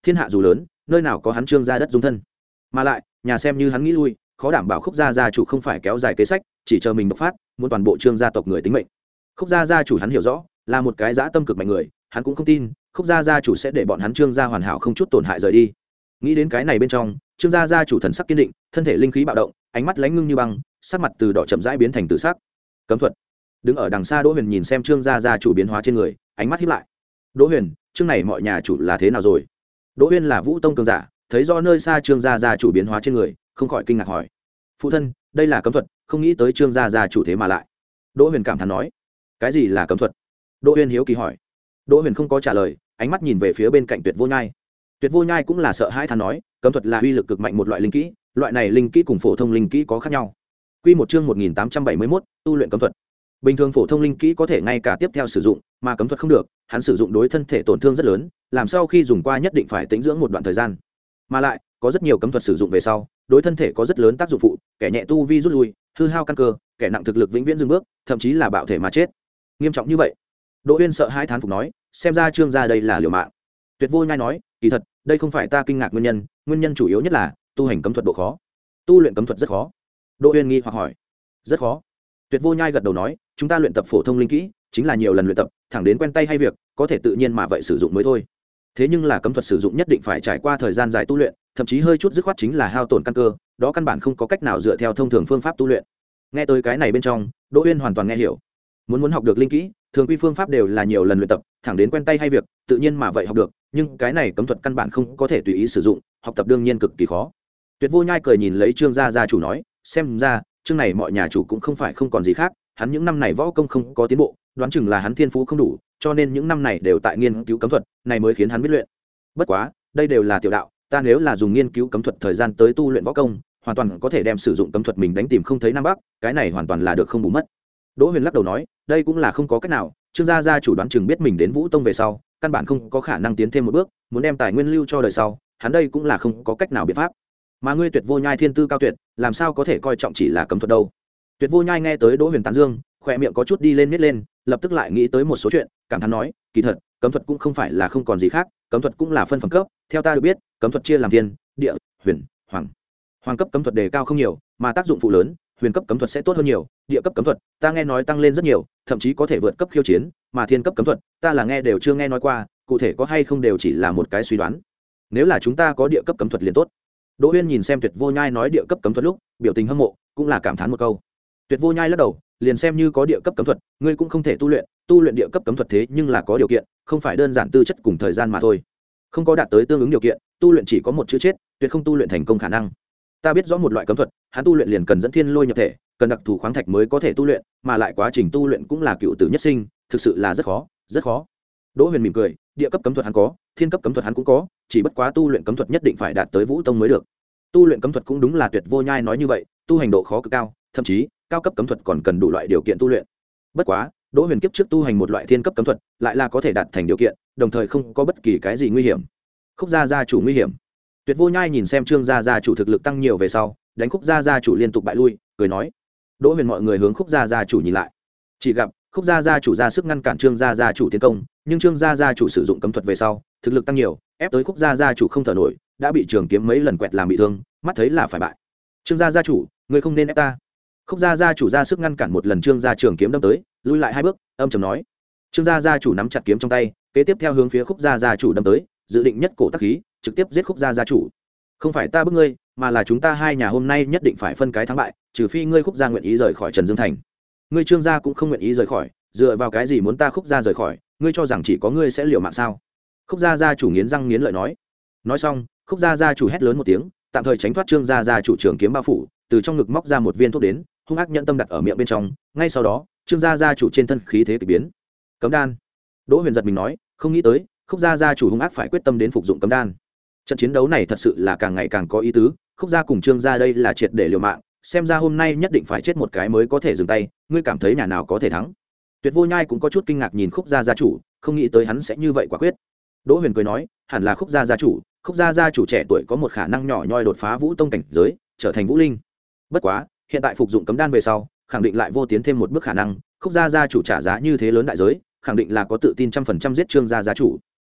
thiên hạ dù lớn nơi nào có hắn trương gia đất dung thân, mà lại nhà xem như hắn nghĩ lui khó đảm bảo khúc gia gia chủ không phải kéo dài kế sách chỉ chờ mình bộc phát muốn toàn bộ trương gia tộc người tính mệnh. Khúc gia gia chủ hắn hiểu rõ là một cái dã tâm cực mạnh người, hắn cũng không tin khúc gia gia chủ sẽ để bọn hắn trương gia hoàn hảo không chút tổn hại rời đi. Nghĩ đến cái này bên trong, trương gia gia chủ thần sắc kiên định, thân thể linh khí bạo động, ánh mắt lánh ngưng như băng, sắc mặt từ đỏ chậm rãi biến thành tử sắc. Cấm thuật. Đứng ở đằng xa Đỗ Huyền nhìn xem trương gia gia chủ biến hóa trên người, ánh mắt híp lại. Đỗ Huyền, chương này mọi nhà chủ là thế nào rồi? Đỗ Huyền là Vũ Tông cường giả, thấy rõ nơi xa trương gia gia chủ biến hóa trên người, không khỏi kinh ngạc hỏi: phụ thân, đây là cấm thuật, không nghĩ tới trương gia gia chủ thế mà lại. Đỗ Huyền cảm thán nói: cái gì là cấm thuật? Đỗ Huyền hiếu kỳ hỏi. Đỗ Huyền không có trả lời, ánh mắt nhìn về phía bên cạnh Tuyệt Vô Nhai. Tuyệt Vô Nhai cũng là sợ hãi thán nói: cấm thuật là uy lực cực mạnh một loại linh kỹ, loại này linh kỹ cùng phổ thông linh kỹ có khác nhau. Quy một chương một nghìn tám trăm bảy mươi mốt, tu luyện cấm thuật. Bình thường phổ thông linh kỹ có thể ngay cả tiếp theo sử dụng, mà cấm thuật không được, hắn sử dụng đối thân thể tổn thương rất lớn, làm sau khi dùng qua nhất định phải tĩnh dưỡng một đoạn thời gian. Mà lại, có rất nhiều cấm thuật sử dụng về sau, đối thân thể có rất lớn tác dụng phụ, kẻ nhẹ tu vi rút lui, hư hao căn cơ, kẻ nặng thực lực vĩnh viễn dừng bước, thậm chí là bạo thể mà chết. Nghiêm trọng như vậy. Đỗ Uyên sợ hãi thán phục nói, xem ra trương gia đây là liều mạng. Tuyệt Vô Nhai nói, kỳ thật, đây không phải ta kinh ngạc nguyên nhân, nguyên nhân chủ yếu nhất là tu hành cấm thuật độ khó. Tu luyện cấm thuật rất khó. Đỗ Uyên nghi hoặc hỏi, rất khó. Tuyệt Vô Nhai gật đầu nói, chúng ta luyện tập phổ thông linh kỹ, chính là nhiều lần luyện tập, thẳng đến quen tay hay việc, có thể tự nhiên mà vậy sử dụng mới thôi. Thế nhưng là cấm thuật sử dụng nhất định phải trải qua thời gian dài tu luyện, thậm chí hơi chút dứt khoát chính là hao tổn căn cơ, đó căn bản không có cách nào dựa theo thông thường phương pháp tu luyện. Nghe tới cái này bên trong, Đỗ Uyên hoàn toàn nghe hiểu. Muốn muốn học được linh kỹ, thường quy phương pháp đều là nhiều lần luyện tập, thẳng đến quen tay hay việc, tự nhiên mà vậy học được, nhưng cái này cấm thuật căn bản không có thể tùy ý sử dụng, học tập đương nhiên cực kỳ khó. Tuyệt Vô Nhai cười nhìn lấy Trương gia gia chủ nói, xem ra, chương này mọi nhà chủ cũng không phải không còn gì khác, hắn những năm này võ công không có tiến bộ, đoán chừng là hắn thiên phú không đủ, cho nên những năm này đều tại nghiên cứu cấm thuật, này mới khiến hắn biết luyện. Bất quá, đây đều là tiểu đạo, ta nếu là dùng nghiên cứu cấm thuật thời gian tới tu luyện võ công, hoàn toàn có thể đem sử dụng cấm thuật mình đánh tìm không thấy nam bắc, cái này hoàn toàn là được không bù mất. Đỗ Huyền lắc đầu nói, đây cũng là không có cách nào, Trương gia gia chủ đoán chừng biết mình đến Vũ Tông về sau, căn bản không có khả năng tiến thêm một bước, muốn đem tài nguyên lưu cho đời sau, hắn đây cũng là không có cách nào biện pháp. Mà ngươi Tuyệt Vô Nhai thiên tư cao tuyệt, làm sao có thể coi trọng chỉ là cấm thuật đâu? Tuyệt Vô Nhai nghe tới Đỗ Huyền tán dương, khóe miệng có chút đi lên miết lên, lập tức lại nghĩ tới một số chuyện, cảm thán nói, kỳ thật, cấm thuật cũng không phải là không còn gì khác, cấm thuật cũng là phân phẩm cấp, theo ta được biết, cấm thuật chia làm thiên, địa, huyền, hoàng. Hoàng cấp cấm thuật đề cao không nhiều, mà tác dụng phụ lớn, huyền cấp cấm thuật sẽ tốt hơn nhiều, địa cấp cấm thuật, ta nghe nói tăng lên rất nhiều, thậm chí có thể vượt cấp khiêu chiến, mà thiên cấp cấm thuật, ta là nghe đều chưa nghe nói qua, cụ thể có hay không đều chỉ là một cái suy đoán. Nếu là chúng ta có địa cấp cấm thuật liền tốt. Đỗ Uyên nhìn xem Tuyệt Vô Nhai nói địa cấp cấm thuật lúc, biểu tình hâm mộ, cũng là cảm thán một câu. Tuyệt Vô Nhai lắc đầu, liền xem như có địa cấp cấm thuật, ngươi cũng không thể tu luyện, tu luyện địa cấp cấm thuật thế nhưng là có điều kiện, không phải đơn giản tư chất cùng thời gian mà thôi. Không có đạt tới tương ứng điều kiện, tu luyện chỉ có một chữ chết, tuyệt không tu luyện thành công khả năng. Ta biết rõ một loại cấm thuật, hắn tu luyện liền cần dẫn thiên lôi nhập thể, cần đặc thù khoáng thạch mới có thể tu luyện, mà lại quá trình tu luyện cũng là cựu tử nhất sinh, thực sự là rất khó, rất khó. Đỗ Huyền mỉm cười, địa cấp cấm thuật hắn có, thiên cấp cấm thuật hắn cũng có, chỉ bất quá tu luyện cấm thuật nhất định phải đạt tới Vũ Tông mới được. Tu luyện cấm thuật cũng đúng là Tuyệt Vô Nhai nói như vậy, tu hành độ khó cực cao, thậm chí cao cấp cấm thuật còn cần đủ loại điều kiện tu luyện. Bất quá, Đỗ Huyền kiếp trước tu hành một loại thiên cấp cấm thuật, lại là có thể đạt thành điều kiện, đồng thời không có bất kỳ cái gì nguy hiểm. Khúc gia gia chủ nguy hiểm. Tuyệt Vô Nhai nhìn xem Trương gia gia chủ thực lực tăng nhiều về sau, đánh Khúc gia gia chủ liên tục bại lui, cười nói. Đỗ Huyền mọi người hướng Khúc gia gia chủ nhìn lại, chỉ gặp Khúc gia gia chủ ra sức ngăn cản Trương gia gia chủ tiến công, nhưng Trương gia gia chủ sử dụng cấm thuật về sau, thực lực tăng nhiều, ép tới Khúc gia gia chủ không thở nổi, đã bị trường kiếm mấy lần quẹt làm bị thương, mắt thấy là phải bại. Trương gia gia chủ, ngươi không nên ép ta. Khúc gia gia chủ ra sức ngăn cản một lần Trương gia trường kiếm đâm tới, lui lại hai bước, âm trầm nói. Trương gia gia chủ nắm chặt kiếm trong tay, kế tiếp theo hướng phía Khúc gia gia chủ đâm tới, dự định nhất cổ tác khí, trực tiếp giết Khúc gia gia chủ. Không phải ta bức ngươi, mà là chúng ta hai nhà hôm nay nhất định phải phân cái thắng bại, trừ phi ngươi Khúc gia nguyện ý rời khỏi Trần Dương thành. Ngươi Trương gia cũng không nguyện ý rời khỏi, dựa vào cái gì muốn ta Khúc gia rời khỏi, ngươi cho rằng chỉ có ngươi sẽ liều mạng sao? Khúc gia gia chủ nghiến răng nghiến lợi nói. Nói xong, Khúc gia gia chủ hét lớn một tiếng, tạm thời tránh thoát Trương gia gia chủ trường kiếm bao phủ, từ trong ngực móc ra một viên thuốc đến, hung ác nhẫn tâm đặt ở miệng bên trong, ngay sau đó, Trương gia gia chủ trên thân khí thế kỳ biến. Cấm đan. Đỗ Huyền giật mình nói, không nghĩ tới, Khúc gia gia chủ hung ác phải quyết tâm đến phục dụng cấm đan. Trận chiến đấu này thật sự là càng ngày càng có ý tứ, Khúc gia cùng Trương gia đây là triệt để liều mạng, xem ra hôm nay nhất định phải chết một cái mới có thể dừng tay, ngươi cảm thấy nhà nào có thể thắng? Tuyệt Vô Nhai cũng có chút kinh ngạc nhìn Khúc gia gia chủ, không nghĩ tới hắn sẽ như vậy quả quyết. Đỗ Huyền cười nói, hẳn là Khúc gia gia chủ, Khúc gia gia chủ trẻ tuổi có một khả năng nhỏ nhoi đột phá Vũ Tông cảnh giới, trở thành Vũ Linh. Bất quá, hiện tại phục dụng cấm đan về sau, khẳng định lại vô tiến thêm một bước khả năng, Khúc gia gia chủ trả giá như thế lớn đại giới, khẳng định là có tự tin trăm phần trăm giết Trương gia gia chủ.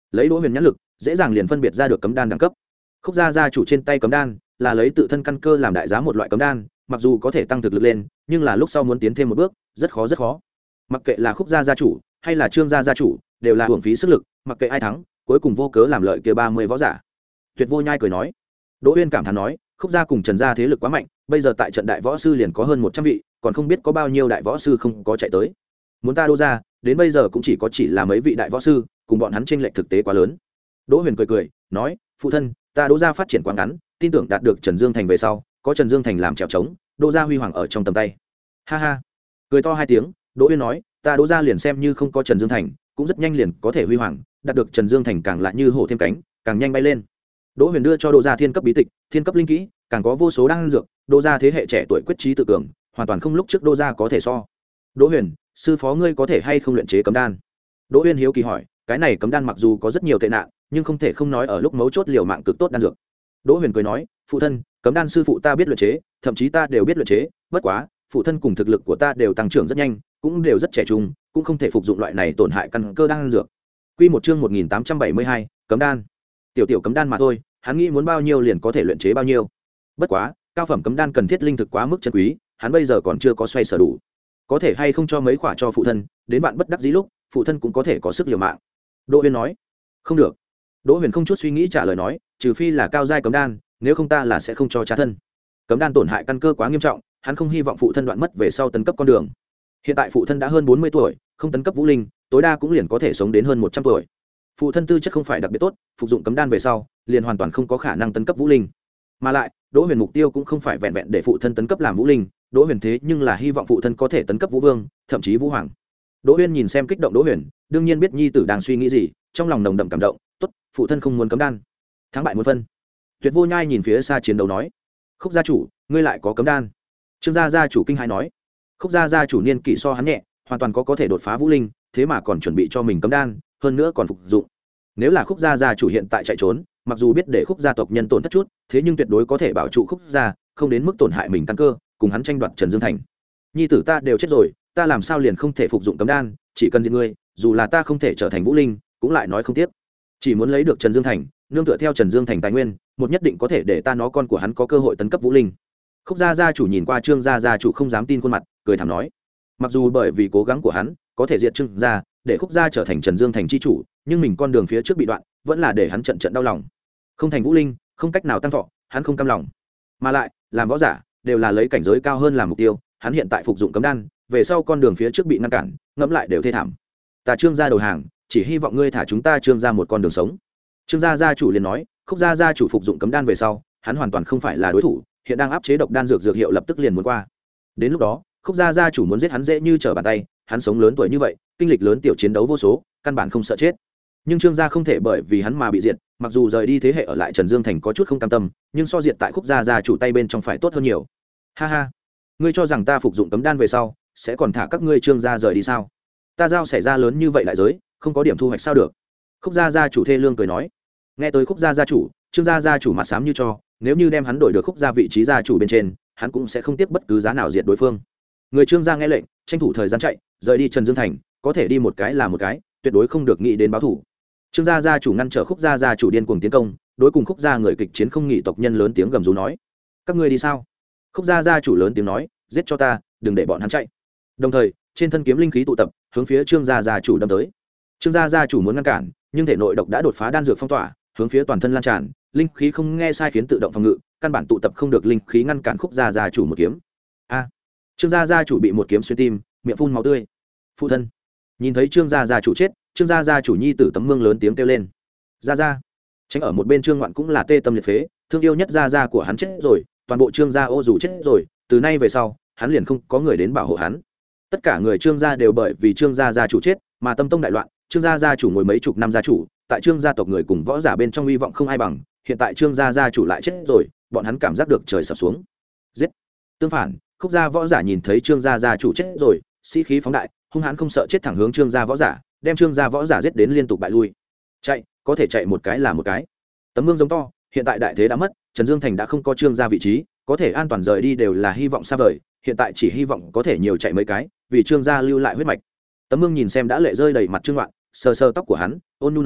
lấy đỗ huyền nhãn lực dễ dàng liền phân biệt ra được cấm đan đẳng cấp. Khúc gia gia chủ trên tay cấm đan là lấy tự thân căn cơ làm đại giá một loại cấm đan, mặc dù có thể tăng thực lực lên, nhưng là lúc sau muốn tiến thêm một bước rất khó rất khó. Mặc kệ là Khúc gia gia chủ hay là Trương gia gia chủ, đều là hưởng phí sức lực, mặc kệ ai thắng cuối cùng vô cớ làm lợi kia ba mươi võ giả. Tuyệt Vô Nhai cười nói. Đỗ Uyên cảm thán nói, Khúc gia cùng Trần gia thế lực quá mạnh, bây giờ tại trận đại võ sư liền có hơn một trăm vị, còn không biết có bao nhiêu đại võ sư không có chạy tới. Muốn ta Đỗ gia, đến bây giờ cũng chỉ có chỉ là mấy vị đại võ sư, cùng bọn hắn chênh lệch thực tế quá lớn. Đỗ Huyền cười cười, nói, phụ thân, ta Đỗ gia phát triển quá ngắn, tin tưởng đạt được Trần Dương Thành về sau, có Trần Dương Thành làm trèo trống, Đỗ gia huy hoàng ở trong tầm tay. Ha ha. Cười to hai tiếng, Đỗ Uyên nói, ta Đỗ gia liền xem như không có Trần Dương Thành, cũng rất nhanh liền có thể huy hoàng, đạt được Trần Dương Thành càng lại như hổ thêm cánh, càng nhanh bay lên. Đỗ Huyền đưa cho Đỗ gia thiên cấp bí tịch, thiên cấp linh kỹ, càng có vô số đan dược, Đỗ gia thế hệ trẻ tuổi quyết trí tự cường, hoàn toàn không lúc trước Đỗ gia có thể so. Đỗ Huyền, sư phó ngươi có thể hay không luyện chế cấm đan? Đỗ Uyên hiếu kỳ hỏi, cái này cấm đan mặc dù có rất nhiều tệ nạn, nhưng không thể không nói ở lúc mấu chốt liều mạng cực tốt đan dược. Đỗ Huyền cười nói, phụ thân, cấm đan sư phụ ta biết luyện chế, thậm chí ta đều biết luyện chế, bất quá, phụ thân cùng thực lực của ta đều tăng trưởng rất nhanh, cũng đều rất trẻ trung, cũng không thể phục dụng loại này tổn hại căn cơ đan dược. Quy một chương một nghìn tám trăm bảy mươi hai, cấm đan. Tiểu tiểu cấm đan mà thôi, hắn nghĩ muốn bao nhiêu liền có thể luyện chế bao nhiêu. Bất quá, cao phẩm cấm đan cần thiết linh thực quá mức chân quý, hắn bây giờ còn chưa có xoay sở đủ. Có thể hay không cho mấy khỏa cho phụ thân, đến bạn bất đắc dĩ lúc, phụ thân cũng có thể có sức liều mạng. Đỗ Huyền nói. Không được. Đỗ Huyền không chút suy nghĩ trả lời nói, trừ phi là cao giai cấm đan, nếu không ta là sẽ không cho cha thân. Cấm đan tổn hại căn cơ quá nghiêm trọng, hắn không hy vọng phụ thân đoạn mất về sau tấn cấp con đường. Hiện tại phụ thân đã hơn bốn mươi tuổi, không tấn cấp vũ linh, tối đa cũng liền có thể sống đến hơn một trăm tuổi. Phụ thân tư chất không phải đặc biệt tốt, phục dụng cấm đan về sau, liền hoàn toàn không có khả năng tấn cấp vũ linh. Mà lại, Đỗ Huyền mục tiêu cũng không phải vẹn vẹn để phụ thân tấn cấp làm vũ linh, Đỗ Huyền thế nhưng là hy vọng phụ thân có thể tấn cấp vũ vương, thậm chí vũ hoàng. Đỗ Huyền nhìn xem kích động Đỗ Huyền, đương nhiên biết nhi tử đang suy nghĩ gì, trong lòng nồng đậm cảm động, tốt, phụ thân không muốn cấm đan, thắng bại muốn phân. Tuyệt Vô Nhai nhìn phía xa chiến đấu nói, Khúc gia chủ, ngươi lại có cấm đan? Trương gia gia chủ kinh hãi nói, Khúc gia gia chủ niên kỷ so hắn nhẹ, hoàn toàn có có thể đột phá vũ linh, thế mà còn chuẩn bị cho mình cấm đan, hơn nữa còn phục dụng. Nếu là Khúc gia gia chủ hiện tại chạy trốn, mặc dù biết để Khúc gia tộc nhân tổn thất chút, thế nhưng tuyệt đối có thể bảo trụ Khúc gia, không đến mức tổn hại mình căn cơ, cùng hắn tranh đoạt Trần Dương Thành. Nhi tử ta đều chết rồi, ta làm sao liền không thể phục dụng cấm đan, chỉ cần giết ngươi, dù là ta không thể trở thành vũ linh, cũng lại nói không tiếc. Chỉ muốn lấy được Trần Dương Thành, nương tựa theo Trần Dương Thành tài nguyên, một nhất định có thể để ta nó con của hắn có cơ hội tấn cấp vũ linh. Khúc gia gia chủ nhìn qua Trương gia gia chủ không dám tin khuôn mặt, cười thảm nói, mặc dù bởi vì cố gắng của hắn, có thể diệt Trương gia, để Khúc gia trở thành Trần Dương Thành chi chủ, nhưng mình con đường phía trước bị đoạn, vẫn là để hắn trận trận đau lòng. Không thành vũ linh, không cách nào tăng thọ, hắn không cam lòng. Mà lại, làm võ giả, đều là lấy cảnh giới cao hơn làm mục tiêu, hắn hiện tại phục dụng cấm đan, về sau con đường phía trước bị ngăn cản, ngẫm lại đều thê thảm. Ta Trương gia đầu hàng, chỉ hy vọng ngươi thả chúng ta Trương gia một con đường sống. Trương gia gia chủ liền nói, Khúc gia gia chủ phục dụng cấm đan về sau, hắn hoàn toàn không phải là đối thủ, hiện đang áp chế độc đan dược dược hiệu lập tức liền muốn qua. Đến lúc đó, Khúc gia gia chủ muốn giết hắn dễ như trở bàn tay, hắn sống lớn tuổi như vậy, kinh lịch lớn tiểu chiến đấu vô số, căn bản không sợ chết. Nhưng Trương gia không thể bởi vì hắn mà bị diệt, mặc dù rời đi thế hệ ở lại Trần Dương Thành có chút không cam tâm, nhưng so diệt tại Khúc gia gia chủ tay bên trong phải tốt hơn nhiều. Ha ha, ngươi cho rằng ta phục dụng cấm đan về sau, sẽ còn thả các ngươi Trương gia rời đi sao? Ta giao xảy ra lớn như vậy đại giới, không có điểm thu hoạch sao được? Khúc gia gia chủ thê lương cười nói. Nghe tới Khúc gia gia chủ, Trương gia gia chủ mặt xám như cho, nếu như đem hắn đổi được Khúc gia vị trí gia chủ bên trên, hắn cũng sẽ không tiếc bất cứ giá nào diệt đối phương. Người Trương gia nghe lệnh, tranh thủ thời gian chạy, rời đi Trần Dương Thành, có thể đi một cái là một cái, tuyệt đối không được nghĩ đến báo thủ. Trương gia gia chủ ngăn trở Khúc gia gia chủ điên cuồng tiến công, đối cùng Khúc gia người kịch chiến không nghỉ tộc nhân lớn tiếng gầm rú nói: "Các ngươi đi sao?" Khúc gia gia chủ lớn tiếng nói: "Giết cho ta, đừng để bọn hắn chạy." Đồng thời, trên thân kiếm linh khí tụ tập, hướng phía Trương gia gia chủ đâm tới. Trương gia gia chủ muốn ngăn cản, nhưng thể nội độc đã đột phá đan dược phong tỏa, hướng phía toàn thân lan tràn, linh khí không nghe sai khiến tự động phòng ngự, căn bản tụ tập không được linh khí ngăn cản Khúc gia gia chủ một kiếm. A! Trương gia gia chủ bị một kiếm xuyên tim, miệng phun máu tươi. Phụ thân! Nhìn thấy Trương gia gia chủ chết, Trương gia gia chủ nhi tử Tấm Mương lớn tiếng kêu lên. Gia gia! Tránh ở một bên Trương Ngoạn cũng là tê tâm liệt phế, thương yêu nhất gia gia của hắn chết rồi, toàn bộ Trương gia ô dù chết rồi, từ nay về sau, hắn liền không có người đến bảo hộ hắn. Tất cả người Trương gia đều bởi vì Trương gia gia chủ chết mà tâm tông đại loạn, Trương gia gia chủ ngồi mấy chục năm gia chủ, tại Trương gia tộc người cùng võ giả bên trong hy vọng không ai bằng, hiện tại Trương gia gia chủ lại chết rồi, bọn hắn cảm giác được trời sập xuống. Giết! Tương phản, Khúc gia võ giả nhìn thấy Trương gia gia chủ chết rồi, sĩ khí phóng đại, hung hãn không sợ chết thẳng hướng Trương gia võ giả, đem Trương gia võ giả giết đến liên tục bại lui. Chạy, có thể chạy một cái là một cái. Tấm Mương giống to, hiện tại đại thế đã mất, Trần Dương Thành đã không có Trương gia vị trí, có thể an toàn rời đi đều là hy vọng xa vời, hiện tại chỉ hy vọng có thể nhiều chạy mấy cái, vì Trương gia lưu lại huyết mạch. Tấm Mương nhìn xem đã lệ rơi đầy mặt Trương Loạn, sờ sờ tóc của hắn, ôn nhu nói: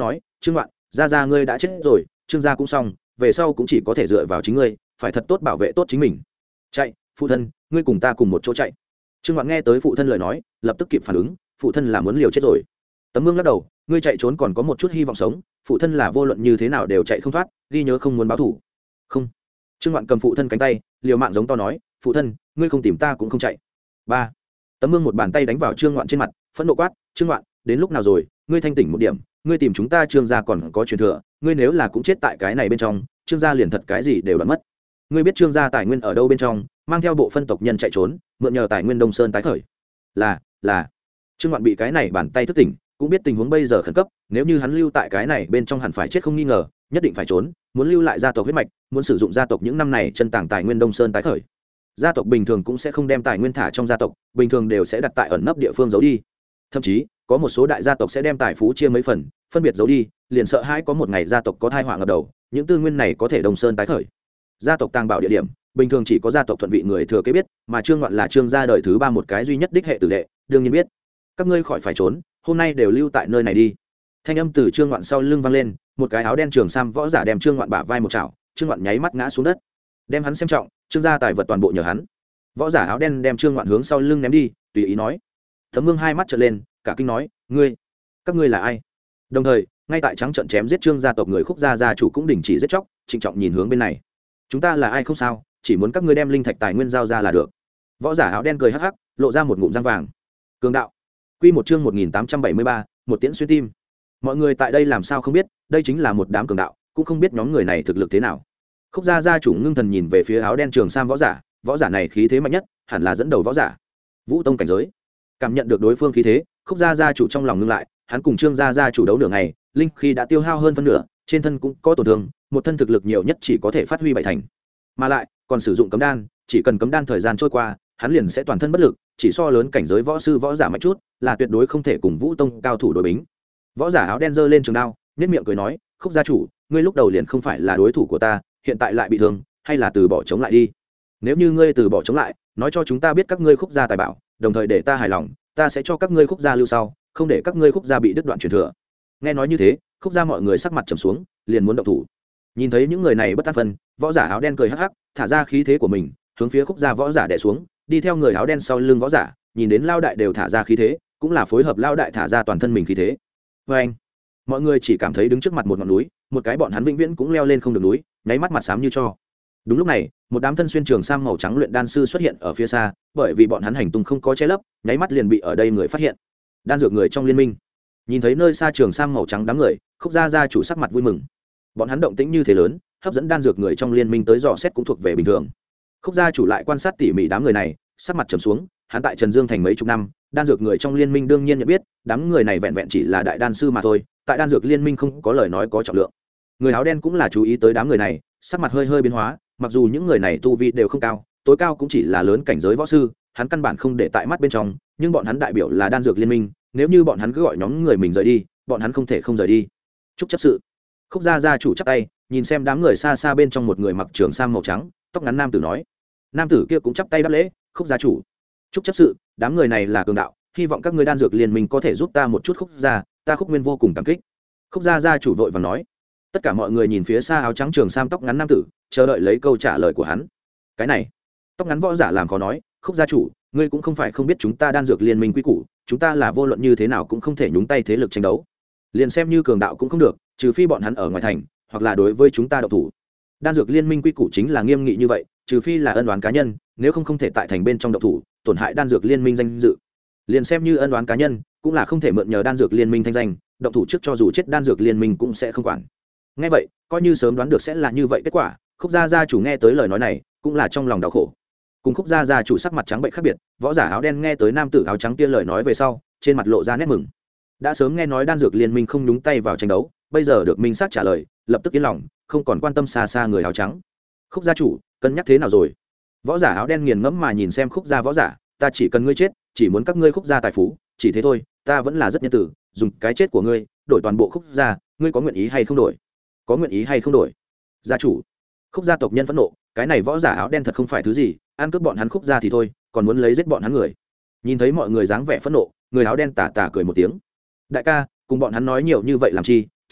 trương ngoạn, gia gia ngươi đã chết rồi, trương gia cũng xong, về sau cũng chỉ có thể dựa vào chính ngươi, phải thật tốt bảo vệ tốt chính mình. Chạy, phụ thân, ngươi cùng ta cùng một chỗ chạy. Trương ngoạn nghe tới phụ thân lời nói, lập tức kịp phản ứng, phụ thân là muốn liều chết rồi. Tấm Mương lắc đầu, ngươi chạy trốn còn có một chút hy vọng sống, phụ thân là vô luận như thế nào đều chạy không thoát, ghi nhớ không muốn báo thù. Không. Trương ngoạn cầm phụ thân cánh tay, liều mạng giống to nói, phụ thân, ngươi không tìm ta cũng không chạy. Ba. Tấm Mương một bàn tay đánh vào Trương ngoạn trên mặt, phẫn nộ quát, trương ngoạn, đến lúc nào rồi, ngươi thanh tỉnh một điểm, ngươi tìm chúng ta trương gia còn có truyền thừa, ngươi nếu là cũng chết tại cái này bên trong, trương gia liền thật cái gì đều đã mất. Ngươi biết trương gia tài nguyên ở đâu bên trong, mang theo bộ phân tộc nhân chạy trốn, mượn nhờ tài nguyên Đông Sơn tái khởi. Là, là. Trương ngoạn bị cái này bàn tay thức tỉnh, cũng biết tình huống bây giờ khẩn cấp, nếu như hắn lưu tại cái này bên trong hẳn phải chết không nghi ngờ, nhất định phải trốn, muốn lưu lại gia tộc huyết mạch, muốn sử dụng gia tộc những năm này chân tàng tài nguyên Đông Sơn tái khởi. Gia tộc bình thường cũng sẽ không đem tài nguyên thả trong gia tộc, bình thường đều sẽ đặt tại ẩn nấp địa phương giấu đi. Thậm chí, có một số đại gia tộc sẽ đem tài phú chia mấy phần, phân biệt giấu đi, liền sợ hãi có một ngày gia tộc có tai họa ngập đầu, những tư nguyên này có thể Đông Sơn tái khởi. Gia tộc tàng bảo địa điểm, bình thường chỉ có gia tộc thuận vị người thừa kế biết, mà Trương Ngoạn là Trương gia đời thứ ba một cái duy nhất đích hệ tử đệ, đương nhiên biết. Các ngươi khỏi phải trốn, hôm nay đều lưu tại nơi này đi. Thanh âm từ Trương Ngoạn sau lưng vang lên, một cái áo đen trường sam võ giả đem Trương Ngoạn bả vai một chảo, Trương Ngoạn nháy mắt ngã xuống đất. Đem hắn xem trọng, Trương gia tài vật toàn bộ nhờ hắn. Võ giả áo đen đem Trương Ngoạn hướng sau lưng ném đi, tùy ý nói. Tấm Mương hai mắt trợn lên, cả kinh nói, ngươi, các ngươi là ai? Đồng thời, ngay tại trắng trận chém giết Trương gia tộc người Khúc gia gia chủ cũng đình chỉ giết chóc, trịnh trọng nhìn hướng bên này. Chúng ta là ai không sao, chỉ muốn các ngươi đem linh thạch tài nguyên giao ra là được. Võ giả áo đen cười hắc hắc, lộ ra một ngụm răng vàng. Cường đạo. Quy một chương một nghìn tám trăm bảy mươi ba, một tiễn xuyên tim. Mọi người tại đây làm sao không biết, đây chính là một đám cường đạo, cũng không biết nhóm người này thực lực thế nào. Khúc gia gia chủ ngưng thần nhìn về phía áo đen trường sam võ giả, võ giả này khí thế mạnh nhất, hẳn là dẫn đầu võ giả. Vũ tông cảnh giới. Cảm nhận được đối phương khí thế, Khúc gia gia chủ trong lòng ngưng lại, hắn cùng Trương gia gia chủ đấu nửa ngày, linh khí đã tiêu hao hơn phân nửa, trên thân cũng có tổn thương, một thân thực lực nhiều nhất chỉ có thể phát huy bảy thành. Mà lại, còn sử dụng cấm đan, chỉ cần cấm đan thời gian trôi qua, hắn liền sẽ toàn thân bất lực, chỉ so lớn cảnh giới võ sư võ giả mạnh chút, là tuyệt đối không thể cùng Vũ tông cao thủ đối bính. Võ giả áo đen giơ lên trường đao, nhếch miệng cười nói, Khúc gia chủ, ngươi lúc đầu liền không phải là đối thủ của ta, hiện tại lại bị thương, hay là từ bỏ chống lại đi. Nếu như ngươi từ bỏ chống lại, nói cho chúng ta biết các ngươi Khúc gia tài bảo, đồng thời để ta hài lòng, ta sẽ cho các ngươi Khúc gia lưu sau, không để các ngươi Khúc gia bị đứt đoạn truyền thừa. Nghe nói như thế, Khúc gia mọi người sắc mặt trầm xuống, liền muốn động thủ. Nhìn thấy những người này bất an phân, võ giả áo đen cười hắc hắc, thả ra khí thế của mình, hướng phía Khúc gia võ giả đè xuống, đi theo người áo đen sau lưng võ giả, nhìn đến lao đại đều thả ra khí thế, cũng là phối hợp lao đại thả ra toàn thân mình khí thế. Và anh, mọi người chỉ cảm thấy đứng trước mặt một ngọn núi, một cái bọn hắn vĩnh viễn cũng leo lên không được núi, nháy mắt mặt xám như cho. Đúng lúc này, một đám thân xuyên trường sam màu trắng luyện đan sư xuất hiện ở phía xa, bởi vì bọn hắn hành tung không có che lấp, nháy mắt liền bị ở đây người phát hiện. Đan dược người trong liên minh. Nhìn thấy nơi xa trường sam màu trắng đám người, Khúc gia gia chủ sắc mặt vui mừng. Bọn hắn động tĩnh như thế lớn, hấp dẫn đan dược người trong liên minh tới dò xét cũng thuộc về bình thường. Khúc gia chủ lại quan sát tỉ mỉ đám người này, sắc mặt trầm xuống, hắn tại Trần Dương thành mấy chục năm, đan dược người trong liên minh đương nhiên nhận biết, đám người này vẹn vẹn chỉ là đại đan sư mà thôi, tại đan dược liên minh không có lời nói có trọng lượng. Người áo đen cũng là chú ý tới đám người này, sắc mặt hơi hơi biến hóa, mặc dù những người này tu vi đều không cao, tối cao cũng chỉ là lớn cảnh giới võ sư, hắn căn bản không để tại mắt bên trong, nhưng bọn hắn đại biểu là đan dược liên minh, nếu như bọn hắn cứ gọi nhóm người mình rời đi, bọn hắn không thể không rời đi. Chúc chấp sự. Khúc gia gia chủ chắp tay, nhìn xem đám người xa xa bên trong một người mặc trường sam màu trắng, tóc ngắn nam tử nói. Nam tử kia cũng chắp tay đáp lễ, Khúc gia chủ. Chúc chấp sự, đám người này là cường đạo, hy vọng các ngươi đan dược liên minh có thể giúp ta một chút. Khúc gia, ta Khúc Nguyên vô cùng cảm kích. Khúc gia gia chủ vội vàng nói. Tất cả mọi người nhìn phía xa áo trắng trường sam tóc ngắn nam tử, chờ đợi lấy câu trả lời của hắn. Cái này, tóc ngắn võ giả làm khó nói, Khúc gia chủ, ngươi cũng không phải không biết chúng ta đan dược liên minh quy củ, chúng ta là vô luận như thế nào cũng không thể nhúng tay thế lực tranh đấu, liền xem như cường đạo cũng không được, trừ phi bọn hắn ở ngoài thành, hoặc là đối với chúng ta độc thủ. Đan dược liên minh quy củ chính là nghiêm nghị như vậy, trừ phi là ân oán cá nhân, nếu không không thể tại thành bên trong độc thủ, tổn hại đan dược liên minh danh dự. Liền xem như ân oán cá nhân, cũng là không thể mượn nhờ đan dược liên minh thanh danh, độc thủ trước cho dù chết đan dược liên minh cũng sẽ không quản. Nghe vậy, coi như sớm đoán được sẽ là như vậy kết quả, Khúc gia gia chủ nghe tới lời nói này, cũng là trong lòng đau khổ. Cùng Khúc gia gia chủ sắc mặt trắng bệnh khác biệt, võ giả áo đen nghe tới nam tử áo trắng kia lời nói về sau, trên mặt lộ ra nét mừng. Đã sớm nghe nói đan dược liên minh không nhúng tay vào tranh đấu, bây giờ được minh xác trả lời, lập tức yên lòng, không còn quan tâm xa xa người áo trắng. Khúc gia chủ, cân nhắc thế nào rồi? Võ giả áo đen nghiền ngẫm mà nhìn xem Khúc gia võ giả, ta chỉ cần ngươi chết, chỉ muốn các ngươi Khúc gia tài phú, chỉ thế thôi, ta vẫn là rất nhân tử, dùng cái chết của ngươi đổi toàn bộ Khúc gia, ngươi có nguyện ý hay không đổi? Có nguyện ý hay không đổi? Gia chủ. Khúc gia tộc nhân phẫn nộ, cái này võ giả áo đen thật không phải thứ gì, ăn cướp bọn hắn Khúc gia thì thôi, còn muốn lấy giết bọn hắn người. Nhìn thấy mọi người dáng vẻ phẫn nộ, người áo đen tà tà cười một tiếng. Đại ca, cùng bọn hắn nói nhiều như vậy làm chi,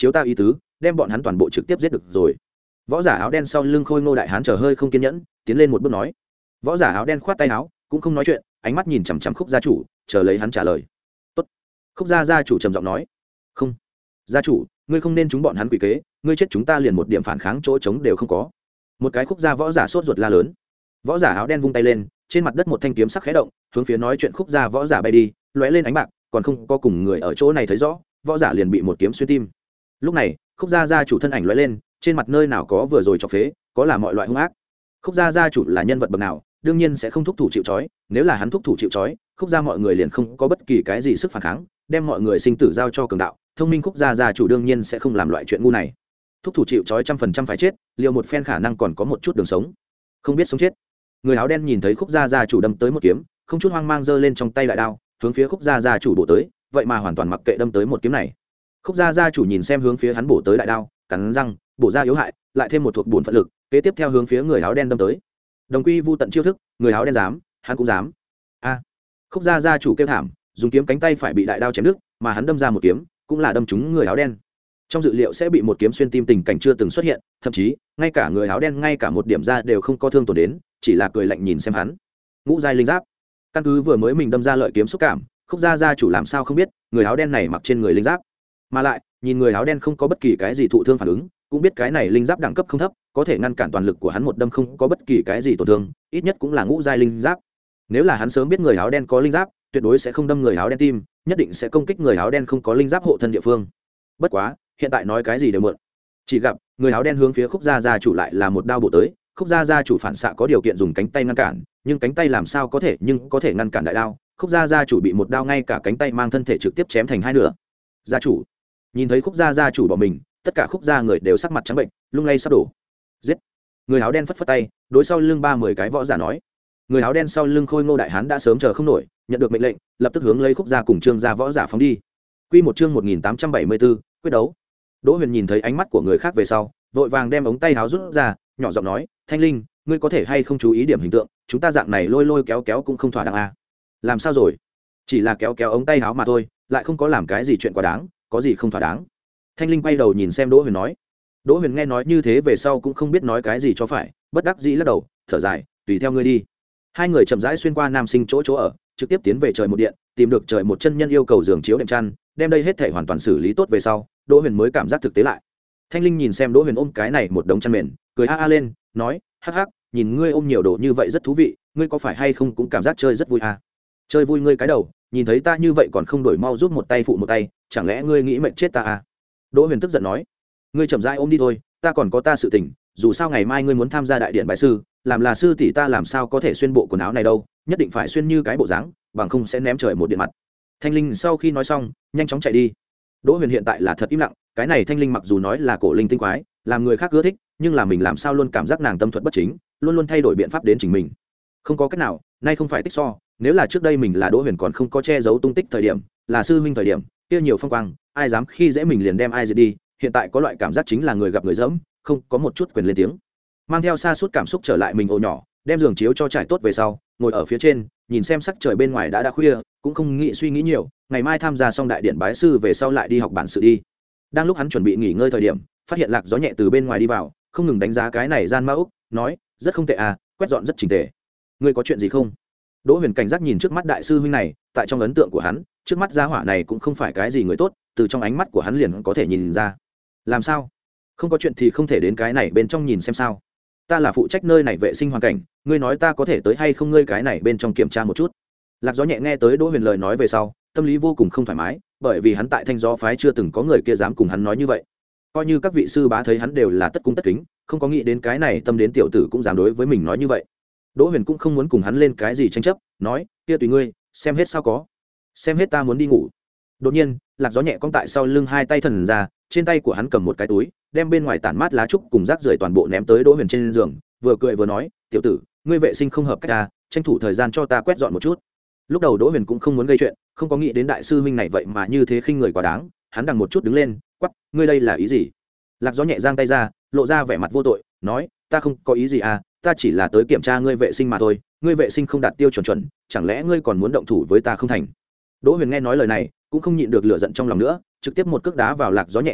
chiếu ta ý tứ đem bọn hắn toàn bộ trực tiếp giết được rồi. Võ giả áo đen sau lưng khôi ngô đại hán chờ hơi không kiên nhẫn tiến lên một bước nói. Võ giả áo đen khoát tay áo cũng không nói chuyện, ánh mắt nhìn chằm chằm Khúc gia chủ chờ lấy hắn trả lời. Tốt. Khúc gia gia chủ trầm giọng nói. Không, gia chủ, ngươi không nên chúng bọn hắn quỷ kế, ngươi chết chúng ta liền một điểm phản kháng chỗ trống đều không có. Một cái Khúc gia võ giả sốt ruột la lớn. Võ giả áo đen vung tay lên, trên mặt đất một thanh kiếm sắc khẽ động, hướng phía nói chuyện Khúc gia võ giả bay đi, lóe lên ánh bạc, còn không có cùng người ở chỗ này thấy rõ, võ giả liền bị một kiếm xuyên tim. Lúc này Khúc gia gia chủ thân ảnh lóe lên, trên mặt nơi nào có vừa rồi chọc phế, có là mọi loại hung ác. Khúc gia gia chủ là nhân vật bậc nào, đương nhiên sẽ không thúc thủ chịu trói, nếu là hắn thúc thủ chịu trói, Khúc gia mọi người liền không có bất kỳ cái gì sức phản kháng, đem mọi người sinh tử giao cho cường đạo, thông minh Khúc gia gia chủ đương nhiên sẽ không làm loại chuyện ngu này. Thúc thủ chịu trói trăm phần trăm phải chết, liều một phen khả năng còn có một chút đường sống. Không biết sống chết. Người áo đen nhìn thấy Khúc gia gia chủ đâm tới một kiếm, không chút hoang mang giơ lên trong tay đại đao, hướng phía Khúc gia gia chủ bổ tới, vậy mà hoàn toàn mặc kệ đâm tới một kiếm này. Khúc gia gia chủ nhìn xem hướng phía hắn bổ tới đại đao, cắn răng, bổ ra yếu hại, lại thêm một thuộc bổn phận lực, kế tiếp theo hướng phía người áo đen đâm tới. Đồng quy vu tận chiêu thức, người áo đen dám, hắn cũng dám. A! À, Khúc gia gia chủ kêu thảm, dùng kiếm cánh tay phải bị đại đao chém đứt, mà hắn đâm ra một kiếm, cũng là đâm trúng người áo đen. Trong dự liệu sẽ bị một kiếm xuyên tim tình cảnh chưa từng xuất hiện, thậm chí, ngay cả người áo đen ngay cả một điểm ra đều không có thương tổn đến, chỉ là cười lạnh nhìn xem hắn. Ngũ giai linh giáp. Căn cứ vừa mới mình đâm ra lợi kiếm xúc cảm, Khúc gia gia chủ làm sao không biết, người áo đen này mặc trên người linh giáp. Mà lại, nhìn người áo đen không có bất kỳ cái gì thụ thương phản ứng, cũng biết cái này linh giáp đẳng cấp không thấp, có thể ngăn cản toàn lực của hắn một đâm không có bất kỳ cái gì tổn thương, ít nhất cũng là ngũ giai linh giáp. Nếu là hắn sớm biết người áo đen có linh giáp, tuyệt đối sẽ không đâm người áo đen tim, nhất định sẽ công kích người áo đen không có linh giáp hộ thân địa phương. Bất quá, hiện tại nói cái gì đều mượn. Chỉ gặp người áo đen hướng phía Khúc gia gia chủ lại là một đao bổ tới, Khúc gia gia chủ phản xạ có điều kiện dùng cánh tay ngăn cản, nhưng cánh tay làm sao có thể nhưng có thể ngăn cản đại đao, Khúc gia gia chủ bị một đao ngay cả cánh tay mang thân thể trực tiếp chém thành hai nửa. Gia chủ nhìn thấy Khúc gia gia chủ bỏ mình, tất cả Khúc gia người đều sắc mặt trắng bệnh, lung lay sắp đổ. Giết! Người áo đen phất phất tay, đối sau lưng ba mươi cái võ giả nói. Người áo đen sau lưng khôi ngô đại hán đã sớm chờ không nổi, nhận được mệnh lệnh, lập tức hướng lấy Khúc gia cùng Trương gia võ giả phóng đi. Quy một chương một nghìn tám trăm bảy mươi tư, quyết đấu. Đỗ Huyền nhìn thấy ánh mắt của người khác về sau, vội vàng đem ống tay áo rút ra, nhỏ giọng nói, "Thanh Linh, ngươi có thể hay không chú ý điểm hình tượng, chúng ta dạng này lôi lôi kéo kéo cũng không thỏa đáng à? Làm sao rồi? Chỉ là kéo kéo ống tay áo mà thôi, lại không có làm cái gì chuyện quá đáng, có gì không thỏa đáng?" Thanh Linh quay đầu nhìn xem Đỗ Huyền nói. Đỗ Huyền nghe nói như thế về sau cũng không biết nói cái gì cho phải, bất đắc dĩ lắc đầu, thở dài, "Tùy theo ngươi đi." Hai người chậm rãi xuyên qua nam sinh chỗ chỗ ở, trực tiếp tiến về trời một điện, tìm được trời một chân nhân yêu cầu giường chiếu đệm chăn, đem đây hết thể hoàn toàn xử lý tốt về sau, Đỗ Huyền mới cảm giác thực tế lại. Thanh Linh nhìn xem Đỗ Huyền ôm cái này một đống chăn mền, cười a a lên, nói, "Hắc hắc, nhìn ngươi ôm nhiều đồ như vậy rất thú vị, ngươi có phải hay không cũng cảm giác chơi rất vui à? Chơi vui ngươi cái đầu, nhìn thấy ta như vậy còn không đổi mau giúp một tay phụ một tay, chẳng lẽ ngươi nghĩ mệnh chết ta à?" Đỗ Huyền tức giận nói, "Ngươi chậm rãi ôm đi thôi, ta còn có ta sự tình, dù sao ngày mai ngươi muốn tham gia đại điện bái sư, làm là sư tỷ ta làm sao có thể xuyên bộ quần áo này đâu, nhất định phải xuyên như cái bộ dáng, bằng không sẽ ném trời một điện mặt." Thanh Linh sau khi nói xong, nhanh chóng chạy đi. Đỗ Huyền hiện tại là thật im lặng, cái này Thanh Linh mặc dù nói là cổ linh tinh quái, làm người khác ưa thích, nhưng là mình làm sao luôn cảm giác nàng tâm thuật bất chính, luôn luôn thay đổi biện pháp đến chính mình. Không có cách nào, nay không phải tích so, nếu là trước đây mình là Đỗ Huyền còn không có che giấu tung tích thời điểm, là sư huynh thời điểm, kia nhiều phong quang, ai dám khi dễ mình liền đem ai giết đi, hiện tại có loại cảm giác chính là người gặp người dẫm, không có một chút quyền lên tiếng. Mang theo xa suốt cảm xúc trở lại mình ổ nhỏ, đem giường chiếu cho trải tốt về sau, ngồi ở phía trên, nhìn xem sắc trời bên ngoài đã đã khuya, cũng không nghĩ suy nghĩ nhiều, ngày mai tham gia xong đại điện bái sư về sau lại đi học bản sự đi. Đang lúc hắn chuẩn bị nghỉ ngơi thời điểm, phát hiện Lạc Gió nhẹ từ bên ngoài đi vào, không ngừng đánh giá cái này gian ma ốc, nói, "Rất không tệ à, quét dọn rất chỉnh tề. Ngươi có chuyện gì không?" Đỗ Huyền cảnh giác nhìn trước mắt đại sư huynh này, tại trong ấn tượng của hắn, trước mắt gia hỏa này cũng không phải cái gì người tốt, từ trong ánh mắt của hắn liền có thể nhìn ra. "Làm sao? Không có chuyện thì không thể đến cái này bên trong nhìn xem sao? Ta là phụ trách nơi này vệ sinh hoàn cảnh, ngươi nói ta có thể tới hay không ngươi cái này bên trong kiểm tra một chút." Lạc Gió nhẹ nghe tới Đỗ Huyền lời nói về sau, tâm lý vô cùng không thoải mái, bởi vì hắn tại Thanh Gió phái chưa từng có người kia dám cùng hắn nói như vậy. Coi như các vị sư bá thấy hắn đều là tất cung tất kính, không có nghĩ đến cái này tâm đến tiểu tử cũng dám đối với mình nói như vậy. Đỗ Huyền cũng không muốn cùng hắn lên cái gì tranh chấp, nói, "Kia tùy ngươi, xem hết sao có. Xem hết ta muốn đi ngủ." Đột nhiên, Lạc Gió nhẹ cong tại sau lưng hai tay thần ra, trên tay của hắn cầm một cái túi, đem bên ngoài tản mát lá trúc cùng rác rưởi toàn bộ ném tới Đỗ Huyền trên giường, vừa cười vừa nói, "Tiểu tử, ngươi vệ sinh không hợp cách ta, tranh thủ thời gian cho ta quét dọn một chút." Lúc đầu Đỗ Huyền cũng không muốn gây chuyện, không có nghĩ đến đại sư huynh này vậy mà như thế khinh người quá đáng, hắn đằng một chút đứng lên, quắc, "Ngươi đây là ý gì?" Lạc Gió nhẹ giang tay ra, lộ ra vẻ mặt vô tội, nói, "Ta không có ý gì à, ta chỉ là tới kiểm tra ngươi vệ sinh mà thôi, ngươi vệ sinh không đạt tiêu chuẩn chuẩn, chẳng lẽ ngươi còn muốn động thủ với ta không thành?" Đỗ Huyền nghe nói lời này, cũng không nhịn được lửa giận trong lòng nữa, trực tiếp một cước đá vào Lạc Gió nhẹ trên bụng,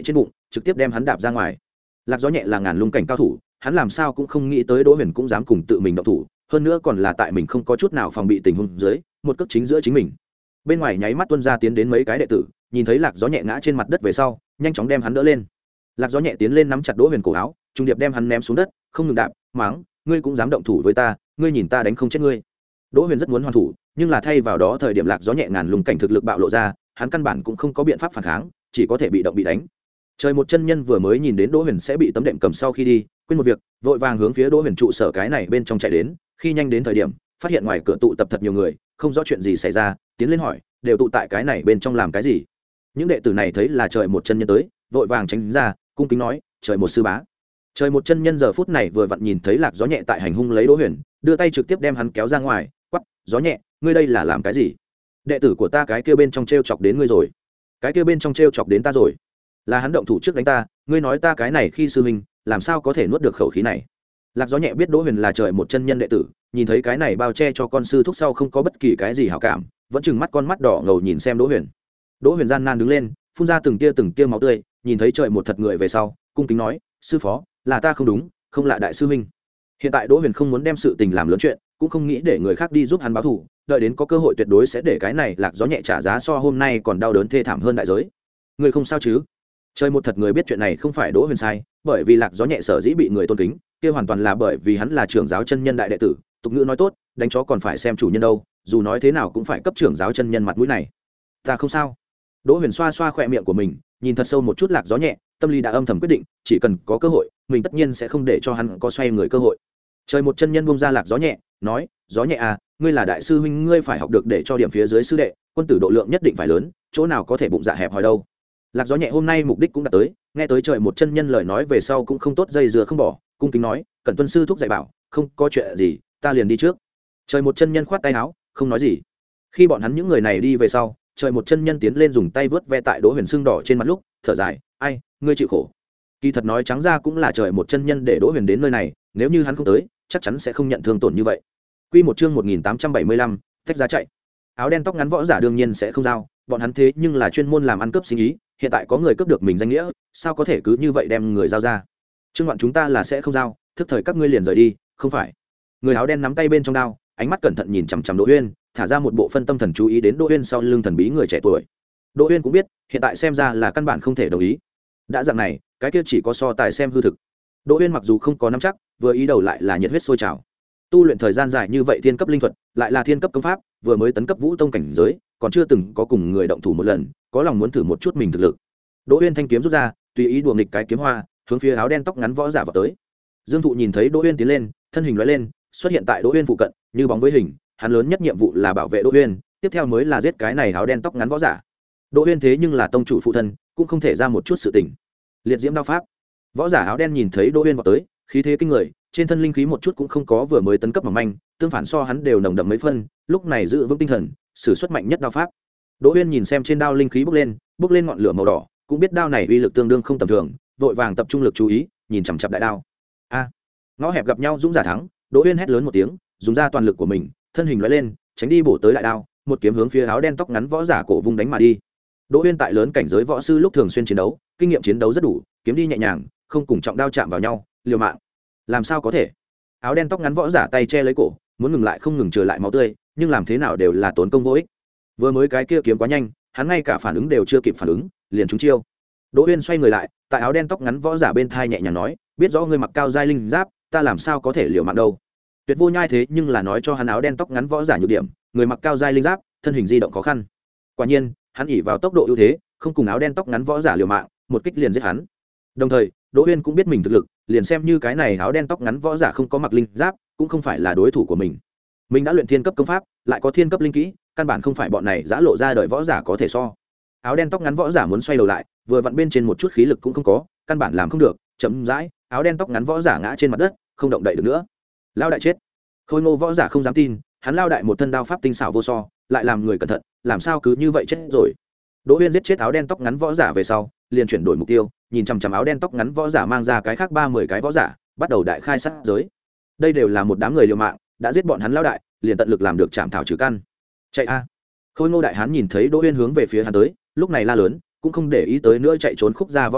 trực tiếp đem hắn đạp ra ngoài. Lạc Gió Nhẹ là ngàn lung cảnh cao thủ, hắn làm sao cũng không nghĩ tới Đỗ Huyền cũng dám cùng tự mình động thủ, hơn nữa còn là tại mình không có chút nào phòng bị tình huống dưới, một cước chính giữa chính mình. Bên ngoài nháy mắt tuân ra tiến đến mấy cái đệ tử, nhìn thấy Lạc Gió Nhẹ ngã trên mặt đất về sau, nhanh chóng đem hắn đỡ lên. Lạc Gió Nhẹ tiến lên nắm chặt Đỗ Huyền cổ áo, trung điệp đem hắn ném xuống đất, không ngừng đạp, mắng, ngươi cũng dám động thủ với ta, ngươi nhìn ta đánh không chết ngươi. Đỗ Huyền rất muốn hoàn thủ, nhưng là thay vào đó thời điểm Lạc Gió Nhẹ ngàn lung cảnh thực lực bạo lộ ra, hắn căn bản cũng không có biện pháp phản kháng, chỉ có thể bị động bị đánh. Trời một chân nhân vừa mới nhìn đến Đỗ Huyền sẽ bị tấm đệm cầm sau khi đi, quên một việc, vội vàng hướng phía Đỗ Huyền trụ sở cái này bên trong chạy đến, khi nhanh đến thời điểm, phát hiện ngoài cửa tụ tập thật nhiều người, không rõ chuyện gì xảy ra, tiến lên hỏi, đều tụ tại cái này bên trong làm cái gì? Những đệ tử này thấy là trời một chân nhân tới, vội vàng tránh ra, cung kính nói, trời một sư bá. Trời một chân nhân giờ phút này vừa vặn nhìn thấy Lạc Gió Nhẹ tại hành hung lấy Đỗ Huyền, đưa tay trực tiếp đem hắn kéo ra ngoài, quắc, Gió Nhẹ, ngươi đây là làm cái gì? Đệ tử của ta cái kia bên trong trêu chọc đến ngươi rồi. Cái kia bên trong trêu chọc đến ta rồi. Là hắn động thủ trước đánh ta, ngươi nói ta cái này khi sư huynh, làm sao có thể nuốt được khẩu khí này? Lạc Gió Nhẹ biết Đỗ Huyền là trời một chân nhân đệ tử, nhìn thấy cái này bao che cho con sư thúc sau không có bất kỳ cái gì hảo cảm, vẫn trừng mắt con mắt đỏ ngầu nhìn xem Đỗ Huyền. Đỗ Huyền gian nan đứng lên, phun ra từng tia từng tia máu tươi, nhìn thấy trời một thật người về sau, cung kính nói, sư phó, là ta không đúng, không lạ đại sư huynh. Hiện tại Đỗ Huyền không muốn đem sự tình làm lớn chuyện, cũng không nghĩ để người khác đi giúp hắn báo thù, đợi đến có cơ hội tuyệt đối sẽ để cái này Lạc Gió Nhẹ trả giá so hôm nay còn đau đớn thê thảm hơn đại giới. Người không sao chứ? Trời một thật người biết chuyện này không phải Đỗ Huyền sai, bởi vì Lạc Gió Nhẹ sở dĩ bị người tôn kính, kia hoàn toàn là bởi vì hắn là trưởng giáo chân nhân đại đệ tử, tục ngữ nói tốt, đánh chó còn phải xem chủ nhân đâu, dù nói thế nào cũng phải cấp trưởng giáo chân nhân mặt mũi này. Ta không sao. Đỗ Huyền xoa xoa khỏe miệng của mình, nhìn thật sâu một chút Lạc Gió Nhẹ, tâm lý đã âm thầm quyết định, chỉ cần có cơ hội, mình tất nhiên sẽ không để cho hắn có xoay người cơ hội. Trời một chân nhân buông ra Lạc Gió Nhẹ, nói, Gió Nhẹ à, ngươi là đại sư huynh, ngươi phải học được để cho điểm phía dưới sư đệ, quân tử độ lượng nhất định phải lớn, chỗ nào có thể bụng dạ hẹp hòi đâu. Lạc Gió Nhẹ hôm nay mục đích cũng đã tới, nghe tới trời một chân nhân lời nói về sau cũng không tốt dây dưa không bỏ, cung kính nói, cần tuân sư thúc dạy bảo, không có chuyện gì, ta liền đi trước. Trời một chân nhân khoát tay áo, không nói gì. Khi bọn hắn những người này đi về sau, trời một chân nhân tiến lên dùng tay vớt ve tại Đỗ Huyền sưng đỏ trên mặt lúc, thở dài, ai, ngươi chịu khổ. Kỳ thật nói trắng ra cũng là trời một chân nhân để Đỗ Huyền đến nơi này, nếu như hắn không tới, chắc chắn sẽ không nhận thương tổn như vậy. Quy một chương một nghìn tám trăm bảy mươi lăm, tách ra chạy. Áo đen tóc ngắn võ giả đương nhiên sẽ không giao, bọn hắn thế nhưng là chuyên môn làm ăn cướp sinh ý, hiện tại có người cướp được mình danh nghĩa, sao có thể cứ như vậy đem người giao ra? Chương bọn chúng ta là sẽ không giao, thức thời các ngươi liền rời đi, không phải. Người áo đen nắm tay bên trong đao, ánh mắt cẩn thận nhìn chằm chằm Đỗ Uyên, thả ra một bộ phân tâm thần chú ý đến Đỗ Uyên sau lưng thần bí người trẻ tuổi. Đỗ Uyên cũng biết, hiện tại xem ra là căn bản không thể đồng ý. Đã dạng này, cái kia chỉ có so tài xem hư thực. Đỗ Uyên mặc dù không có nắm chắc, vừa ý đầu lại là nhiệt huyết sôi trào. Tu luyện thời gian dài như vậy thiên cấp linh thuật, lại là thiên cấp công pháp, vừa mới tấn cấp vũ tông cảnh giới, còn chưa từng có cùng người động thủ một lần, có lòng muốn thử một chút mình thực lực. Đỗ Uyên thanh kiếm rút ra, tùy ý đùa nghịch cái kiếm hoa, hướng phía áo đen tóc ngắn võ giả vào tới. Dương Thụ nhìn thấy Đỗ Uyên tiến lên, thân hình lóe lên, xuất hiện tại Đỗ Uyên phụ cận, như bóng với hình, hắn lớn nhất nhiệm vụ là bảo vệ Đỗ Uyên, tiếp theo mới là giết cái này áo đen tóc ngắn võ giả. Đỗ Uyên thế nhưng là tông chủ phụ thân, cũng không thể ra một chút sự tình. Liệt diễm đao pháp. Võ giả áo đen nhìn thấy Đỗ Uyên vào tới, khí thế kinh người, trên thân linh khí một chút cũng không có vừa mới tấn cấp mỏng manh, tương phản so hắn đều nồng đậm mấy phân, lúc này giữ vững tinh thần, sử xuất mạnh nhất đao pháp. Đỗ Uyên nhìn xem trên đao linh khí bốc lên, bốc lên ngọn lửa màu đỏ, cũng biết đao này uy lực tương đương không tầm thường, vội vàng tập trung lực chú ý, nhìn chằm chằm đại đao. A! Ngõ hẹp gặp nhau dũng giả thắng, Đỗ Uyên hét lớn một tiếng, dùng ra toàn lực của mình, thân hình lóe lên, tránh đi bổ tới đại đao, một kiếm hướng phía áo đen tóc ngắn võ giả cổ vung đánh mà đi. Đỗ Uyên tại lớn cảnh giới võ sư lúc thường xuyên chiến đấu, kinh nghiệm chiến đấu rất đủ, kiếm đi nhẹ nhàng, không cùng trọng đao chạm vào nhau, liều mạng. Làm sao có thể? Áo đen tóc ngắn võ giả tay che lấy cổ, muốn ngừng lại không ngừng trừ lại máu tươi, nhưng làm thế nào đều là tốn công vô ích. Vừa mới cái kia kiếm quá nhanh, hắn ngay cả phản ứng đều chưa kịp phản ứng, liền trúng chiêu. Đỗ Uyên xoay người lại, tại áo đen tóc ngắn võ giả bên thai nhẹ nhàng nói, biết rõ ngươi mặc cao giai linh giáp, ta làm sao có thể liều mạng đâu. Tuyệt vô nhai thế nhưng là nói cho hắn áo đen tóc ngắn võ giả nhược điểm, người mặc cao giai linh giáp, thân hình di động khó khăn. Quả nhiên, hắn ỉ vào tốc độ ưu thế, không cùng áo đen tóc ngắn võ giả liều mạng, một kích liền giết hắn. Đồng thời, Đỗ Uyên cũng biết mình thực lực, liền xem như cái này áo đen tóc ngắn võ giả không có mặc linh giáp, cũng không phải là đối thủ của mình. Mình đã luyện thiên cấp công pháp, lại có thiên cấp linh kỹ, căn bản không phải bọn này giã lộ ra đời võ giả có thể so. Áo đen tóc ngắn võ giả muốn xoay đầu lại, vừa vặn bên trên một chút khí lực cũng không có, căn bản làm không được, chậm rãi, áo đen tóc ngắn võ giả ngã trên mặt đất, không động đậy được nữa. Lao đại chết. Khôi Ngô võ giả không dám tin, hắn lao đại một thân đao pháp tinh xảo vô so, lại làm người cẩn thận, làm sao cứ như vậy chết rồi. Đỗ Uyên giết chết áo đen tóc ngắn võ giả về sau, liền chuyển đổi mục tiêu, nhìn chằm chằm áo đen tóc ngắn võ giả mang ra cái khác ba mươi cái võ giả, bắt đầu đại khai sát giới. Đây đều là một đám người liều mạng, đã giết bọn hắn lao đại, liền tận lực làm được chạm thảo trừ căn. Chạy a! Khôi Ngô đại hán nhìn thấy Đỗ Uyên hướng về phía hắn tới, lúc này la lớn, cũng không để ý tới nữa chạy trốn khúc ra võ giả,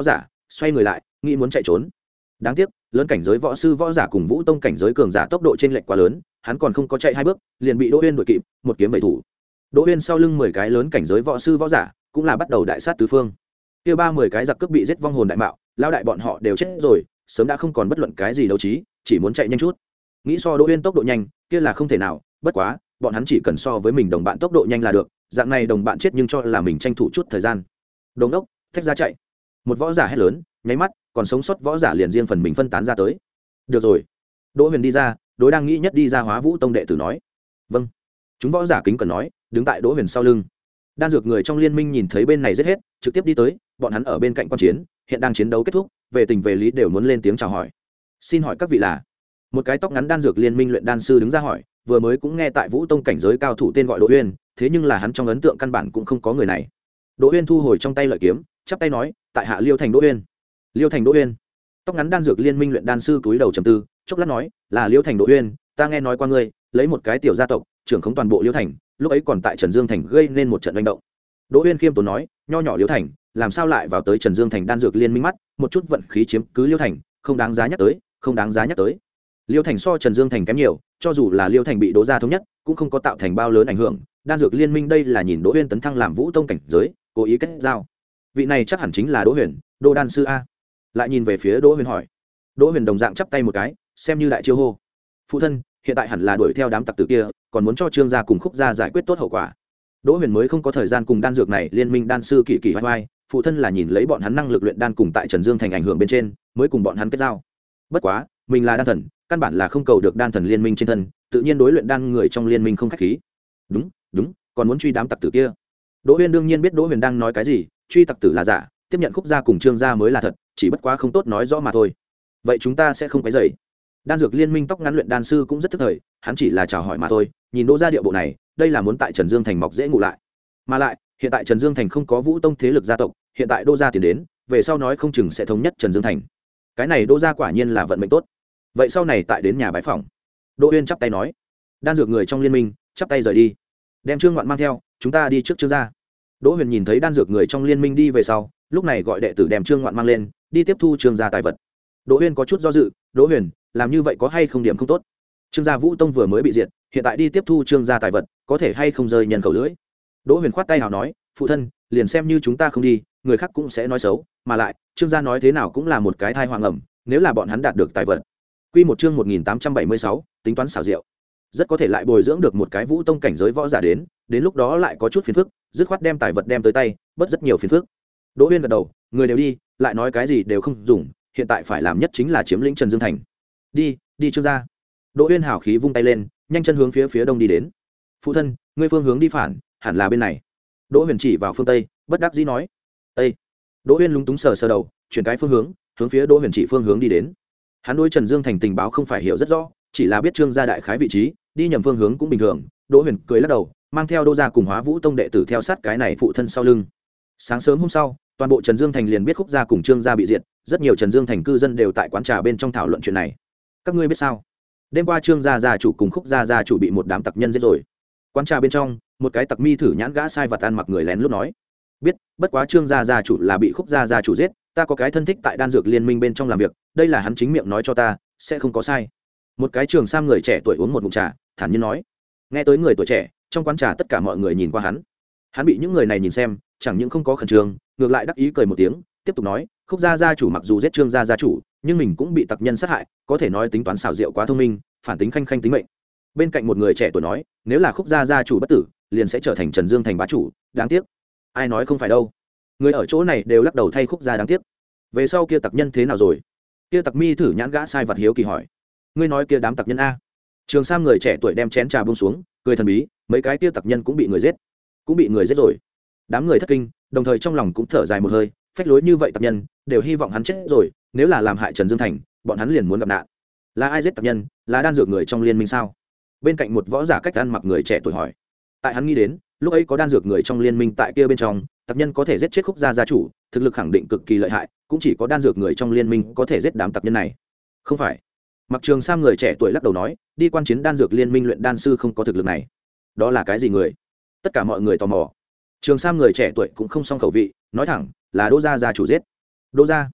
xoay người lại nghĩ muốn chạy trốn. Đáng tiếc lớn cảnh giới võ sư võ giả cùng vũ tông cảnh giới cường giả tốc độ trên lệch quá lớn, hắn còn không có chạy hai bước liền bị Đỗ Uyên đuổi kịp, một kiếm bảy thủ. Đỗ Uyên sau lưng mười cái lớn cảnh giới võ sư võ giả cũng là bắt đầu đại sát tứ phương. Kia ba mười cái giặc cướp bị giết vong hồn đại mạo, lao đại bọn họ đều chết rồi, sớm đã không còn bất luận cái gì đấu trí, chỉ muốn chạy nhanh chút. Nghĩ so Đỗ Uyên tốc độ nhanh, kia là không thể nào, bất quá, bọn hắn chỉ cần so với mình đồng bạn tốc độ nhanh là được, dạng này đồng bạn chết nhưng cho là mình tranh thủ chút thời gian. Đồng đốc, thách ra chạy. Một võ giả hét lớn, nháy mắt, còn sống sót võ giả liền riêng phần mình phân tán ra tới. Được rồi. Đỗ Huyền đi ra, đối đang nghĩ nhất đi ra Hóa Vũ Tông đệ tử nói. Vâng. Chúng võ giả kính cần nói, đứng tại Đỗ Huyền sau lưng. Đan dược người trong liên minh nhìn thấy bên này giết hết, trực tiếp đi tới, bọn hắn ở bên cạnh quan chiến, hiện đang chiến đấu kết thúc, về tình về lý đều muốn lên tiếng chào hỏi. Xin hỏi các vị là? Một cái tóc ngắn đan dược liên minh luyện đan sư đứng ra hỏi, vừa mới cũng nghe tại Vũ Tông cảnh giới cao thủ tên gọi Đỗ Uyên, thế nhưng là hắn trong ấn tượng căn bản cũng không có người này. Đỗ Uyên thu hồi trong tay lợi kiếm, chắp tay nói, tại hạ Liêu Thành Đỗ Uyên. Liêu Thành Đỗ Uyên. Tóc ngắn đan dược liên minh luyện đan sư cúi đầu trầm tư, chốc lát nói, là Liêu Thành Đỗ Uyên, ta nghe nói qua ngươi, lấy một cái tiểu gia tộc, trưởng khống toàn bộ Liêu Thành, lúc ấy còn tại Trần Dương Thành gây nên một trận manh động. Đỗ Uyên khiêm tốn nói, nho nhỏ Liêu Thành, làm sao lại vào tới Trần Dương Thành đan dược liên minh mắt, một chút vận khí chiếm cứ Liêu Thành, không đáng giá nhắc tới, không đáng giá nhắc tới. Liêu Thành so Trần Dương Thành kém nhiều, cho dù là Liêu Thành bị Đỗ gia thống nhất, cũng không có tạo thành bao lớn ảnh hưởng. Đan dược liên minh đây là nhìn Đỗ Uyên tấn thăng làm Vũ Tông cảnh giới, cố ý kết giao. Vị này chắc hẳn chính là Đỗ Huyền, Đỗ đan sư a. Lại nhìn về phía Đỗ Huyền hỏi. Đỗ Huyền đồng dạng chắp tay một cái, xem như đại chiêu hô. Phụ thân, hiện tại hẳn là đuổi theo đám tặc tử kia, còn muốn cho Trương gia cùng Khúc gia giải quyết tốt hậu quả. Đỗ Huyền mới không có thời gian cùng đan dược này liên minh đan sư kỳ kỳ vai vai, phụ thân là nhìn lấy bọn hắn năng lực luyện đan cùng tại Trần Dương Thành ảnh hưởng bên trên, mới cùng bọn hắn kết giao. Bất quá, mình là đan thần, căn bản là không cầu được đan thần liên minh trên thân, tự nhiên đối luyện đan người trong liên minh không khách khí. Đúng, đúng, còn muốn truy đám tặc tử kia. Đỗ Huyền đương nhiên biết Đỗ Huyền đang nói cái gì, truy tặc tử là giả, tiếp nhận Khúc gia cùng Trương gia mới là thật, chỉ bất quá không tốt nói rõ mà thôi. Vậy chúng ta sẽ không quấy rầy. Đan dược liên minh tóc ngắn luyện đan sư cũng rất tức thời, hắn chỉ là chào hỏi mà thôi, nhìn Đỗ gia điệu bộ này, đây là muốn tại Trần Dương Thành mọc dễ ngủ lại. Mà lại, hiện tại Trần Dương Thành không có Vũ Tông thế lực gia tộc, hiện tại Đỗ gia tiến đến, về sau nói không chừng sẽ thống nhất Trần Dương Thành. Cái này Đỗ gia quả nhiên là vận mệnh tốt. Vậy sau này tại đến nhà bái phỏng. Đỗ Uyên chắp tay nói. Đan dược người trong liên minh chắp tay rời đi, đem Trương Ngoạn mang theo, chúng ta đi trước Trương gia. Đỗ Huyền nhìn thấy đan dược người trong liên minh đi về sau, lúc này gọi đệ tử đem Trương Ngoạn mang lên, đi tiếp thu Trương gia tài vật. Đỗ Huyền có chút do dự, Đỗ Huyền, làm như vậy có hay không điểm không tốt? Trương gia Vũ Tông vừa mới bị diệt, hiện tại đi tiếp thu Trương gia tài vật, có thể hay không rơi nhân khẩu lưỡi? Đỗ Huyền khoát tay hào nói, phụ thân, liền xem như chúng ta không đi, người khác cũng sẽ nói xấu, mà lại, Trương gia nói thế nào cũng là một cái thai hoàng ẩm, nếu là bọn hắn đạt được tài vật. Quy một chương một nghìn tám trăm bảy mươi sáu, tính toán xảo diệu. Rất có thể lại bồi dưỡng được một cái Vũ Tông cảnh giới võ giả đến, đến lúc đó lại có chút phiền phức, dứt khoát đem tài vật đem tới tay, bớt rất nhiều phiền phức. Đỗ Uyên gật đầu, người đều đi, lại nói cái gì đều không dùng, hiện tại phải làm nhất chính là chiếm lĩnh Trần Dương Thành. Đi, đi Trương gia. Đỗ Uyên hào khí vung tay lên, nhanh chân hướng phía phía đông đi đến. Phụ thân, ngươi phương hướng đi phản, hẳn là bên này. Đỗ Huyền chỉ vào phương tây, bất đắc dĩ nói. Ê! Đỗ Uyên lúng túng sờ sờ đầu, chuyển cái phương hướng, hướng phía Đỗ Huyền chỉ phương hướng đi đến. Hắn đối Trần Dương Thành tình báo không phải hiểu rất rõ, chỉ là biết Trương gia đại khái vị trí, đi nhầm phương hướng cũng bình thường. Đỗ Huyền cười lắc đầu, mang theo Đỗ gia cùng Hóa Vũ Tông đệ tử theo sát cái này phụ thân sau lưng. Sáng sớm hôm sau, toàn bộ Trần Dương Thành liền biết Khúc gia cùng Trương gia bị diệt, rất nhiều Trần Dương Thành cư dân đều tại quán trà bên trong thảo luận chuyện này. Các ngươi biết sao? Đêm qua Trương gia gia chủ cùng Khúc gia gia chủ bị một đám tặc nhân giết rồi. Quán trà bên trong, một cái tặc mi thử nhãn gã sai vật ăn mặc người lén lút nói. Biết, bất quá Trương gia gia chủ là bị Khúc gia gia chủ giết, ta có cái thân thích tại đan dược liên minh bên trong làm việc, đây là hắn chính miệng nói cho ta, sẽ không có sai. Một cái trường sam người trẻ tuổi uống một ngụm trà, thản nhiên nói. Nghe tới người tuổi trẻ, trong quán trà tất cả mọi người nhìn qua hắn. Hắn bị những người này nhìn xem, chẳng những không có khẩn trương, ngược lại đắc ý cười một tiếng, tiếp tục nói, Khúc gia gia chủ mặc dù giết Trương gia gia chủ, nhưng mình cũng bị tặc nhân sát hại, có thể nói tính toán xảo diệu quá thông minh, phản tính khanh khanh tính mệnh. Bên cạnh một người trẻ tuổi nói, nếu là Khúc gia gia chủ bất tử, liền sẽ trở thành Trần Dương Thành bá chủ, đáng tiếc. Ai nói không phải đâu. Người ở chỗ này đều lắc đầu thay Khúc gia đáng tiếc. Về sau kia tặc nhân thế nào rồi? Kia tặc mi thử nhãn gã sai vật hiếu kỳ hỏi. Ngươi nói kia đám tặc nhân a? Trường Sam người trẻ tuổi đem chén trà buông xuống, cười thần bí, mấy cái kia tặc nhân cũng bị người giết, cũng bị người giết rồi. Đám người thất kinh, đồng thời trong lòng cũng thở dài một hơi, phách lối như vậy tặc nhân, đều hy vọng hắn chết rồi, nếu là làm hại Trần Dương Thành, bọn hắn liền muốn gặp nạn. Là ai giết tặc nhân? Là đan dược người trong liên minh sao? Bên cạnh một võ giả cách ăn mặc người trẻ tuổi hỏi. Tại hắn nghĩ đến, lúc ấy có đan dược người trong liên minh tại kia bên trong, tặc nhân có thể giết chết Khúc gia gia chủ, thực lực khẳng định cực kỳ lợi hại, cũng chỉ có đan dược người trong liên minh có thể giết đám tặc nhân này. Không phải. Mặc Trường Sam người trẻ tuổi lắc đầu nói, đi quan chiến đan dược liên minh luyện đan sư không có thực lực này. Đó là cái gì người? Tất cả mọi người tò mò. Trường Sam người trẻ tuổi cũng không xong khẩu vị, nói thẳng, là Đỗ gia gia chủ giết. Đỗ gia?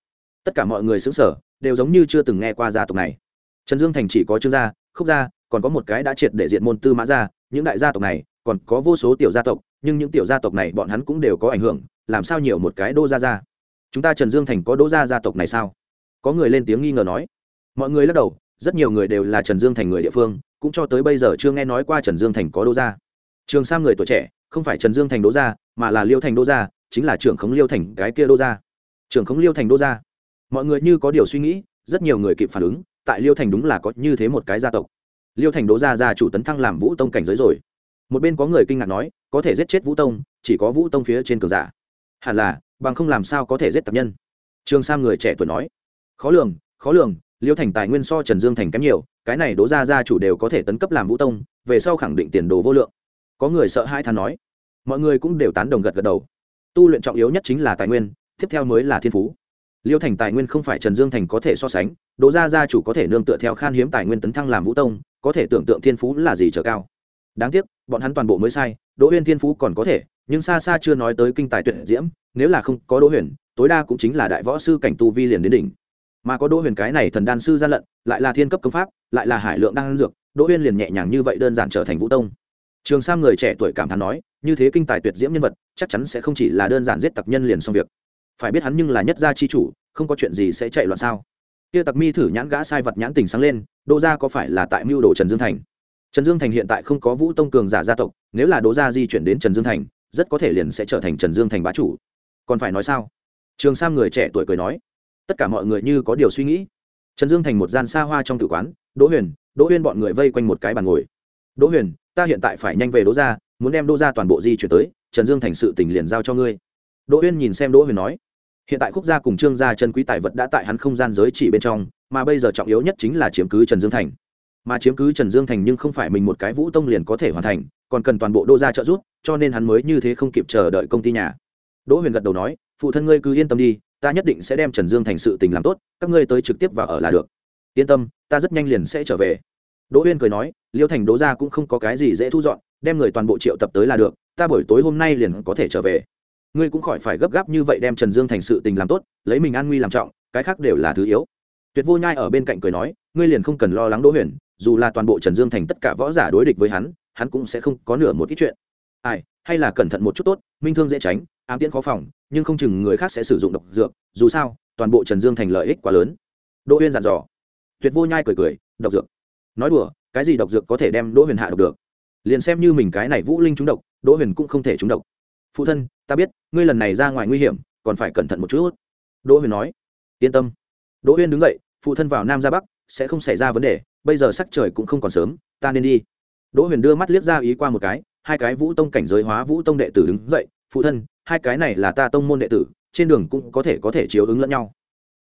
tất cả mọi người xứng sở đều giống như chưa từng nghe qua gia tộc này. Trần Dương Thành chỉ có Trương gia, Khúc gia, còn có một cái đã triệt để diệt môn Tư Mã gia, những đại gia tộc này còn có vô số tiểu gia tộc, nhưng những tiểu gia tộc này bọn hắn cũng đều có ảnh hưởng, làm sao nhiều một cái Đỗ gia gia? Chúng ta Trần Dương Thành có Đỗ gia gia tộc này sao? Có người lên tiếng nghi ngờ nói. Mọi người lắc đầu, rất nhiều người đều là Trần Dương Thành người địa phương, cũng cho tới bây giờ chưa nghe nói qua Trần Dương Thành có Đỗ gia. Trường Sam người tuổi trẻ, không phải Trần Dương Thành Đỗ gia, mà là Liêu Thành Đỗ gia, chính là trưởng khống Liêu Thành cái kia Đỗ gia. Trưởng khống Liêu Thành Đỗ gia. Mọi người như có điều suy nghĩ, rất nhiều người kịp phản ứng, tại Liêu Thành đúng là có như thế một cái gia tộc. Liêu Thành Đỗ gia gia chủ tấn thăng làm Vũ Tông cảnh giới rồi. Một bên có người kinh ngạc nói, có thể giết chết Vũ Tông, chỉ có Vũ Tông phía trên cường giả. Hẳn là, bằng không làm sao có thể giết tặc nhân. Trường Sam người trẻ tuổi nói, khó lường, khó lường, Liêu Thành tài nguyên so Trần Dương Thành kém nhiều, cái này Đỗ gia gia chủ đều có thể tấn cấp làm Vũ Tông, về sau khẳng định tiền đồ vô lượng. Có người sợ hãi than nói, mọi người cũng đều tán đồng gật gật đầu. Tu luyện trọng yếu nhất chính là tài nguyên, tiếp theo mới là thiên phú. Liêu Thành tài nguyên không phải Trần Dương Thành có thể so sánh, Đỗ gia gia chủ có thể nương tựa theo khan hiếm tài nguyên tấn thăng làm Vũ Tông, có thể tưởng tượng thiên phú là gì trở cao. Đáng tiếc, bọn hắn toàn bộ mới sai, Đỗ Uyên thiên phú còn có thể, nhưng xa xa chưa nói tới kinh tài tuyệt diễm, nếu là không có Đỗ Huyền, tối đa cũng chính là đại võ sư cảnh tu vi liền đến đỉnh. Mà có Đỗ Huyền cái này thần đan sư gian lận, lại là thiên cấp công pháp, lại là hải lượng đan dược, Đỗ Uyên liền nhẹ nhàng như vậy đơn giản trở thành Vũ Tông. Trường Sam người trẻ tuổi cảm thán nói, như thế kinh tài tuyệt diễm nhân vật, chắc chắn sẽ không chỉ là đơn giản giết tặc nhân liền xong việc. Phải biết hắn nhưng là nhất gia chi chủ, không có chuyện gì sẽ chạy loạn sao? Kia Tặc Mi thử nhãn gã sai vật nhãn tình sáng lên, Đỗ gia có phải là tại mưu đồ Trần Dương Thành? Trần Dương Thành hiện tại không có Vũ Tông cường giả gia tộc, nếu là Đỗ gia di chuyển đến Trần Dương Thành, rất có thể liền sẽ trở thành Trần Dương Thành bá chủ. Còn phải nói sao? Trường Sam người trẻ tuổi cười nói. Tất cả mọi người như có điều suy nghĩ. Trần Dương Thành một gian xa hoa trong tử quán, Đỗ Huyền, Đỗ Uyên bọn người vây quanh một cái bàn ngồi. Đỗ Huyền, ta hiện tại phải nhanh về Đỗ gia, muốn đem Đỗ gia toàn bộ di chuyển tới, Trần Dương Thành sự tình liền giao cho ngươi. Đỗ Uyên nhìn xem Đỗ Huyền nói, hiện tại Khúc gia cùng Trương gia chân quý tài vật đã tại hắn không gian giới chỉ bên trong, mà bây giờ trọng yếu nhất chính là chiếm cứ Trần Dương Thành. Mà chiếm cứ Trần Dương Thành nhưng không phải mình một cái Vũ Tông liền có thể hoàn thành, còn cần toàn bộ Đỗ gia trợ giúp, cho nên hắn mới như thế không kịp chờ đợi công ty nhà. Đỗ Huyền gật đầu nói, phụ thân ngươi cứ yên tâm đi, ta nhất định sẽ đem Trần Dương Thành sự tình làm tốt, các ngươi tới trực tiếp vào ở là được. Yên tâm, ta rất nhanh liền sẽ trở về. Đỗ Uyên cười nói, Liêu Thành Đỗ gia cũng không có cái gì dễ thu dọn, đem người toàn bộ triệu tập tới là được, ta buổi tối hôm nay liền có thể trở về. Ngươi cũng khỏi phải gấp gáp như vậy đem Trần Dương Thành sự tình làm tốt, lấy mình an nguy làm trọng, cái khác đều là thứ yếu. Tuyệt Vô Nhai ở bên cạnh cười nói, ngươi liền không cần lo lắng Đỗ Huyền, dù là toàn bộ Trần Dương Thành tất cả võ giả đối địch với hắn, hắn cũng sẽ không có nửa một ít chuyện. Ai, hay là cẩn thận một chút tốt, minh thương dễ tránh, ám tiễn khó phòng, nhưng không chừng người khác sẽ sử dụng độc dược, dù sao, toàn bộ Trần Dương Thành lợi ích quá lớn. Đỗ Huyền dặn dò. Tuyệt Vô Nhai cười cười, độc dược? Nói đùa, cái gì độc dược có thể đem Đỗ Huyền hạ độc được? Liền xem như mình cái này Vũ Linh trúng độc, Đỗ Huyền cũng không thể trúng độc. Phụ thân, ta biết, ngươi lần này ra ngoài nguy hiểm, còn phải cẩn thận một chút. Đỗ Huyền nói. Yên tâm. Đỗ Huyền đứng dậy, phụ thân vào Nam ra Bắc, sẽ không xảy ra vấn đề, bây giờ sắc trời cũng không còn sớm, ta nên đi. Đỗ Huyền đưa mắt liếc ra ý qua một cái, hai cái Vũ Tông cảnh giới hóa Vũ Tông đệ tử đứng dậy, phụ thân, hai cái này là ta tông môn đệ tử, trên đường cũng có thể có thể chiếu ứng lẫn nhau.